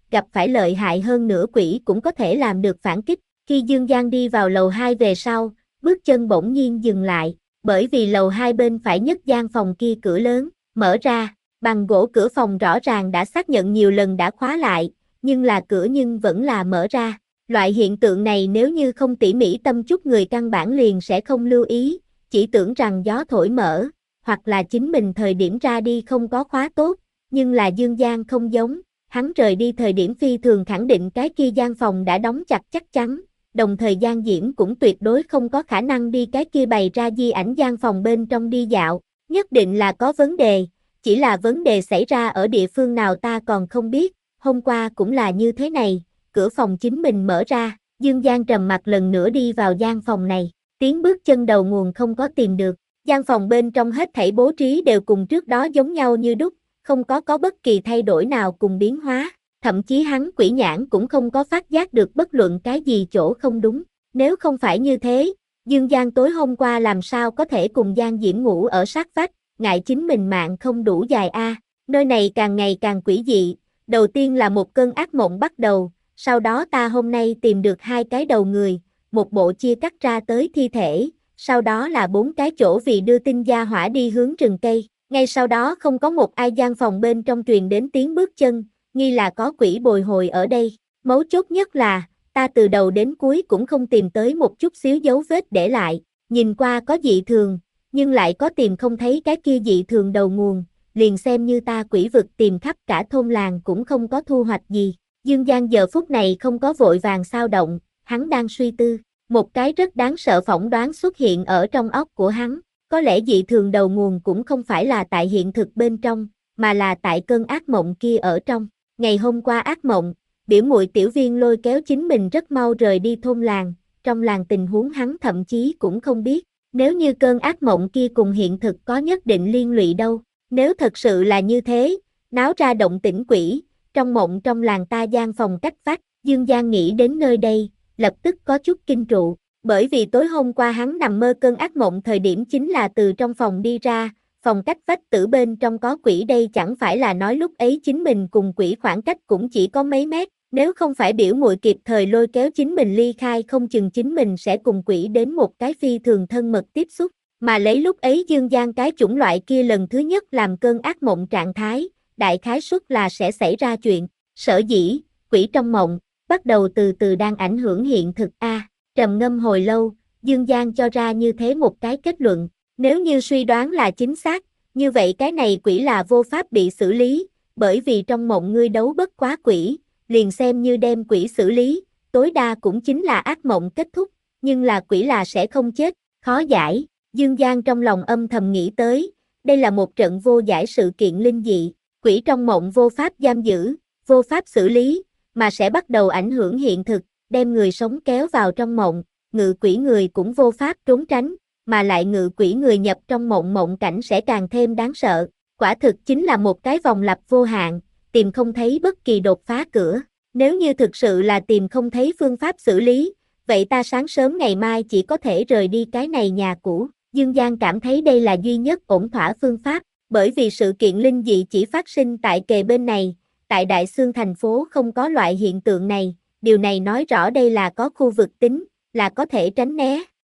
gặp phải lợi hại hơn nữa quỷ cũng có thể làm được phản kích. Khi Dương Giang đi vào lầu hai về sau, bước chân bỗng nhiên dừng lại, bởi vì lầu hai bên phải nhất gian phòng kia cửa lớn, mở ra, bằng gỗ cửa phòng rõ ràng đã xác nhận nhiều lần đã khóa lại, nhưng là cửa nhưng vẫn là mở ra. Loại hiện tượng này nếu như không tỉ mỉ tâm chút người căn bản liền sẽ không lưu ý, chỉ tưởng rằng gió thổi mở, hoặc là chính mình thời điểm ra đi không có khóa tốt, nhưng là Dương Giang không giống, hắn rời đi thời điểm phi thường khẳng định cái kia gian phòng đã đóng chặt chắc chắn, đồng thời Giang Diễm cũng tuyệt đối không có khả năng đi cái kia bày ra di ảnh gian phòng bên trong đi dạo, nhất định là có vấn đề, chỉ là vấn đề xảy ra ở địa phương nào ta còn không biết, hôm qua cũng là như thế này, cửa phòng chính mình mở ra, Dương Giang trầm mặt lần nữa đi vào gian phòng này, tiếng bước chân đầu nguồn không có tìm được, gian phòng bên trong hết thảy bố trí đều cùng trước đó giống nhau như đúc, không có có bất kỳ thay đổi nào cùng biến hóa, thậm chí hắn quỷ nhãn cũng không có phát giác được bất luận cái gì chỗ không đúng, nếu không phải như thế, Dương Giang tối hôm qua làm sao có thể cùng Giang Diễm ngủ ở sát vách, ngại chính mình mạng không đủ dài a, à. Nơi này càng ngày càng quỷ dị, đầu tiên là một cơn ác mộng bắt đầu, sau đó ta hôm nay tìm được hai cái đầu người, một bộ chia cắt ra tới thi thể, sau đó là bốn cái chỗ vì đưa tin gia hỏa đi hướng rừng cây, ngay sau đó không có một ai gian phòng bên trong truyền đến tiếng bước chân, nghi là có quỷ bồi hồi ở đây, mấu chốt nhất là, ta từ đầu đến cuối cũng không tìm tới một chút xíu dấu vết để lại, nhìn qua có dị thường, nhưng lại có tìm không thấy cái kia dị thường đầu nguồn, liền xem như ta quỷ vực tìm khắp cả thôn làng cũng không có thu hoạch gì. Dương Giang giờ phút này không có vội vàng sao động, hắn đang suy tư, một cái rất đáng sợ phỏng đoán xuất hiện ở trong óc của hắn, có lẽ dị thường đầu nguồn cũng không phải là tại hiện thực bên trong, mà là tại cơn ác mộng kia ở trong. Ngày hôm qua ác mộng, biểu muội Tiểu Viên lôi kéo chính mình rất mau rời đi thôn làng, trong làng tình huống hắn thậm chí cũng không biết, nếu như cơn ác mộng kia cùng hiện thực có nhất định liên lụy đâu, nếu thật sự là như thế, náo ra động tĩnh quỷ, trong mộng trong làng ta gian phòng cách vách, Dương Giang nghĩ đến nơi đây, lập tức có chút kinh trụ, bởi vì tối hôm qua hắn nằm mơ cơn ác mộng thời điểm chính là từ trong phòng đi ra, phòng cách vách tử bên trong có quỷ đây chẳng phải là nói lúc ấy chính mình cùng quỷ khoảng cách cũng chỉ có mấy mét, nếu không phải biểu muội kịp thời lôi kéo chính mình ly khai không chừng chính mình sẽ cùng quỷ đến một cái phi thường thân mật tiếp xúc, mà lấy lúc ấy Dương Giang cái chủng loại kia lần thứ nhất làm cơn ác mộng trạng thái, đại khái suất là sẽ xảy ra chuyện, sở dĩ, quỷ trong mộng, bắt đầu từ từ đang ảnh hưởng hiện thực a. Trầm ngâm hồi lâu, Dương Giang cho ra như thế một cái kết luận, nếu như suy đoán là chính xác, như vậy cái này quỷ là vô pháp bị xử lý, bởi vì trong mộng ngươi đấu bất quá quỷ, liền xem như đem quỷ xử lý, tối đa cũng chính là ác mộng kết thúc, nhưng là quỷ là sẽ không chết, khó giải, Dương Giang trong lòng âm thầm nghĩ tới, đây là một trận vô giải sự kiện linh dị, quỷ trong mộng vô pháp giam giữ, vô pháp xử lý, mà sẽ bắt đầu ảnh hưởng hiện thực, đem người sống kéo vào trong mộng, ngự quỷ người cũng vô pháp trốn tránh, mà lại ngự quỷ người nhập trong mộng mộng cảnh sẽ càng thêm đáng sợ, quả thực chính là một cái vòng lặp vô hạn, tìm không thấy bất kỳ đột phá cửa, nếu như thực sự là tìm không thấy phương pháp xử lý, vậy ta sáng sớm ngày mai chỉ có thể rời đi cái này nhà cũ, Dương Giang cảm thấy đây là duy nhất ổn thỏa phương pháp, bởi vì sự kiện linh dị chỉ phát sinh tại kề bên này, tại Đại Xương thành phố không có loại hiện tượng này, điều này nói rõ đây là có khu vực tính, là có thể tránh né.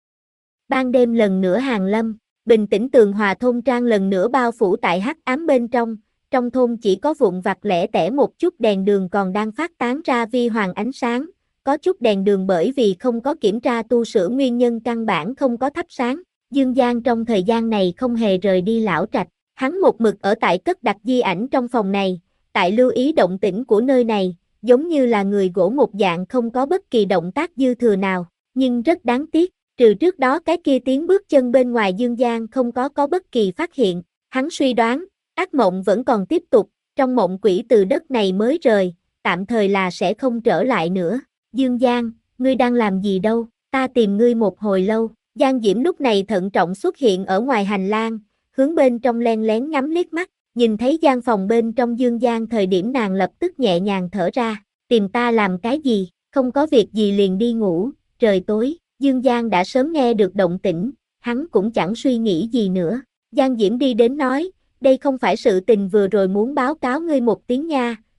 Ban đêm lần nữa hàng lâm, bình tĩnh tường hòa thôn trang lần nữa bao phủ tại hắc ám bên trong, trong thôn chỉ có vụn vặt lẻ tẻ một chút đèn đường còn đang phát tán ra vi hoàng ánh sáng, có chút đèn đường bởi vì không có kiểm tra tu sửa nguyên nhân căn bản không có thắp sáng. Dương Giang trong thời gian này không hề rời đi lão trạch, hắn một mực ở tại cất đặt di ảnh trong phòng này, tại lưu ý động tĩnh của nơi này, giống như là người gỗ một dạng không có bất kỳ động tác dư thừa nào, nhưng rất đáng tiếc, trừ trước đó cái kia tiếng bước chân bên ngoài Dương Giang không có có bất kỳ phát hiện, hắn suy đoán, ác mộng vẫn còn tiếp tục, trong mộng quỷ từ đất này mới rời, tạm thời là sẽ không trở lại nữa. Dương Giang, ngươi đang làm gì đâu, ta tìm ngươi một hồi lâu. Giang Diễm lúc này thận trọng xuất hiện ở ngoài hành lang, hướng bên trong len lén ngắm liếc mắt, nhìn thấy gian phòng bên trong Dương Giang thời điểm nàng lập tức nhẹ nhàng thở ra, tìm ta làm cái gì, không có việc gì liền đi ngủ, trời tối, Dương Giang đã sớm nghe được động tĩnh, hắn cũng chẳng suy nghĩ gì nữa, Giang Diễm đi đến nói, đây không phải sự tình vừa rồi muốn báo cáo ngươi một tiếng nha,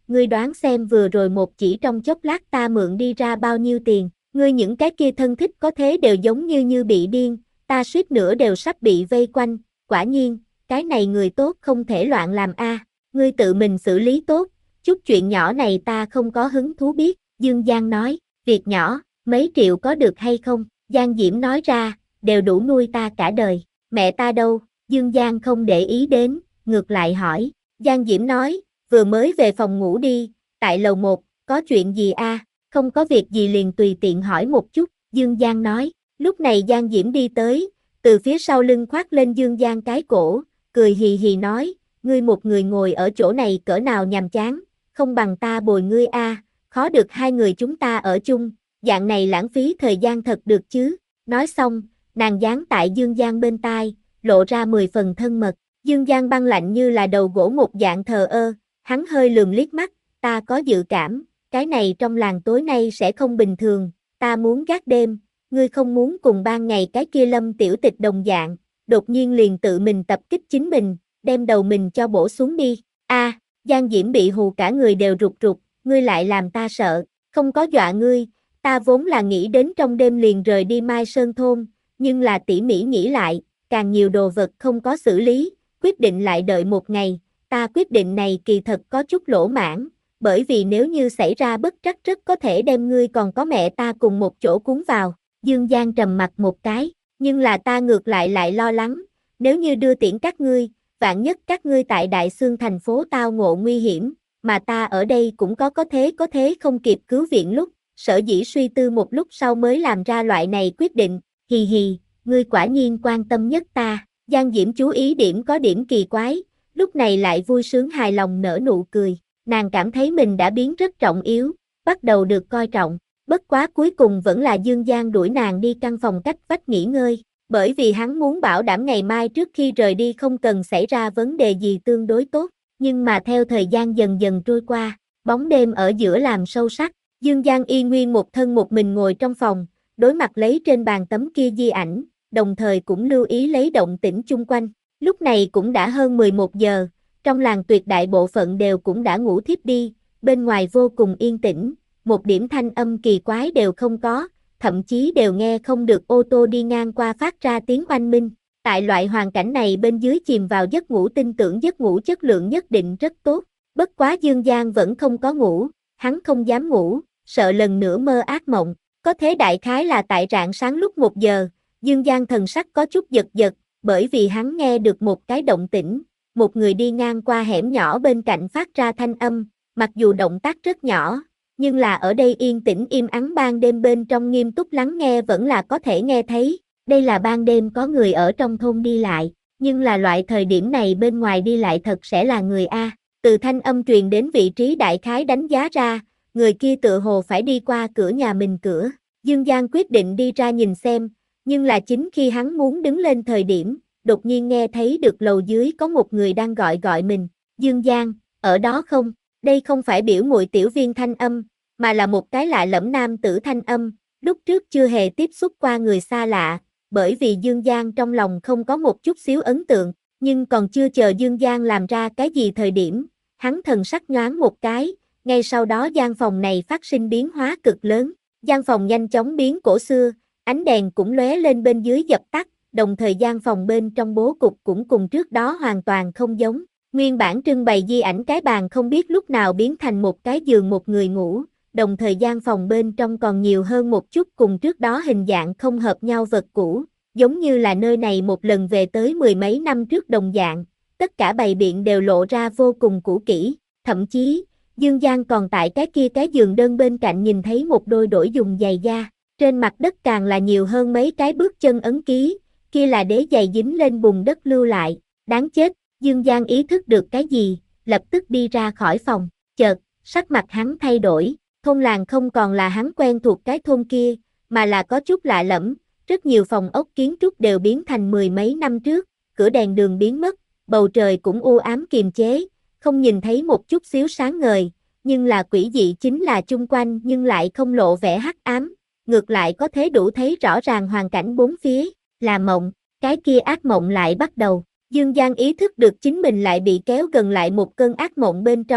ngươi đoán xem vừa rồi một chỉ trong chốc lát ta mượn đi ra bao nhiêu tiền, ngươi những cái kia thân thích có thế đều giống như như bị điên, ta suýt nữa đều sắp bị vây quanh, quả nhiên, cái này người tốt không thể loạn làm a, ngươi tự mình xử lý tốt, chút chuyện nhỏ này ta không có hứng thú biết, Dương Giang nói, việc nhỏ, mấy triệu có được hay không, Giang Diễm nói ra, đều đủ nuôi ta cả đời, mẹ ta đâu, Dương Giang không để ý đến, ngược lại hỏi, Giang Diễm nói, vừa mới về phòng ngủ đi, tại lầu một, có chuyện gì a? Không có việc gì liền tùy tiện hỏi một chút, Dương Giang nói, lúc này Giang Diễm đi tới, từ phía sau lưng khoác lên Dương Giang cái cổ, cười hì hì nói, ngươi một người ngồi ở chỗ này cỡ nào nhàm chán, không bằng ta bồi ngươi a, khó được hai người chúng ta ở chung, dạng này lãng phí thời gian thật được chứ, nói xong, nàng dán tại Dương Giang bên tai, lộ ra mười phần thân mật, Dương Giang băng lạnh như là đầu gỗ một dạng thờ ơ, hắn hơi lườm liếc mắt, ta có dự cảm, cái này trong làng tối nay sẽ không bình thường, ta muốn gác đêm, ngươi không muốn cùng ban ngày cái kia Lâm tiểu tịch đồng dạng, đột nhiên liền tự mình tập kích chính mình, đem đầu mình cho bổ xuống đi, a, Giang Diễm bị hù cả người đều rụt rụt, ngươi lại làm ta sợ, không có dọa ngươi, ta vốn là nghĩ đến trong đêm liền rời đi Mai Sơn thôn, nhưng là tỉ mỉ nghĩ lại, càng nhiều đồ vật không có xử lý, quyết định lại đợi một ngày, ta quyết định này kỳ thật có chút lỗ mãn, bởi vì nếu như xảy ra bất trắc rất có thể đem ngươi còn có mẹ ta cùng một chỗ cuốn vào, Dương Giang trầm mặt một cái, nhưng là ta ngược lại lại lo lắng, nếu như đưa tiễn các ngươi, vạn nhất các ngươi tại Đại Xương thành phố tao ngộ nguy hiểm, mà ta ở đây cũng có có thế có thế không kịp cứu viện lúc, sở dĩ suy tư một lúc sau mới làm ra loại này quyết định, hì hì, ngươi quả nhiên quan tâm nhất ta, Giang Diễm chú ý điểm có điểm kỳ quái, lúc này lại vui sướng hài lòng nở nụ cười, nàng cảm thấy mình đã biến rất trọng yếu, bắt đầu được coi trọng, bất quá cuối cùng vẫn là Dương Giang đuổi nàng đi căn phòng cách vách nghỉ ngơi, bởi vì hắn muốn bảo đảm ngày mai trước khi rời đi không cần xảy ra vấn đề gì tương đối tốt, nhưng mà theo thời gian dần dần trôi qua, bóng đêm ở giữa làm sâu sắc, Dương Giang y nguyên một thân một mình ngồi trong phòng, đối mặt lấy trên bàn tấm kia di ảnh, đồng thời cũng lưu ý lấy động tĩnh chung quanh, lúc này cũng đã hơn mười một giờ, trong làng tuyệt đại bộ phận đều cũng đã ngủ thiếp đi, bên ngoài vô cùng yên tĩnh, một điểm thanh âm kỳ quái đều không có, thậm chí đều nghe không được ô tô đi ngang qua phát ra tiếng oanh minh. Tại loại hoàn cảnh này bên dưới chìm vào giấc ngủ tin tưởng giấc ngủ chất lượng nhất định rất tốt, bất quá Dương Giang vẫn không có ngủ, hắn không dám ngủ, sợ lần nữa mơ ác mộng, có thế đại khái là tại rạng sáng lúc một giờ, Dương Giang thần sắc có chút giật giật, bởi vì hắn nghe được một cái động tĩnh, một người đi ngang qua hẻm nhỏ bên cạnh phát ra thanh âm, mặc dù động tác rất nhỏ, nhưng là ở đây yên tĩnh im ắng ban đêm bên trong nghiêm túc lắng nghe vẫn là có thể nghe thấy, đây là ban đêm có người ở trong thôn đi lại, nhưng là loại thời điểm này bên ngoài đi lại thật sẽ là người A, từ thanh âm truyền đến vị trí đại khái đánh giá ra, người kia tựa hồ phải đi qua cửa nhà mình cửa, Dương Giang quyết định đi ra nhìn xem, nhưng là chính khi hắn muốn đứng lên thời điểm, đột nhiên nghe thấy được lầu dưới có một người đang gọi gọi mình, Dương Giang, ở đó không? Đây không phải biểu muội Tiểu Viên thanh âm, mà là một cái lạ lẫm nam tử thanh âm, lúc trước chưa hề tiếp xúc qua người xa lạ, bởi vì Dương Giang trong lòng không có một chút xíu ấn tượng, nhưng còn chưa chờ Dương Giang làm ra cái gì thời điểm, hắn thần sắc nhoáng một cái, ngay sau đó gian phòng này phát sinh biến hóa cực lớn, gian phòng nhanh chóng biến cổ xưa, ánh đèn cũng lóe lên bên dưới dập tắt, đồng thời gian phòng bên trong bố cục cũng cùng trước đó hoàn toàn không giống. Nguyên bản trưng bày di ảnh cái bàn không biết lúc nào biến thành một cái giường một người ngủ, đồng thời gian phòng bên trong còn nhiều hơn một chút cùng trước đó hình dạng không hợp nhau vật cũ, giống như là nơi này một lần về tới mười mấy năm trước đồng dạng, tất cả bày biện đều lộ ra vô cùng cũ kỹ, thậm chí, Dương Giang còn tại cái kia cái giường đơn bên cạnh nhìn thấy một đôi đổi dùng giày da, trên mặt đất càng là nhiều hơn mấy cái bước chân ấn ký, kia là đế giày dính lên bùn đất lưu lại, đáng chết. Dương Giang ý thức được cái gì, lập tức đi ra khỏi phòng, chợt, sắc mặt hắn thay đổi, thôn làng không còn là hắn quen thuộc cái thôn kia, mà là có chút lạ lẫm, rất nhiều phòng ốc kiến trúc đều biến thành mười mấy năm trước, cửa đèn đường biến mất, bầu trời cũng u ám kiềm chế, không nhìn thấy một chút xíu sáng ngời, nhưng là quỷ dị chính là chung quanh nhưng lại không lộ vẻ hắc ám, ngược lại có thể đủ thấy rõ ràng hoàn cảnh bốn phía, là mộng, cái kia ác mộng lại bắt đầu. Dương Giang ý thức được chính mình lại bị kéo gần lại một cơn ác mộng bên trong,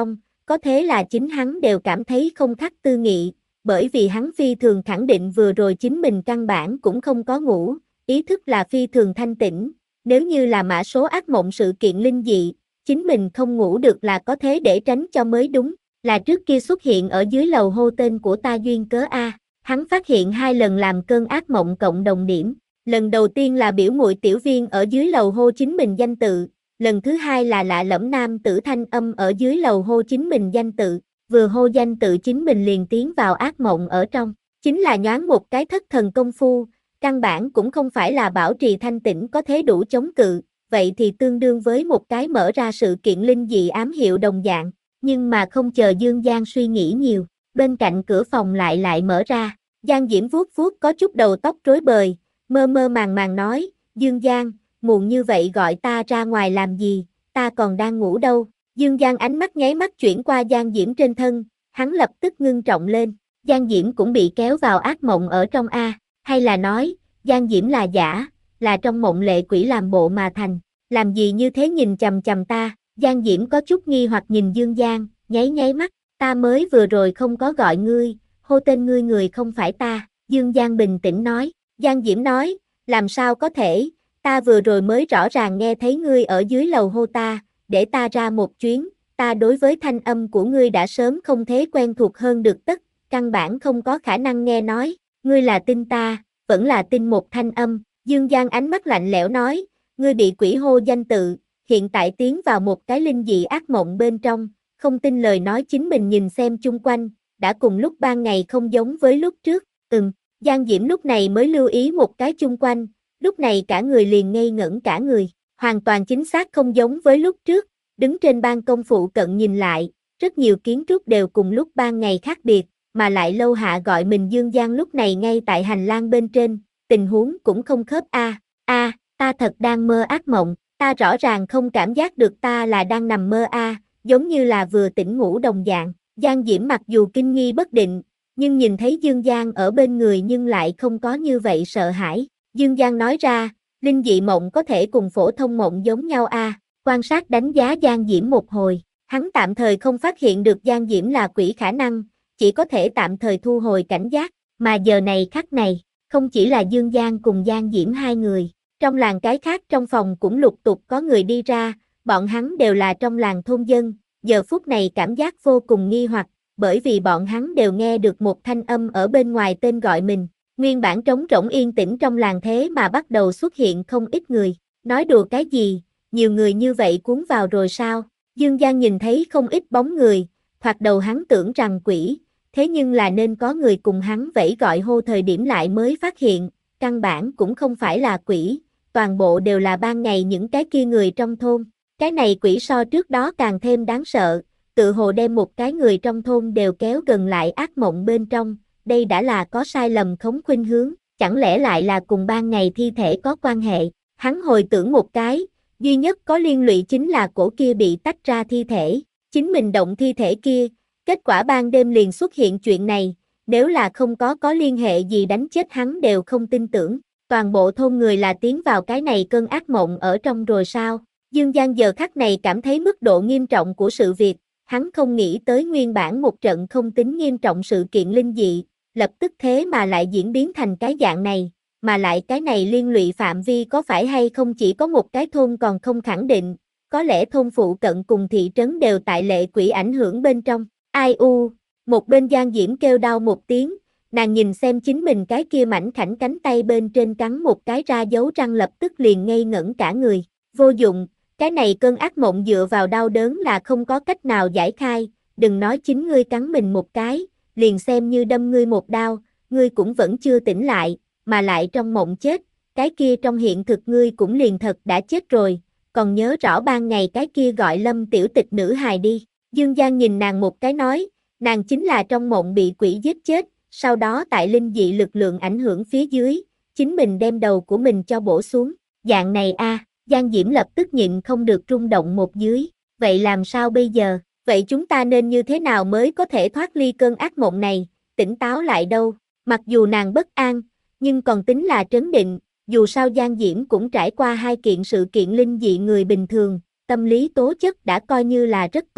có thế là chính hắn đều cảm thấy không khắc tư nghị, bởi vì hắn phi thường khẳng định vừa rồi chính mình căn bản cũng không có ngủ, ý thức là phi thường thanh tĩnh, nếu như là mã số ác mộng sự kiện linh dị, chính mình không ngủ được là có thế để tránh cho mới đúng, là trước kia xuất hiện ở dưới lầu hô tên của ta duyên cớ a. Hắn phát hiện hai lần làm cơn ác mộng cộng đồng điểm, lần đầu tiên là biểu muội Tiểu Viên ở dưới lầu hô chính mình danh tự, lần thứ hai là lạ lẫm nam tử thanh âm ở dưới lầu hô chính mình danh tự, vừa hô danh tự chính mình liền tiến vào ác mộng ở trong, chính là nhoáng một cái thất thần công phu, căn bản cũng không phải là bảo trì thanh tĩnh có thế đủ chống cự, vậy thì tương đương với một cái mở ra sự kiện linh dị ám hiệu đồng dạng, nhưng mà không chờ Dương Giang suy nghĩ nhiều, bên cạnh cửa phòng lại lại mở ra, Giang Diễm vuốt vuốt có chút đầu tóc rối bời, mơ mơ màng màng nói, Dương Giang, muộn như vậy gọi ta ra ngoài làm gì, ta còn đang ngủ đâu. Dương Giang ánh mắt nháy mắt chuyển qua Giang Diễm trên thân, hắn lập tức ngưng trọng lên, Giang Diễm cũng bị kéo vào ác mộng ở trong A, hay là nói, Giang Diễm là giả, là trong mộng lệ quỷ làm bộ mà thành, làm gì như thế nhìn chằm chằm ta, Giang Diễm có chút nghi hoặc nhìn Dương Giang, nháy nháy mắt, ta mới vừa rồi không có gọi ngươi, hô tên ngươi người không phải ta, Dương Giang bình tĩnh nói, Giang Diễm nói, làm sao có thể, ta vừa rồi mới rõ ràng nghe thấy ngươi ở dưới lầu hô ta, để ta ra một chuyến, ta đối với thanh âm của ngươi đã sớm không thế quen thuộc hơn được tất, căn bản không có khả năng nghe nói, ngươi là tin ta, vẫn là tin một thanh âm, Dương Giang ánh mắt lạnh lẽo nói, ngươi bị quỷ hô danh tự, hiện tại tiến vào một cái linh dị ác mộng bên trong, không tin lời nói chính mình nhìn xem chung quanh, đã cùng lúc ban ngày không giống với lúc trước, ừm, Giang Diễm lúc này mới lưu ý một cái chung quanh, lúc này cả người liền ngây ngẩn cả người, hoàn toàn chính xác không giống với lúc trước, đứng trên ban công phụ cận nhìn lại, rất nhiều kiến trúc đều cùng lúc ban ngày khác biệt, mà lại lâu hạ gọi mình Dương Giang lúc này ngay tại hành lang bên trên, tình huống cũng không khớp a, a, ta thật đang mơ ác mộng, ta rõ ràng không cảm giác được ta là đang nằm mơ a, giống như là vừa tỉnh ngủ đồng dạng, Giang Diễm mặc dù kinh nghi bất định, nhưng nhìn thấy Dương Giang ở bên người nhưng lại không có như vậy sợ hãi, Dương Giang nói ra, linh dị mộng có thể cùng phổ thông mộng giống nhau a, quan sát đánh giá Giang Diễm một hồi, hắn tạm thời không phát hiện được Giang Diễm là quỷ khả năng, chỉ có thể tạm thời thu hồi cảnh giác, mà giờ này khắc này, không chỉ là Dương Giang cùng Giang Diễm hai người, trong làng cái khác trong phòng cũng lục tục có người đi ra, bọn hắn đều là trong làng thôn dân, giờ phút này cảm giác vô cùng nghi hoặc, bởi vì bọn hắn đều nghe được một thanh âm ở bên ngoài tên gọi mình, nguyên bản trống rỗng yên tĩnh trong làng thế mà bắt đầu xuất hiện không ít người, nói đùa cái gì, nhiều người như vậy cuốn vào rồi sao, Dương Giang nhìn thấy không ít bóng người, thoạt đầu hắn tưởng rằng quỷ, thế nhưng là nên có người cùng hắn vẫy gọi hô thời điểm lại mới phát hiện, căn bản cũng không phải là quỷ, toàn bộ đều là ban ngày những cái kia người trong thôn, cái này quỷ so trước đó càng thêm đáng sợ, tự hồ đem một cái người trong thôn đều kéo gần lại ác mộng bên trong, đây đã là có sai lầm khống khuynh hướng, chẳng lẽ lại là cùng ban ngày thi thể có quan hệ, hắn hồi tưởng một cái, duy nhất có liên lụy chính là cổ kia bị tách ra thi thể, chính mình động thi thể kia, kết quả ban đêm liền xuất hiện chuyện này, nếu là không có có liên hệ gì đánh chết hắn đều không tin tưởng, toàn bộ thôn người là tiến vào cái này cơn ác mộng ở trong rồi sao, Dương Giang giờ khắc này cảm thấy mức độ nghiêm trọng của sự việc, hắn không nghĩ tới nguyên bản một trận không tính nghiêm trọng sự kiện linh dị, lập tức thế mà lại diễn biến thành cái dạng này, mà lại cái này liên lụy phạm vi có phải hay không chỉ có một cái thôn còn không khẳng định, có lẽ thôn phụ cận cùng thị trấn đều tại lệ quỷ ảnh hưởng bên trong, ai u, một bên Giang Diễm kêu đau một tiếng, nàng nhìn xem chính mình cái kia mảnh khảnh cánh tay bên trên cắn một cái ra dấu răng lập tức liền ngây ngẩn cả người, vô dụng, cái này cơn ác mộng dựa vào đau đớn là không có cách nào giải khai, đừng nói chính ngươi cắn mình một cái, liền xem như đâm ngươi một đao, ngươi cũng vẫn chưa tỉnh lại, mà lại trong mộng chết, cái kia trong hiện thực ngươi cũng liền thật đã chết rồi, còn nhớ rõ ban ngày cái kia gọi Lâm tiểu tịch nữ hài đi, Dương Giang nhìn nàng một cái nói, nàng chính là trong mộng bị quỷ giết chết, sau đó tại linh dị lực lượng ảnh hưởng phía dưới, chính mình đem đầu của mình cho bổ xuống, dạng này a, Giang Diễm lập tức nhịn không được rung động một dưới, vậy làm sao bây giờ, vậy chúng ta nên như thế nào mới có thể thoát ly cơn ác mộng này, tỉnh táo lại đâu, mặc dù nàng bất an, nhưng còn tính là trấn định, dù sao Giang Diễm cũng trải qua hai kiện sự kiện linh dị người bình thường, tâm lý tố chất đã coi như là rất tốt,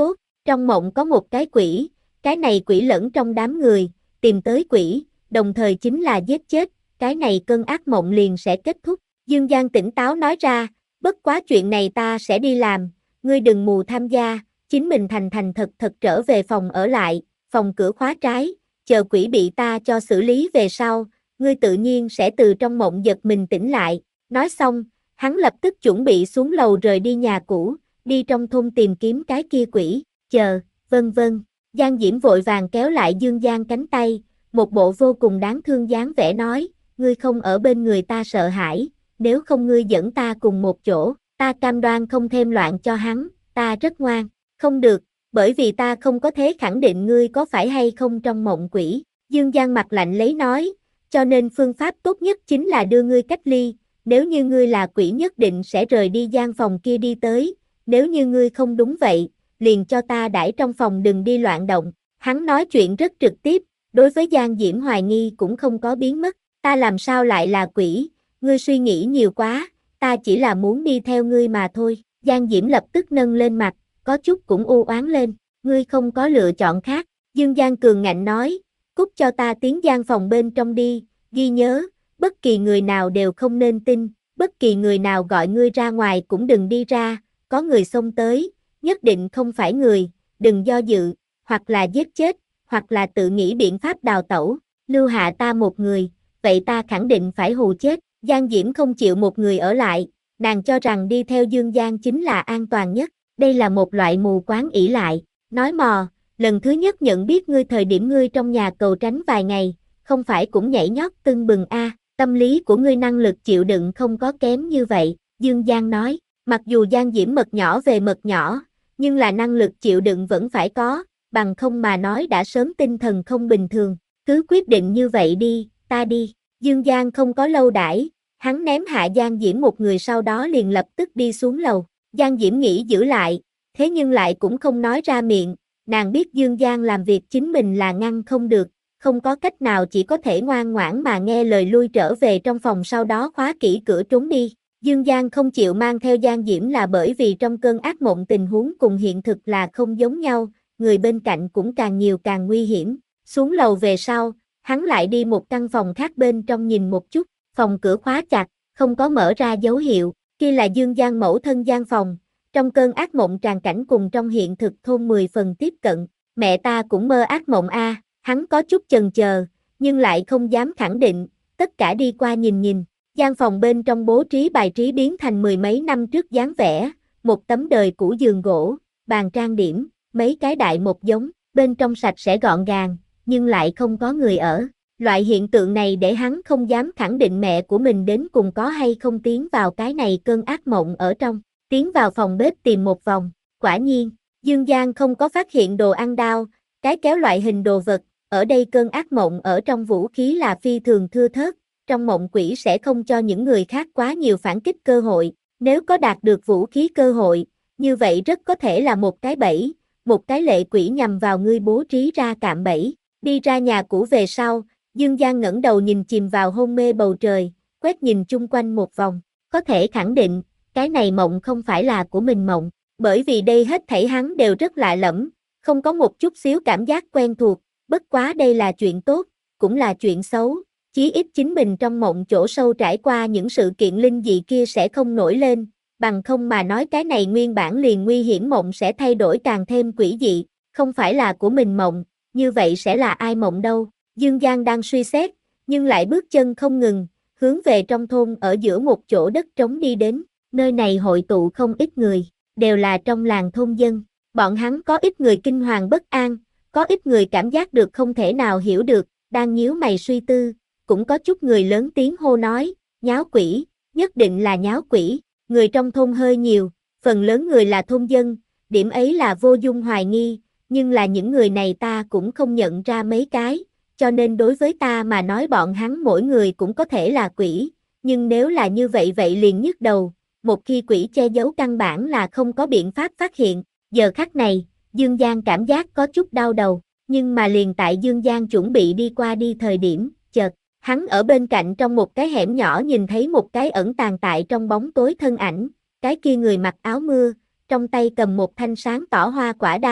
Trong mộng có một cái quỷ, cái này quỷ lẫn trong đám người, tìm tới quỷ, đồng thời chính là giết chết, cái này cơn ác mộng liền sẽ kết thúc. Dương Giang tỉnh táo nói ra, bất quá chuyện này ta sẽ đi làm, ngươi đừng mù tham gia, chính mình thành thành thật thật trở về phòng ở lại, phòng cửa khóa trái, chờ quỷ bị ta cho xử lý về sau, ngươi tự nhiên sẽ từ trong mộng giật mình tỉnh lại. Nói xong, hắn lập tức chuẩn bị xuống lầu rời đi nhà cũ, đi trong thôn tìm kiếm cái kia quỷ, chờ, vân vân. Giang Diễm vội vàng kéo lại Dương Giang cánh tay, một bộ vô cùng đáng thương dáng vẻ nói, ngươi không ở bên người ta sợ hãi, nếu không ngươi dẫn ta cùng một chỗ, ta cam đoan không thêm loạn cho hắn, ta rất ngoan. Không được, bởi vì ta không có thế khẳng định ngươi có phải hay không trong mộng quỷ. Dương Giang mặt lạnh lấy nói, cho nên phương pháp tốt nhất chính là đưa ngươi cách ly, nếu như ngươi là quỷ nhất định sẽ rời đi gian phòng kia đi tới, nếu như ngươi không đúng vậy, liền cho ta đãi trong phòng đừng đi loạn động. Hắn nói chuyện rất trực tiếp, đối với Giang Diễm hoài nghi cũng không có biến mất, ta làm sao lại là quỷ, ngươi suy nghĩ nhiều quá, ta chỉ là muốn đi theo ngươi mà thôi. Giang Diễm lập tức nâng lên mặt, có chút cũng u oán lên, ngươi không có lựa chọn khác. Dương Giang cường ngạnh nói, cút cho ta tiến gian phòng bên trong đi, ghi nhớ, bất kỳ người nào đều không nên tin, bất kỳ người nào gọi ngươi ra ngoài cũng đừng đi ra, có người xông tới, nhất định không phải người, đừng do dự, hoặc là giết chết, hoặc là tự nghĩ biện pháp đào tẩu, lưu hạ ta một người, vậy ta khẳng định phải hù chết. Giang Diễm không chịu một người ở lại, nàng cho rằng đi theo Dương Giang chính là an toàn nhất, đây là một loại mù quáng ỷ lại, nói mò, lần thứ nhất nhận biết ngươi thời điểm ngươi trong nhà cầu tránh vài ngày, không phải cũng nhảy nhót tưng bừng a, à, tâm lý của ngươi năng lực chịu đựng không có kém như vậy, Dương Giang nói, mặc dù Giang Diễm mật nhỏ về mật nhỏ, nhưng là năng lực chịu đựng vẫn phải có, bằng không mà nói đã sớm tinh thần không bình thường, cứ quyết định như vậy đi, ta đi. Dương Giang không có lâu đãi, hắn ném hạ Giang Diễm một người sau đó liền lập tức đi xuống lầu. Giang Diễm nghĩ giữ lại, thế nhưng lại cũng không nói ra miệng, nàng biết Dương Giang làm việc chính mình là ngăn không được, không có cách nào chỉ có thể ngoan ngoãn mà nghe lời lui trở về trong phòng sau đó khóa kỹ cửa trốn đi. Dương Giang không chịu mang theo Giang Diễm là bởi vì trong cơn ác mộng tình huống cùng hiện thực là không giống nhau, người bên cạnh cũng càng nhiều càng nguy hiểm. Xuống lầu về sau, hắn lại đi một căn phòng khác bên trong nhìn một chút, phòng cửa khóa chặt, không có mở ra dấu hiệu, kia là Dương Giang mẫu thân gian phòng, trong cơn ác mộng tràn cảnh cùng trong hiện thực thôn mười phần tiếp cận, mẹ ta cũng mơ ác mộng a, hắn có chút chần chờ, nhưng lại không dám khẳng định, tất cả đi qua nhìn nhìn, gian phòng bên trong bố trí bài trí biến thành mười mấy năm trước dáng vẻ, một tấm đời cũ giường gỗ, bàn trang điểm, mấy cái đại một giống, bên trong sạch sẽ gọn gàng, nhưng lại không có người ở. Loại hiện tượng này để hắn không dám khẳng định mẹ của mình đến cùng có hay không tiến vào cái này cơn ác mộng ở trong. Tiến vào phòng bếp tìm một vòng, quả nhiên, Dương Giang không có phát hiện đồ ăn đao, cái kéo loại hình đồ vật, ở đây cơn ác mộng ở trong vũ khí là phi thường thưa thớt, trong mộng quỷ sẽ không cho những người khác quá nhiều phản kích cơ hội, nếu có đạt được vũ khí cơ hội, như vậy rất có thể là một cái bẫy, một cái lệ quỷ nhằm vào ngươi bố trí ra cạm bẫy. Đi ra nhà cũ về sau, Dương Giang ngẩng đầu nhìn chìm vào hôn mê bầu trời, quét nhìn chung quanh một vòng, có thể khẳng định, cái này mộng không phải là của mình mộng, bởi vì đây hết thảy hắn đều rất lạ lẫm, không có một chút xíu cảm giác quen thuộc, bất quá đây là chuyện tốt, cũng là chuyện xấu, chí ít chính mình trong mộng chỗ sâu trải qua những sự kiện linh dị kia sẽ không nổi lên, bằng không mà nói cái này nguyên bản liền nguy hiểm mộng sẽ thay đổi càng thêm quỷ dị, không phải là của mình mộng, như vậy sẽ là ai mộng đâu. Dương Giang đang suy xét, nhưng lại bước chân không ngừng, hướng về trong thôn ở giữa một chỗ đất trống đi đến, nơi này hội tụ không ít người, đều là trong làng thôn dân, bọn hắn có ít người kinh hoàng bất an, có ít người cảm giác được không thể nào hiểu được, đang nhíu mày suy tư, cũng có chút người lớn tiếng hô nói, nháo quỷ, nhất định là nháo quỷ, người trong thôn hơi nhiều, phần lớn người là thôn dân, điểm ấy là vô dung hoài nghi, nhưng là những người này ta cũng không nhận ra mấy cái, cho nên đối với ta mà nói bọn hắn mỗi người cũng có thể là quỷ, nhưng nếu là như vậy vậy liền nhức đầu, một khi quỷ che giấu căn bản là không có biện pháp phát hiện, giờ khắc này, Dương Giang cảm giác có chút đau đầu, nhưng mà liền tại Dương Giang chuẩn bị đi qua đi thời điểm, chợt, hắn ở bên cạnh trong một cái hẻm nhỏ nhìn thấy một cái ẩn tàng tại trong bóng tối thân ảnh, cái kia người mặc áo mưa, trong tay cầm một thanh sáng tỏ hoa quả đao,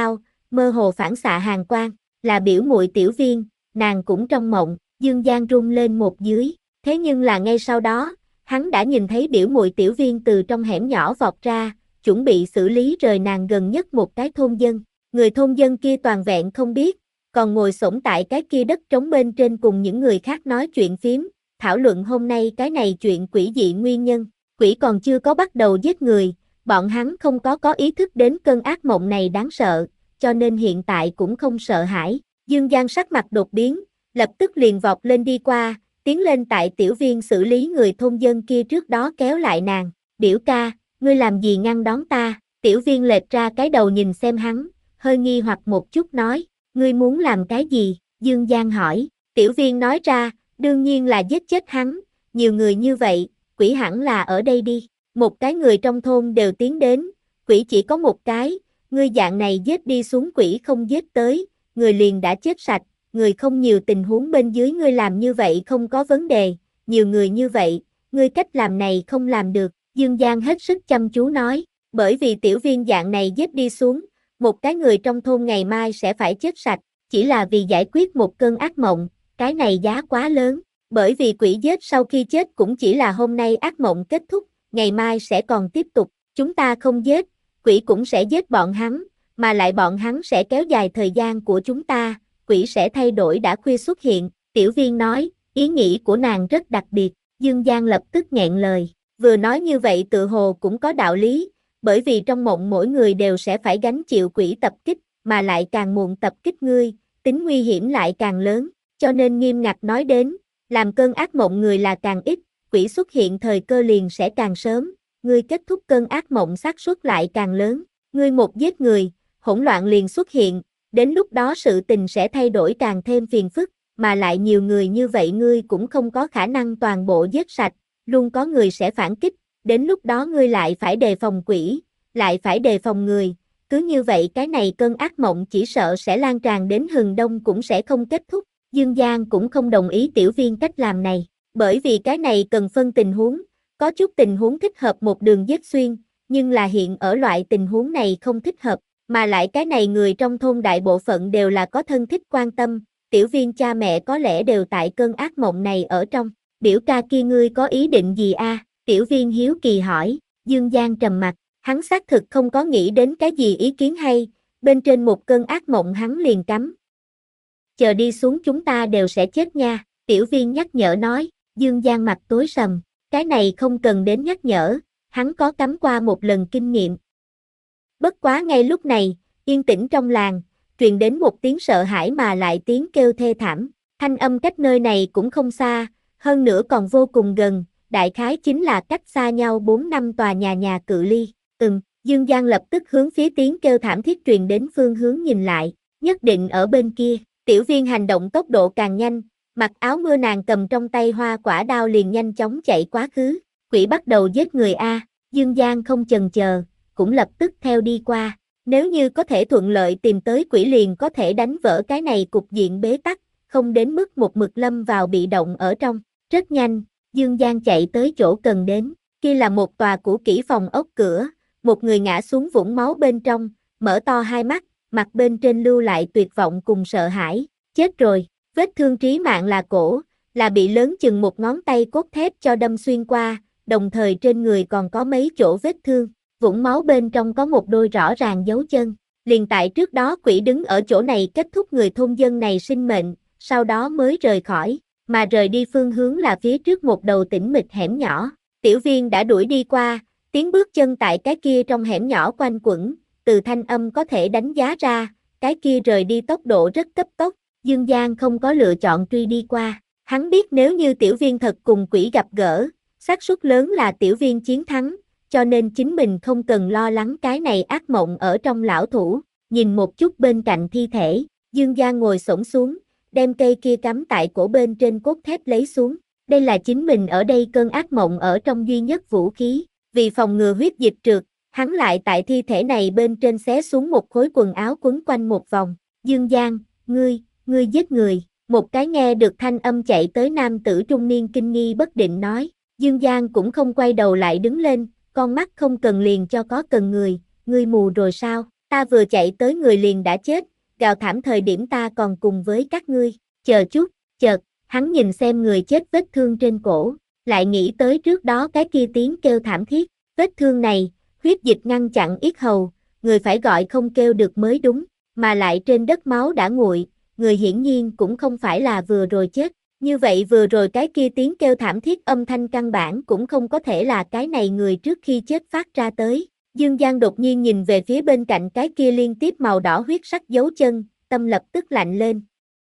mơ hồ phản xạ hàn quang, là biểu muội Tiểu Viên, nàng cũng trong mộng, Dương Giang rung lên một dưới, thế nhưng là ngay sau đó, hắn đã nhìn thấy biểu muội Tiểu Viên từ trong hẻm nhỏ vọt ra, chuẩn bị xử lý rời nàng gần nhất một cái thôn dân, người thôn dân kia toàn vẹn không biết, còn ngồi xổm tại cái kia đất trống bên trên cùng những người khác nói chuyện phiếm, thảo luận hôm nay cái này chuyện quỷ dị nguyên nhân, quỷ còn chưa có bắt đầu giết người, bọn hắn không có có ý thức đến cơn ác mộng này đáng sợ, cho nên hiện tại cũng không sợ hãi. Dương Giang sắc mặt đột biến, lập tức liền vọt lên đi qua, tiến lên tại Tiểu Viên xử lý người thôn dân kia trước đó kéo lại nàng, biểu ca, ngươi làm gì ngăn đón ta, Tiểu Viên lệch ra cái đầu nhìn xem hắn, hơi nghi hoặc một chút nói, ngươi muốn làm cái gì, Dương Giang hỏi, Tiểu Viên nói ra, đương nhiên là giết chết hắn, nhiều người như vậy, quỷ hẳn là ở đây đi, một cái người trong thôn đều tiến đến, quỷ chỉ có một cái, ngươi dạng này giết đi xuống quỷ không giết tới, người liền đã chết sạch, người không nhiều tình huống bên dưới ngươi làm như vậy không có vấn đề, nhiều người như vậy, ngươi cách làm này không làm được, Dương Giang hết sức chăm chú nói, bởi vì Tiểu Viên dạng này giết đi xuống, một cái người trong thôn ngày mai sẽ phải chết sạch, chỉ là vì giải quyết một cơn ác mộng, cái này giá quá lớn, bởi vì quỷ giết sau khi chết cũng chỉ là hôm nay ác mộng kết thúc, ngày mai sẽ còn tiếp tục, chúng ta không giết, quỷ cũng sẽ giết bọn hắn, mà lại bọn hắn sẽ kéo dài thời gian của chúng ta, quỷ sẽ thay đổi đã khuya xuất hiện, Tiểu Viên nói, ý nghĩ của nàng rất đặc biệt, Dương Giang lập tức nghẹn lời, vừa nói như vậy tự hồ cũng có đạo lý, bởi vì trong mộng mỗi người đều sẽ phải gánh chịu quỷ tập kích, mà lại càng muộn tập kích ngươi, tính nguy hiểm lại càng lớn, cho nên nghiêm ngặt nói đến, làm cơn ác mộng người là càng ít, quỷ xuất hiện thời cơ liền sẽ càng sớm, ngươi kết thúc cơn ác mộng xác suất lại càng lớn, ngươi một giết người, hỗn loạn liền xuất hiện, đến lúc đó sự tình sẽ thay đổi càng thêm phiền phức, mà lại nhiều người như vậy ngươi cũng không có khả năng toàn bộ giết sạch, luôn có người sẽ phản kích, đến lúc đó ngươi lại phải đề phòng quỷ, lại phải đề phòng người, cứ như vậy cái này cơn ác mộng chỉ sợ sẽ lan tràn đến hừng đông cũng sẽ không kết thúc, Dương Giang cũng không đồng ý Tiểu Viên cách làm này, bởi vì cái này cần phân tình huống, có chút tình huống thích hợp một đường giết xuyên, nhưng là hiện ở loại tình huống này không thích hợp, mà lại cái này người trong thôn đại bộ phận đều là có thân thích quan tâm, Tiểu Viên cha mẹ có lẽ đều tại cơn ác mộng này ở trong, biểu ca kia ngươi có ý định gì a? À? Tiểu Viên hiếu kỳ hỏi, Dương Giang trầm mặt, hắn xác thực không có nghĩ đến cái gì ý kiến hay, bên trên một cơn ác mộng hắn liền cắm. Chờ đi xuống chúng ta đều sẽ chết nha, Tiểu Viên nhắc nhở nói, Dương Giang mặt tối sầm, cái này không cần đến nhắc nhở, hắn có cắm qua một lần kinh nghiệm. Bất quá ngay lúc này, yên tĩnh trong làng, truyền đến một tiếng sợ hãi mà lại tiếng kêu thê thảm, thanh âm cách nơi này cũng không xa, hơn nữa còn vô cùng gần, đại khái chính là cách xa nhau bốn năm tòa nhà nhà cự ly, ừm, Dương Giang lập tức hướng phía tiếng kêu thảm thiết truyền đến phương hướng nhìn lại, nhất định ở bên kia, Tiểu Viên hành động tốc độ càng nhanh, mặc áo mưa nàng cầm trong tay hoa quả đao liền nhanh chóng chạy quá khứ, quỷ bắt đầu giết người a, Dương Giang không chần chờ, cũng lập tức theo đi qua, nếu như có thể thuận lợi tìm tới quỷ liền có thể đánh vỡ cái này cục diện bế tắc, không đến mức một mực lâm vào bị động ở trong, rất nhanh, Dương Giang chạy tới chỗ cần đến, kia là một tòa cũ kỹ phòng ốc cửa, một người ngã xuống vũng máu bên trong, mở to hai mắt, mặt bên trên lưu lại tuyệt vọng cùng sợ hãi, chết rồi, vết thương trí mạng là cổ, là bị lớn chừng một ngón tay cốt thép cho đâm xuyên qua, đồng thời trên người còn có mấy chỗ vết thương, vũng máu bên trong có một đôi rõ ràng dấu chân, liền tại trước đó quỷ đứng ở chỗ này kết thúc người thôn dân này sinh mệnh, sau đó mới rời khỏi, mà rời đi phương hướng là phía trước một đầu tĩnh mịch hẻm nhỏ, Tiểu Viên đã đuổi đi qua, tiếng bước chân tại cái kia trong hẻm nhỏ quanh quẩn, từ thanh âm có thể đánh giá ra, cái kia rời đi tốc độ rất cấp tốc, Dương Giang không có lựa chọn truy đi qua, hắn biết nếu như Tiểu Viên thật cùng quỷ gặp gỡ, xác suất lớn là Tiểu Viên chiến thắng, cho nên chính mình không cần lo lắng cái này ác mộng ở trong lão thủ, nhìn một chút bên cạnh thi thể, Dương Giang ngồi xổm xuống, đem cây kia cắm tại cổ bên trên cốt thép lấy xuống, đây là chính mình ở đây cơn ác mộng ở trong duy nhất vũ khí, vì phòng ngừa huyết dịch trượt, hắn lại tại thi thể này bên trên xé xuống một khối quần áo quấn quanh một vòng, Dương Giang, ngươi, ngươi giết người, một cái nghe được thanh âm chạy tới nam tử trung niên kinh nghi bất định nói, Dương Giang cũng không quay đầu lại đứng lên, con mắt không cần liền cho có cần người, ngươi mù rồi sao, Ta vừa chạy tới người liền đã chết, gào thảm thời điểm ta còn cùng với các ngươi, chờ chút, chợt, hắn nhìn xem người chết vết thương trên cổ, lại nghĩ tới trước đó cái kia tiếng kêu thảm thiết, vết thương này, huyết dịch ngăn chặn yết hầu, người phải gọi không kêu được mới đúng, mà lại trên đất máu đã nguội, người hiển nhiên cũng không phải là vừa rồi chết, như vậy vừa rồi cái kia tiếng kêu thảm thiết âm thanh căn bản cũng không có thể là cái này người trước khi chết phát ra tới. Dương Giang đột nhiên nhìn về phía bên cạnh cái kia liên tiếp màu đỏ huyết sắc dấu chân, tâm lập tức lạnh lên.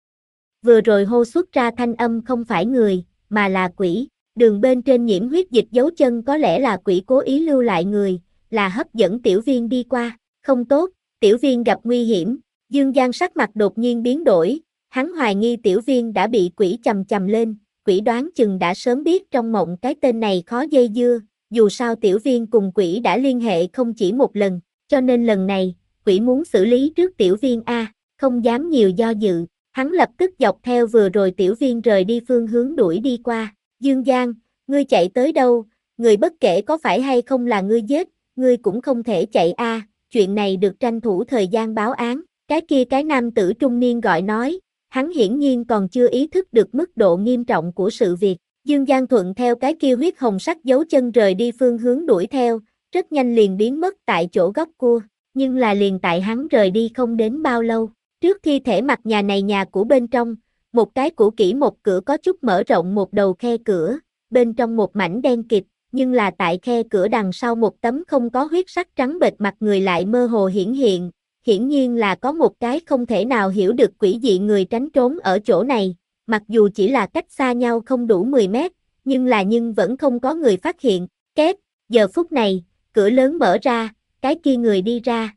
Vừa rồi hô xuất ra thanh âm không phải người, mà là quỷ, đường bên trên nhiễm huyết dịch dấu chân có lẽ là quỷ cố ý lưu lại người, là hấp dẫn Tiểu Viên đi qua, không tốt, Tiểu Viên gặp nguy hiểm, Dương Giang sắc mặt đột nhiên biến đổi, hắn hoài nghi Tiểu Viên đã bị quỷ chầm chầm lên, quỷ đoán chừng đã sớm biết trong mộng cái tên này khó dây dưa, dù sao Tiểu Viên cùng quỷ đã liên hệ không chỉ một lần, cho nên lần này, quỷ muốn xử lý trước Tiểu Viên A, không dám nhiều do dự, hắn lập tức dọc theo vừa rồi Tiểu Viên rời đi phương hướng đuổi đi qua, Dương Giang, ngươi chạy tới đâu, người bất kể có phải hay không là ngươi giết, ngươi cũng không thể chạy A, chuyện này được tranh thủ thời gian báo án, cái kia cái nam tử trung niên gọi nói, hắn hiển nhiên còn chưa ý thức được mức độ nghiêm trọng của sự việc. Dương Giang thuận theo cái kia huyết hồng sắc dấu chân rời đi phương hướng đuổi theo, rất nhanh liền biến mất tại chỗ góc cua, nhưng là liền tại hắn rời đi không đến bao lâu, trước thi thể mặt nhà này nhà của bên trong, một cái cũ kỹ một cửa có chút mở rộng một đầu khe cửa, bên trong một mảnh đen kịt, nhưng là tại khe cửa đằng sau một tấm không có huyết sắc trắng bệch mặt người lại mơ hồ hiển hiện, hiển nhiên là có một cái không thể nào hiểu được quỷ dị người tránh trốn ở chỗ này. Mặc dù chỉ là cách xa nhau không đủ mười mét, nhưng là nhưng vẫn không có người phát hiện, két, giờ phút này, cửa lớn mở ra, cái kia người đi ra.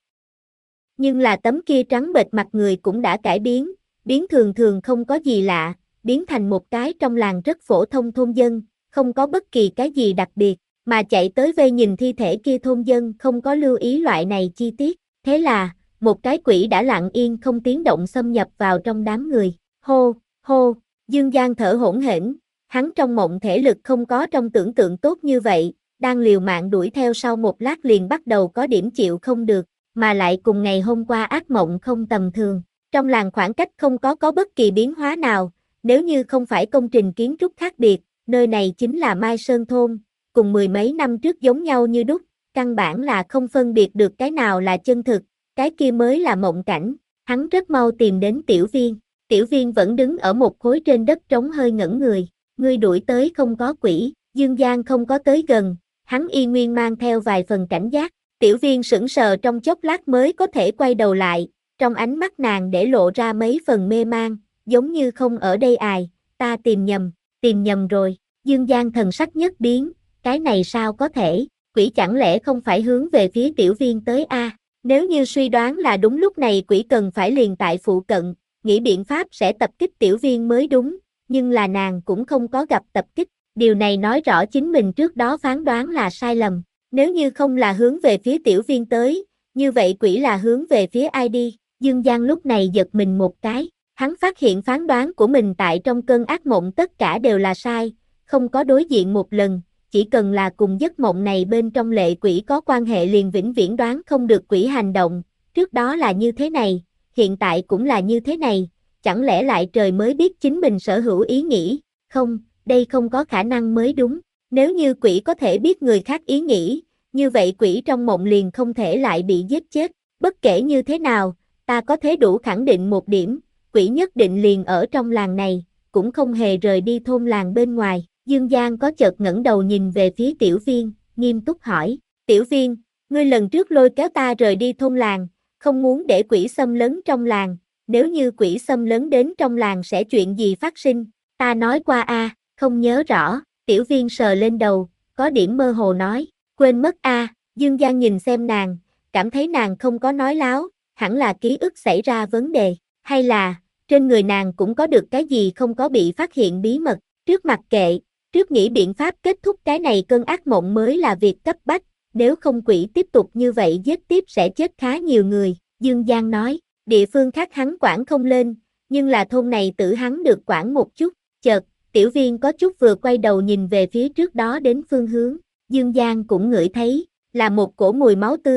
Nhưng là tấm kia trắng bệch mặt người cũng đã cải biến, biến thường thường không có gì lạ, biến thành một cái trong làng rất phổ thông thôn dân, không có bất kỳ cái gì đặc biệt, mà chạy tới vây nhìn thi thể kia thôn dân không có lưu ý loại này chi tiết, thế là, một cái quỷ đã lặng yên không tiếng động xâm nhập vào trong đám người, hô. Hô, Dương Giang thở hổn hển, hắn trong mộng thể lực không có trong tưởng tượng tốt như vậy, đang liều mạng đuổi theo sau một lát liền bắt đầu có điểm chịu không được, mà lại cùng ngày hôm qua ác mộng không tầm thường. Trong làng khoảng cách không có có bất kỳ biến hóa nào, nếu như không phải công trình kiến trúc khác biệt, nơi này chính là Mai Sơn Thôn, cùng mười mấy năm trước giống nhau như đúc, căn bản là không phân biệt được cái nào là chân thực, cái kia mới là mộng cảnh, hắn rất mau tìm đến Tiểu Viên. Tiểu Viên vẫn đứng ở một khối trên đất trống hơi ngẩn người, ngươi đuổi tới không có quỷ, Dương Giang không có tới gần, hắn y nguyên mang theo vài phần cảnh giác, Tiểu Viên sững sờ trong chốc lát mới có thể quay đầu lại, trong ánh mắt nàng để lộ ra mấy phần mê man, giống như không ở đây ài, ta tìm nhầm, tìm nhầm rồi, Dương Giang thần sắc nhất biến, cái này sao có thể, quỷ chẳng lẽ không phải hướng về phía Tiểu Viên tới a? Nếu như suy đoán là đúng lúc này quỷ cần phải liền tại phụ cận, nghĩ biện pháp sẽ tập kích Tiểu Viên mới đúng, nhưng là nàng cũng không có gặp tập kích, điều này nói rõ chính mình trước đó phán đoán là sai lầm, nếu như không là hướng về phía Tiểu Viên tới, như vậy quỷ là hướng về phía ai đi, Dương Giang lúc này giật mình một cái, hắn phát hiện phán đoán của mình tại trong cơn ác mộng tất cả đều là sai, không có đối diện một lần, chỉ cần là cùng giấc mộng này bên trong lệ quỷ có quan hệ liền vĩnh viễn đoán không được quỷ hành động, trước đó là như thế này. Hiện tại cũng là như thế này, chẳng lẽ lại trời mới biết chính mình sở hữu ý nghĩ, không, đây không có khả năng mới đúng, nếu như quỷ có thể biết người khác ý nghĩ, như vậy quỷ trong mộng liền không thể lại bị giết chết, bất kể như thế nào, ta có thể đủ khẳng định một điểm, quỷ nhất định liền ở trong làng này, cũng không hề rời đi thôn làng bên ngoài, Dương Giang có chợt ngẩng đầu nhìn về phía Tiểu Viên, nghiêm túc hỏi, Tiểu Viên, ngươi lần trước lôi kéo ta rời đi thôn làng, không muốn để quỷ xâm lấn trong làng, nếu như quỷ xâm lấn đến trong làng sẽ chuyện gì phát sinh, ta nói qua a, à, không nhớ rõ, Tiểu Viên sờ lên đầu, có điểm mơ hồ nói, quên mất a, à. Dương Giang nhìn xem nàng, cảm thấy nàng không có nói láo, hẳn là ký ức xảy ra vấn đề, hay là, trên người nàng cũng có được cái gì không có bị phát hiện bí mật, trước mặt kệ, trước nghĩ biện pháp kết thúc cái này cơn ác mộng mới là việc cấp bách. Nếu không quỷ tiếp tục như vậy giết tiếp sẽ chết khá nhiều người, Dương Giang nói, địa phương khác hắn quản không lên, nhưng là thôn này tự hắn được quản một chút, chợt, Tiểu Viên có chút vừa quay đầu nhìn về phía trước đó đến phương hướng, Dương Giang cũng ngửi thấy, là một cổ mùi máu tươi,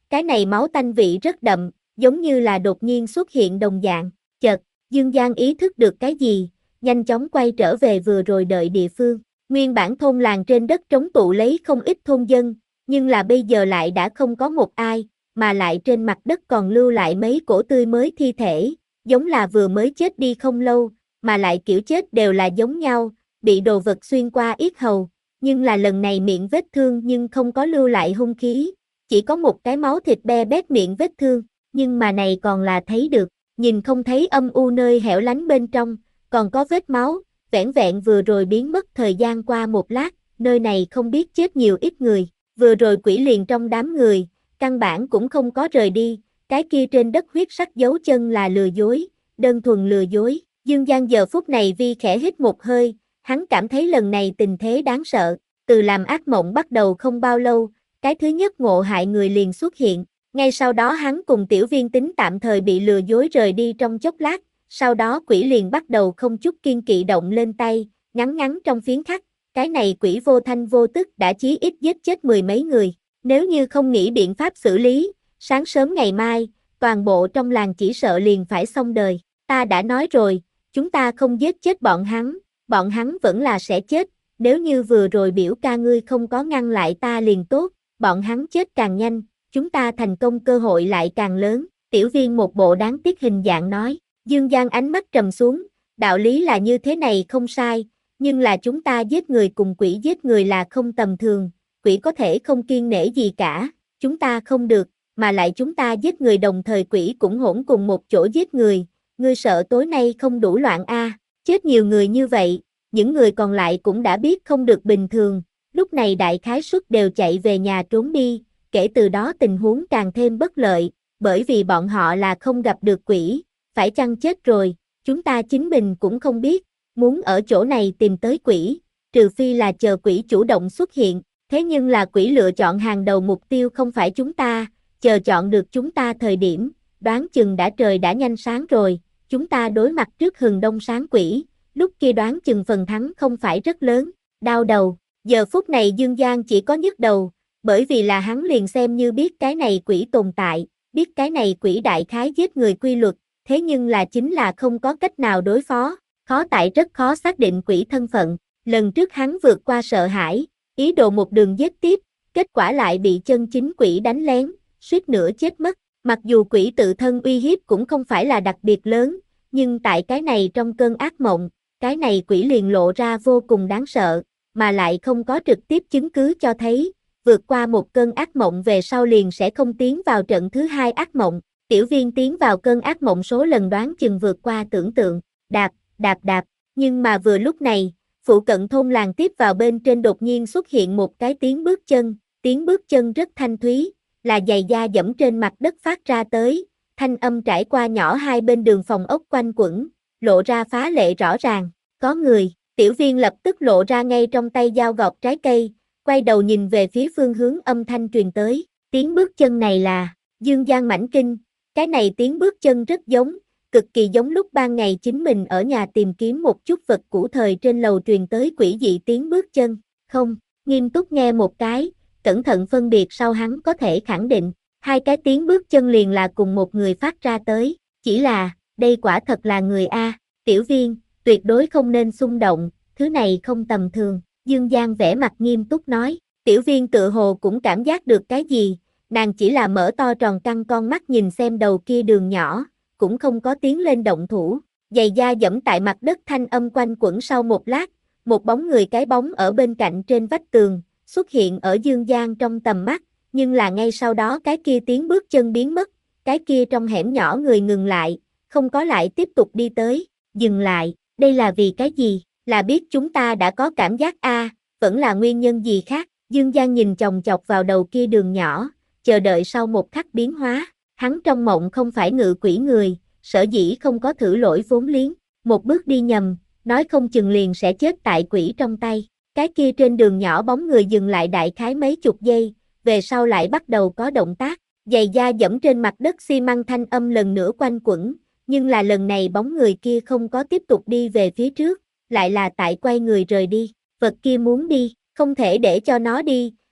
cái này máu tanh vị rất đậm, giống như là đột nhiên xuất hiện đồng dạng, chợt, Dương Giang ý thức được cái gì, nhanh chóng quay trở về vừa rồi đợi địa phương, nguyên bản thôn làng trên đất trống tụ lấy không ít thôn dân, nhưng là bây giờ lại đã không có một ai, mà lại trên mặt đất còn lưu lại mấy cổ tươi mới thi thể, giống là vừa mới chết đi không lâu, mà lại kiểu chết đều là giống nhau, bị đồ vật xuyên qua yết hầu, nhưng là lần này miệng vết thương nhưng không có lưu lại hung khí, chỉ có một cái máu thịt be bét miệng vết thương, nhưng mà này còn là thấy được, nhìn không thấy âm u nơi hẻo lánh bên trong, còn có vết máu, vẻn vẹn vừa rồi biến mất thời gian qua một lát, nơi này không biết chết nhiều ít người, vừa rồi quỷ liền trong đám người, căn bản cũng không có rời đi, cái kia trên đất huyết sắc dấu chân là lừa dối, đơn thuần lừa dối, Dương Giang giờ phút này vi khẽ hít một hơi, hắn cảm thấy lần này tình thế đáng sợ, từ làm ác mộng bắt đầu không bao lâu, cái thứ nhất ngộ hại người liền xuất hiện, ngay sau đó hắn cùng tiểu viên tính tạm thời bị lừa dối rời đi trong chốc lát, sau đó quỷ liền bắt đầu không chút kiên kỵ động lên tay, ngắn ngắn trong phiến khắc, cái này quỷ vô thanh vô tức đã chí ít giết chết mười mấy người, nếu như không nghĩ biện pháp xử lý, sáng sớm ngày mai, toàn bộ trong làng chỉ sợ liền phải xong đời, ta đã nói rồi, chúng ta không giết chết bọn hắn, bọn hắn vẫn là sẽ chết, nếu như vừa rồi biểu ca ngươi không có ngăn lại ta liền tốt, bọn hắn chết càng nhanh, chúng ta thành công cơ hội lại càng lớn, tiểu viên một bộ đáng tiếc hình dạng nói, Dương Giang ánh mắt trầm xuống, đạo lý là như thế này không sai, nhưng là chúng ta giết người cùng quỷ giết người là không tầm thường, quỷ có thể không kiêng nể gì cả, chúng ta không được, mà lại chúng ta giết người đồng thời quỷ cũng hỗn cùng một chỗ giết người, ngươi sợ tối nay không đủ loạn a, à. Chết nhiều người như vậy, những người còn lại cũng đã biết không được bình thường, lúc này đại khái suất đều chạy về nhà trốn đi, kể từ đó tình huống càng thêm bất lợi, bởi vì bọn họ là không gặp được quỷ, phải chăng chết rồi, chúng ta chính mình cũng không biết, muốn ở chỗ này tìm tới quỷ, trừ phi là chờ quỷ chủ động xuất hiện, thế nhưng là quỷ lựa chọn hàng đầu mục tiêu không phải chúng ta, chờ chọn được chúng ta thời điểm, đoán chừng đã trời đã nhanh sáng rồi, chúng ta đối mặt trước hừng đông sáng quỷ, lúc kia đoán chừng phần thắng không phải rất lớn, đau đầu, giờ phút này Dương Giang chỉ có nhức đầu, bởi vì là hắn liền xem như biết cái này quỷ tồn tại, biết cái này quỷ đại khái giết người quy luật, thế nhưng là chính là không có cách nào đối phó, khó tại rất khó xác định quỷ thân phận, lần trước hắn vượt qua sợ hãi, ý đồ một đường giết tiếp, kết quả lại bị chân chính quỷ đánh lén, suýt nữa chết mất, mặc dù quỷ tự thân uy hiếp cũng không phải là đặc biệt lớn, nhưng tại cái này trong cơn ác mộng, cái này quỷ liền lộ ra vô cùng đáng sợ, mà lại không có trực tiếp chứng cứ cho thấy, vượt qua một cơn ác mộng về sau liền sẽ không tiến vào trận thứ hai ác mộng, tiểu viên tiến vào cơn ác mộng số lần đoán chừng vượt qua tưởng tượng, đạp, đạp đạp, nhưng mà vừa lúc này, phụ cận thôn làng tiếp vào bên trên đột nhiên xuất hiện một cái tiếng bước chân, tiếng bước chân rất thanh thúy, là giày da dẫm trên mặt đất phát ra tới, thanh âm trải qua nhỏ hai bên đường phòng ốc quanh quẩn, lộ ra phá lệ rõ ràng, có người, tiểu viên lập tức lộ ra ngay trong tay dao gọt trái cây, quay đầu nhìn về phía phương hướng âm thanh truyền tới, tiếng bước chân này là, Dương Giang mảnh kinh, cái này tiếng bước chân rất giống, cực kỳ giống lúc ban ngày chính mình ở nhà tìm kiếm một chút vật cũ thời trên lầu truyền tới quỷ dị tiếng bước chân, không, nghiêm túc nghe một cái, cẩn thận phân biệt sau hắn có thể khẳng định, hai cái tiếng bước chân liền là cùng một người phát ra tới, chỉ là, đây quả thật là người A, tiểu viên, tuyệt đối không nên xung động, thứ này không tầm thường, Dương Giang vẻ mặt nghiêm túc nói, tiểu viên tự hồ cũng cảm giác được cái gì, nàng chỉ là mở to tròn căng con mắt nhìn xem đầu kia đường nhỏ, cũng không có tiến lên động thủ, giày da dẫm tại mặt đất thanh âm quanh quẩn sau một lát, một bóng người cái bóng ở bên cạnh trên vách tường, xuất hiện ở Dương Giang trong tầm mắt, nhưng là ngay sau đó cái kia tiếng bước chân biến mất, cái kia trong hẻm nhỏ người ngừng lại, không có lại tiếp tục đi tới, dừng lại, đây là vì cái gì, là biết chúng ta đã có cảm giác a, vẫn là nguyên nhân gì khác, Dương Giang nhìn chòng chọc vào đầu kia đường nhỏ, chờ đợi sau một khắc biến hóa, hắn trong mộng không phải ngự quỷ người, sở dĩ không có thử lỗi vốn liếng, một bước đi nhầm, nói không chừng liền sẽ chết tại quỷ trong tay, cái kia trên đường nhỏ bóng người dừng lại đại khái mấy chục giây, về sau lại bắt đầu có động tác, giày da dẫm trên mặt đất xi măng thanh âm lần nữa quanh quẩn, nhưng là lần này bóng người kia không có tiếp tục đi về phía trước, lại là tại quay người rời đi, vật kia muốn đi, không thể để cho nó đi,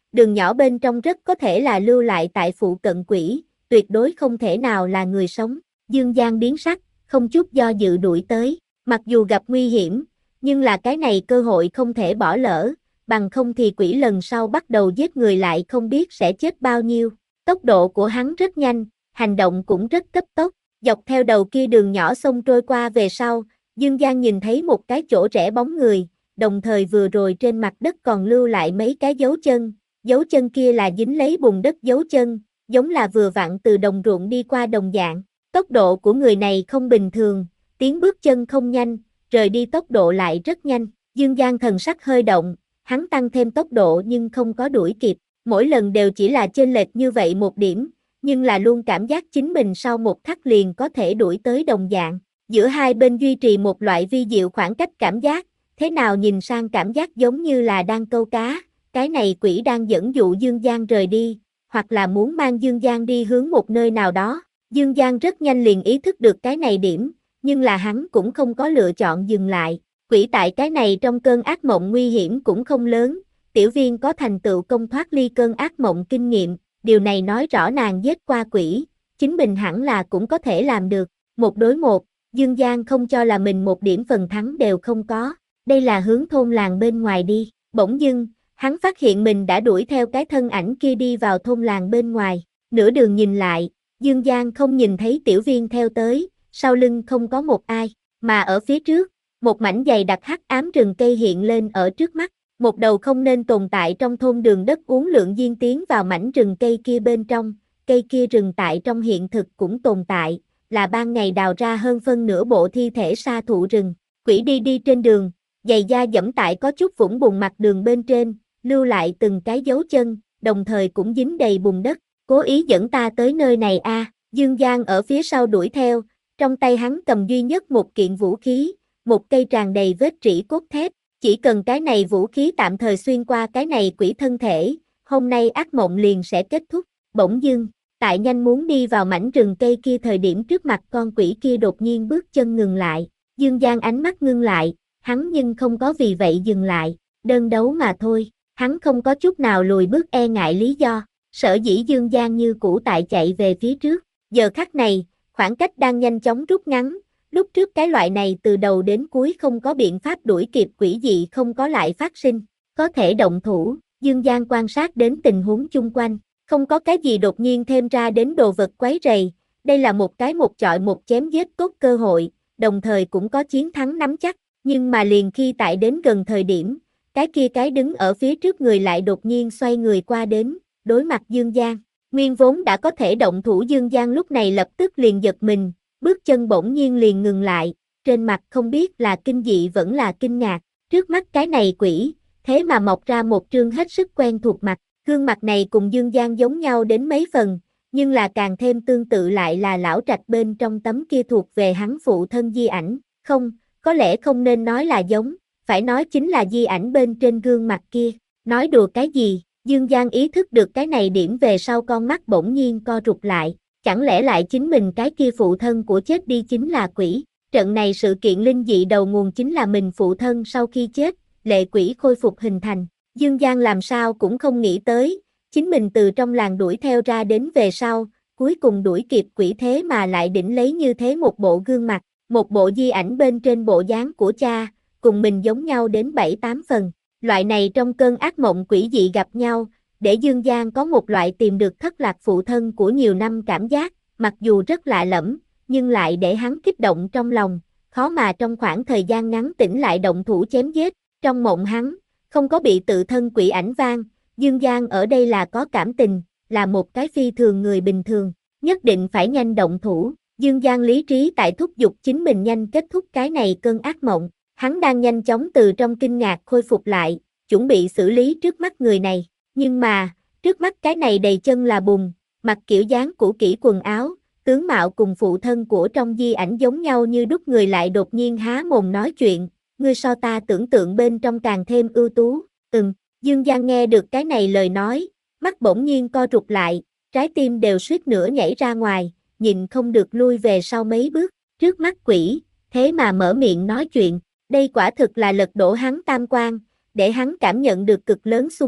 đường nhỏ bên trong rất có thể là lưu lại tại phụ cận quỷ, tuyệt đối không thể nào là người sống. Dương Giang biến sắc, không chút do dự đuổi tới, mặc dù gặp nguy hiểm, nhưng là cái này cơ hội không thể bỏ lỡ, bằng không thì quỷ lần sau bắt đầu giết người lại không biết sẽ chết bao nhiêu. Tốc độ của hắn rất nhanh, hành động cũng rất cấp tốc, dọc theo đầu kia đường nhỏ sông trôi qua về sau, Dương Giang nhìn thấy một cái chỗ rẽ bóng người, đồng thời vừa rồi trên mặt đất còn lưu lại mấy cái dấu chân, dấu chân kia là dính lấy bùn đất dấu chân, giống là vừa vặn từ đồng ruộng đi qua đồng dạng. Tốc độ của người này không bình thường, tiếng bước chân không nhanh, rời đi tốc độ lại rất nhanh. Dương Giang thần sắc hơi động, hắn tăng thêm tốc độ nhưng không có đuổi kịp, mỗi lần đều chỉ là chênh lệch như vậy một điểm, nhưng là luôn cảm giác chính mình sau một khắc liền có thể đuổi tới đồng dạng. Giữa hai bên duy trì một loại vi diệu khoảng cách cảm giác, thế nào nhìn sang cảm giác giống như là đang câu cá, cái này quỷ đang dẫn dụ Dương Giang rời đi, hoặc là muốn mang Dương Giang đi hướng một nơi nào đó. Dương Giang rất nhanh liền ý thức được cái này điểm, nhưng là hắn cũng không có lựa chọn dừng lại. Quỷ tại cái này trong cơn ác mộng nguy hiểm cũng không lớn, tiểu viên có thành tựu công thoát ly cơn ác mộng kinh nghiệm, điều này nói rõ nàng giết qua quỷ, chính mình hẳn là cũng có thể làm được. Một đối một, Dương Giang không cho là mình một điểm phần thắng đều không có, đây là hướng thôn làng bên ngoài đi. Bỗng dưng, hắn phát hiện mình đã đuổi theo cái thân ảnh kia đi vào thôn làng bên ngoài, nửa đường nhìn lại, Dương Giang không nhìn thấy tiểu viên theo tới, sau lưng không có một ai, mà ở phía trước, một mảnh dày đặc hắc ám rừng cây hiện lên ở trước mắt, một đầu không nên tồn tại trong thôn đường đất uốn lượn diên tiến vào mảnh rừng cây kia bên trong, cây kia rừng tại trong hiện thực cũng tồn tại, là ban ngày đào ra hơn phân nửa bộ thi thể sa thụ rừng. Quỷ đi đi trên đường, giày da dẫm tại có chút vũng bùn mặt đường bên trên, lưu lại từng cái dấu chân, đồng thời cũng dính đầy bùn đất, cố ý dẫn ta tới nơi này a. À. Dương Giang ở phía sau đuổi theo, trong tay hắn cầm duy nhất một kiện vũ khí, một cây tràn đầy vết rỉ cốt thép, chỉ cần cái này vũ khí tạm thời xuyên qua cái này quỷ thân thể, hôm nay ác mộng liền sẽ kết thúc. Bỗng dưng, tại nhanh muốn đi vào mảnh rừng cây kia thời điểm trước mặt con quỷ kia đột nhiên bước chân ngừng lại, Dương Giang ánh mắt ngưng lại, hắn nhưng không có vì vậy dừng lại, đơn đấu mà thôi, hắn không có chút nào lùi bước e ngại lý do, sở dĩ Dương Giang như cũ tại chạy về phía trước, giờ khắc này, khoảng cách đang nhanh chóng rút ngắn, lúc trước cái loại này từ đầu đến cuối không có biện pháp đuổi kịp quỷ dị không có lại phát sinh, có thể động thủ, Dương Giang quan sát đến tình huống chung quanh, không có cái gì đột nhiên thêm ra đến đồ vật quấy rầy, đây là một cái một chọi một chém giết tốt cơ hội, đồng thời cũng có chiến thắng nắm chắc, nhưng mà liền khi tại đến gần thời điểm, cái kia cái đứng ở phía trước người lại đột nhiên xoay người qua đến, đối mặt Dương Giang. Nguyên vốn đã có thể động thủ Dương Giang lúc này lập tức liền giật mình, bước chân bỗng nhiên liền ngừng lại, trên mặt không biết là kinh dị vẫn là kinh ngạc, trước mắt cái này quỷ, thế mà mọc ra một trương hết sức quen thuộc mặt, gương mặt này cùng Dương Giang giống nhau đến mấy phần, nhưng là càng thêm tương tự lại là lão trạch bên trong tấm kia thuộc về hắn phụ thân di ảnh, không, có lẽ không nên nói là giống, phải nói chính là di ảnh bên trên gương mặt kia, nói đùa cái gì, Dương Giang ý thức được cái này điểm về sau con mắt bỗng nhiên co rụt lại, chẳng lẽ lại chính mình cái kia phụ thân của chết đi chính là quỷ, trận này sự kiện linh dị đầu nguồn chính là mình phụ thân sau khi chết, lệ quỷ khôi phục hình thành, Dương Giang làm sao cũng không nghĩ tới, chính mình từ trong làng đuổi theo ra đến về sau, cuối cùng đuổi kịp quỷ thế mà lại đỉnh lấy như thế một bộ gương mặt, một bộ di ảnh bên trên bộ dáng của cha, cùng mình giống nhau đến bảy tám phần. Loại này trong cơn ác mộng quỷ dị gặp nhau, để Dương Giang có một loại tìm được thất lạc phụ thân của nhiều năm cảm giác, mặc dù rất lạ lẫm, nhưng lại để hắn kích động trong lòng, khó mà trong khoảng thời gian ngắn tỉnh lại động thủ chém giết, trong mộng hắn, không có bị tự thân quỷ ảnh vang, Dương Giang ở đây là có cảm tình, là một cái phi thường người bình thường, nhất định phải nhanh động thủ, Dương Giang lý trí tại thúc giục chính mình nhanh kết thúc cái này cơn ác mộng. Hắn đang nhanh chóng từ trong kinh ngạc khôi phục lại, chuẩn bị xử lý trước mắt người này, nhưng mà, trước mắt cái này đầy chân là bùn, mặc kiểu dáng cũ kỹ quần áo, tướng mạo cùng phụ thân của trong di ảnh giống nhau như đúc người lại đột nhiên há mồm nói chuyện, ngươi so ta tưởng tượng bên trong càng thêm ưu tú, ừm, Dương Giang nghe được cái này lời nói, mắt bỗng nhiên co rụt lại, trái tim đều suýt nữa nhảy ra ngoài, nhìn không được lui về sau mấy bước, trước mắt quỷ, thế mà mở miệng nói chuyện. Đây quả thực là lật đổ hắn tam quan, để hắn cảm nhận được cực lớn xung kích,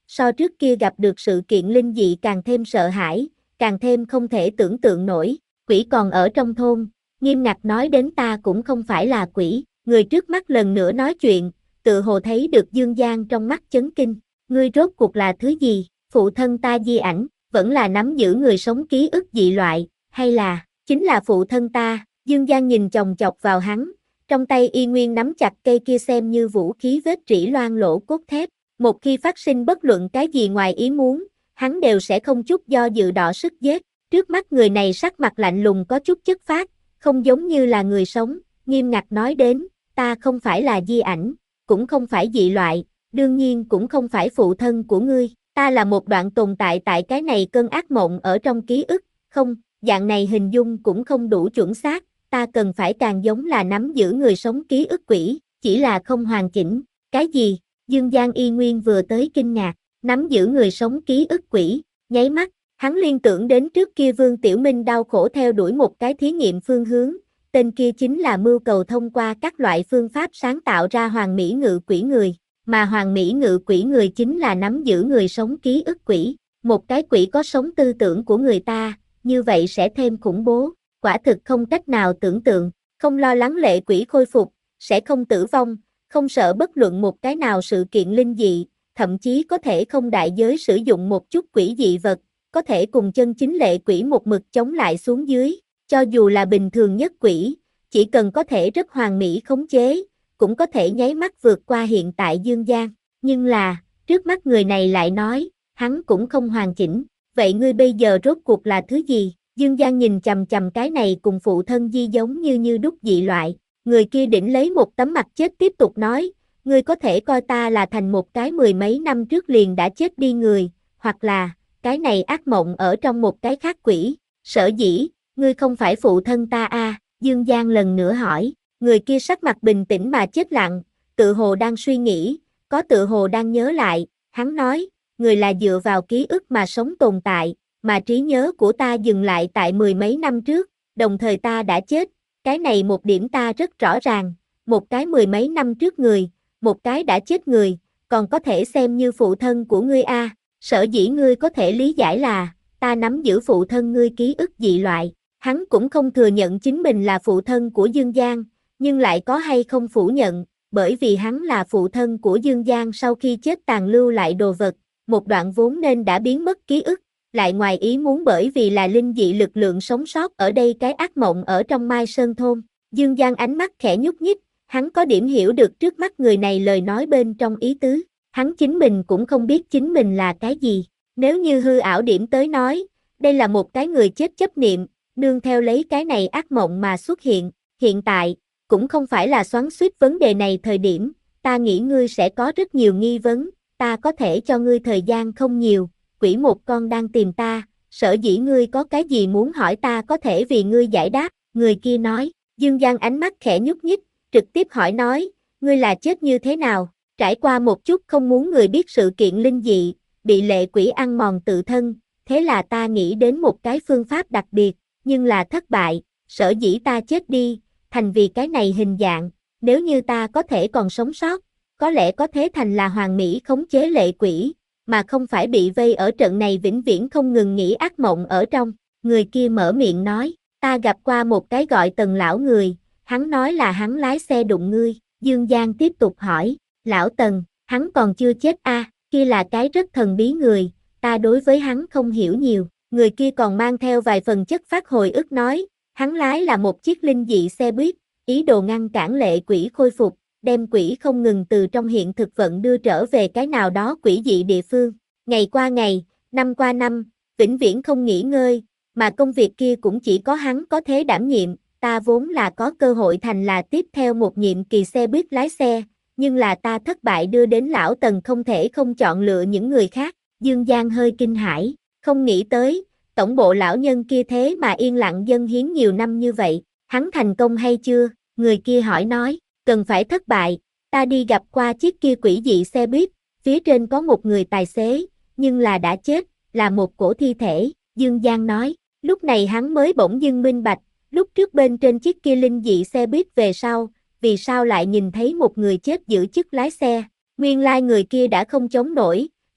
so trước kia gặp được sự kiện linh dị càng thêm sợ hãi, càng thêm không thể tưởng tượng nổi, quỷ còn ở trong thôn, nghiêm ngặt nói đến ta cũng không phải là quỷ, người trước mắt lần nữa nói chuyện, tự hồ thấy được Dương Giang trong mắt chấn kinh, ngươi rốt cuộc là thứ gì, phụ thân ta di ảnh, vẫn là nắm giữ người sống ký ức dị loại, hay là, chính là phụ thân ta, Dương Giang nhìn chòng chọc vào hắn, trong tay y nguyên nắm chặt cây kia xem như vũ khí vết rỉ loang lỗ cốt thép, một khi phát sinh bất luận cái gì ngoài ý muốn, hắn đều sẽ không chút do dự đọ sức giết, trước mắt người này sắc mặt lạnh lùng có chút chất phác, không giống như là người sống, nghiêm ngặt nói đến, ta không phải là di ảnh, cũng không phải dị loại, đương nhiên cũng không phải phụ thân của ngươi, ta là một đoạn tồn tại tại cái này cơn ác mộng ở trong ký ức, không, dạng này hình dung cũng không đủ chuẩn xác, ta cần phải càng giống là nắm giữ người sống ký ức quỷ, chỉ là không hoàn chỉnh, cái gì, Dương Giang y nguyên vừa tới kinh ngạc, nắm giữ người sống ký ức quỷ, nháy mắt, hắn liên tưởng đến trước kia Vương Tiểu Minh đau khổ theo đuổi một cái thí nghiệm phương hướng, tên kia chính là mưu cầu thông qua các loại phương pháp sáng tạo ra hoàn mỹ ngự quỷ người, mà hoàn mỹ ngự quỷ người chính là nắm giữ người sống ký ức quỷ, một cái quỷ có sống tư tưởng của người ta, như vậy sẽ thêm khủng bố, quả thực không cách nào tưởng tượng, không lo lắng lệ quỷ khôi phục, sẽ không tử vong, không sợ bất luận một cái nào sự kiện linh dị, thậm chí có thể không đại giới sử dụng một chút quỷ dị vật, có thể cùng chân chính lệ quỷ một mực chống lại xuống dưới, cho dù là bình thường nhất quỷ, chỉ cần có thể rất hoàn mỹ khống chế, cũng có thể nháy mắt vượt qua hiện tại Dương Giang, nhưng là, trước mắt người này lại nói, hắn cũng không hoàn chỉnh, vậy ngươi bây giờ rốt cuộc là thứ gì? Dương Giang nhìn chằm chằm cái này cùng phụ thân di giống như như đúc dị loại, người kia đỉnh lấy một tấm mặt chết tiếp tục nói, ngươi có thể coi ta là thành một cái mười mấy năm trước liền đã chết đi người, hoặc là, cái này ác mộng ở trong một cái khác quỷ, sở dĩ, ngươi không phải phụ thân ta a à? Dương Giang lần nữa hỏi, người kia sắc mặt bình tĩnh mà chết lặng, tự hồ đang suy nghĩ, có tự hồ đang nhớ lại, hắn nói, người là dựa vào ký ức mà sống tồn tại, mà trí nhớ của ta dừng lại tại mười mấy năm trước, đồng thời ta đã chết, cái này một điểm ta rất rõ ràng, một cái mười mấy năm trước người, một cái đã chết người, còn có thể xem như phụ thân của ngươi a à? Sở dĩ ngươi có thể lý giải là, ta nắm giữ phụ thân ngươi ký ức dị loại, hắn cũng không thừa nhận chính mình là phụ thân của Dương Giang, nhưng lại có hay không phủ nhận, bởi vì hắn là phụ thân của Dương Giang sau khi chết tàn lưu lại đồ vật, một đoạn vốn nên đã biến mất ký ức, lại ngoài ý muốn bởi vì là linh dị lực lượng sống sót ở đây cái ác mộng ở trong Mai Sơn Thôn. Dương Giang ánh mắt khẽ nhúc nhích, hắn có điểm hiểu được trước mắt người này lời nói bên trong ý tứ, hắn chính mình cũng không biết chính mình là cái gì, nếu như hư ảo điểm tới nói, đây là một cái người chết chấp niệm, nương theo lấy cái này ác mộng mà xuất hiện, hiện tại, cũng không phải là xoắn xuýt vấn đề này thời điểm, ta nghĩ ngươi sẽ có rất nhiều nghi vấn, ta có thể cho ngươi thời gian không nhiều, quỷ một con đang tìm ta, sở dĩ ngươi có cái gì muốn hỏi ta có thể vì ngươi giải đáp, người kia nói, Dương Giang ánh mắt khẽ nhúc nhích, trực tiếp hỏi nói, ngươi là chết như thế nào, trải qua một chút không muốn người biết sự kiện linh dị, bị lệ quỷ ăn mòn tự thân, thế là ta nghĩ đến một cái phương pháp đặc biệt, nhưng là thất bại, sở dĩ ta chết đi, thành vì cái này hình dạng, nếu như ta có thể còn sống sót, có lẽ có thế thành là hoàn mỹ khống chế lệ quỷ, mà không phải bị vây ở trận này vĩnh viễn không ngừng nghĩ ác mộng ở trong, người kia mở miệng nói, ta gặp qua một cái gọi Tần lão người, hắn nói là hắn lái xe đụng ngươi, Dương Giang tiếp tục hỏi, lão Tần, hắn còn chưa chết a à, kia là cái rất thần bí người, ta đối với hắn không hiểu nhiều, người kia còn mang theo vài phần chất phát hồi ức nói, hắn lái là một chiếc linh dị xe buýt, ý đồ ngăn cản lệ quỷ khôi phục, đem quỷ không ngừng từ trong hiện thực vận đưa trở về cái nào đó quỷ dị địa phương, ngày qua ngày, năm qua năm, vĩnh viễn không nghỉ ngơi, mà công việc kia cũng chỉ có hắn có thế đảm nhiệm, ta vốn là có cơ hội thành là tiếp theo một nhiệm kỳ xe buýt lái xe, nhưng là ta thất bại đưa đến lão Tần không thể không chọn lựa những người khác, Dương Giang hơi kinh hãi, không nghĩ tới, tổng bộ lão nhân kia thế mà yên lặng dâng hiến nhiều năm như vậy, hắn thành công hay chưa, người kia hỏi nói, cần phải thất bại, ta đi gặp qua chiếc kia quỷ dị xe buýt, phía trên có một người tài xế, nhưng là đã chết, là một cổ thi thể, Dương Giang nói, lúc này hắn mới bỗng dưng minh bạch, lúc trước bên trên chiếc kia linh dị xe buýt về sau, vì sao lại nhìn thấy một người chết giữ chức lái xe, nguyên lai người kia đã không chống nổi,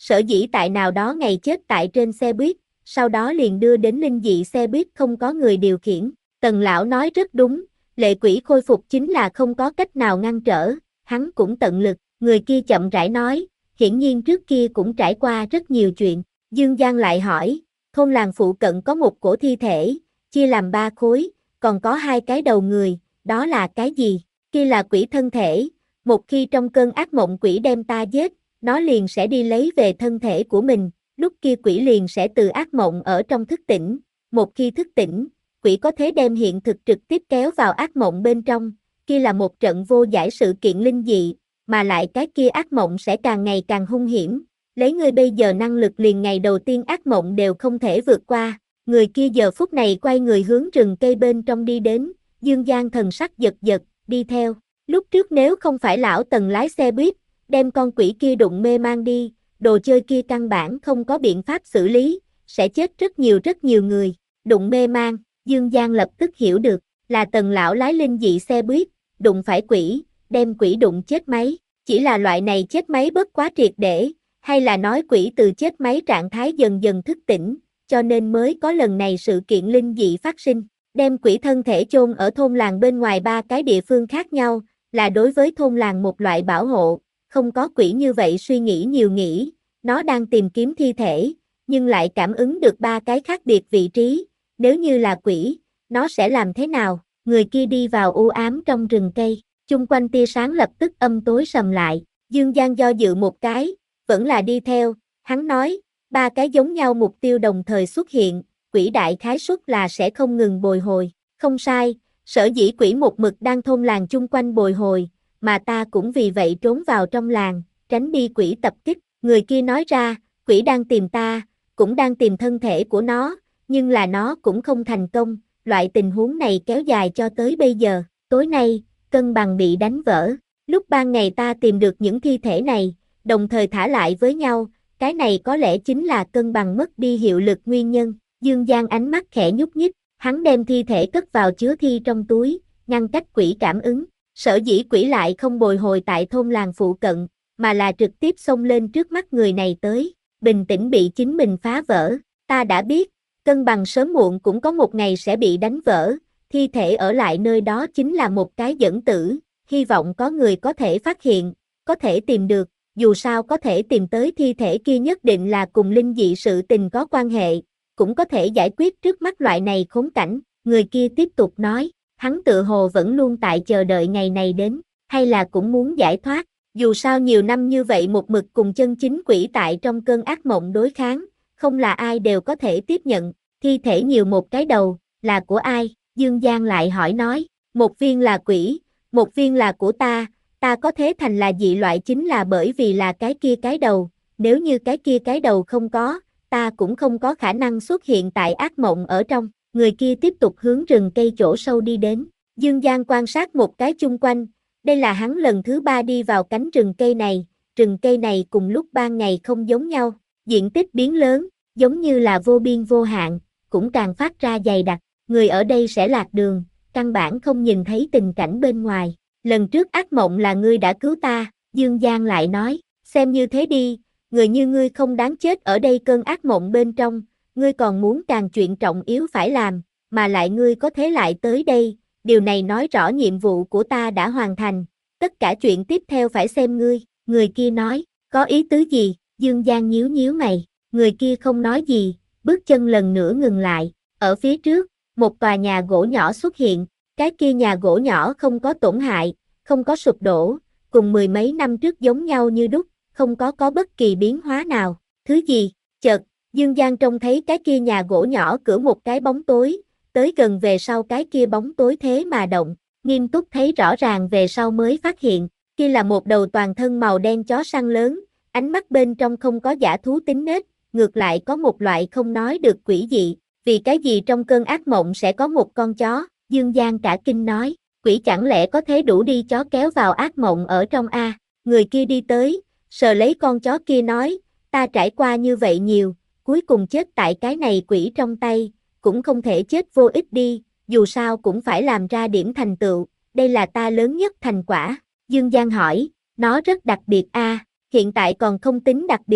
sở dĩ tại nào đó ngày chết tại trên xe buýt, sau đó liền đưa đến linh dị xe buýt không có người điều khiển. Tần lão nói rất đúng, lệ quỷ khôi phục chính là không có cách nào ngăn trở, hắn cũng tận lực, người kia chậm rãi nói, hiển nhiên trước kia cũng trải qua rất nhiều chuyện. Dương Giang lại hỏi, thôn làng phụ cận có một cổ thi thể, chia làm ba khối, còn có hai cái đầu người, đó là cái gì? Kia là quỷ thân thể, một khi trong cơn ác mộng quỷ đem ta giết, nó liền sẽ đi lấy về thân thể của mình, lúc kia quỷ liền sẽ từ ác mộng ở trong thức tỉnh, một khi thức tỉnh, quỷ có thể đem hiện thực trực tiếp kéo vào ác mộng bên trong, kia là một trận vô giải sự kiện linh dị, mà lại cái kia ác mộng sẽ càng ngày càng hung hiểm, lấy ngươi bây giờ năng lực liền ngày đầu tiên ác mộng đều không thể vượt qua. Người kia giờ phút này quay người hướng rừng cây bên trong đi đến, Dương Giang thần sắc giật giật, đi theo. Lúc trước nếu không phải lão Tần lái xe buýt, đem con quỷ kia đụng mê mang đi, đồ chơi kia căn bản không có biện pháp xử lý, sẽ chết rất nhiều rất nhiều người. Đụng mê mang, Dương Giang lập tức hiểu được, là Tần lão lái linh dị xe buýt, đụng phải quỷ, đem quỷ đụng chết máy. Chỉ là loại này chết máy bất quá triệt để, hay là nói quỷ từ chết máy trạng thái dần dần thức tỉnh, cho nên mới có lần này sự kiện linh dị phát sinh. Đem quỷ thân thể chôn ở thôn làng bên ngoài ba cái địa phương khác nhau, là đối với thôn làng một loại bảo hộ, không có quỷ như vậy suy nghĩ nhiều nghĩ, nó đang tìm kiếm thi thể, nhưng lại cảm ứng được ba cái khác biệt vị trí, nếu như là quỷ, nó sẽ làm thế nào? Người kia đi vào u ám trong rừng cây, chung quanh tia sáng lập tức âm tối sầm lại, Dương Giang do dự một cái, vẫn là đi theo, hắn nói, ba cái giống nhau mục tiêu đồng thời xuất hiện, quỷ đại khái suất là sẽ không ngừng bồi hồi, không sai, sở dĩ quỷ một mực đang thôn làng chung quanh bồi hồi, mà ta cũng vì vậy trốn vào trong làng, tránh đi quỷ tập kích, người kia nói ra, quỷ đang tìm ta, cũng đang tìm thân thể của nó, nhưng là nó cũng không thành công, loại tình huống này kéo dài cho tới bây giờ, tối nay, cân bằng bị đánh vỡ, lúc ban ngày ta tìm được những thi thể này, đồng thời thả lại với nhau, cái này có lẽ chính là cân bằng mất đi hiệu lực nguyên nhân. Dương Giang ánh mắt khẽ nhúc nhích, hắn đem thi thể cất vào chứa thi trong túi, ngăn cách quỷ cảm ứng. Sở dĩ quỷ lại không bồi hồi tại thôn làng phụ cận, mà là trực tiếp xông lên trước mắt người này tới, bình tĩnh bị chính mình phá vỡ. Ta đã biết, cân bằng sớm muộn cũng có một ngày sẽ bị đánh vỡ, thi thể ở lại nơi đó chính là một cái dẫn tử, hy vọng có người có thể phát hiện, có thể tìm được, dù sao có thể tìm tới thi thể kia nhất định là cùng linh dị sự tình có quan hệ, cũng có thể giải quyết trước mắt loại này khốn cảnh. Người kia tiếp tục nói, hắn tự hồ vẫn luôn tại chờ đợi ngày này đến, hay là cũng muốn giải thoát, dù sao nhiều năm như vậy một mực cùng chân chính quỷ tại trong cơn ác mộng đối kháng, không là ai đều có thể tiếp nhận, thi thể nhiều một cái đầu, là của ai? Dương Giang lại hỏi nói, một viên là quỷ, một viên là của ta, ta có thế thành là dị loại chính là bởi vì là cái kia cái đầu, nếu như cái kia cái đầu không có, ta cũng không có khả năng xuất hiện tại ác mộng ở trong. Người kia tiếp tục hướng rừng cây chỗ sâu đi đến, Dương Giang quan sát một cái chung quanh, đây là hắn lần thứ ba đi vào cánh rừng cây này, rừng cây này cùng lúc ban ngày không giống nhau, diện tích biến lớn, giống như là vô biên vô hạn, cũng càng phát ra dày đặc, người ở đây sẽ lạc đường, căn bản không nhìn thấy tình cảnh bên ngoài. Lần trước ác mộng là ngươi đã cứu ta, Dương Giang lại nói, xem như thế đi, người như ngươi không đáng chết ở đây cơn ác mộng bên trong, ngươi còn muốn càng chuyện trọng yếu phải làm, mà lại ngươi có thế lại tới đây, điều này nói rõ nhiệm vụ của ta đã hoàn thành, tất cả chuyện tiếp theo phải xem ngươi. Người kia nói, có ý tứ gì? Dương Giang nhíu nhíu mày, người kia không nói gì, bước chân lần nữa ngừng lại, ở phía trước, một tòa nhà gỗ nhỏ xuất hiện, cái kia nhà gỗ nhỏ không có tổn hại, không có sụp đổ, cùng mười mấy năm trước giống nhau như đúc, không có có bất kỳ biến hóa nào. Thứ gì? Chợt, Dương Giang trông thấy cái kia nhà gỗ nhỏ cửa một cái bóng tối, tới gần về sau cái kia bóng tối thế mà động, nghiêm túc thấy rõ ràng về sau mới phát hiện, kia là một đầu toàn thân màu đen chó săn lớn, ánh mắt bên trong không có dã thú tính nết, ngược lại có một loại không nói được quỷ dị, vì cái gì trong cơn ác mộng sẽ có một con chó? Dương Giang cả kinh nói, quỷ chẳng lẽ có thế đủ đi chó kéo vào ác mộng ở trong a? Người kia đi tới, sờ lấy con chó kia nói, ta trải qua như vậy nhiều, cuối cùng chết tại cái này quỷ trong tay, cũng không thể chết vô ích đi, dù sao cũng phải làm ra điểm thành tựu, đây là ta lớn nhất thành quả. Dương Giang hỏi, nó rất đặc biệt a, hiện tại còn không tính đặc biệt,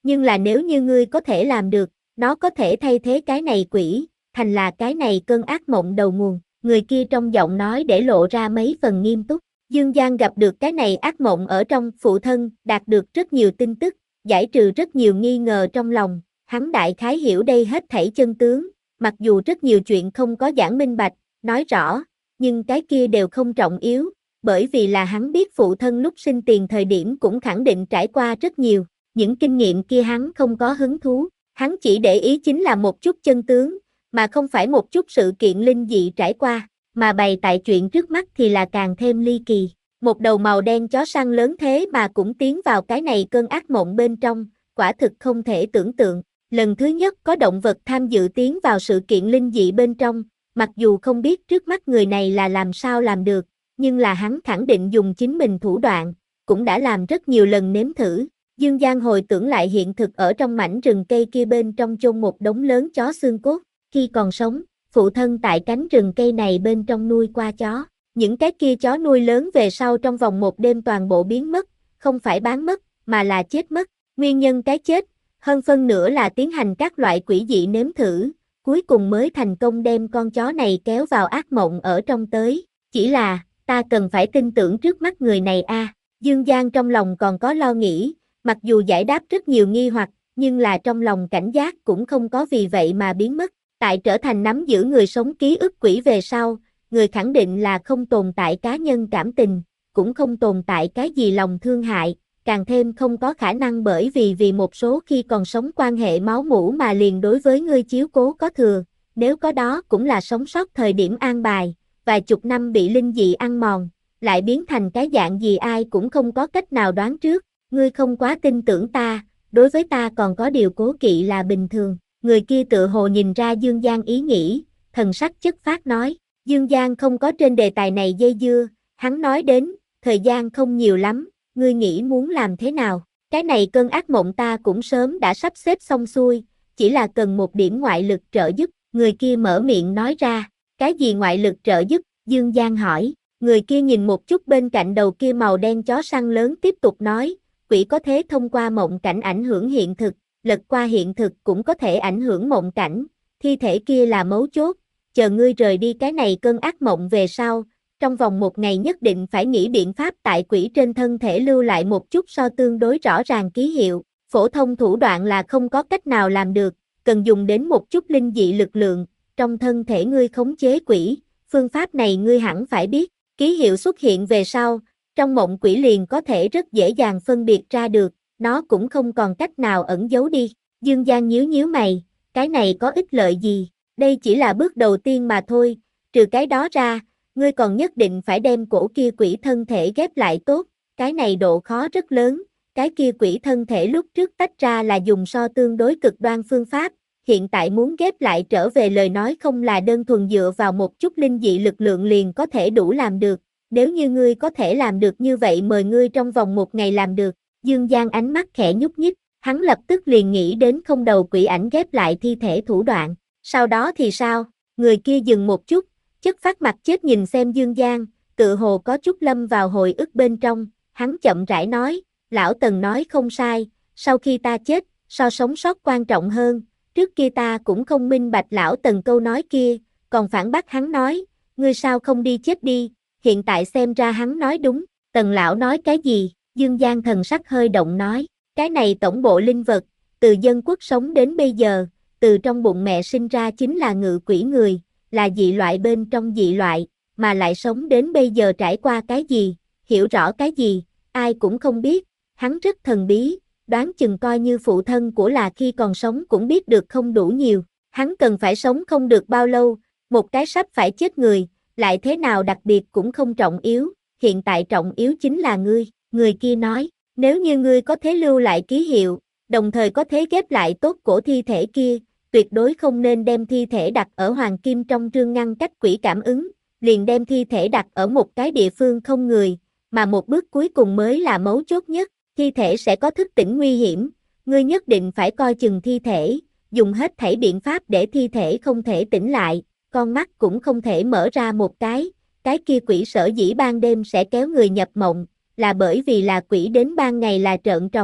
Nhưng là nếu như ngươi có thể làm được, nó có thể thay thế cái này quỷ, thành là cái này cơn ác mộng đầu nguồn. Người kia trong giọng nói để lộ ra mấy phần nghiêm túc. Dương Giang gặp được cái này ác mộng ở trong phụ thân, đạt được rất nhiều tin tức, giải trừ rất nhiều nghi ngờ trong lòng. Hắn đại khái hiểu đây hết thảy chân tướng, mặc dù rất nhiều chuyện không có giảng minh bạch, nói rõ, nhưng cái kia đều không trọng yếu, bởi vì là hắn biết phụ thân lúc sinh tiền thời điểm cũng khẳng định trải qua rất nhiều, những kinh nghiệm kia hắn không có hứng thú, hắn chỉ để ý chính là một chút chân tướng, mà không phải một chút sự kiện linh dị trải qua, mà bày tại chuyện trước mắt thì là càng thêm ly kỳ. Một đầu màu đen chó săn lớn thế mà cũng tiến vào cái này cơn ác mộng bên trong, quả thực không thể tưởng tượng. Lần thứ nhất có động vật tham dự tiến vào sự kiện linh dị bên trong, mặc dù không biết trước mắt người này là làm sao làm được, nhưng là hắn khẳng định dùng chính mình thủ đoạn, cũng đã làm rất nhiều lần nếm thử. Dương Giang hồi tưởng lại hiện thực ở trong mảnh rừng cây kia bên trong chôn một đống lớn chó xương cốt, khi còn sống, phụ thân tại cánh rừng cây này bên trong nuôi qua chó. Những cái kia chó nuôi lớn về sau trong vòng một đêm toàn bộ biến mất, không phải bán mất, mà là chết mất. Nguyên nhân cái chết, hơn phân nửa là tiến hành các loại quỷ dị nếm thử, cuối cùng mới thành công đem con chó này kéo vào ác mộng ở trong tới. Chỉ là, ta cần phải tin tưởng trước mắt người này a. À. Dương Giang trong lòng còn có lo nghĩ, mặc dù giải đáp rất nhiều nghi hoặc, nhưng là trong lòng cảnh giác cũng không có vì vậy mà biến mất. Tại trở thành nắm giữ người sống ký ức quỷ về sau, người khẳng định là không tồn tại cá nhân cảm tình, cũng không tồn tại cái gì lòng thương hại, càng thêm không có khả năng bởi vì vì một số khi còn sống quan hệ máu mủ mà liền đối với ngươi chiếu cố có thừa, nếu có đó cũng là sống sót thời điểm an bài, vài chục năm bị linh dị ăn mòn, lại biến thành cái dạng gì ai cũng không có cách nào đoán trước, ngươi không quá tin tưởng ta, đối với ta còn có điều cố kỵ là bình thường. Người kia tự hồ nhìn ra Dương Giang ý nghĩ, thần sắc chất phác nói. Dương Giang không có trên đề tài này dây dưa, hắn nói đến, thời gian không nhiều lắm, ngươi nghĩ muốn làm thế nào? Cái này cơn ác mộng ta cũng sớm đã sắp xếp xong xuôi, chỉ là cần một điểm ngoại lực trợ giúp. Người kia mở miệng nói ra, cái gì ngoại lực trợ giúp? Dương Giang hỏi. Người kia nhìn một chút bên cạnh đầu kia màu đen chó săn lớn tiếp tục nói, quỷ có thể thông qua mộng cảnh ảnh hưởng hiện thực, lật qua hiện thực cũng có thể ảnh hưởng mộng cảnh, thi thể kia là mấu chốt, chờ ngươi rời đi cái này cơn ác mộng về sau, trong vòng một ngày nhất định phải nghĩ biện pháp tại quỷ trên thân thể lưu lại một chút so tương đối rõ ràng ký hiệu, phổ thông thủ đoạn là không có cách nào làm được, cần dùng đến một chút linh dị lực lượng, trong thân thể ngươi khống chế quỷ, phương pháp này ngươi hẳn phải biết, ký hiệu xuất hiện về sau, trong mộng quỷ liền có thể rất dễ dàng phân biệt ra được, nó cũng không còn cách nào ẩn giấu đi. Dương Giang nhíu nhíu mày, cái này có ích lợi gì? Đây chỉ là bước đầu tiên mà thôi, trừ cái đó ra, ngươi còn nhất định phải đem cổ kia quỷ thân thể ghép lại tốt, cái này độ khó rất lớn, cái kia quỷ thân thể lúc trước tách ra là dùng so tương đối cực đoan phương pháp, hiện tại muốn ghép lại trở về lời nói không là đơn thuần dựa vào một chút linh dị lực lượng liền có thể đủ làm được, nếu như ngươi có thể làm được như vậy mời ngươi trong vòng một ngày làm được. Dương Giang ánh mắt khẽ nhúc nhích, hắn lập tức liền nghĩ đến không đầu quỷ ảnh ghép lại thi thể thủ đoạn. Sau đó thì sao? Người kia dừng một chút, chất phát mặt chết nhìn xem Dương Giang, tự hồ có chút lâm vào hồi ức bên trong, hắn chậm rãi nói, lão Tần nói không sai, sau khi ta chết, so sống sót quan trọng hơn, trước kia ta cũng không minh bạch lão Tần câu nói kia, còn phản bác hắn nói, ngươi sao không đi chết đi, hiện tại xem ra hắn nói đúng, Tần lão nói cái gì? Dương Giang thần sắc hơi động nói, cái này tổng bộ linh vật, từ dân quốc sống đến bây giờ, từ trong bụng mẹ sinh ra chính là ngự quỷ người, là dị loại bên trong dị loại, mà lại sống đến bây giờ trải qua cái gì, hiểu rõ cái gì, ai cũng không biết, hắn rất thần bí, đoán chừng coi như phụ thân của là khi còn sống cũng biết được không đủ nhiều, hắn cần phải sống không được bao lâu, một cái sắp phải chết người, lại thế nào đặc biệt cũng không trọng yếu, hiện tại trọng yếu chính là ngươi. Người kia nói, nếu như ngươi có thể lưu lại ký hiệu, đồng thời có thể ghép lại tốt cổ thi thể kia, tuyệt đối không nên đem thi thể đặt ở hoàng kim trong trương ngăn cách quỷ cảm ứng, liền đem thi thể đặt ở một cái địa phương không người, mà một bước cuối cùng mới là mấu chốt nhất, thi thể sẽ có thức tỉnh nguy hiểm, ngươi nhất định phải coi chừng thi thể, dùng hết thảy biện pháp để thi thể không thể tỉnh lại, con mắt cũng không thể mở ra một cái, cái kia quỷ sở dĩ ban đêm sẽ kéo người nhập mộng, là bởi vì là quỷ đến ban ngày là trợn tròn mắt,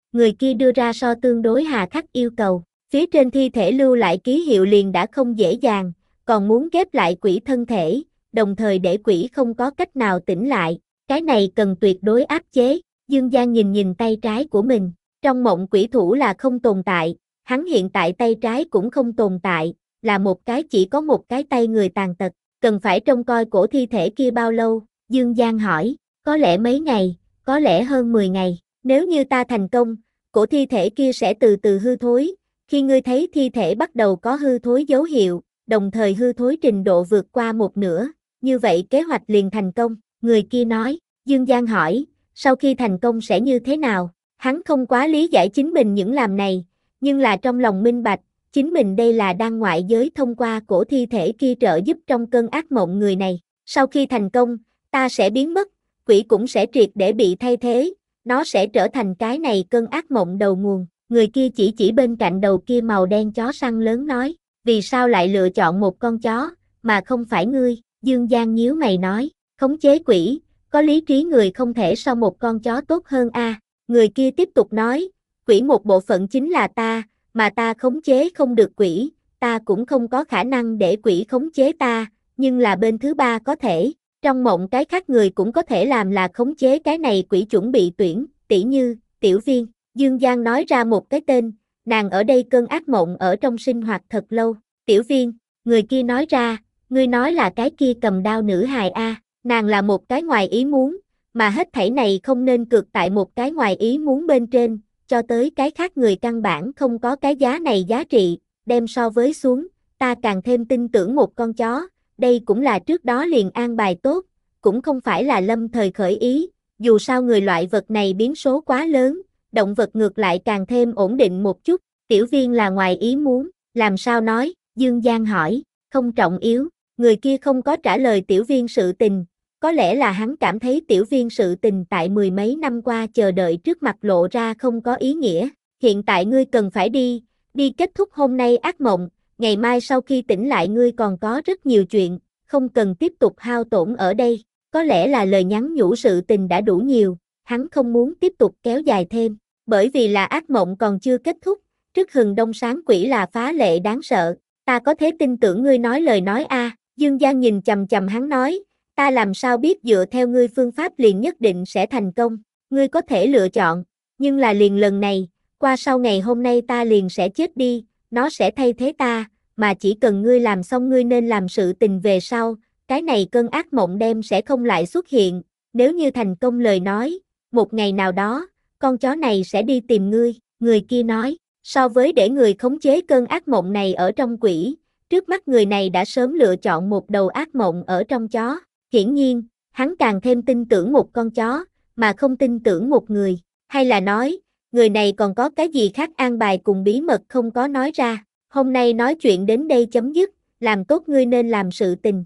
người kia đưa ra so tương đối hà khắc yêu cầu. Phía trên thi thể lưu lại ký hiệu liền đã không dễ dàng, còn muốn ghép lại quỷ thân thể, đồng thời để quỷ không có cách nào tỉnh lại, cái này cần tuyệt đối áp chế. Dương Giang nhìn nhìn tay trái của mình, trong mộng quỷ thủ là không tồn tại, hắn hiện tại tay trái cũng không tồn tại, là một cái chỉ có một cái tay người tàn tật, cần phải trông coi cổ thi thể kia bao lâu? Dương Giang hỏi, có lẽ mấy ngày, có lẽ hơn mười ngày, nếu như ta thành công, cổ thi thể kia sẽ từ từ hư thối, khi ngươi thấy thi thể bắt đầu có hư thối dấu hiệu, đồng thời hư thối trình độ vượt qua một nửa, như vậy kế hoạch liền thành công, người kia nói. Dương Giang hỏi, sau khi thành công sẽ như thế nào? Hắn không quá lý giải chính mình những làm này, nhưng là trong lòng minh bạch, chính mình đây là đang ngoại giới thông qua cổ thi thể kia trợ giúp trong cơn ác mộng người này. Sau khi thành công, ta sẽ biến mất, quỷ cũng sẽ triệt để bị thay thế, nó sẽ trở thành cái này cơn ác mộng đầu nguồn. Người kia chỉ chỉ bên cạnh đầu kia màu đen chó săn lớn nói, vì sao lại lựa chọn một con chó, mà không phải ngươi? Dương Giang nhíu mày nói, khống chế quỷ, có lý trí người không thể so một con chó tốt hơn a. À. Người kia tiếp tục nói, quỷ một bộ phận chính là ta, mà ta khống chế không được quỷ, ta cũng không có khả năng để quỷ khống chế ta, nhưng là bên thứ ba có thể, trong mộng cái khác người cũng có thể làm là khống chế cái này quỷ chuẩn bị tuyển, tỷ như, Tiểu Viên. Dương Giang nói ra một cái tên, nàng ở đây cơn ác mộng ở trong sinh hoạt thật lâu, Tiểu Viên, người kia nói ra, ngươi nói là cái kia cầm đao nữ hài a, à. Nàng là một cái ngoài ý muốn, mà hết thảy này không nên cược tại một cái ngoài ý muốn bên trên, cho tới cái khác người căn bản không có cái giá này giá trị, đem so với xuống, ta càng thêm tin tưởng một con chó, đây cũng là trước đó liền an bài tốt, cũng không phải là lâm thời khởi ý, dù sao người loại vật này biến số quá lớn, động vật ngược lại càng thêm ổn định một chút, Tiểu Viên là ngoài ý muốn, làm sao nói, Dương Giang hỏi, không trọng yếu, người kia không có trả lời Tiểu Viên sự tình, có lẽ là hắn cảm thấy Tiểu Viên sự tình tại mười mấy năm qua chờ đợi trước mặt lộ ra không có ý nghĩa, hiện tại ngươi cần phải đi, đi kết thúc hôm nay ác mộng, ngày mai sau khi tỉnh lại ngươi còn có rất nhiều chuyện, không cần tiếp tục hao tổn ở đây, có lẽ là lời nhắn nhủ sự tình đã đủ nhiều, hắn không muốn tiếp tục kéo dài thêm, bởi vì là ác mộng còn chưa kết thúc, trước hừng đông sáng quỷ là phá lệ đáng sợ, ta có thể tin tưởng ngươi nói lời nói a. À. Dương Giang nhìn chầm chầm hắn nói, ta làm sao biết dựa theo ngươi phương pháp liền nhất định sẽ thành công, ngươi có thể lựa chọn, nhưng là liền lần này, qua sau ngày hôm nay ta liền sẽ chết đi, nó sẽ thay thế ta, mà chỉ cần ngươi làm xong ngươi nên làm sự tình về sau, cái này cơn ác mộng đêm sẽ không lại xuất hiện, nếu như thành công lời nói, một ngày nào đó, con chó này sẽ đi tìm ngươi, người kia nói, so với để người khống chế cơn ác mộng này ở trong quỷ, trước mắt người này đã sớm lựa chọn một đầu ác mộng ở trong chó, hiển nhiên, hắn càng thêm tin tưởng một con chó, mà không tin tưởng một người, hay là nói, người này còn có cái gì khác an bài cùng bí mật không có nói ra, hôm nay nói chuyện đến đây chấm dứt, làm tốt ngươi nên làm sự tình.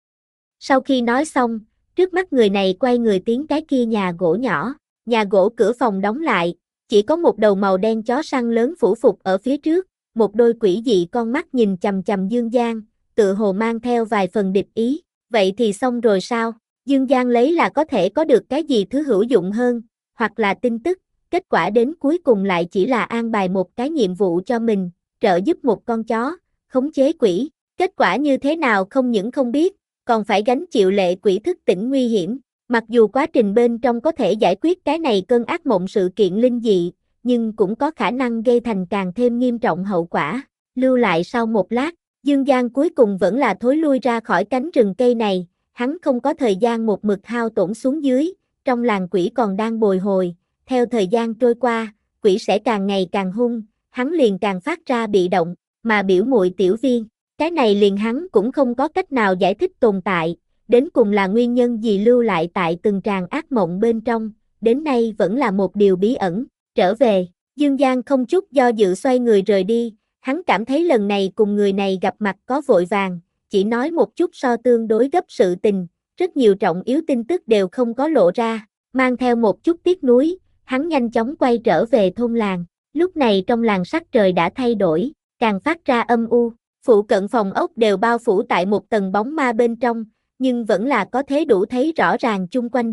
Sau khi nói xong, trước mắt người này quay người tiến cái kia nhà gỗ nhỏ, nhà gỗ cửa phòng đóng lại, chỉ có một đầu màu đen chó săn lớn phủ phục ở phía trước, một đôi quỷ dị con mắt nhìn chằm chằm Dương Giang, tự hồ mang theo vài phần địch ý, vậy thì xong rồi sao? Dương Giang lấy là có thể có được cái gì thứ hữu dụng hơn, hoặc là tin tức, kết quả đến cuối cùng lại chỉ là an bài một cái nhiệm vụ cho mình, trợ giúp một con chó, khống chế quỷ, kết quả như thế nào không những không biết, còn phải gánh chịu lệ quỷ thức tỉnh nguy hiểm, mặc dù quá trình bên trong có thể giải quyết cái này cơn ác mộng sự kiện linh dị, nhưng cũng có khả năng gây thành càng thêm nghiêm trọng hậu quả, lưu lại sau một lát, Dương Giang cuối cùng vẫn là thối lui ra khỏi cánh rừng cây này, hắn không có thời gian một mực hao tổn xuống dưới, trong làng quỷ còn đang bồi hồi, theo thời gian trôi qua, quỷ sẽ càng ngày càng hung, hắn liền càng phát ra bị động, mà biểu muội Tiểu Viên, cái này liền hắn cũng không có cách nào giải thích tồn tại, đến cùng là nguyên nhân gì lưu lại tại từng tràng ác mộng bên trong, đến nay vẫn là một điều bí ẩn, trở về, Dương Giang không chút do dự xoay người rời đi, hắn cảm thấy lần này cùng người này gặp mặt có vội vàng, chỉ nói một chút so tương đối gấp sự tình, rất nhiều trọng yếu tin tức đều không có lộ ra, mang theo một chút tiếc nuối, hắn nhanh chóng quay trở về thôn làng, lúc này trong làng sắc trời đã thay đổi, càng phát ra âm u, phụ cận phòng ốc đều bao phủ tại một tầng bóng ma bên trong, nhưng vẫn là có thể đủ thấy rõ ràng chung quanh đường,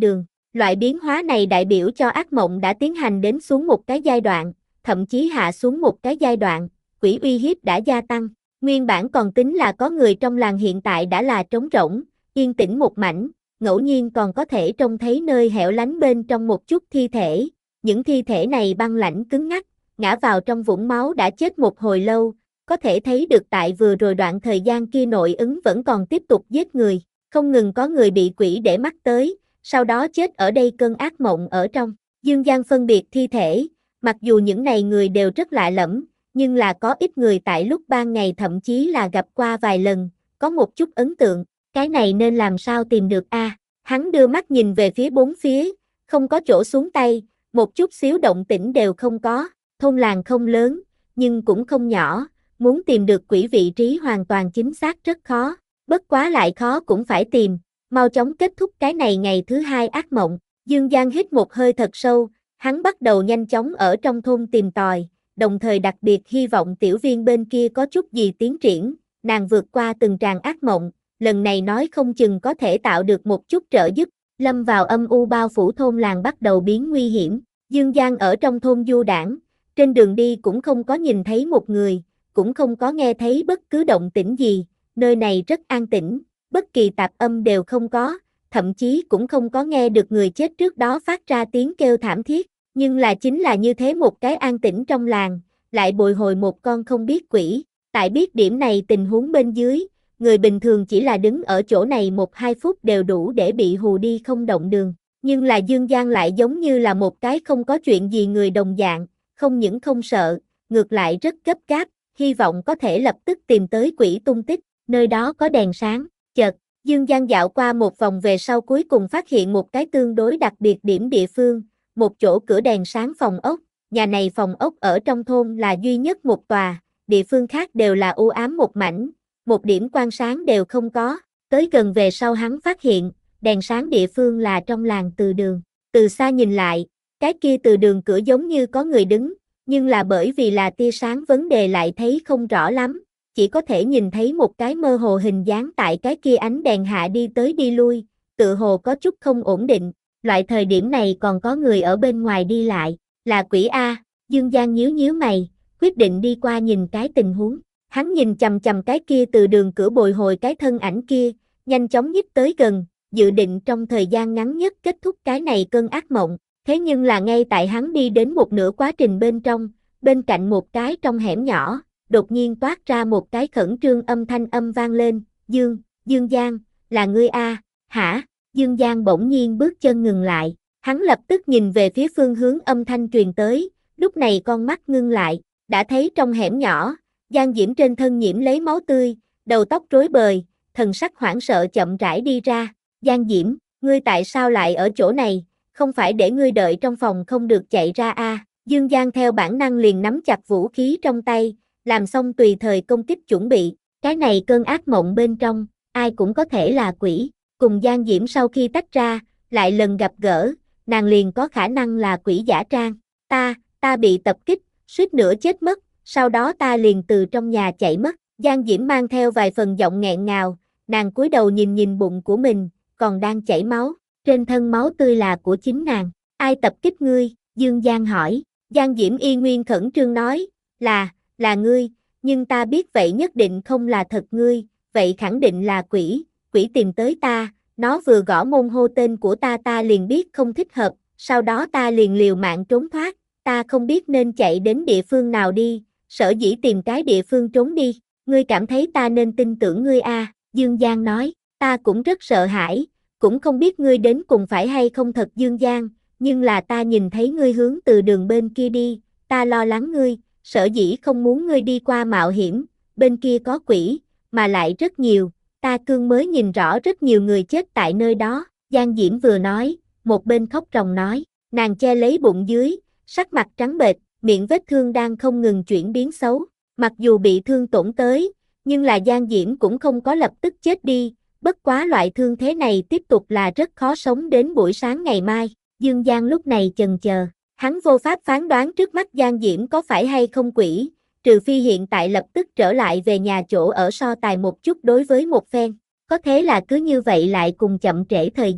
Loại biến hóa này đại biểu cho ác mộng đã tiến hành đến xuống một cái giai đoạn, thậm chí hạ xuống một cái giai đoạn, quỷ uy hiếp đã gia tăng. Nguyên bản còn tính là có người trong làng hiện tại đã là trống rỗng, yên tĩnh một mảnh, ngẫu nhiên còn có thể trông thấy nơi hẻo lánh bên trong một chút thi thể. Những thi thể này băng lãnh cứng ngắc, ngã vào trong vũng máu đã chết một hồi lâu, có thể thấy được tại vừa rồi đoạn thời gian kia nội ứng vẫn còn tiếp tục giết người, không ngừng có người bị quỷ để mắt tới, sau đó chết ở đây cơn ác mộng ở trong. Dương gian phân biệt thi thể, mặc dù những này người đều rất lạ lẫm, nhưng là có ít người tại lúc ban ngày thậm chí là gặp qua vài lần, có một chút ấn tượng, cái này nên làm sao tìm được a? À, hắn đưa mắt nhìn về phía bốn phía, không có chỗ xuống tay, một chút xíu động tĩnh đều không có, thôn làng không lớn, nhưng cũng không nhỏ, muốn tìm được quỷ vị trí hoàn toàn chính xác rất khó, bất quá lại khó cũng phải tìm, mau chóng kết thúc cái này ngày thứ hai ác mộng. Dương Giang hít một hơi thật sâu, hắn bắt đầu nhanh chóng ở trong thôn tìm tòi, đồng thời đặc biệt hy vọng tiểu viên bên kia có chút gì tiến triển, nàng vượt qua từng tràng ác mộng, lần này nói không chừng có thể tạo được một chút trợ giúp. Lâm vào âm u bao phủ thôn làng bắt đầu biến nguy hiểm, Dương Giang ở trong thôn du đãng, trên đường đi cũng không có nhìn thấy một người, cũng không có nghe thấy bất cứ động tĩnh gì, nơi này rất an tĩnh, bất kỳ tạp âm đều không có, thậm chí cũng không có nghe được người chết trước đó phát ra tiếng kêu thảm thiết, nhưng là chính là như thế một cái an tĩnh trong làng, lại bồi hồi một con không biết quỷ, tại biết điểm này tình huống bên dưới, người bình thường chỉ là đứng ở chỗ này một hai phút đều đủ để bị hù đi không động đường, nhưng là Dương Giang lại giống như là một cái không có chuyện gì người đồng dạng, không những không sợ, ngược lại rất gấp gáp, hy vọng có thể lập tức tìm tới quỷ tung tích, nơi đó có đèn sáng, chợt, Dương Giang dạo qua một vòng về sau cuối cùng phát hiện một cái tương đối đặc biệt điểm địa phương, một chỗ cửa đèn sáng phòng ốc, nhà này phòng ốc ở trong thôn là duy nhất một tòa, địa phương khác đều là u ám một mảnh, một điểm quang sáng đều không có, tới gần về sau hắn phát hiện, đèn sáng địa phương là trong làng từ đường, từ xa nhìn lại, cái kia từ đường cửa giống như có người đứng, nhưng là bởi vì là tia sáng vấn đề lại thấy không rõ lắm, chỉ có thể nhìn thấy một cái mơ hồ hình dáng tại cái kia ánh đèn hạ đi tới đi lui, tự hồ có chút không ổn định, loại thời điểm này còn có người ở bên ngoài đi lại, là quỷ A, Dương Giang nhíu nhíu mày, quyết định đi qua nhìn cái tình huống, hắn nhìn chằm chằm cái kia từ đường cửa bồi hồi cái thân ảnh kia, nhanh chóng nhích tới gần, dự định trong thời gian ngắn nhất kết thúc cái này cơn ác mộng, thế nhưng là ngay tại hắn đi đến một nửa quá trình bên trong, bên cạnh một cái trong hẻm nhỏ, đột nhiên toát ra một cái khẩn trương âm thanh âm vang lên, Dương, Dương Giang, là ngươi a, hả? Dương Giang bỗng nhiên bước chân ngừng lại, hắn lập tức nhìn về phía phương hướng âm thanh truyền tới, lúc này con mắt ngưng lại, đã thấy trong hẻm nhỏ, Giang Diễm trên thân nhiễm lấy máu tươi, đầu tóc rối bời, thần sắc hoảng sợ chậm rãi đi ra, Giang Diễm, ngươi tại sao lại ở chỗ này, không phải để ngươi đợi trong phòng không được chạy ra a? À? Dương Giang theo bản năng liền nắm chặt vũ khí trong tay, làm xong tùy thời công kích chuẩn bị, cái này cơn ác mộng bên trong, ai cũng có thể là quỷ, cùng Giang Diễm sau khi tách ra, lại lần gặp gỡ, nàng liền có khả năng là quỷ giả trang, ta, ta bị tập kích, suýt nữa chết mất, sau đó ta liền từ trong nhà chạy mất, Giang Diễm mang theo vài phần giọng nghẹn ngào, nàng cúi đầu nhìn nhìn bụng của mình, còn đang chảy máu, trên thân máu tươi là của chính nàng, ai tập kích ngươi, Dương Giang hỏi, Giang Diễm y nguyên khẩn trương nói, là, là ngươi, nhưng ta biết vậy nhất định không là thật ngươi, vậy khẳng định là quỷ, quỷ tìm tới ta, nó vừa gõ môn hô tên của ta ta liền biết không thích hợp, sau đó ta liền liều mạng trốn thoát, ta không biết nên chạy đến địa phương nào đi, sở dĩ tìm cái địa phương trốn đi, ngươi cảm thấy ta nên tin tưởng ngươi a? À? Dương Giang nói, ta cũng rất sợ hãi, cũng không biết ngươi đến cùng phải hay không thật Dương Giang, nhưng là ta nhìn thấy ngươi hướng từ đường bên kia đi, ta lo lắng ngươi, sở dĩ không muốn ngươi đi qua mạo hiểm, bên kia có quỷ, mà lại rất nhiều, ta cương mới nhìn rõ rất nhiều người chết tại nơi đó, Giang Diễm vừa nói, một bên khóc ròng nói, nàng che lấy bụng dưới, sắc mặt trắng bệch, miệng vết thương đang không ngừng chuyển biến xấu, mặc dù bị thương tổn tới, nhưng là Giang Diễm cũng không có lập tức chết đi, bất quá loại thương thế này tiếp tục là rất khó sống đến buổi sáng ngày mai, Dương Giang lúc này chần chờ, hắn vô pháp phán đoán trước mắt Giang Diễm có phải hay không quỷ, trừ phi hiện tại lập tức trở lại về nhà chỗ ở so tài một chút đối với một phen, có thế là cứ như vậy lại cùng chậm trễ thời gian,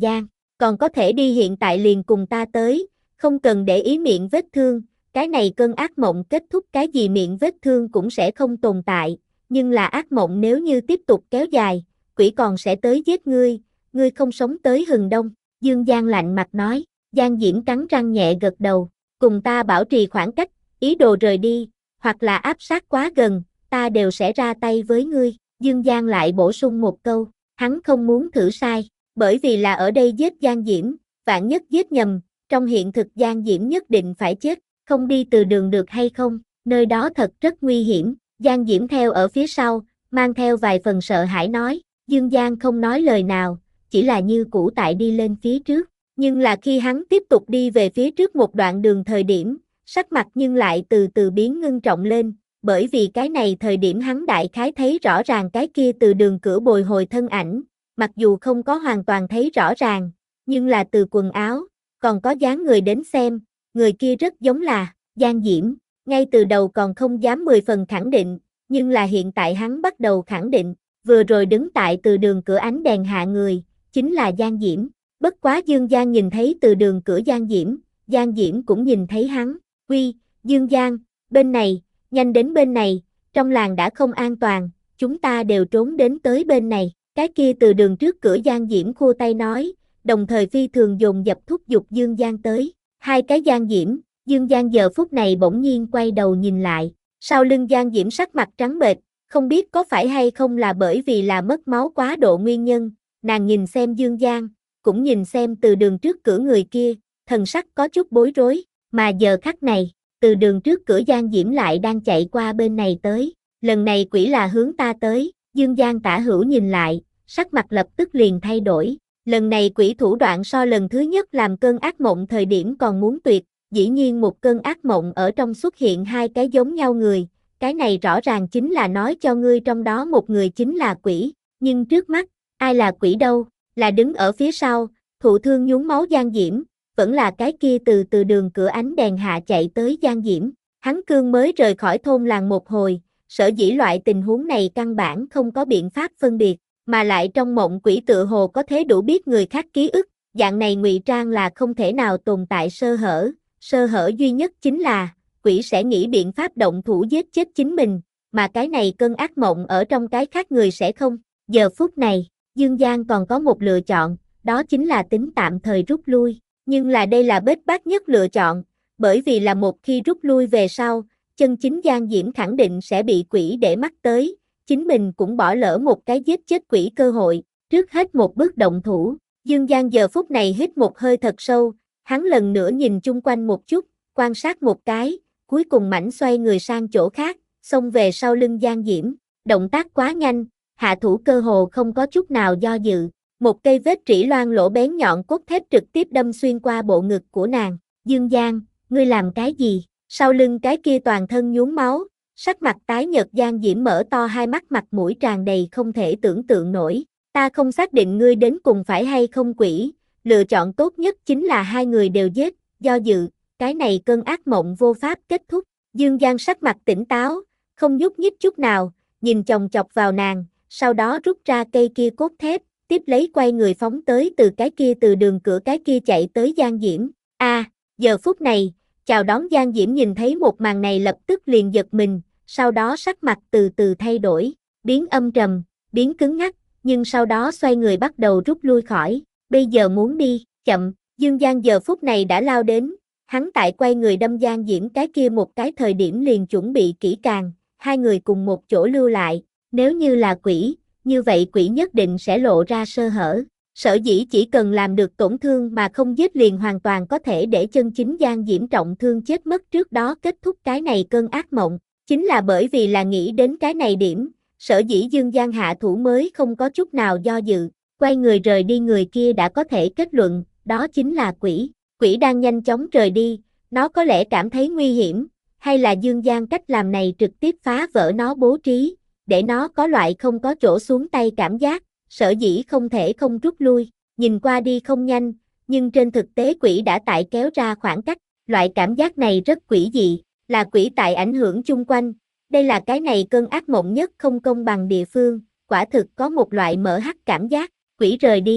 còn có thể đi hiện tại liền cùng ta tới, không cần để ý miệng vết thương, cái này cơn ác mộng kết thúc cái gì miệng vết thương cũng sẽ không tồn tại, nhưng là ác mộng nếu như tiếp tục kéo dài, quỷ còn sẽ tới giết ngươi, ngươi không sống tới hừng đông, Dương Giang lạnh mặt nói, Giang Diễm cắn răng nhẹ gật đầu, cùng ta bảo trì khoảng cách, ý đồ rời đi, hoặc là áp sát quá gần, ta đều sẽ ra tay với ngươi, Dương Giang lại bổ sung một câu, hắn không muốn thử sai, bởi vì là ở đây giết Giang Diễm, vạn nhất giết nhầm, trong hiện thực Giang Diễm nhất định phải chết, không đi từ đường được hay không, nơi đó thật rất nguy hiểm, Giang Diễm theo ở phía sau, mang theo vài phần sợ hãi nói, Dương Giang không nói lời nào, chỉ là như cũ tại đi lên phía trước, nhưng là khi hắn tiếp tục đi về phía trước một đoạn đường thời điểm, sắc mặt nhưng lại từ từ biến ngưng trọng lên, bởi vì cái này thời điểm hắn đại khái thấy rõ ràng cái kia từ đường cửa bồi hồi thân ảnh, mặc dù không có hoàn toàn thấy rõ ràng, nhưng là từ quần áo, còn có dáng người đến xem, người kia rất giống là Giang Diễm, ngay từ đầu còn không dám mười phần khẳng định, nhưng là hiện tại hắn bắt đầu khẳng định, vừa rồi đứng tại từ đường cửa ánh đèn hạ người, chính là Giang Diễm, bất quá Dương Giang nhìn thấy từ đường cửa Giang Diễm, Giang Diễm cũng nhìn thấy hắn, uy, Dương Giang, bên này, nhanh đến bên này, trong làng đã không an toàn, chúng ta đều trốn đến tới bên này, cái kia từ đường trước cửa Giang Diễm khua tay nói, đồng thời phi thường dồn dập thúc giục Dương Giang tới, hai cái Giang Diễm, Dương Giang giờ phút này bỗng nhiên quay đầu nhìn lại, sau lưng Giang Diễm sắc mặt trắng bệch, không biết có phải hay không là bởi vì là mất máu quá độ nguyên nhân, nàng nhìn xem Dương Giang, cũng nhìn xem từ đường trước cửa người kia, thần sắc có chút bối rối, mà giờ khắc này, từ đường trước cửa Giang Diễm lại đang chạy qua bên này tới, lần này quỷ là hướng ta tới, Dương Giang tả hữu nhìn lại, sắc mặt lập tức liền thay đổi, lần này quỷ thủ đoạn so lần thứ nhất làm cơn ác mộng thời điểm còn muốn tuyệt, dĩ nhiên một cơn ác mộng ở trong xuất hiện hai cái giống nhau người, cái này rõ ràng chính là nói cho ngươi trong đó một người chính là quỷ, nhưng trước mắt, ai là quỷ đâu, là đứng ở phía sau, thụ thương nhuốm máu Giang Diễm, vẫn là cái kia từ từ đường cửa ánh đèn hạ chạy tới Giang Diễm, hắn cương mới rời khỏi thôn làng một hồi, sở dĩ loại tình huống này căn bản không có biện pháp phân biệt, mà lại trong mộng quỷ tự hồ có thể đủ biết người khác ký ức, dạng này ngụy trang là không thể nào tồn tại sơ hở, sơ hở duy nhất chính là, quỷ sẽ nghĩ biện pháp động thủ giết chết chính mình, mà cái này cơn ác mộng ở trong cái khác người sẽ không, giờ phút này, Dương Giang còn có một lựa chọn, đó chính là tính tạm thời rút lui, nhưng là đây là bết bát nhất lựa chọn, bởi vì là một khi rút lui về sau, chân chính Giang Diễm khẳng định sẽ bị quỷ để mắt tới, chính mình cũng bỏ lỡ một cái giết chết quỷ cơ hội, trước hết một bước động thủ, Dương Giang giờ phút này hít một hơi thật sâu, hắn lần nữa nhìn chung quanh một chút, quan sát một cái, cuối cùng mảnh xoay người sang chỗ khác, xông về sau lưng Giang Diễm, động tác quá nhanh, hạ thủ cơ hồ không có chút nào do dự, một cây vết trĩ loang lỗ bén nhọn cốt thép trực tiếp đâm xuyên qua bộ ngực của nàng, Dương Giang, ngươi làm cái gì, sau lưng cái kia toàn thân nhuốm máu, sắc mặt tái nhợt Giang Diễm mở to hai mắt mặt mũi tràn đầy không thể tưởng tượng nổi, ta không xác định ngươi đến cùng phải hay không quỷ, lựa chọn tốt nhất chính là hai người đều giết, do dự, cái này cơn ác mộng vô pháp kết thúc, Dương Giang sắc mặt tỉnh táo, không nhúc nhích chút nào, nhìn chòng chọc vào nàng, sau đó rút ra cây kia cốt thép, tiếp lấy quay người phóng tới từ cái kia từ đường cửa cái kia chạy tới Giang Diễm, a à, giờ phút này, chào đón Giang Diễm nhìn thấy một màn này lập tức liền giật mình, sau đó sắc mặt từ từ thay đổi, biến âm trầm, biến cứng ngắc, nhưng sau đó xoay người bắt đầu rút lui khỏi, bây giờ muốn đi, chậm, Dương Giang giờ phút này đã lao đến, hắn tại quay người đâm Giang Diễm cái kia một cái thời điểm liền chuẩn bị kỹ càng, hai người cùng một chỗ lưu lại, nếu như là quỷ, như vậy quỷ nhất định sẽ lộ ra sơ hở, sở dĩ chỉ cần làm được tổn thương mà không giết liền hoàn toàn có thể để chân chính Giang Diễm trọng thương chết mất trước đó kết thúc cái này cơn ác mộng, chính là bởi vì là nghĩ đến cái này điểm, sở dĩ Dương Giang hạ thủ mới không có chút nào do dự, quay người rời đi người kia đã có thể kết luận, đó chính là quỷ, quỷ đang nhanh chóng rời đi, nó có lẽ cảm thấy nguy hiểm, hay là Dương Giang cách làm này trực tiếp phá vỡ nó bố trí, để nó có loại không có chỗ xuống tay cảm giác, sở dĩ không thể không rút lui, nhìn qua đi không nhanh, nhưng trên thực tế quỷ đã tại kéo ra khoảng cách, loại cảm giác này rất quỷ dị, là quỷ tại ảnh hưởng chung quanh, đây là cái này cơn ác mộng nhất không công bằng địa phương, quả thực có một loại mở hắt cảm giác, quỷ rời đi,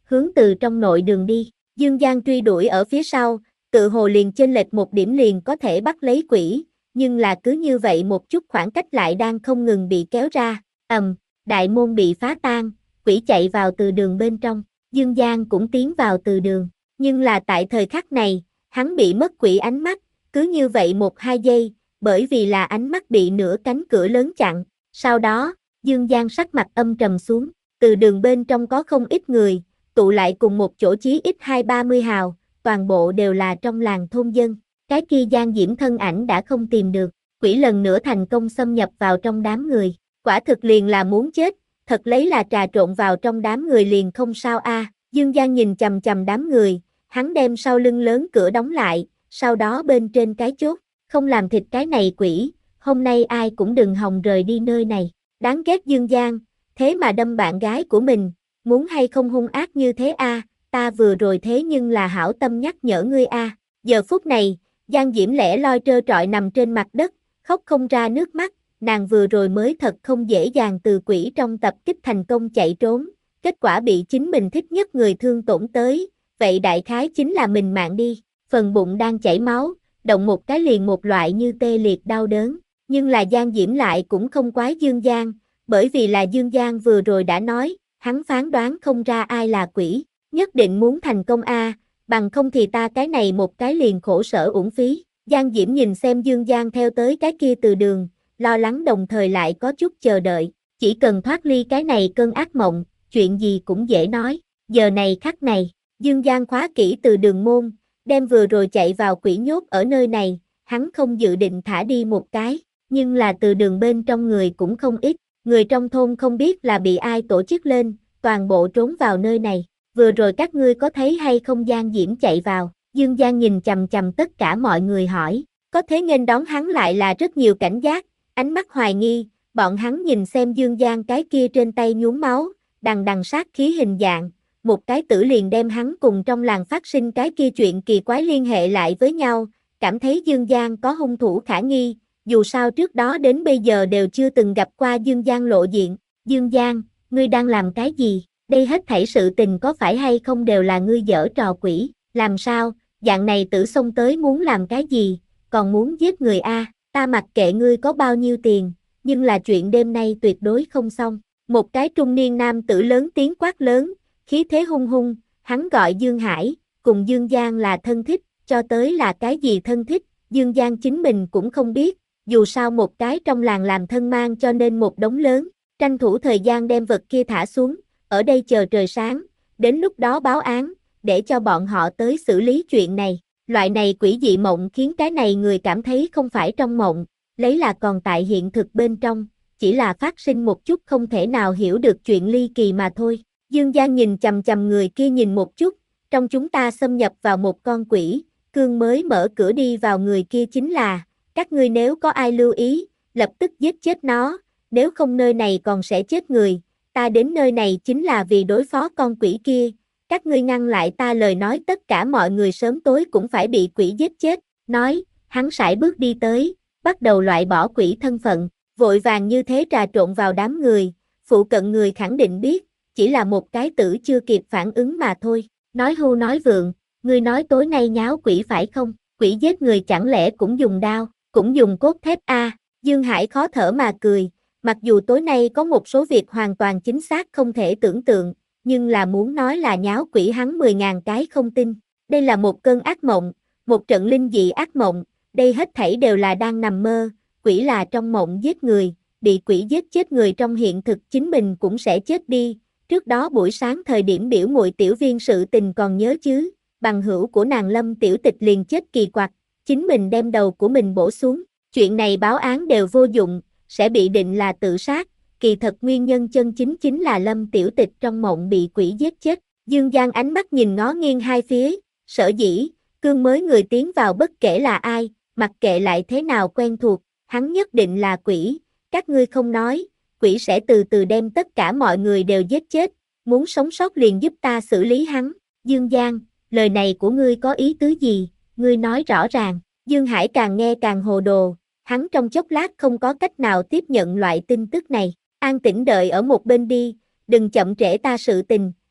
hướng từ trong nội đường đi. Dương Giang truy đuổi ở phía sau, tự hồ liền chênh lệch một điểm liền có thể bắt lấy quỷ, nhưng là cứ như vậy một chút khoảng cách lại đang không ngừng bị kéo ra, ầm, đại môn bị phá tan, quỷ chạy vào từ đường bên trong, Dương Giang cũng tiến vào từ đường, nhưng là tại thời khắc này, hắn bị mất quỷ ánh mắt, cứ như vậy một hai giây, bởi vì là ánh mắt bị nửa cánh cửa lớn chặn, sau đó, Dương Giang sắc mặt âm trầm xuống, từ đường bên trong có không ít người, tụ lại cùng một chỗ chí ít hai ba mươi hào, toàn bộ đều là trong làng thôn dân, cái kia Giang Diễm thân ảnh đã không tìm được, quỷ lần nữa thành công xâm nhập vào trong đám người, quả thực liền là muốn chết, thật lấy là trà trộn vào trong đám người liền không sao a. Dương Giang nhìn chằm chằm đám người, hắn đem sau lưng lớn cửa đóng lại, sau đó bên trên cái chốt, không làm thịt cái này quỷ, hôm nay ai cũng đừng hòng rời đi nơi này, đáng ghét Dương Giang, thế mà đâm bạn gái của mình, muốn hay không hung ác như thế a, ta vừa rồi thế nhưng là hảo tâm nhắc nhở ngươi a. Giờ phút này, Giang Diễm lẻ loi trơ trọi nằm trên mặt đất, khóc không ra nước mắt, nàng vừa rồi mới thật không dễ dàng từ quỷ trong tập kích thành công chạy trốn, kết quả bị chính mình thích nhất người thương tổn tới, vậy đại khái chính là mình mạng đi, phần bụng đang chảy máu, động một cái liền một loại như tê liệt đau đớn, nhưng là Giang Diễm lại cũng không quái Dương Giang, bởi vì là Dương Giang vừa rồi đã nói, hắn phán đoán không ra ai là quỷ, nhất định muốn thành công a, bằng không thì ta cái này một cái liền khổ sở uổng phí. Giang Diễm nhìn xem Dương Giang theo tới cái kia từ đường, lo lắng đồng thời lại có chút chờ đợi, chỉ cần thoát ly cái này cơn ác mộng, chuyện gì cũng dễ nói. Giờ này khắc này, Dương Giang khóa kỹ từ đường môn, đem vừa rồi chạy vào quỷ nhốt ở nơi này, hắn không dự định thả đi một cái, nhưng là từ đường bên trong người cũng không ít, người trong thôn không biết là bị ai tổ chức lên, toàn bộ trốn vào nơi này, vừa rồi các ngươi có thấy hay không Giang Diễm chạy vào, Dương Giang nhìn chằm chằm tất cả mọi người hỏi, có thế nghênh đón hắn lại là rất nhiều cảnh giác, ánh mắt hoài nghi, bọn hắn nhìn xem Dương Giang cái kia trên tay nhuốm máu, đằng đằng sát khí hình dạng, một cái tử liền đem hắn cùng trong làng phát sinh cái kia chuyện kỳ quái liên hệ lại với nhau, cảm thấy Dương Giang có hung thủ khả nghi, dù sao trước đó đến bây giờ đều chưa từng gặp qua Dương Giang lộ diện. Dương Giang, ngươi đang làm cái gì? Đây hết thảy sự tình có phải hay không đều là ngươi giở trò quỷ, làm sao, dạng này tử xông tới muốn làm cái gì, còn muốn giết người a, ta mặc kệ ngươi có bao nhiêu tiền, nhưng là chuyện đêm nay tuyệt đối không xong. Một cái trung niên nam tử lớn tiếng quát lớn, khí thế hung hung, hắn gọi Dương Hải, cùng Dương Giang là thân thích, cho tới là cái gì thân thích, Dương Giang chính mình cũng không biết, dù sao một cái trong làng làm thân mang cho nên một đống lớn, tranh thủ thời gian đem vật kia thả xuống, ở đây chờ trời sáng, đến lúc đó báo án, để cho bọn họ tới xử lý chuyện này. Loại này quỷ dị mộng khiến cái này người cảm thấy không phải trong mộng, lấy là còn tại hiện thực bên trong, chỉ là phát sinh một chút không thể nào hiểu được chuyện ly kỳ mà thôi. Dương Giang nhìn chằm chằm người kia nhìn một chút, trong chúng ta xâm nhập vào một con quỷ, cương mới mở cửa đi vào người kia chính là, các ngươi nếu có ai lưu ý, lập tức giết chết nó, nếu không nơi này còn sẽ chết người, ta đến nơi này chính là vì đối phó con quỷ kia, các ngươi ngăn lại ta lời nói tất cả mọi người sớm tối cũng phải bị quỷ giết chết, nói, hắn sải bước đi tới, bắt đầu loại bỏ quỷ thân phận, vội vàng như thế trà trộn vào đám người, phụ cận người khẳng định biết, chỉ là một cái tử chưa kịp phản ứng mà thôi, nói hưu nói vượng, ngươi nói tối nay nháo quỷ phải không, quỷ giết người chẳng lẽ cũng dùng đao, cũng dùng cốt thép a, à? Dương Hải khó thở mà cười, mặc dù tối nay có một số việc hoàn toàn chính xác không thể tưởng tượng, nhưng là muốn nói là nháo quỷ hắn mười ngàn cái không tin, đây là một cơn ác mộng, một trận linh dị ác mộng, đây hết thảy đều là đang nằm mơ, quỷ là trong mộng giết người, bị quỷ giết chết người trong hiện thực chính mình cũng sẽ chết đi, trước đó buổi sáng thời điểm biểu muội tiểu viên sự tình còn nhớ chứ, bằng hữu của nàng Lâm tiểu tịch liền chết kỳ quặc, chính mình đem đầu của mình bổ xuống, chuyện này báo án đều vô dụng, sẽ bị định là tự sát, kỳ thật nguyên nhân chân chính chính là Lâm tiểu tịch trong mộng bị quỷ giết chết. Dương Giang ánh mắt nhìn ngó nghiêng hai phía, sở dĩ, cương mới người tiến vào bất kể là ai, mặc kệ lại thế nào quen thuộc, hắn nhất định là quỷ, các ngươi không nói, quỷ sẽ từ từ đem tất cả mọi người đều giết chết, muốn sống sót liền giúp ta xử lý hắn. Dương Giang, lời này của ngươi có ý tứ gì, ngươi nói rõ ràng. Dương Hải càng nghe càng hồ đồ, hắn trong chốc lát không có cách nào tiếp nhận loại tin tức này, an tĩnh đợi ở một bên đi, đừng chậm trễ ta sự tình,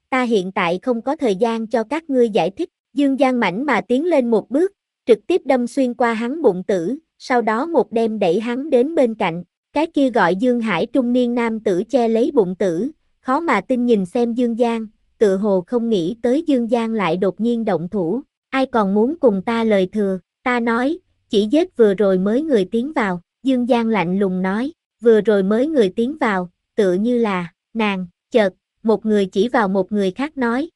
ta hiện tại không có thời gian cho các ngươi giải thích. Dương Giang mảnh mà tiến lên một bước, trực tiếp đâm xuyên qua hắn bụng tử, sau đó một đem đẩy hắn đến bên cạnh. Cái kia gọi Dương Hải trung niên nam tử che lấy bụng tử, khó mà tin nhìn xem Dương Giang, tự hồ không nghĩ tới Dương Giang lại đột nhiên động thủ. Ai còn muốn cùng ta lời thừa, ta nói, chỉ giết vừa rồi mới người tiến vào. Dương Giang lạnh lùng nói, vừa rồi mới người tiến vào, tựa như là, nàng, chợt, một người chỉ vào một người khác nói.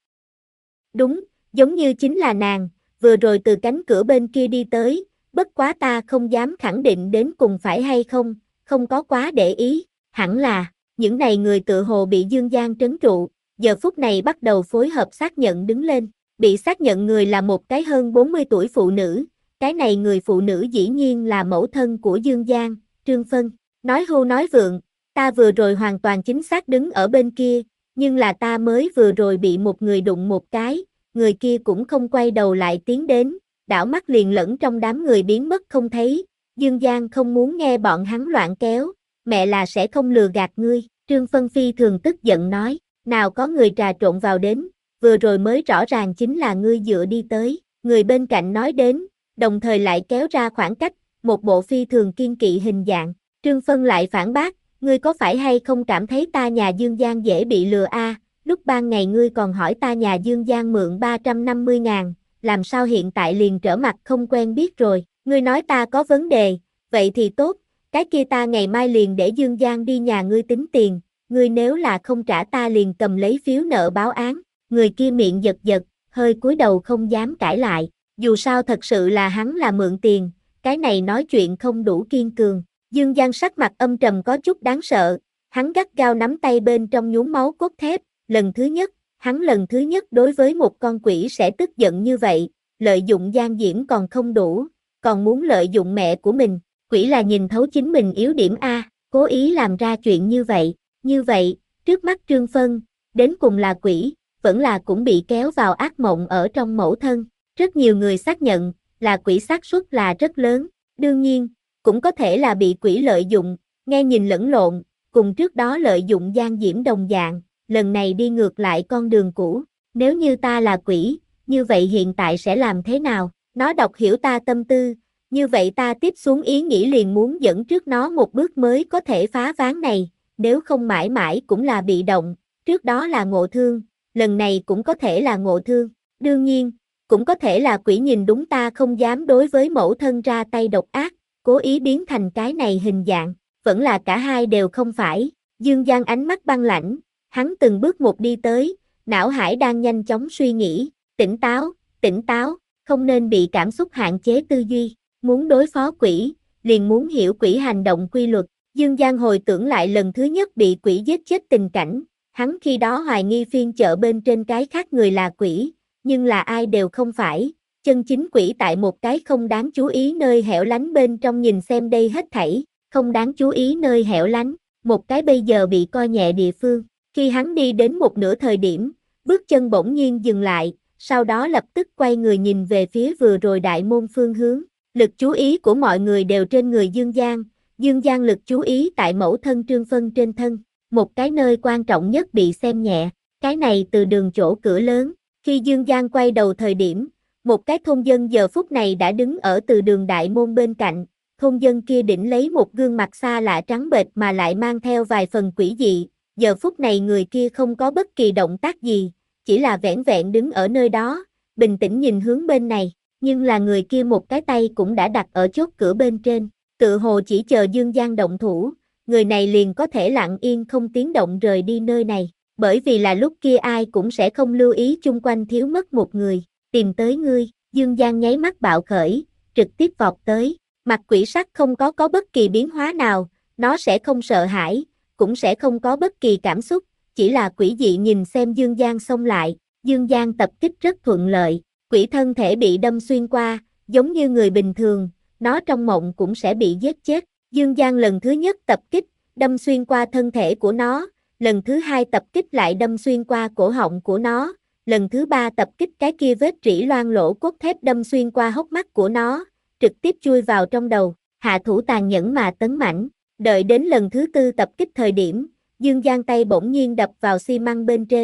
Đúng, giống như chính là nàng, vừa rồi từ cánh cửa bên kia đi tới, bất quá ta không dám khẳng định đến cùng phải hay không, không có quá để ý, hẳn là, những này người tự hồ bị Dương Giang trấn trụ, giờ phút này bắt đầu phối hợp xác nhận đứng lên, bị xác nhận người là một cái hơn bốn mươi tuổi phụ nữ, cái này người phụ nữ dĩ nhiên là mẫu thân của Dương Giang, Trương Phân, nói hưu nói vượng, ta vừa rồi hoàn toàn chính xác đứng ở bên kia, nhưng là ta mới vừa rồi bị một người đụng một cái, người kia cũng không quay đầu lại tiến đến, đảo mắt liền lẫn trong đám người biến mất không thấy, Dương Giang không muốn nghe bọn hắn loạn kéo, mẹ là sẽ không lừa gạt ngươi, Trương Phân phi thường tức giận nói, nào có người trà trộn vào đến, vừa rồi mới rõ ràng chính là ngươi dựa đi tới, người bên cạnh nói đến, đồng thời lại kéo ra khoảng cách, một bộ phi thường kiên kỵ hình dạng, Trương Phân lại phản bác, ngươi có phải hay không cảm thấy ta nhà Dương Giang dễ bị lừa a? À? Lúc ban ngày ngươi còn hỏi ta nhà Dương Giang mượn ba trăm năm mươi ngàn, làm sao hiện tại liền trở mặt không quen biết rồi, ngươi nói ta có vấn đề, vậy thì tốt, cái kia ta ngày mai liền để Dương Giang đi nhà ngươi tính tiền, ngươi nếu là không trả ta liền cầm lấy phiếu nợ báo án, người kia miệng giật giật, hơi cúi đầu không dám cãi lại, dù sao thật sự là hắn là mượn tiền, cái này nói chuyện không đủ kiên cường, Dương Giang sắc mặt âm trầm có chút đáng sợ, hắn gắt gao nắm tay bên trong nhuốm máu cốt thép, lần thứ nhất, hắn lần thứ nhất đối với một con quỷ sẽ tức giận như vậy, lợi dụng Giang Diễm còn không đủ, còn muốn lợi dụng mẹ của mình, quỷ là nhìn thấu chính mình yếu điểm A, cố ý làm ra chuyện như vậy, như vậy, trước mắt Trương Phân, đến cùng là quỷ, vẫn là cũng bị kéo vào ác mộng ở trong mẫu thân, rất nhiều người xác nhận, là quỷ xác suất là rất lớn, đương nhiên, cũng có thể là bị quỷ lợi dụng, nghe nhìn lẫn lộn, cùng trước đó lợi dụng Giang Diễm đồng dạng, lần này đi ngược lại con đường cũ, nếu như ta là quỷ, như vậy hiện tại sẽ làm thế nào, nó đọc hiểu ta tâm tư, như vậy ta tiếp xuống ý nghĩ liền muốn dẫn trước nó một bước mới có thể phá ván này, nếu không mãi mãi cũng là bị động, trước đó là ngộ thương, lần này cũng có thể là ngộ thương, đương nhiên, cũng có thể là quỷ nhìn đúng ta không dám đối với mẫu thân ra tay độc ác, cố ý biến thành cái này hình dạng, vẫn là cả hai đều không phải, Dương Giang ánh mắt băng lãnh, hắn từng bước một đi tới, não hải đang nhanh chóng suy nghĩ, tỉnh táo, tỉnh táo, không nên bị cảm xúc hạn chế tư duy, muốn đối phó quỷ, liền muốn hiểu quỷ hành động quy luật, Dương Giang hồi tưởng lại lần thứ nhất bị quỷ giết chết tình cảnh, hắn khi đó hoài nghi phiên chợ bên trên cái khác người là quỷ, nhưng là ai đều không phải, chân chính quỷ tại một cái không đáng chú ý nơi hẻo lánh bên trong nhìn xem đây hết thảy, không đáng chú ý nơi hẻo lánh, một cái bây giờ bị coi nhẹ địa phương, khi hắn đi đến một nửa thời điểm, bước chân bỗng nhiên dừng lại, sau đó lập tức quay người nhìn về phía vừa rồi đại môn phương hướng, lực chú ý của mọi người đều trên người Dương Giang, Dương Giang lực chú ý tại mẫu thân Trương Phân trên thân, một cái nơi quan trọng nhất bị xem nhẹ, cái này từ đường chỗ cửa lớn, khi Dương Giang quay đầu thời điểm, một cái thôn dân giờ phút này đã đứng ở từ đường đại môn bên cạnh, thôn dân kia đỉnh lấy một gương mặt xa lạ trắng bệch mà lại mang theo vài phần quỷ dị, giờ phút này người kia không có bất kỳ động tác gì, chỉ là vẻn vẹn đứng ở nơi đó, bình tĩnh nhìn hướng bên này, nhưng là người kia một cái tay cũng đã đặt ở chốt cửa bên trên, tự hồ chỉ chờ Dương Giang động thủ, người này liền có thể lặng yên không tiếng động rời đi nơi này, bởi vì là lúc kia ai cũng sẽ không lưu ý chung quanh thiếu mất một người, tìm tới ngươi, Dương Giang nháy mắt bạo khởi, trực tiếp vọt tới, mặt quỷ sắc không có có bất kỳ biến hóa nào, nó sẽ không sợ hãi, cũng sẽ không có bất kỳ cảm xúc, chỉ là quỷ dị nhìn xem Dương Giang xông lại, Dương Giang tập kích rất thuận lợi, quỷ thân thể bị đâm xuyên qua, giống như người bình thường, nó trong mộng cũng sẽ bị giết chết, Dương Giang lần thứ nhất tập kích, đâm xuyên qua thân thể của nó, lần thứ hai tập kích lại đâm xuyên qua cổ họng của nó, lần thứ ba tập kích cái kia vết rỉ loang lỗ cốt thép đâm xuyên qua hốc mắt của nó, trực tiếp chui vào trong đầu, hạ thủ tàn nhẫn mà tấn mãnh, đợi đến lần thứ tư tập kích thời điểm, Dương Giang tay bỗng nhiên đập vào xi măng bên trên,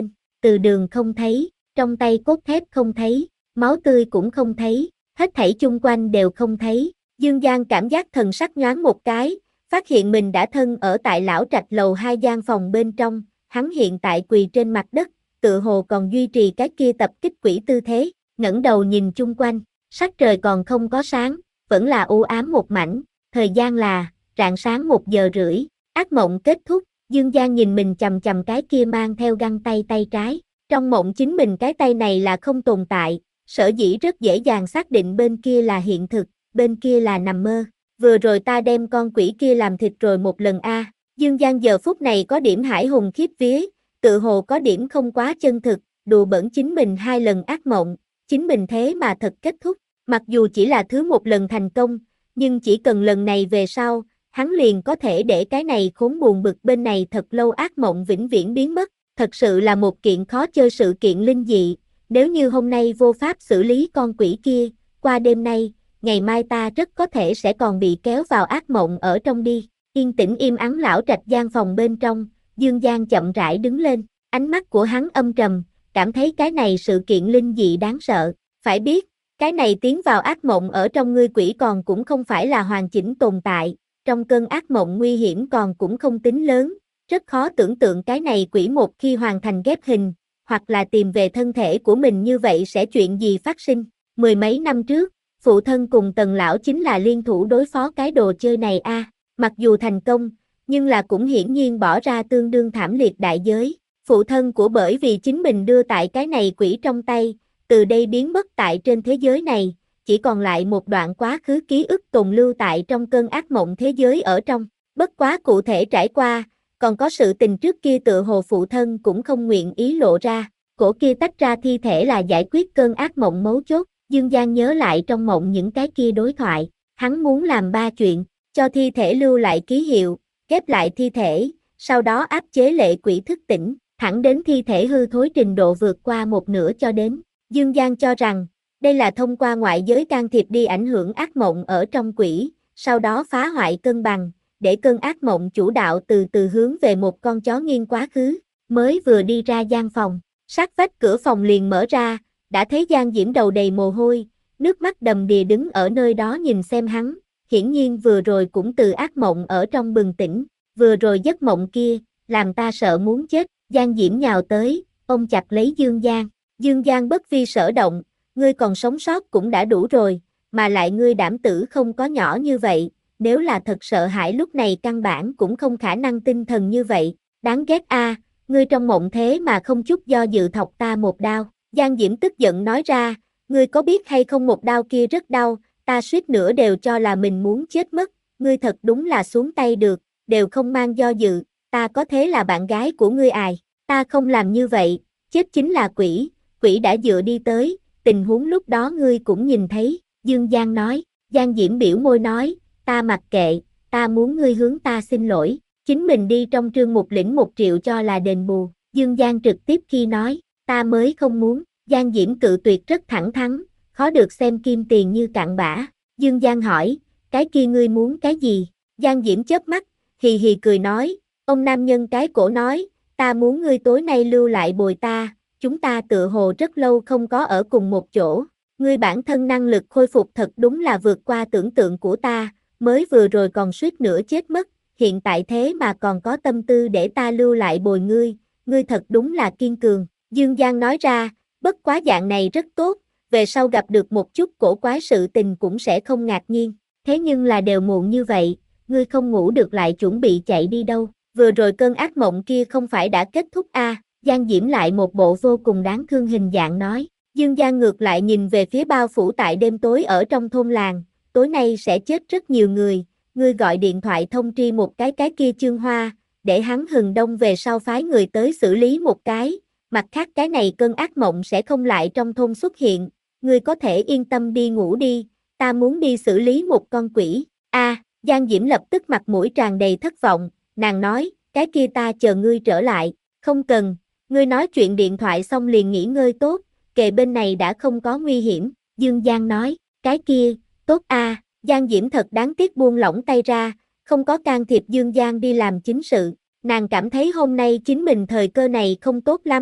từ đường không thấy, trong tay cốt thép không thấy, máu tươi cũng không thấy, hết thảy chung quanh đều không thấy. Dương Giang cảm giác thần sắc nhoáng một cái, phát hiện mình đã thân ở tại lão trạch lầu hai gian phòng bên trong, hắn hiện tại quỳ trên mặt đất, tự hồ còn duy trì cái kia tập kích quỷ tư thế, ngẩng đầu nhìn chung quanh, sắc trời còn không có sáng, vẫn là u ám một mảnh, thời gian là rạng sáng một giờ rưỡi, ác mộng kết thúc, Dương Giang nhìn mình chầm chầm cái kia mang theo găng tay tay trái, trong mộng chính mình cái tay này là không tồn tại, sở dĩ rất dễ dàng xác định bên kia là hiện thực, bên kia là nằm mơ, vừa rồi ta đem con quỷ kia làm thịt rồi một lần a. À. Dương Giang giờ phút này có điểm hải hùng khiếp vía, tự hồ có điểm không quá chân thực, đùa bỡn chính mình hai lần ác mộng, chính mình thế mà thật kết thúc, mặc dù chỉ là thứ một lần thành công, nhưng chỉ cần lần này về sau, hắn liền có thể để cái này khốn buồn bực bên này thật lâu ác mộng vĩnh viễn biến mất, thật sự là một kiện khó chơi sự kiện linh dị, nếu như hôm nay vô pháp xử lý con quỷ kia, qua đêm nay, ngày mai ta rất có thể sẽ còn bị kéo vào ác mộng ở trong đi. Yên tĩnh im ắng lão trạch gian phòng bên trong, Dương Giang chậm rãi đứng lên, ánh mắt của hắn âm trầm, cảm thấy cái này sự kiện linh dị đáng sợ, phải biết, cái này tiến vào ác mộng ở trong ngươi quỷ còn cũng không phải là hoàn chỉnh tồn tại, trong cơn ác mộng nguy hiểm còn cũng không tính lớn, rất khó tưởng tượng cái này quỷ một khi hoàn thành ghép hình, hoặc là tìm về thân thể của mình như vậy sẽ chuyện gì phát sinh. Mười mấy năm trước, phụ thân cùng Tần lão chính là liên thủ đối phó cái đồ chơi này a, à. Mặc dù thành công, nhưng là cũng hiển nhiên bỏ ra tương đương thảm liệt đại giới. Phụ thân của bởi vì chính mình đưa tại cái này quỷ trong tay, từ đây biến mất tại trên thế giới này, chỉ còn lại một đoạn quá khứ ký ức tồn lưu tại trong cơn ác mộng thế giới ở trong. Bất quá cụ thể trải qua, còn có sự tình trước kia tựa hồ phụ thân cũng không nguyện ý lộ ra, cổ kia tách ra thi thể là giải quyết cơn ác mộng mấu chốt. Dương Giang nhớ lại trong mộng những cái kia đối thoại, hắn muốn làm ba chuyện, cho thi thể lưu lại ký hiệu, ghép lại thi thể, sau đó áp chế lệ quỷ thức tỉnh, thẳng đến thi thể hư thối trình độ vượt qua một nửa cho đến. Dương Giang cho rằng, đây là thông qua ngoại giới can thiệp đi ảnh hưởng ác mộng ở trong quỷ, sau đó phá hoại cân bằng, để cơn ác mộng chủ đạo từ từ hướng về một con chó nghiêng quá khứ, mới vừa đi ra gian phòng, sát vách cửa phòng liền mở ra, đã thấy Giang Diễm đầu đầy mồ hôi, nước mắt đầm đìa đứng ở nơi đó nhìn xem hắn, hiển nhiên vừa rồi cũng từ ác mộng ở trong bừng tỉnh, vừa rồi giấc mộng kia, làm ta sợ muốn chết, Giang Diễm nhào tới, ôm chặt lấy Dương Giang, Dương Giang bất vi sở động, ngươi còn sống sót cũng đã đủ rồi, mà lại ngươi đảm tử không có nhỏ như vậy, nếu là thật sợ hãi lúc này căn bản cũng không khả năng tinh thần như vậy, đáng ghét a, ngươi trong mộng thế mà không chút do dự thọc ta một đao. Giang Diễm tức giận nói ra, ngươi có biết hay không một đao kia rất đau, ta suýt nữa đều cho là mình muốn chết mất, ngươi thật đúng là xuống tay được, đều không mang do dự, ta có thế là bạn gái của ngươi ài, ta không làm như vậy, chết chính là quỷ, quỷ đã dựa đi tới, tình huống lúc đó ngươi cũng nhìn thấy, Dương Giang nói, Giang Diễm biểu môi nói, ta mặc kệ, ta muốn ngươi hướng ta xin lỗi, chính mình đi trong trương mục lĩnh một triệu cho là đền bù, Dương Giang trực tiếp khi nói, ta mới không muốn, Giang Diễm cự tuyệt rất thẳng thắn, khó được xem kim tiền như cặn bã, Dương Giang hỏi, cái kia ngươi muốn cái gì, Giang Diễm chớp mắt, hì hì cười nói, ông nam nhân cái cổ nói, ta muốn ngươi tối nay lưu lại bồi ta, chúng ta tựa hồ rất lâu không có ở cùng một chỗ, ngươi bản thân năng lực khôi phục thật đúng là vượt qua tưởng tượng của ta, mới vừa rồi còn suýt nữa chết mất, hiện tại thế mà còn có tâm tư để ta lưu lại bồi ngươi, ngươi thật đúng là kiên cường, Dương Giang nói ra, bất quá dạng này rất tốt, về sau gặp được một chút cổ quái sự tình cũng sẽ không ngạc nhiên, thế nhưng là đều muộn như vậy, ngươi không ngủ được lại chuẩn bị chạy đi đâu, vừa rồi cơn ác mộng kia không phải đã kết thúc a, à? Giang Diễm lại một bộ vô cùng đáng thương hình dạng nói, Dương Giang ngược lại nhìn về phía bao phủ tại đêm tối ở trong thôn làng, tối nay sẽ chết rất nhiều người, ngươi gọi điện thoại thông tri một cái cái kia Chương Hoa, để hắn hừng đông về sau phái người tới xử lý một cái, mặt khác cái này cơn ác mộng sẽ không lại trong thôn xuất hiện, ngươi có thể yên tâm đi ngủ đi, ta muốn đi xử lý một con quỷ, a, à, Giang Diễm lập tức mặt mũi tràn đầy thất vọng, nàng nói, cái kia ta chờ ngươi trở lại, không cần, ngươi nói chuyện điện thoại xong liền nghỉ ngơi tốt, kề bên này đã không có nguy hiểm, Dương Giang nói, cái kia, tốt a, à, Giang Diễm thật đáng tiếc buông lỏng tay ra, không có can thiệp Dương Giang đi làm chính sự, nàng cảm thấy hôm nay chính mình thời cơ này không tốt lắm,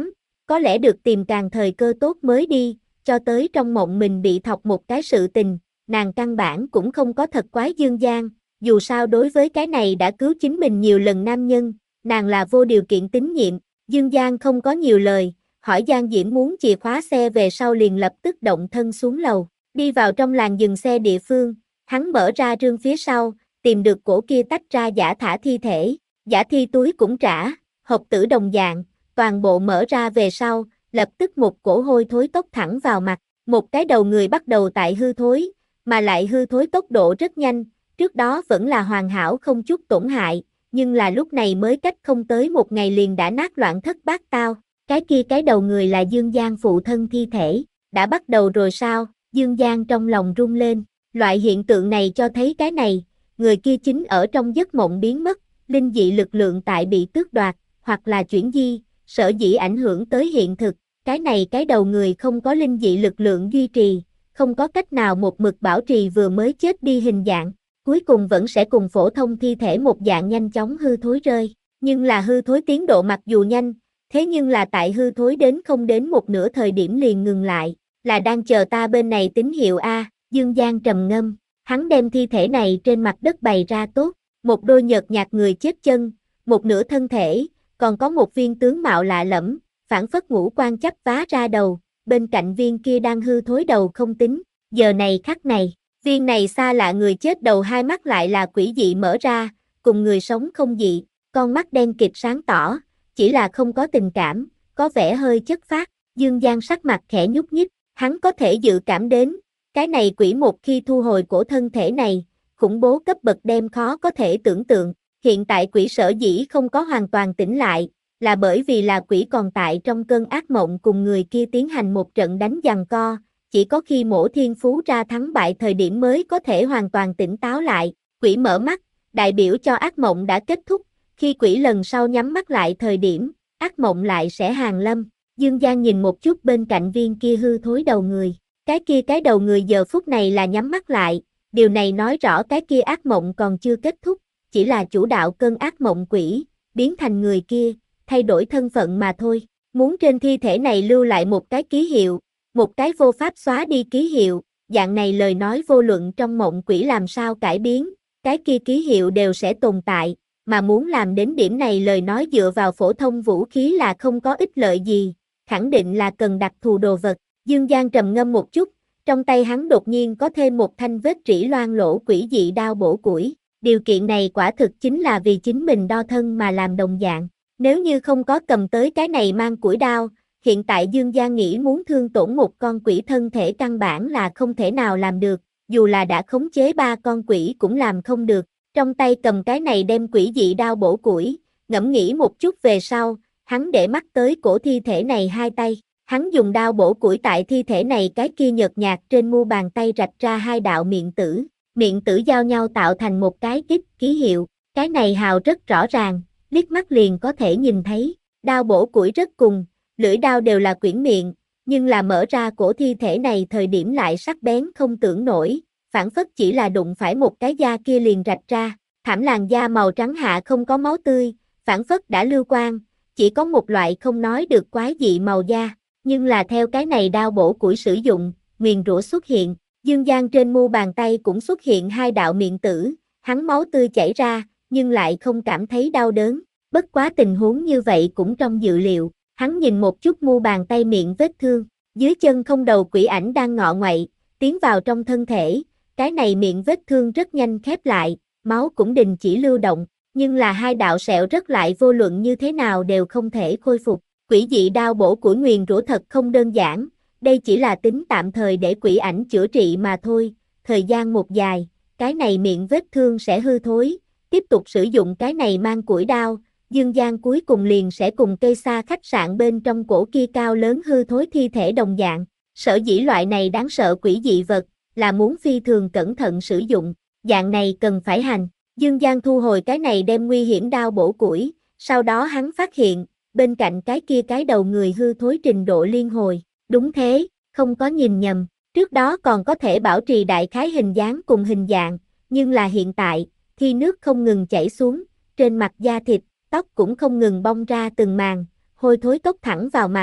có lẽ được tìm càng thời cơ tốt mới đi, cho tới trong mộng mình bị thọc một cái sự tình, nàng căn bản cũng không có thật quái Dương Giang, dù sao đối với cái này đã cứu chính mình nhiều lần nam nhân, nàng là vô điều kiện tín nhiệm. Dương Giang không có nhiều lời, hỏi Giang Diễm muốn chìa khóa xe về sau liền lập tức động thân xuống lầu, đi vào trong làn dừng xe địa phương, hắn mở ra rương phía sau, tìm được cổ kia tách ra giả thả thi thể, giả thi túi cũng trả, hộp tử đồng dạng, toàn bộ mở ra về sau, lập tức một cổ hôi thối tốc thẳng vào mặt, một cái đầu người bắt đầu tại hư thối, mà lại hư thối tốc độ rất nhanh, trước đó vẫn là hoàn hảo không chút tổn hại, nhưng là lúc này mới cách không tới một ngày liền đã nát loạn thất bát tao, cái kia cái đầu người là Dương Giang phụ thân thi thể, đã bắt đầu rồi sao, Dương Giang trong lòng rung lên, loại hiện tượng này cho thấy cái này, người kia chính ở trong giấc mộng biến mất, linh dị lực lượng tại bị tước đoạt, hoặc là chuyển di, sở dĩ ảnh hưởng tới hiện thực, cái này cái đầu người không có linh dị lực lượng duy trì, không có cách nào một mực bảo trì vừa mới chết đi hình dạng, cuối cùng vẫn sẽ cùng phổ thông thi thể một dạng nhanh chóng hư thối rơi, nhưng là hư thối tiến độ mặc dù nhanh, thế nhưng là tại hư thối đến không đến một nửa thời điểm liền ngừng lại, là đang chờ ta bên này tín hiệu A, Dương Giang trầm ngâm, hắn đem thi thể này trên mặt đất bày ra tốt, một đôi nhợt nhạt người chết chân, một nửa thân thể, còn có một viên tướng mạo lạ lẫm, phản phất ngũ quan chắp vá ra đầu, bên cạnh viên kia đang hư thối đầu không tính, giờ này khắc này, viên này xa lạ người chết đầu hai mắt lại là quỷ dị mở ra, cùng người sống không dị, con mắt đen kịt sáng tỏ, chỉ là không có tình cảm, có vẻ hơi chất phác, Dương Giang sắc mặt khẽ nhúc nhích, hắn có thể dự cảm đến, cái này quỷ một khi thu hồi cổ thân thể này, khủng bố cấp bậc đem khó có thể tưởng tượng, hiện tại quỷ sở dĩ không có hoàn toàn tỉnh lại, là bởi vì là quỷ còn tại trong cơn ác mộng cùng người kia tiến hành một trận đánh giằng co, chỉ có khi mổ thiên phú ra thắng bại thời điểm mới có thể hoàn toàn tỉnh táo lại, quỷ mở mắt, đại biểu cho ác mộng đã kết thúc, khi quỷ lần sau nhắm mắt lại thời điểm, ác mộng lại sẽ hàng lâm. Dương Giang nhìn một chút bên cạnh viên kia hư thối đầu người, cái kia cái đầu người giờ phút này là nhắm mắt lại, điều này nói rõ cái kia ác mộng còn chưa kết thúc, chỉ là chủ đạo cơn ác mộng quỷ, biến thành người kia, thay đổi thân phận mà thôi, muốn trên thi thể này lưu lại một cái ký hiệu, một cái vô pháp xóa đi ký hiệu, dạng này lời nói vô luận trong mộng quỷ làm sao cải biến, cái kia ký hiệu đều sẽ tồn tại, mà muốn làm đến điểm này lời nói dựa vào phổ thông vũ khí là không có ích lợi gì, khẳng định là cần đặc thù đồ vật. Dương Giang trầm ngâm một chút, trong tay hắn đột nhiên có thêm một thanh vết trĩ loang lỗ quỷ dị đao bổ củi, điều kiện này quả thực chính là vì chính mình đo thân mà làm đồng dạng, nếu như không có cầm tới cái này mang củi đao, hiện tại Dương Giang nghĩ muốn thương tổn một con quỷ thân thể căn bản là không thể nào làm được, dù là đã khống chế ba con quỷ cũng làm không được, trong tay cầm cái này đem quỷ dị đao bổ củi, ngẫm nghĩ một chút về sau, hắn để mắt tới cổ thi thể này hai tay, hắn dùng đao bổ củi tại thi thể này cái kia nhợt nhạt trên mu bàn tay rạch ra hai đạo miệng tử, miệng tử giao nhau tạo thành một cái kích ký hiệu, cái này hào rất rõ ràng, liếc mắt liền có thể nhìn thấy, đao bổ củi rất cùng, lưỡi đao đều là quyển miệng, nhưng là mở ra cổ thi thể này thời điểm lại sắc bén không tưởng nổi, phản phất chỉ là đụng phải một cái da kia liền rạch ra, thảm làn da màu trắng hạ không có máu tươi, phản phất đã lưu quang, chỉ có một loại không nói được quái dị màu da, nhưng là theo cái này đao bổ củi sử dụng, nguyền rủa xuất hiện, Dương Giang trên mu bàn tay cũng xuất hiện hai đạo miệng tử, hắn máu tươi chảy ra, nhưng lại không cảm thấy đau đớn, bất quá tình huống như vậy cũng trong dự liệu, hắn nhìn một chút mu bàn tay miệng vết thương, dưới chân không đầu quỷ ảnh đang ngọ ngoậy, tiến vào trong thân thể, cái này miệng vết thương rất nhanh khép lại, máu cũng đình chỉ lưu động, nhưng là hai đạo sẹo rất lại vô luận như thế nào đều không thể khôi phục, quỷ dị đao bổ của nguyền rủa thật không đơn giản, đây chỉ là tính tạm thời để quỷ ảnh chữa trị mà thôi, thời gian một dài, cái này miệng vết thương sẽ hư thối, tiếp tục sử dụng cái này mang củi đao, Dương Giang cuối cùng liền sẽ cùng cây xa khách sạn bên trong cổ kia cao lớn hư thối thi thể đồng dạng, sở dĩ loại này đáng sợ quỷ dị vật, là muốn phi thường cẩn thận sử dụng, dạng này cần phải hành, Dương Giang thu hồi cái này đem nguy hiểm đao bổ củi, sau đó hắn phát hiện, bên cạnh cái kia cái đầu người hư thối trình độ liên hồi, đúng thế, không có nhìn nhầm, trước đó còn có thể bảo trì đại khái hình dáng cùng hình dạng, nhưng là hiện tại, thi nước không ngừng chảy xuống, trên mặt da thịt, tóc cũng không ngừng bong ra từng màng, hôi thối tốc thẳng vào mặt,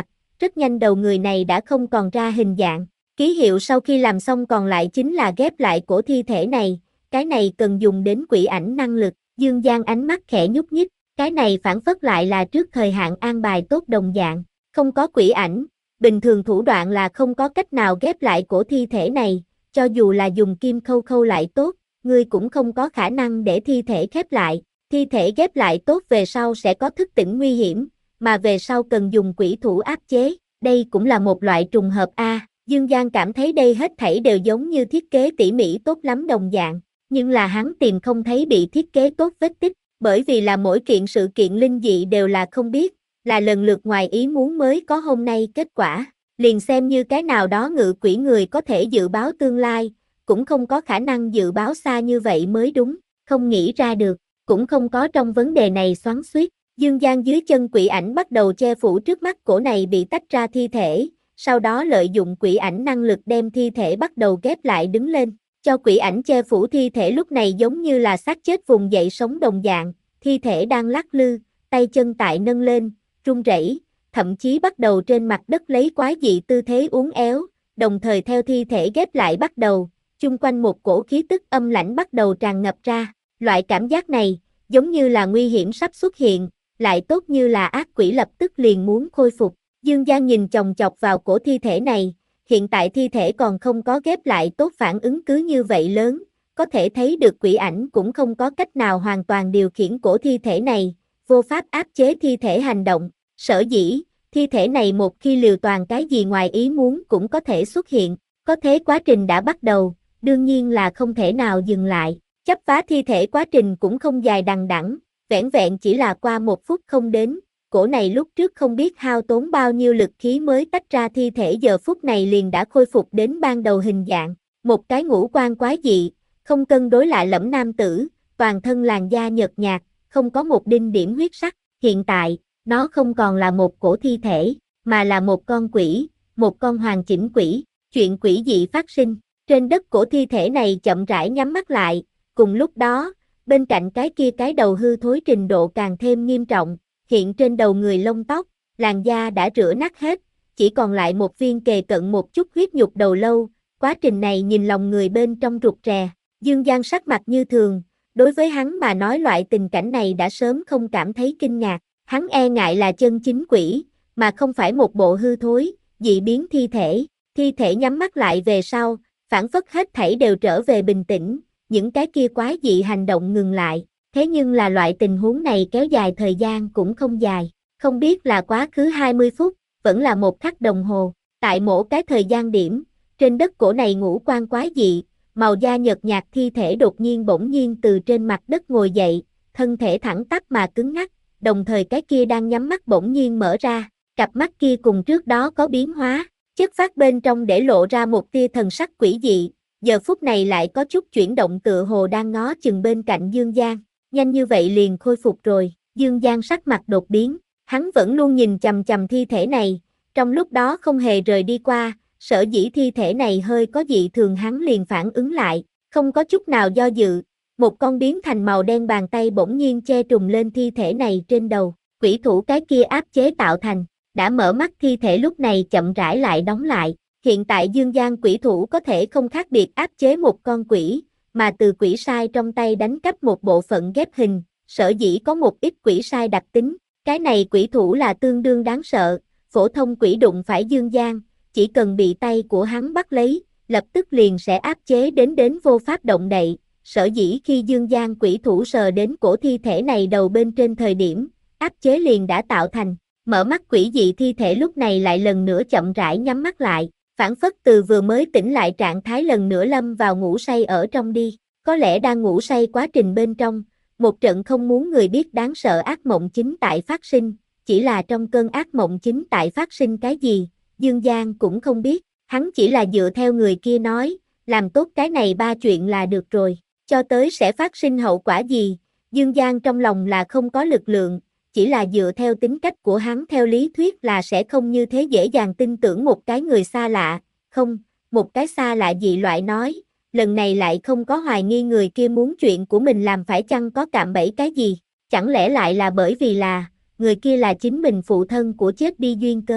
rất nhanh đầu người này đã không còn ra hình dạng. Ký hiệu sau khi làm xong còn lại chính là ghép lại cổ thi thể này, cái này cần dùng đến quỷ ảnh năng lực. Dương Giang ánh mắt khẽ nhúc nhích, cái này phản phất lại là trước thời hạn an bài tốt đồng dạng. Không có quỷ ảnh, bình thường thủ đoạn là không có cách nào ghép lại cổ thi thể này, cho dù là dùng kim khâu khâu lại tốt, ngươi cũng không có khả năng để thi thể khép lại. Thi thể ghép lại tốt về sau sẽ có thức tỉnh nguy hiểm, mà về sau cần dùng quỷ thủ áp chế, đây cũng là một loại trùng hợp a. Dương Giang cảm thấy đây hết thảy đều giống như thiết kế tỉ mỉ tốt lắm đồng dạng, nhưng là hắn tìm không thấy bị thiết kế tốt vết tích, bởi vì là mỗi kiện sự kiện linh dị đều là không biết, là lần lượt ngoài ý muốn mới có hôm nay kết quả, liền xem như cái nào đó ngự quỷ người có thể dự báo tương lai, cũng không có khả năng dự báo xa như vậy mới đúng, không nghĩ ra được, cũng không có trong vấn đề này xoắn xuýt. Dương Giang dưới chân quỷ ảnh bắt đầu che phủ trước mắt cổ này bị tách ra thi thể, sau đó lợi dụng quỷ ảnh năng lực đem thi thể bắt đầu ghép lại đứng lên, cho quỷ ảnh che phủ thi thể lúc này giống như là xác chết vùng dậy sống đồng dạng, thi thể đang lắc lư, tay chân tại nâng lên, run rẩy, thậm chí bắt đầu trên mặt đất lấy quái dị tư thế uốn éo, đồng thời theo thi thể ghép lại bắt đầu, chung quanh một cổ khí tức âm lãnh bắt đầu tràn ngập ra, loại cảm giác này, giống như là nguy hiểm sắp xuất hiện, lại tốt như là ác quỷ lập tức liền muốn khôi phục. Dương Giang nhìn chòng chọc vào cổ thi thể này, hiện tại thi thể còn không có ghép lại tốt phản ứng cứ như vậy lớn, có thể thấy được quỷ ảnh cũng không có cách nào hoàn toàn điều khiển cổ thi thể này, vô pháp áp chế thi thể hành động, sở dĩ, thi thể này một khi liều toàn cái gì ngoài ý muốn cũng có thể xuất hiện, có thế quá trình đã bắt đầu, đương nhiên là không thể nào dừng lại, chấp phá thi thể quá trình cũng không dài đằng đẵng, vẻn vẹn chỉ là qua một phút không đến. Cổ này lúc trước không biết hao tốn bao nhiêu lực khí mới tách ra thi thể giờ phút này liền đã khôi phục đến ban đầu hình dạng, một cái ngũ quan quái dị, không cân đối lạ lẫm nam tử, toàn thân làn da nhợt nhạt, không có một đinh điểm huyết sắc, hiện tại, nó không còn là một cổ thi thể, mà là một con quỷ, một con hoàn chỉnh quỷ, chuyện quỷ dị phát sinh, trên đất cổ thi thể này chậm rãi nhắm mắt lại, cùng lúc đó, bên cạnh cái kia cái đầu hư thối trình độ càng thêm nghiêm trọng. Hiện trên đầu người lông tóc, làn da đã rửa nát hết, chỉ còn lại một viên kề cận một chút huyết nhục đầu lâu, quá trình này nhìn lòng người bên trong rụt rè, Dương Giang sắc mặt như thường, đối với hắn mà nói loại tình cảnh này đã sớm không cảm thấy kinh ngạc, hắn e ngại là chân chính quỷ, mà không phải một bộ hư thối, dị biến thi thể, thi thể nhắm mắt lại về sau, phản phất hết thảy đều trở về bình tĩnh, những cái kia quái dị hành động ngừng lại. Thế nhưng là loại tình huống này kéo dài thời gian cũng không dài, không biết là quá khứ hai mươi phút, vẫn là một khắc đồng hồ, tại mỗi cái thời gian điểm, trên đất cổ này ngũ quan quái dị, màu da nhợt nhạt thi thể đột nhiên bỗng nhiên từ trên mặt đất ngồi dậy, thân thể thẳng tắp mà cứng ngắc, đồng thời cái kia đang nhắm mắt bỗng nhiên mở ra, cặp mắt kia cùng trước đó có biến hóa, chất phát bên trong để lộ ra một tia thần sắc quỷ dị, giờ phút này lại có chút chuyển động tựa hồ đang ngó chừng bên cạnh Dương Giang. Nhanh như vậy liền khôi phục rồi, Dương Giang sắc mặt đột biến, hắn vẫn luôn nhìn chằm chằm thi thể này, trong lúc đó không hề rời đi qua, sở dĩ thi thể này hơi có dị thường hắn liền phản ứng lại, không có chút nào do dự, một con biến thành màu đen bàn tay bỗng nhiên che trùm lên thi thể này trên đầu, quỷ thủ cái kia áp chế tạo thành, đã mở mắt thi thể lúc này chậm rãi lại đóng lại, hiện tại Dương Giang quỷ thủ có thể không khác biệt áp chế một con quỷ, mà từ quỷ sai trong tay đánh cắp một bộ phận ghép hình, sở dĩ có một ít quỷ sai đặc tính, cái này quỷ thủ là tương đương đáng sợ, phổ thông quỷ đụng phải Dương Giang, chỉ cần bị tay của hắn bắt lấy, lập tức liền sẽ áp chế đến đến vô pháp động đậy, sở dĩ khi Dương Giang quỷ thủ sờ đến cổ thi thể này đầu bên trên thời điểm, áp chế liền đã tạo thành, mở mắt quỷ dị thi thể lúc này lại lần nữa chậm rãi nhắm mắt lại. Phản phất từ vừa mới tỉnh lại trạng thái lần nữa lâm vào ngủ say ở trong đi, có lẽ đang ngủ say quá trình bên trong, một trận không muốn người biết đáng sợ ác mộng chính tại phát sinh, chỉ là trong cơn ác mộng chính tại phát sinh cái gì, Dương Giang cũng không biết, hắn chỉ là dựa theo người kia nói, làm tốt cái này ba chuyện là được rồi, cho tới sẽ phát sinh hậu quả gì, Dương Giang trong lòng là không có lực lượng, chỉ là dựa theo tính cách của hắn theo lý thuyết là sẽ không như thế dễ dàng tin tưởng một cái người xa lạ, không, một cái xa lạ dị loại nói, lần này lại không có hoài nghi người kia muốn chuyện của mình làm phải chăng có cạm bẫy cái gì, chẳng lẽ lại là bởi vì là, người kia là chính mình phụ thân của chết đi duyên cớ,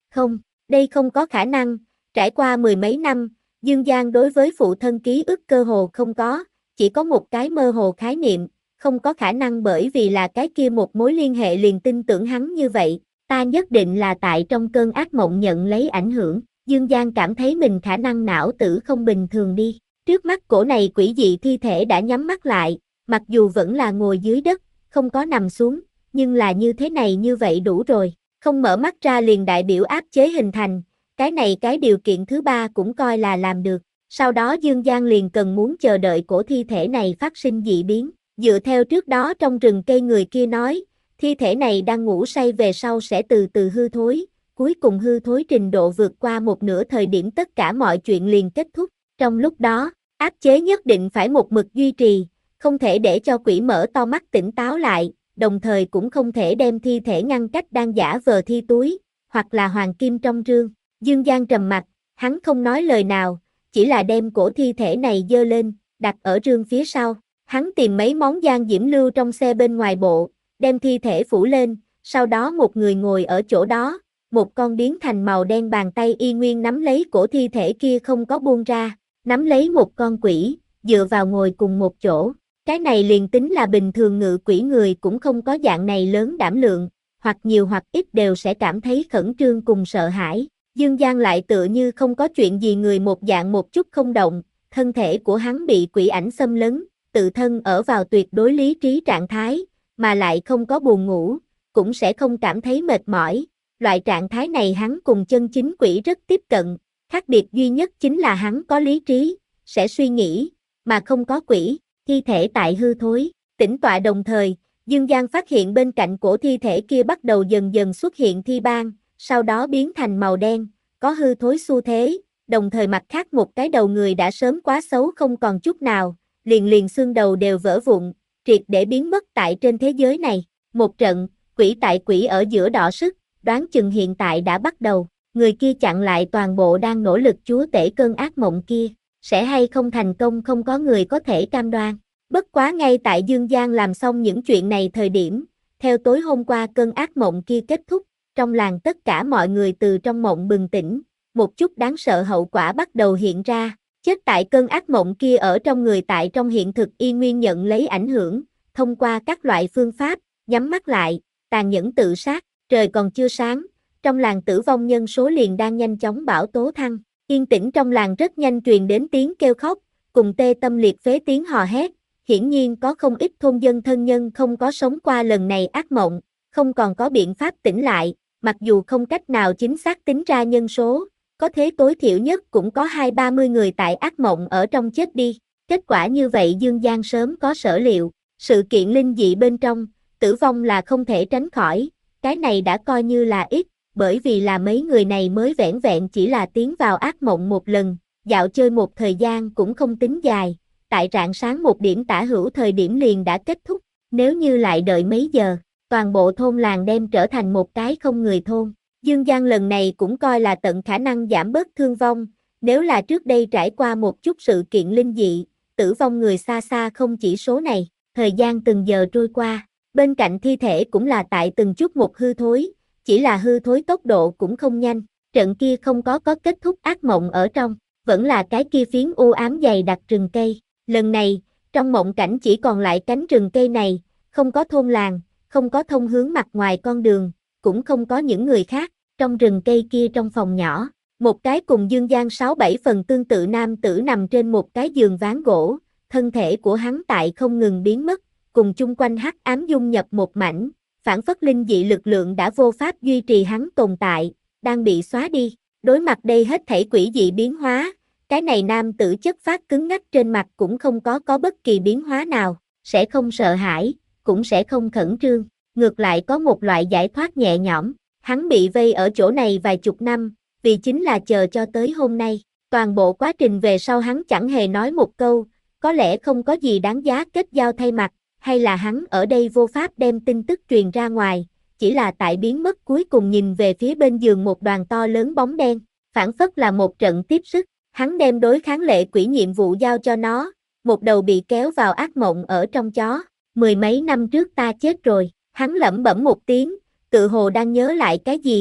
Không, đây không có khả năng, trải qua mười mấy năm, Dương Giang đối với phụ thân ký ức cơ hồ không có, chỉ có một cái mơ hồ khái niệm, không có khả năng bởi vì là cái kia một mối liên hệ liền tin tưởng hắn như vậy, ta nhất định là tại trong cơn ác mộng nhận lấy ảnh hưởng, Dương Giang cảm thấy mình khả năng não tử không bình thường đi, trước mắt cổ này quỷ dị thi thể đã nhắm mắt lại, mặc dù vẫn là ngồi dưới đất, không có nằm xuống, nhưng là như thế này như vậy đủ rồi, không mở mắt ra liền đại biểu áp chế hình thành, cái này cái điều kiện thứ ba cũng coi là làm được, sau đó Dương Giang liền cần muốn chờ đợi cổ thi thể này phát sinh dị biến, dựa theo trước đó trong rừng cây người kia nói, thi thể này đang ngủ say về sau sẽ từ từ hư thối, cuối cùng hư thối trình độ vượt qua một nửa thời điểm tất cả mọi chuyện liền kết thúc, trong lúc đó, áp chế nhất định phải một mực duy trì, không thể để cho quỷ mở to mắt tỉnh táo lại, đồng thời cũng không thể đem thi thể ngăn cách đang giả vờ thi túi, hoặc là hoàng kim trong rương. Dương Giang trầm mặt, hắn không nói lời nào, chỉ là đem cổ thi thể này dơ lên, đặt ở rương phía sau. Hắn tìm mấy món giang diễm lưu trong xe bên ngoài bộ, đem thi thể phủ lên, sau đó một người ngồi ở chỗ đó, một con biến thành màu đen bàn tay y nguyên nắm lấy cổ thi thể kia không có buông ra, nắm lấy một con quỷ, dựa vào ngồi cùng một chỗ. Cái này liền tính là bình thường ngự quỷ người cũng không có dạng này lớn đảm lượng, hoặc nhiều hoặc ít đều sẽ cảm thấy khẩn trương cùng sợ hãi. Dương Giang lại tựa như không có chuyện gì người một dạng một chút không động, thân thể của hắn bị quỷ ảnh xâm lấn, tự thân ở vào tuyệt đối lý trí trạng thái, mà lại không có buồn ngủ, cũng sẽ không cảm thấy mệt mỏi. Loại trạng thái này hắn cùng chân chính quỷ rất tiếp cận, khác biệt duy nhất chính là hắn có lý trí, sẽ suy nghĩ, mà không có quỷ. Thi thể tại hư thối, tĩnh tọa đồng thời, Dương Giang phát hiện bên cạnh cổ thi thể kia bắt đầu dần dần xuất hiện thi ban, sau đó biến thành màu đen, có hư thối xu thế, đồng thời mặt khác một cái đầu người đã sớm quá xấu không còn chút nào, liền liền xương đầu đều vỡ vụn, triệt để biến mất tại trên thế giới này. Một trận, quỷ tại quỷ ở giữa đọ sức, đoán chừng hiện tại đã bắt đầu, người kia chặn lại toàn bộ đang nỗ lực chúa tể cơn ác mộng kia. Sẽ hay không thành công không có người có thể cam đoan. Bất quá ngay tại Dương Giang làm xong những chuyện này thời điểm, theo tối hôm qua cơn ác mộng kia kết thúc, trong làng tất cả mọi người từ trong mộng bừng tỉnh, một chút đáng sợ hậu quả bắt đầu hiện ra, chết tại cơn ác mộng kia ở trong người tại trong hiện thực y nguyên nhận lấy ảnh hưởng, thông qua các loại phương pháp, nhắm mắt lại, tàn nhẫn tự sát, trời còn chưa sáng, trong làng tử vong nhân số liền đang nhanh chóng bão tố thăng. Yên tĩnh trong làng rất nhanh truyền đến tiếng kêu khóc, cùng tê tâm liệt phế tiếng hò hét, hiển nhiên có không ít thôn dân thân nhân không có sống qua lần này ác mộng, không còn có biện pháp tỉnh lại, mặc dù không cách nào chính xác tính ra nhân số, có thế tối thiểu nhất cũng có hai ba mươi người tại ác mộng ở trong chết đi, kết quả như vậy Dương Giang sớm có sở liệu, sự kiện linh dị bên trong, tử vong là không thể tránh khỏi, cái này đã coi như là ít. Bởi vì là mấy người này mới vẻn vẹn chỉ là tiến vào ác mộng một lần, dạo chơi một thời gian cũng không tính dài, tại rạng sáng một điểm tả hữu thời điểm liền đã kết thúc, nếu như lại đợi mấy giờ, toàn bộ thôn làng đem trở thành một cái không người thôn. Dương Giang lần này cũng coi là tận khả năng giảm bớt thương vong, nếu là trước đây trải qua một chút sự kiện linh dị, tử vong người xa xa không chỉ số này, thời gian từng giờ trôi qua, bên cạnh thi thể cũng là tại từng chút một hư thối. Chỉ là hư thối tốc độ cũng không nhanh, trận kia không có có kết thúc ác mộng ở trong, vẫn là cái kia phiến u ám dày đặc rừng cây. Lần này, trong mộng cảnh chỉ còn lại cánh rừng cây này, không có thôn làng, không có thông hướng mặt ngoài con đường, cũng không có những người khác. Trong rừng cây kia trong phòng nhỏ, một cái cùng Dương Giang sáu bảy phần tương tự nam tử nằm trên một cái giường ván gỗ, thân thể của hắn tại không ngừng biến mất, cùng chung quanh hắc ám dung nhập một mảnh. Phản phất linh dị lực lượng đã vô pháp duy trì hắn tồn tại, đang bị xóa đi. Đối mặt đây hết thảy quỷ dị biến hóa, cái này nam tử chất phát cứng ngắc trên mặt cũng không có có bất kỳ biến hóa nào, sẽ không sợ hãi, cũng sẽ không khẩn trương, ngược lại có một loại giải thoát nhẹ nhõm. Hắn bị vây ở chỗ này vài chục năm, vì chính là chờ cho tới hôm nay. Toàn bộ quá trình về sau hắn chẳng hề nói một câu, có lẽ không có gì đáng giá kết giao thay mặt. Hay là hắn ở đây vô pháp đem tin tức truyền ra ngoài, chỉ là tại biến mất cuối cùng nhìn về phía bên giường một đoàn to lớn bóng đen, phản phất là một trận tiếp sức, hắn đem đối kháng lệ quỷ nhiệm vụ giao cho nó, một đầu bị kéo vào ác mộng ở trong chó, mười mấy năm trước ta chết rồi, hắn lẩm bẩm một tiếng, tự hồ đang nhớ lại cái gì,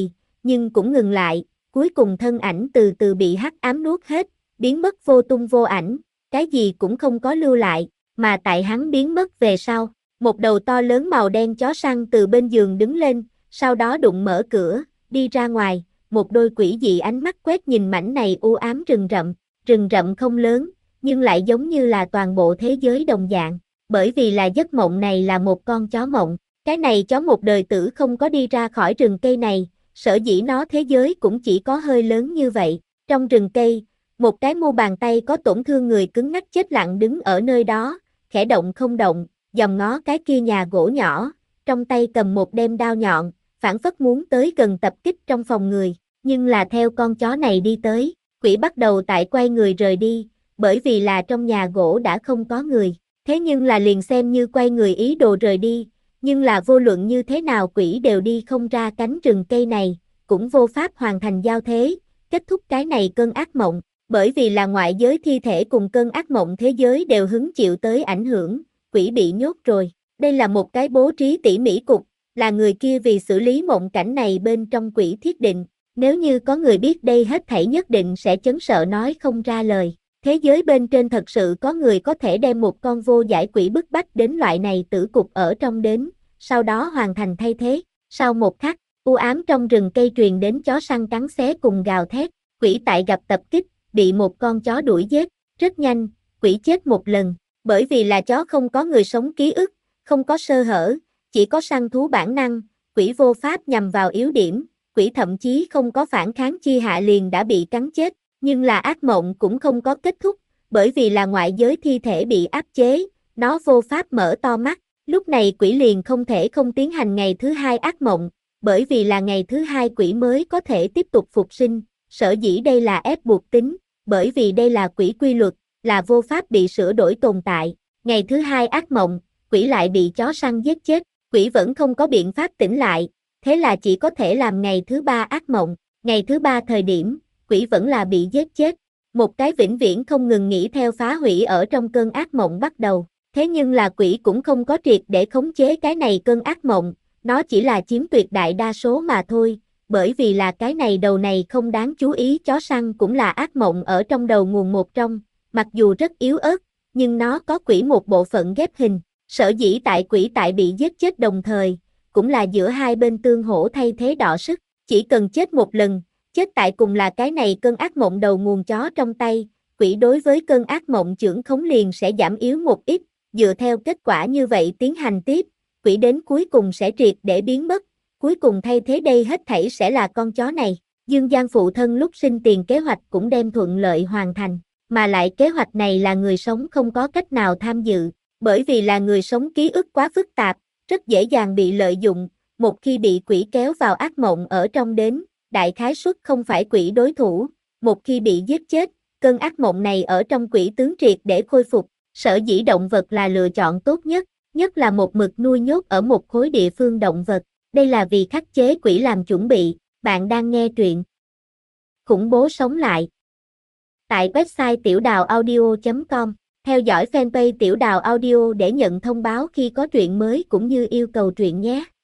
nhưng cũng ngừng lại, cuối cùng thân ảnh từ từ bị hắc ám nuốt hết, biến mất vô tung vô ảnh, cái gì cũng không có lưu lại, mà tại hắn biến mất về sau, một đầu to lớn màu đen chó săn từ bên giường đứng lên, sau đó đụng mở cửa, đi ra ngoài, một đôi quỷ dị ánh mắt quét nhìn mảnh này u ám rừng rậm, rừng rậm không lớn, nhưng lại giống như là toàn bộ thế giới đồng dạng, bởi vì là giấc mộng này là một con chó mộng, cái này chó một đời tử không có đi ra khỏi rừng cây này, sở dĩ nó thế giới cũng chỉ có hơi lớn như vậy, trong rừng cây, một cái mu bàn tay có tổn thương người cứng ngắc chết lặng đứng ở nơi đó, khẽ động không động, dòm ngó cái kia nhà gỗ nhỏ, trong tay cầm một đem đao nhọn, phảng phất muốn tới gần tập kích trong phòng người, nhưng là theo con chó này đi tới, quỷ bắt đầu tại quay người rời đi, bởi vì là trong nhà gỗ đã không có người, thế nhưng là liền xem như quay người ý đồ rời đi, nhưng là vô luận như thế nào quỷ đều đi không ra cánh rừng cây này, cũng vô pháp hoàn thành giao thế, kết thúc cái này cơn ác mộng, bởi vì là ngoại giới thi thể cùng cơn ác mộng thế giới đều hứng chịu tới ảnh hưởng, quỷ bị nhốt rồi, đây là một cái bố trí tỉ mỉ cục, là người kia vì xử lý mộng cảnh này bên trong quỷ thiết định, nếu như có người biết đây hết thảy nhất định sẽ chấn sợ nói không ra lời. Thế giới bên trên thật sự có người có thể đem một con vô giải quỷ bức bách đến loại này tử cục ở trong đến, sau đó hoàn thành thay thế. Sau một khắc, u ám trong rừng cây truyền đến chó săn cắn xé cùng gào thét, quỷ tại gặp tập kích, bị một con chó đuổi giết, rất nhanh, quỷ chết một lần, bởi vì là chó không có người sống ký ức, không có sơ hở, chỉ có săn thú bản năng, quỷ vô pháp nhằm vào yếu điểm, quỷ thậm chí không có phản kháng chi hạ liền đã bị cắn chết. Nhưng là ác mộng cũng không có kết thúc, bởi vì là ngoại giới thi thể bị áp chế, nó vô pháp mở to mắt, lúc này quỷ liền không thể không tiến hành ngày thứ hai ác mộng, bởi vì là ngày thứ hai quỷ mới có thể tiếp tục phục sinh, sở dĩ đây là ép buộc tính, bởi vì đây là quỷ quy luật, là vô pháp bị sửa đổi tồn tại, ngày thứ hai ác mộng, quỷ lại bị chó săn giết chết, quỷ vẫn không có biện pháp tỉnh lại, thế là chỉ có thể làm ngày thứ ba ác mộng, ngày thứ ba thời điểm, quỷ vẫn là bị giết chết, một cái vĩnh viễn không ngừng nghỉ theo phá hủy ở trong cơn ác mộng bắt đầu, thế nhưng là quỷ cũng không có triệt để khống chế cái này cơn ác mộng, nó chỉ là chiếm tuyệt đại đa số mà thôi, bởi vì là cái này đầu này không đáng chú ý chó săn cũng là ác mộng ở trong đầu nguồn một trong, mặc dù rất yếu ớt, nhưng nó có quỷ một bộ phận ghép hình, sở dĩ tại quỷ tại bị giết chết đồng thời, cũng là giữa hai bên tương hỗ thay thế đọ sức, chỉ cần chết một lần, chết tại cùng là cái này cơn ác mộng đầu nguồn chó trong tay, quỷ đối với cơn ác mộng chưởng khống liền sẽ giảm yếu một ít, dựa theo kết quả như vậy tiến hành tiếp, quỷ đến cuối cùng sẽ triệt để biến mất, cuối cùng thay thế đây hết thảy sẽ là con chó này. Dương Giang phụ thân lúc sinh tiền kế hoạch cũng đem thuận lợi hoàn thành, mà lại kế hoạch này là người sống không có cách nào tham dự, bởi vì là người sống ký ức quá phức tạp, rất dễ dàng bị lợi dụng, một khi bị quỷ kéo vào ác mộng ở trong đến, đại khái suất không phải quỷ đối thủ, một khi bị giết chết, cơn ác mộng này ở trong quỷ tướng triệt để khôi phục, sở dĩ động vật là lựa chọn tốt nhất, nhất là một mực nuôi nhốt ở một khối địa phương động vật, đây là vì khắc chế quỷ làm chuẩn bị, bạn đang nghe truyện Khủng bố sống lại tại website tiểu đào audio chấm com, theo dõi fanpage Tiểu Đào Audio để nhận thông báo khi có truyện mới cũng như yêu cầu truyện nhé.